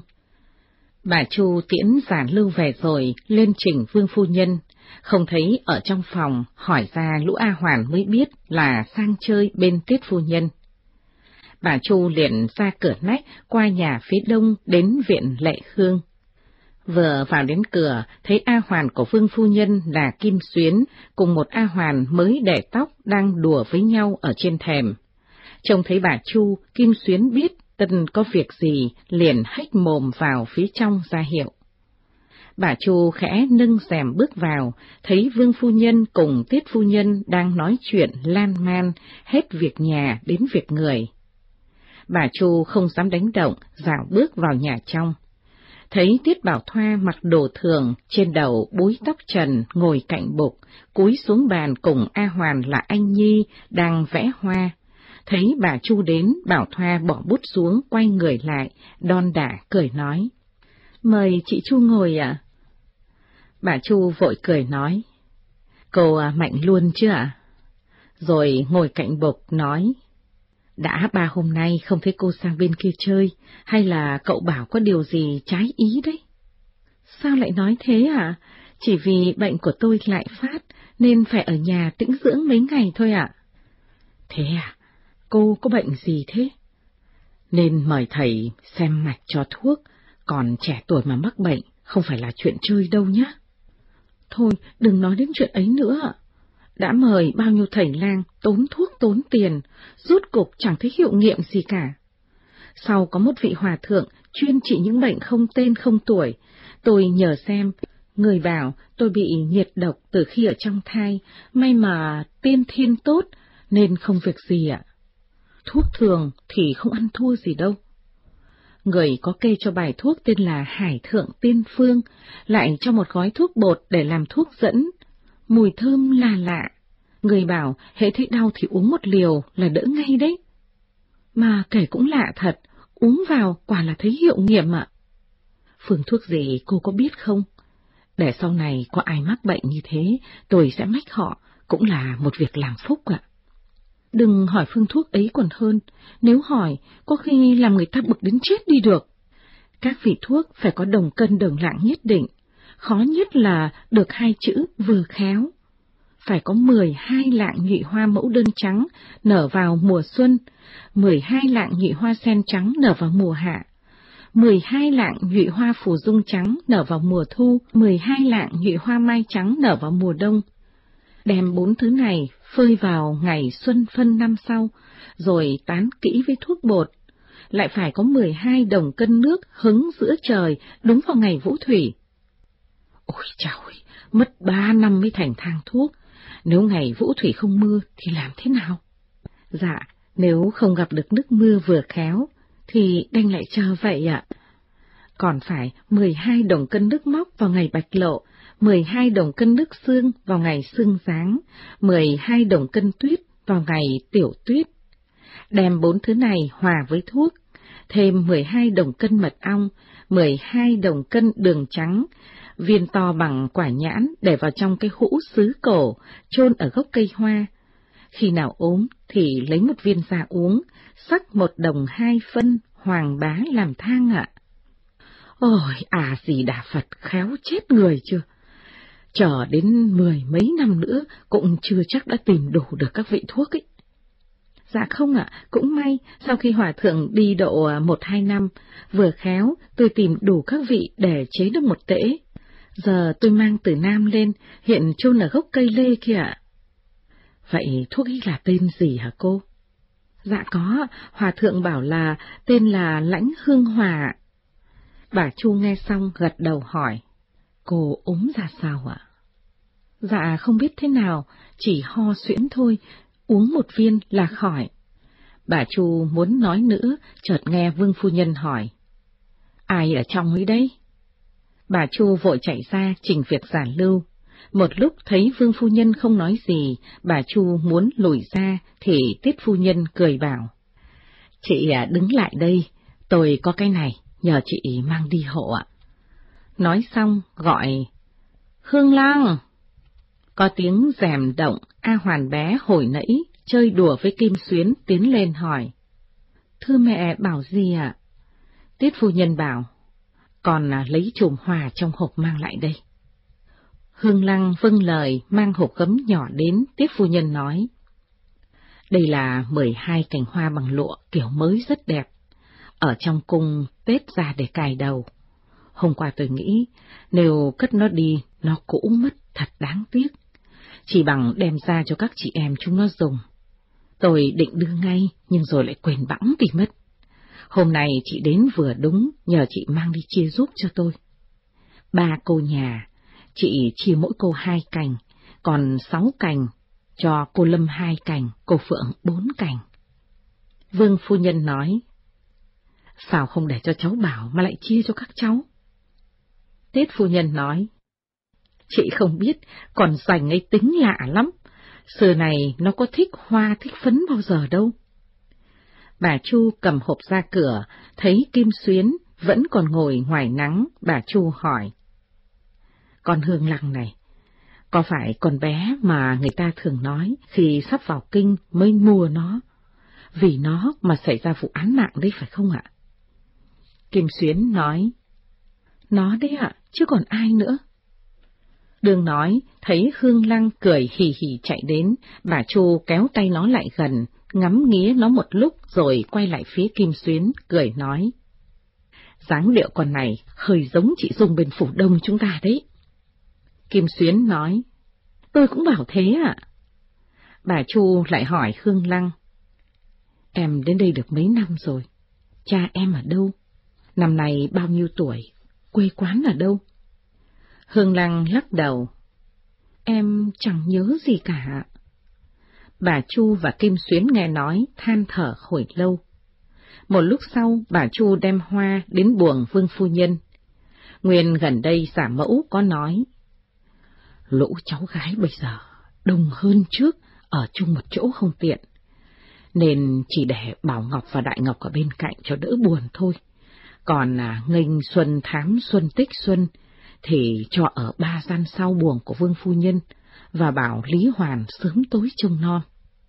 Bà Chu tiễn giả Lưu về rồi, lên trình Vương phu nhân, không thấy ở trong phòng, hỏi ra Lũ A Hoàn mới biết là sang chơi bên Tiết phu nhân. Bà Chu liền ra cửa nách qua nhà phía đông đến viện Lệ Khương. Vừa vào đến cửa, thấy A Hoàn của Vương phu nhân là Kim Xuyến cùng một A Hoàn mới để tóc đang đùa với nhau ở trên thềm. Trông thấy bà Chu, Kim Xuyến biết Tân có việc gì, liền hách mồm vào phía trong ra hiệu. Bà Chu khẽ nâng rèm bước vào, thấy Vương phu nhân cùng Tiết phu nhân đang nói chuyện lan man, hết việc nhà đến việc người. Bà Chu không dám đánh động, dạo bước vào nhà trong. Thấy Tiết Bảo Thoa mặc đồ thường, trên đầu búi tóc trần, ngồi cạnh bục, cúi xuống bàn cùng A Hoàn là anh Nhi, đang vẽ hoa. Thấy bà Chu đến, Bảo Thoa bỏ bút xuống, quay người lại, đon đả cười nói, mời chị Chu ngồi ạ. Bà Chu vội cười nói, cô mạnh luôn chứ ạ? Rồi ngồi cạnh bục nói, đã 3 hôm nay không thấy cô sang bên kia chơi, hay là cậu bảo có điều gì trái ý đấy? Sao lại nói thế ạ? Chỉ vì bệnh của tôi lại phát, nên phải ở nhà tĩnh dưỡng mấy ngày thôi ạ. Thế à? Cô có bệnh gì thế? Nên mời thầy xem mạch cho thuốc, còn trẻ tuổi mà mắc bệnh không phải là chuyện chơi đâu nhá. Thôi, đừng nói đến chuyện ấy nữa ạ. Đã mời bao nhiêu thầy lang, tốn thuốc tốn tiền, rốt cục chẳng thấy hiệu nghiệm gì cả. Sau có một vị hòa thượng chuyên trị những bệnh không tên không tuổi, tôi nhờ xem, người bảo tôi bị nhiệt độc từ khi ở trong thai, may mà tiên thiên tốt nên không việc gì ạ. Thuốc thường thì không ăn thua gì đâu. Người có kê cho bài thuốc tên là Hải Thượng Tiên Phương, lại cho một gói thuốc bột để làm thuốc dẫn, mùi thơm là lạ. Người bảo hễ thấy đau thì uống một liều là đỡ ngay đấy. Mà kể cũng lạ thật, uống vào quả là thấy hiệu nghiệm ạ. Phương thuốc gì cô có biết không? Để sau này có ai mắc bệnh như thế, tôi sẽ mách họ, cũng là một việc làm phúc ạ. Đừng hỏi phương thuốc ấy còn hơn, nếu hỏi, có khi làm người ta bực đến chết đi được. Các vị thuốc phải có đồng cân đồng lạng nhất định, khó nhất là được 2 chữ vừa khéo. Phải có 12 lạng nhụy hoa mẫu đơn trắng nở vào mùa xuân, 12 lạng nhụy hoa sen trắng nở vào mùa hạ, 12 lạng nhụy hoa phù dung trắng nở vào mùa thu, 12 lạng nhụy hoa mai trắng nở vào mùa đông. Đem 4 thứ này phơi vào ngày xuân phân năm sau, rồi tán kỹ với thuốc bột. Lại phải có 12 đồng cân nước hứng giữa trời đúng vào ngày vũ thủy. Ôi chào ơi, mất 3 năm mới thành thang thuốc. Nếu ngày vũ thủy không mưa thì làm thế nào? Dạ, nếu không gặp được nước mưa vừa khéo, thì đành lại chờ vậy ạ. Còn phải 12 đồng cân nước móc vào ngày bạch lộ, 12 đồng cân nước xương vào ngày xương giáng, 12 đồng cân tuyết vào ngày tiểu tuyết. Đem 4 thứ này hòa với thuốc, thêm 12 đồng cân mật ong, 12 đồng cân đường trắng, viên to bằng quả nhãn để vào trong cái hũ sứ cổ, chôn ở gốc cây hoa. Khi nào ốm thì lấy một viên ra uống, sắc 1 đồng 2 phân, hoàng bá làm thang ạ. Ôi, gì Đà Phật khéo chết người chưa? Chờ đến 10 mấy năm nữa cũng chưa chắc đã tìm đủ được các vị thuốc ấy. Dạ không ạ, cũng may, sau khi hòa thượng đi độ 1-2 năm, vừa khéo tôi tìm đủ các vị để chế được một tễ. Giờ tôi mang từ Nam lên, hiện chôn ở gốc cây lê kia ạ. Vậy thuốc ấy là tên gì hả cô? Dạ có, hòa thượng bảo là tên là Lãnh Hương Hòa. Bà Chu nghe xong gật đầu hỏi, cô ốm ra sao ạ? Dạ không biết thế nào, chỉ ho suyễn thôi, uống 1 viên là khỏi. Bà Chu muốn nói nữa, chợt nghe Vương phu nhân hỏi, ai ở trong ấy đấy? Bà Chu vội chạy ra trình việc giả lưu. Một lúc thấy Vương phu nhân không nói gì, bà Chu muốn lùi ra thì Tiết phu nhân cười bảo, chị đứng lại đây, tôi có cái này, nhờ chị mang đi hộ ạ. Nói xong gọi, Hương Lăng. Có tiếng rèm động, A Hoàn bé hồi nãy chơi đùa với Kim Xuyến tiến lên hỏi, thưa mẹ bảo gì ạ? Tiết phu nhân bảo, còn lấy chùm hoa trong hộp mang lại đây. Hương Lăng vâng lời mang hộp gấm nhỏ đến. Tiết phu nhân nói, đây là 12 cành hoa bằng lụa kiểu mới rất đẹp, ở trong cung Tết ra để cài đầu. Hôm qua tôi nghĩ, nếu cất nó đi, nó cũ mất, thật đáng tiếc. Chỉ bằng đem ra cho các chị em chúng nó dùng. Tôi định đưa ngay, nhưng rồi lại quên bẵng đi mất. Hôm nay chị đến vừa đúng, nhờ chị mang đi chia giúp cho tôi. 3 cô nhà, chị chia mỗi cô 2 cành, còn 6 cành, cho cô Lâm 2 cành, cô Phượng 4 cành. Vương phu nhân nói, sao không để cho cháu Bảo mà lại chia cho các cháu? Tiết phu nhân nói, chị không biết, còn Dành ấy tính lạ lắm, xưa này nó có thích hoa thích phấn bao giờ đâu. Bà Chu cầm hộp ra cửa, thấy Kim Xuyến vẫn còn ngồi ngoài nắng, bà Chu hỏi, con Hương Lăng này, có phải con bé mà người ta thường nói khi sắp vào kinh mới mua nó, vì nó mà xảy ra vụ án mạng đấy phải không ạ? Kim Xuyến nói, nó đấy ạ, chứ còn ai nữa. Đường nói, thấy Hương Lăng cười hì hì chạy đến, bà Chu kéo tay nó lại gần, ngắm nghía nó một lúc rồi quay lại phía Kim Xuyến, cười nói, dáng điệu con này hơi giống chị Dung bên Phủ Đông chúng ta đấy. Kim Xuyến nói, tôi cũng bảo thế ạ. Bà Chu lại hỏi Hương Lăng, em đến đây được mấy năm rồi, cha em ở đâu, năm nay bao nhiêu tuổi, quê quán ở đâu? Hương Lăng lắc đầu, em chẳng nhớ gì cả. Bà Chu và Kim Xuyến nghe nói, than thở hồi lâu. Một lúc sau, bà Chu đem hoa đến buồng Vương phu nhân. Nguyên gần đây giả mẫu có nói, lũ cháu gái bây giờ đông hơn trước, ở chung một chỗ không tiện, nên chỉ để Bảo Ngọc và Đại Ngọc ở bên cạnh cho đỡ buồn thôi. Còn Nghênh Xuân, Thám Xuân, Tích Xuân thì cho ở 3 gian sau buồng của Vương phu nhân, và bảo Lý Hoàn sớm tối trông nom.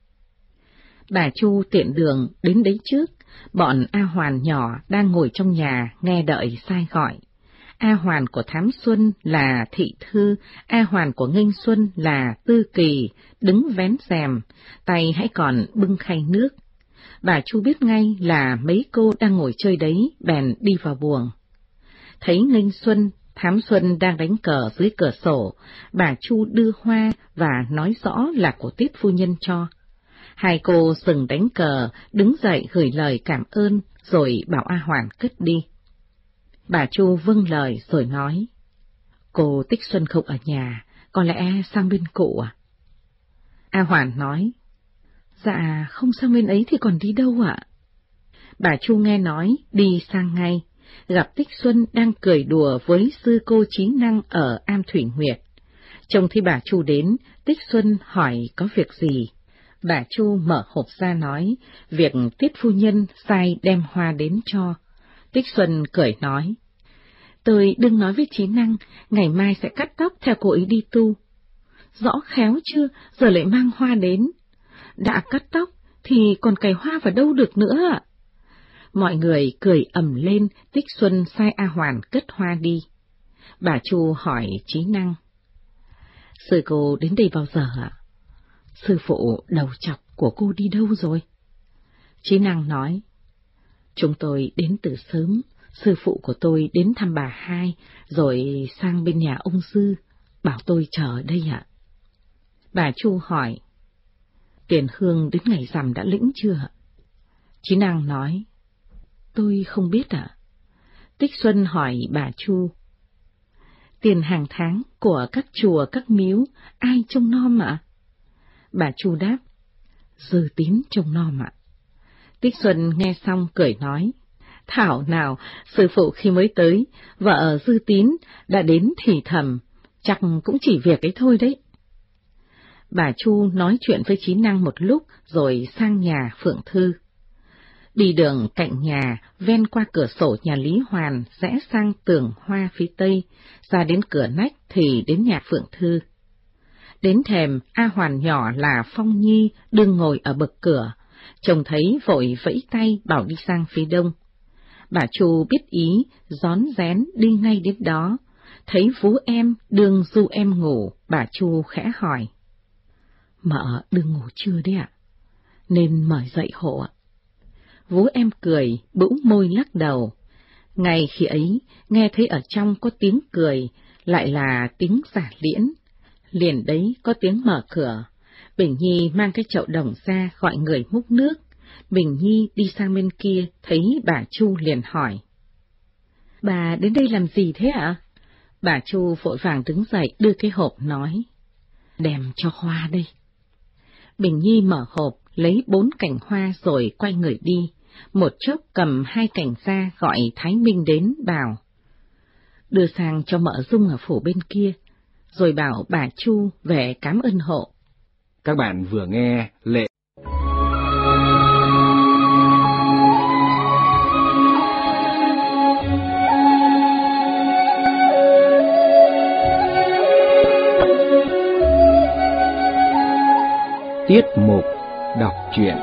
Bà Chu tiện đường đến đấy trước, bọn A Hoàn nhỏ đang ngồi trong nhà nghe đợi sai gọi. A Hoàn của Thám Xuân là Thị Thư, A Hoàn của Nghênh Xuân là Tư Kỳ, đứng vén rèm, tay hãy còn bưng khay nước. Bà Chu biết ngay là mấy cô đang ngồi chơi đấy, bèn đi vào buồng. Thấy Nghênh Xuân, Thám Xuân đang đánh cờ dưới cửa sổ, bà Chu đưa hoa và nói rõ là của Tiết phu nhân cho. Hai cô dừng đánh cờ, đứng dậy gửi lời cảm ơn, rồi bảo A Hoàn cất đi. Bà Chu vâng lời rồi nói, cô Tích Xuân không ở nhà, có lẽ sang bên cụ à? A Hoàn nói, dạ không sang bên ấy thì còn đi đâu ạ? Bà Chu nghe nói, đi sang ngay, gặp Tích Xuân đang cười đùa với sư cô Trí Năng ở Am Thủy Nguyệt. Trông thấy bà Chu đến, Tích Xuân hỏi có việc gì. Bà Chu mở hộp ra nói, việc Tiết phu nhân sai đem hoa đến cho. Tích Xuân cười nói, tôi đừng nói với Trí Năng, ngày mai sẽ cắt tóc theo cô ấy đi tu. Rõ khéo chưa, giờ lại mang hoa đến. Đã cắt tóc thì còn cài hoa vào đâu được nữa ạ. Mọi người cười ầm lên, Tích Xuân sai A Hoàn cất hoa đi. Bà Chu hỏi Trí Năng, sư cô đến đây bao giờ ạ? Sư phụ đầu chọc của cô đi đâu rồi? Trí Năng nói, chúng tôi đến từ sớm, sư phụ của tôi đến thăm bà hai, rồi sang bên nhà ông sư, bảo tôi chờ ở đây ạ. Bà Chu hỏi, tiền hương đến ngày rằm đã lĩnh chưa ạ? Trí Năng nói, tôi không biết ạ. Tích Xuân hỏi bà Chu, tiền hàng tháng của các chùa các miếu ai trông nom ạ? Bà Chu đáp, Dư Tín trông nom ạ. Tích Xuân nghe xong cười nói, thảo nào sư phụ khi mới tới, vợ Dư Tín đã đến thì thầm, chắc cũng chỉ việc ấy thôi đấy. Bà Chu nói chuyện với Trí Năng một lúc rồi sang nhà Phượng Thư. Đi đường cạnh nhà, ven qua cửa sổ nhà Lý Hoàn, rẽ sang tường hoa phía tây, ra đến cửa nách thì đến nhà Phượng Thư. Đến thềm, A Hoàn nhỏ là Phong Nhi đương ngồi ở bậc cửa, trông thấy vội vẫy tay bảo đi sang phía đông. Bà Chu biết ý, rón rén đi ngay đến đó, thấy Vú Em đương du em ngủ, bà Chu khẽ hỏi, mợ đương ngủ chưa đấy ạ? Nên mời dậy hộ ạ. Vú Em cười, bĩu môi lắc đầu. Ngay khi ấy, nghe thấy ở trong có tiếng cười, lại là tiếng giả liễn. Liền đấy có tiếng mở cửa. Bình Nhi mang cái chậu đồng ra gọi người múc nước. Bình Nhi đi sang bên kia, thấy bà Chu liền hỏi, bà đến đây làm gì thế ạ? Bà Chu vội vàng đứng dậy đưa cái hộp nói, đem cho hoa đây. Bình Nhi mở hộp, lấy 4 cành hoa rồi quay người đi. Một chốc cầm 2 cành ra gọi Thái Minh đến bảo, đưa sang cho mợ Dung ở phủ bên kia, rồi bảo bà Chu về cảm ơn hộ. Các bạn vừa nghe Lệ tiết mục đọc truyện.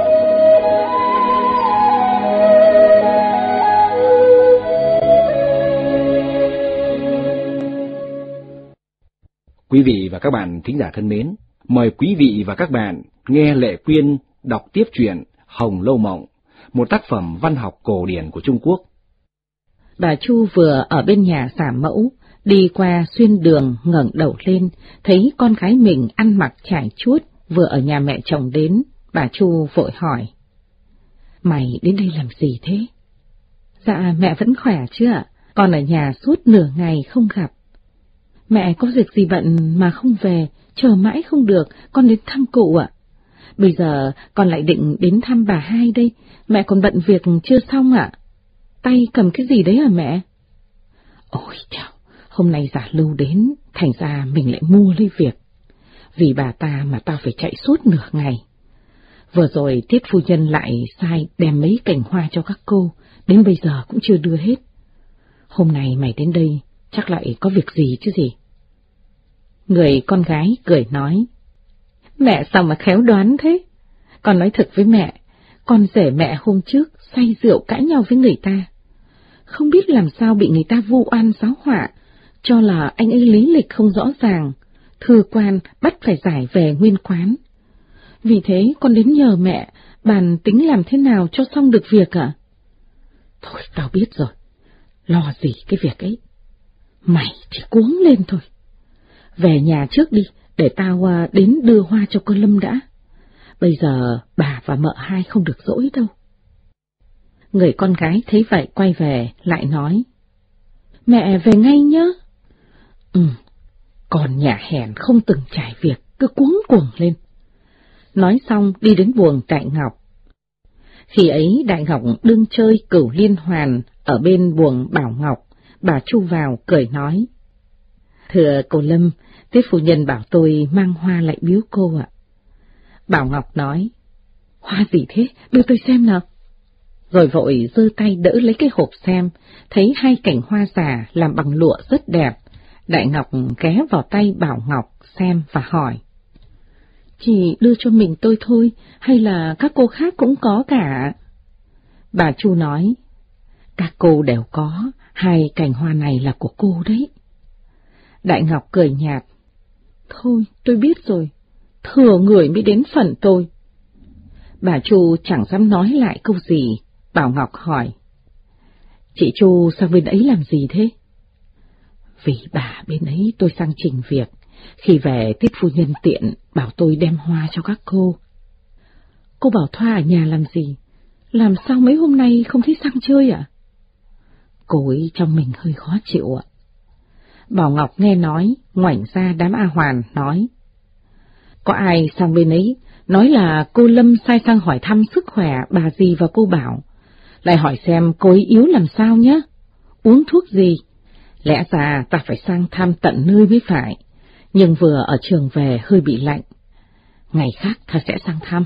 Quý vị và các bạn thính giả thân mến, mời quý vị và các bạn nghe Lệ Quyên đọc tiếp truyện Hồng Lâu Mộng, một tác phẩm văn học cổ điển của Trung Quốc. Bà Chu vừa ở bên nhà xả mẫu, đi qua xuyên đường ngẩng đầu lên, thấy con gái mình ăn mặc trải chuốt, vừa ở nhà mẹ chồng đến, bà Chu vội hỏi, mày đến đây làm gì thế? Dạ mẹ vẫn khỏe chứ ạ, con ở nhà suốt nửa ngày không gặp. Mẹ có việc gì bận mà không về, chờ mãi không được, con đến thăm cụ ạ. Bây giờ con lại định đến thăm bà hai đây, mẹ còn bận việc chưa xong ạ. Tay cầm cái gì đấy hả mẹ? Ôi chào, hôm nay giả Lưu đến, thành ra mình lại mua lấy việc. Vì bà ta mà tao phải chạy suốt nửa ngày. Vừa rồi Tiết phu nhân lại sai đem mấy cành hoa cho các cô, đến bây giờ cũng chưa đưa hết. Hôm nay mày đến đây, chắc lại có việc gì chứ gì. Người con gái cười nói, mẹ sao mà khéo đoán thế? Con nói thật với mẹ, con rể mẹ hôm trước say rượu cãi nhau với người ta. Không biết làm sao bị người ta vu oan giáo họa, cho là anh ấy lý lịch không rõ ràng, thư quan bắt phải giải về nguyên quán. Vì thế con đến nhờ mẹ, bàn tính làm thế nào cho xong được việc ạ? Thôi tao biết rồi, lo gì cái việc ấy. Mày thì cuống lên thôi. Về nhà trước đi, để tao đến đưa hoa cho cô Lâm đã. Bây giờ bà và mợ hai không được dỗi đâu. Người con gái thấy vậy quay về, lại nói, mẹ về ngay nhá. Còn nhà hèn không từng trải việc, cứ cuống cuồng lên. Nói xong đi đến buồng Đại Ngọc. Khi ấy Đại Ngọc đương chơi cửu liên hoàn ở bên buồng Bảo Ngọc, bà Chu vào cười nói: "Thưa cô Lâm, Tiết phu nhân bảo tôi mang hoa lại biếu cô ạ." Bảo Ngọc nói: "Hoa gì thế, đưa tôi xem nào." Rồi vội giơ tay đỡ lấy cái hộp xem, thấy 2 cành hoa giả làm bằng lụa rất đẹp. Đại Ngọc ghé vào tay Bảo Ngọc xem và hỏi: "Chỉ đưa cho mình tôi thôi, hay là các cô khác cũng có cả?" Bà Chu nói: "Các cô đều có, 2 cành hoa này là của cô đấy." Đại Ngọc cười nhạt: "Thôi, tôi biết rồi, thừa người mới đến phần tôi." Bà Chu chẳng dám nói lại câu gì. Bảo Ngọc hỏi: "Chị Chu sang bên ấy làm gì thế?" "Vì bà bên ấy tôi sang trình việc, khi về Tiết phu nhân tiện bảo tôi đem hoa cho các cô." "Cô bảo Thoa ở nhà làm gì? Làm sao mấy hôm nay không thấy sang chơi ạ?" "Cô ấy trong mình hơi khó chịu ạ." Bảo Ngọc nghe nói, ngoảnh ra đám A Hoàn nói: "Có ai sang bên ấy, nói là cô Lâm sai sang hỏi thăm sức khỏe bà dì và cô Bảo, lại hỏi xem cô ấy yếu làm sao nhé, uống thuốc gì. Lẽ ra ta phải sang thăm tận nơi mới phải, nhưng vừa ở trường về hơi bị lạnh. Ngày khác ta sẽ sang thăm."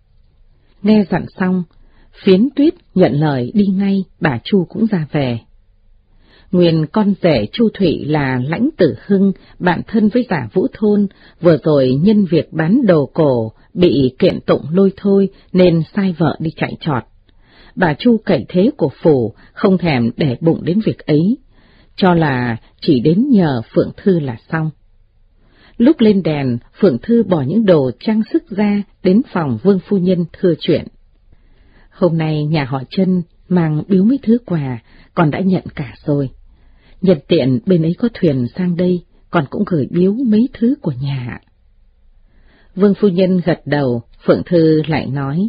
Nghe dặn xong, Phiến Tuyết nhận lời đi ngay, bà Chu cũng ra về. Nguyên con rể Chu Thụy là Lãnh Tử Hưng, bạn thân với Giả Vũ Thôn, vừa rồi nhân việc bán đồ cổ bị kiện tụng lôi thôi nên sai vợ đi chạy trọt. Bà Chu cậy thế của phủ, không thèm để bụng đến việc ấy, cho là chỉ đến nhờ Phượng Thư là xong. Lúc lên đèn, Phượng Thư bỏ những đồ trang sức ra đến phòng Vương phu nhân thưa chuyện. Hôm nay nhà họ Trân mang biếu mấy thứ quà, con đã nhận cả rồi. Nhân tiện bên ấy có thuyền sang đây, con cũng gửi biếu mấy thứ của nhà. Vương phu nhân gật đầu, Phượng Thư lại nói: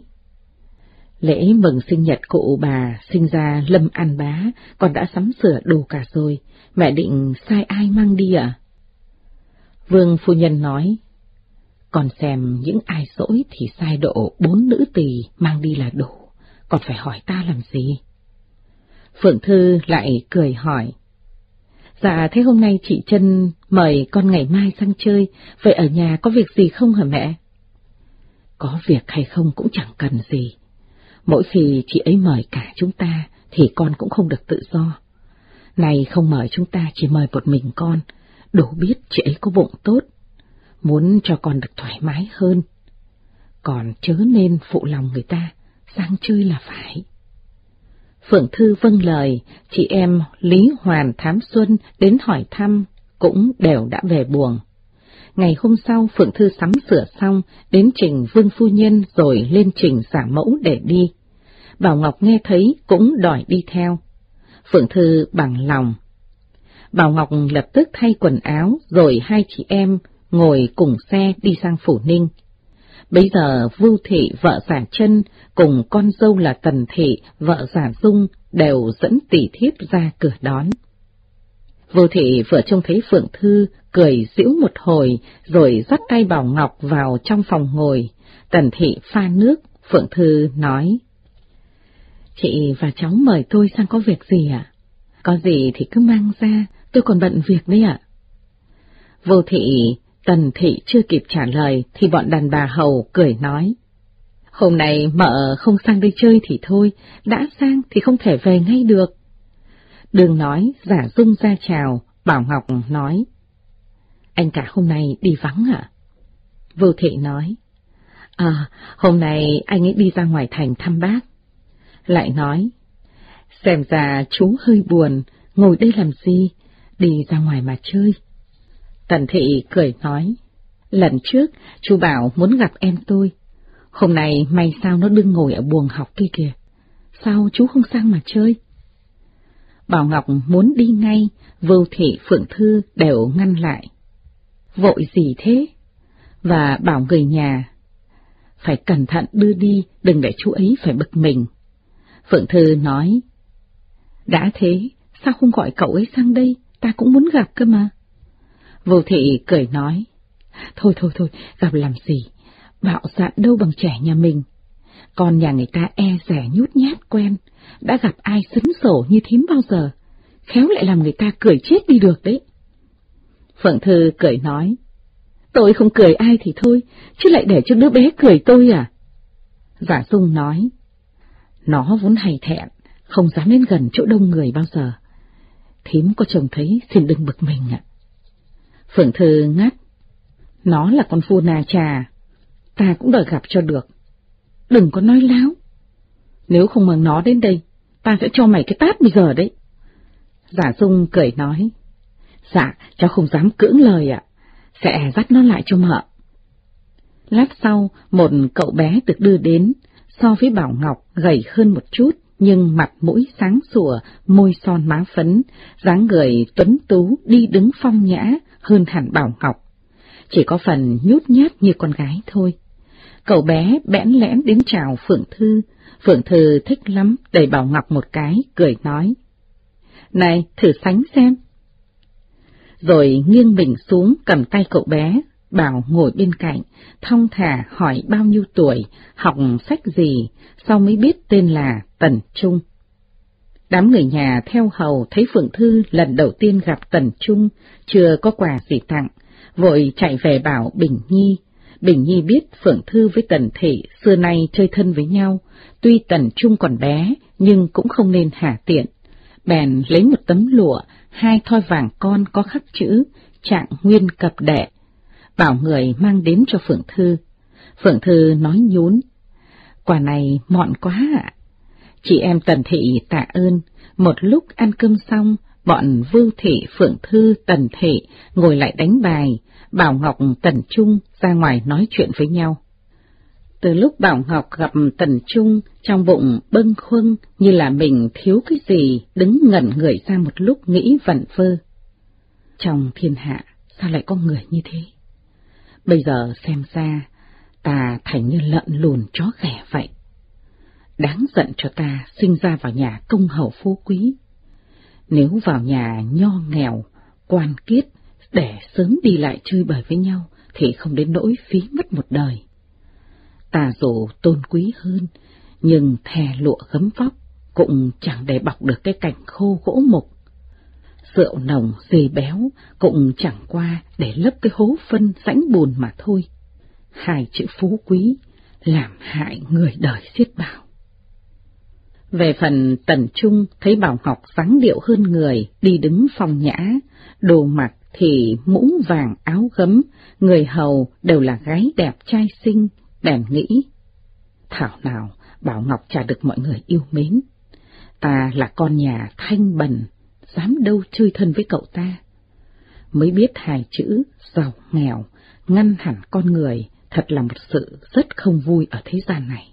"Lễ mừng sinh nhật cụ bà sinh ra Lâm An Bá, con đã sắm sửa đủ cả rồi, mẹ định sai ai mang đi ạ?" Vương phu nhân nói: "Con xem những ai dỗi thì sai độ 4 nữ tỳ mang đi là đủ, còn phải hỏi ta làm gì?" Phượng Thư lại cười hỏi: "Dạ thế hôm nay chị Trân mời con ngày mai sang chơi, vậy ở nhà có việc gì không hả mẹ?" "Có việc hay không cũng chẳng cần gì. Mỗi khi chị ấy mời cả chúng ta thì con cũng không được tự do. Này không mời chúng ta, chỉ mời một mình con, đủ biết chị ấy có bụng tốt, muốn cho con được thoải mái hơn. Còn chớ nên phụ lòng người ta, sang chơi là phải." Phượng Thư vâng lời, chị em Lý Hoàn Thám Xuân đến hỏi thăm cũng đều đã về buồng. Ngày hôm sau Phượng Thư sắm sửa xong, đến trình Vương phu nhân rồi lên trình giả mẫu để đi. Bảo Ngọc nghe thấy cũng đòi đi theo. Phượng Thư bằng lòng. Bảo Ngọc lập tức thay quần áo rồi 2 chị em ngồi cùng xe đi sang Phủ Ninh. Bấy giờ Vưu Thị vợ Giả Trân cùng con dâu là Tần Thị vợ Giả Dung đều dẫn tỷ thiếp ra cửa đón. Vưu Thị vừa trông thấy Phượng Thư cười giễu một hồi rồi dắt tay Bảo Ngọc vào trong phòng ngồi. Tần Thị pha nước, Phượng Thư nói: "Chị và cháu mời tôi sang có việc gì ạ? Có gì thì cứ mang ra, tôi còn bận việc đấy ạ." Vưu Thị, Tần Thị chưa kịp trả lời thì bọn đàn bà hầu cười nói: "Hôm nay mợ không sang đây chơi thì thôi, đã sang thì không thể về ngay được." Đường nói, Giả Dung ra chào, Bảo Ngọc nói: "Anh cả hôm nay đi vắng ạ?" Vưu Thị nói: Hôm nay anh ấy đi ra ngoài thành thăm bác." Lại nói: "Xem ra chú hơi buồn, ngồi đây làm gì, đi ra ngoài mà chơi." Tần Thị cười nói: "Lần trước chú bảo muốn gặp em tôi, hôm nay may sao nó đương ngồi ở buồng học kia kìa, sao chú không sang mà chơi?" Bảo Ngọc muốn đi ngay, Vưu Thị, Phượng Thư đều ngăn lại: "Vội gì thế?" Và bảo người nhà: "Phải cẩn thận đưa đi, đừng để chú ấy phải bực mình." Phượng Thư nói: "Đã thế, sao không gọi cậu ấy sang đây, ta cũng muốn gặp cơ mà." Vưu Thị cười nói: Thôi, gặp làm gì, bạo dạn đâu bằng trẻ nhà mình. Con nhà người ta e dè nhút nhát quen, đã gặp ai xứng sổ như thím bao giờ, khéo lại làm người ta cười chết đi được đấy. Phượng Thư cười nói, tôi không cười ai thì thôi, chứ lại để cho đứa bé cười tôi à? Giả Dung nói, nó vốn hay thẹn, không dám đến gần chỗ đông người bao giờ. Thím có trông thấy xin đừng bực mình ạ. Phượng Thư ngắt, nó là con phu nà trà, ta cũng đòi gặp cho được. Đừng có nói láo, nếu không mang nó đến đây, ta sẽ cho mày cái tát bây giờ đấy. Giả Dung cười nói, dạ, cháu không dám cưỡng lời ạ, sẽ dắt nó lại cho mợ. Lát sau, một cậu bé được đưa đến, so với Bảo Ngọc gầy hơn một chút, nhưng mặt mũi sáng sủa, môi son má phấn, dáng người tuấn tú đi đứng phong nhã hơn hẳn Bảo Ngọc. Chỉ có phần nhút nhát như con gái thôi. Cậu bé bẽn lẽn đến chào Phượng Thư. Phượng Thư thích lắm, đẩy Bảo Ngọc một cái, cười nói, này, thử sánh xem. Rồi nghiêng mình xuống cầm tay cậu bé, Bảo ngồi bên cạnh, thong thả hỏi bao nhiêu tuổi, học sách gì, sau mới biết tên là Tần Trung. Đám người nhà theo hầu thấy Phượng Thư lần đầu tiên gặp Tần Trung, chưa có quà gì tặng, vội chạy về bảo Bình Nhi. Bình Nhi biết Phượng Thư với Tần Thị xưa nay chơi thân với nhau, tuy Tần Trung còn bé nhưng cũng không nên hả tiện. Bèn lấy một tấm lụa, 2 thoi vàng con có khắc chữ Trạng Nguyên Cập Đệ, bảo người mang đến cho Phượng Thư. Phượng Thư nói nhún, quà này mọn quá ạ. Chị em Tần Thị tạ ơn. Một lúc ăn cơm xong, bọn Vưu Thị, Phượng Thư, Tần Thị ngồi lại đánh bài, Bảo Ngọc, Tần Trung ra ngoài nói chuyện với nhau. Từ lúc Bảo Ngọc gặp Tần Trung, trong bụng bâng khuâng như là mình thiếu cái gì, đứng ngẩn người ra một lúc nghĩ vẩn vơ. Trong thiên hạ, sao lại có người như thế? Bây giờ xem ra, ta thành như lợn lùn chó ghẻ vậy. Đáng giận cho ta sinh ra vào nhà công hầu phú quý. Nếu vào nhà nho nghèo, quan kiết, để sớm đi lại chơi bời với nhau, thì không đến nỗi phí mất một đời. Ta dù tôn quý hơn, nhưng thè lụa gấm vóc cũng chẳng để bọc được cái cảnh khô gỗ mục. Rượu nồng, dê béo cũng chẳng qua để lấp cái hố phân rãnh bùn mà thôi. 2 chữ phú quý làm hại người đời xiết bao. Về phần Tần Trung thấy Bảo Ngọc dáng điệu hơn người, đi đứng phong nhã, đồ mặc thì mũ vàng áo gấm, người hầu đều là gái đẹp trai xinh, bèn nghĩ, thảo nào Bảo Ngọc chả được mọi người yêu mến. Ta là con nhà thanh bần, dám đâu chơi thân với cậu ta. Mới biết 2 chữ giàu nghèo, ngăn hẳn con người, thật là một sự rất không vui ở thế gian này.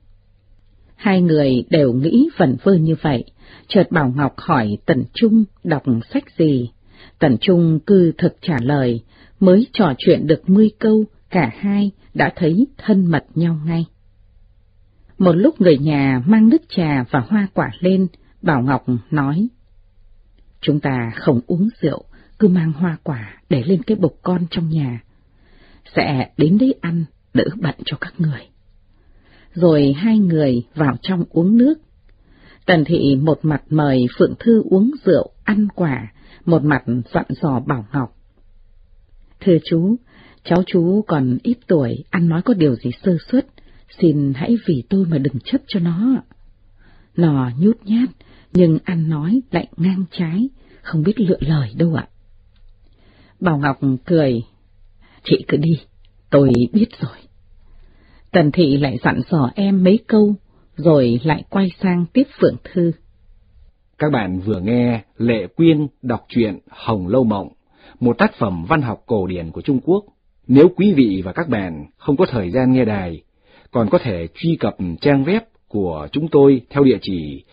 2 người đều nghĩ vẩn vơ như vậy, chợt Bảo Ngọc hỏi Tần Trung đọc sách gì. Tần Trung cứ thực trả lời, mới trò chuyện được 10 câu, cả hai đã thấy thân mật nhau ngay. Một lúc người nhà mang nước trà và hoa quả lên, Bảo Ngọc nói, chúng ta không uống rượu, cứ mang hoa quả để lên cái bục con trong nhà. Sẽ đến đấy ăn, đỡ bận cho các người. Rồi 2 người vào trong uống nước. Tần Thị một mặt mời Phượng Thư uống rượu, ăn quả, một mặt dặn dò Bảo Ngọc. Thưa chú, cháu chú còn ít tuổi, ăn nói có điều gì sơ suất, xin hãy vì tôi mà đừng chấp cho nó. Nó nhút nhát, nhưng ăn nói lại ngang trái, không biết lựa lời đâu ạ. Bảo Ngọc cười, chị cứ đi, tôi biết rồi. Tần Thị lại dặn dò em mấy câu, rồi lại quay sang tiếp Phượng Thư. Các bạn vừa nghe Lệ Quyên đọc truyện Hồng Lâu Mộng, một tác phẩm văn học cổ điển của Trung Quốc. Nếu quý vị và các bạn không có thời gian nghe đài, còn có thể truy cập trang web của chúng tôi theo địa chỉ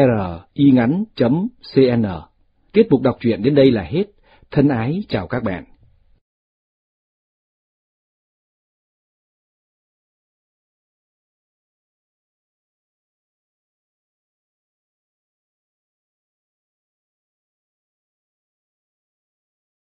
vietnamese.cringắn.cn. Tiết mục đọc truyện đến đây là hết. Thân ái chào các bạn.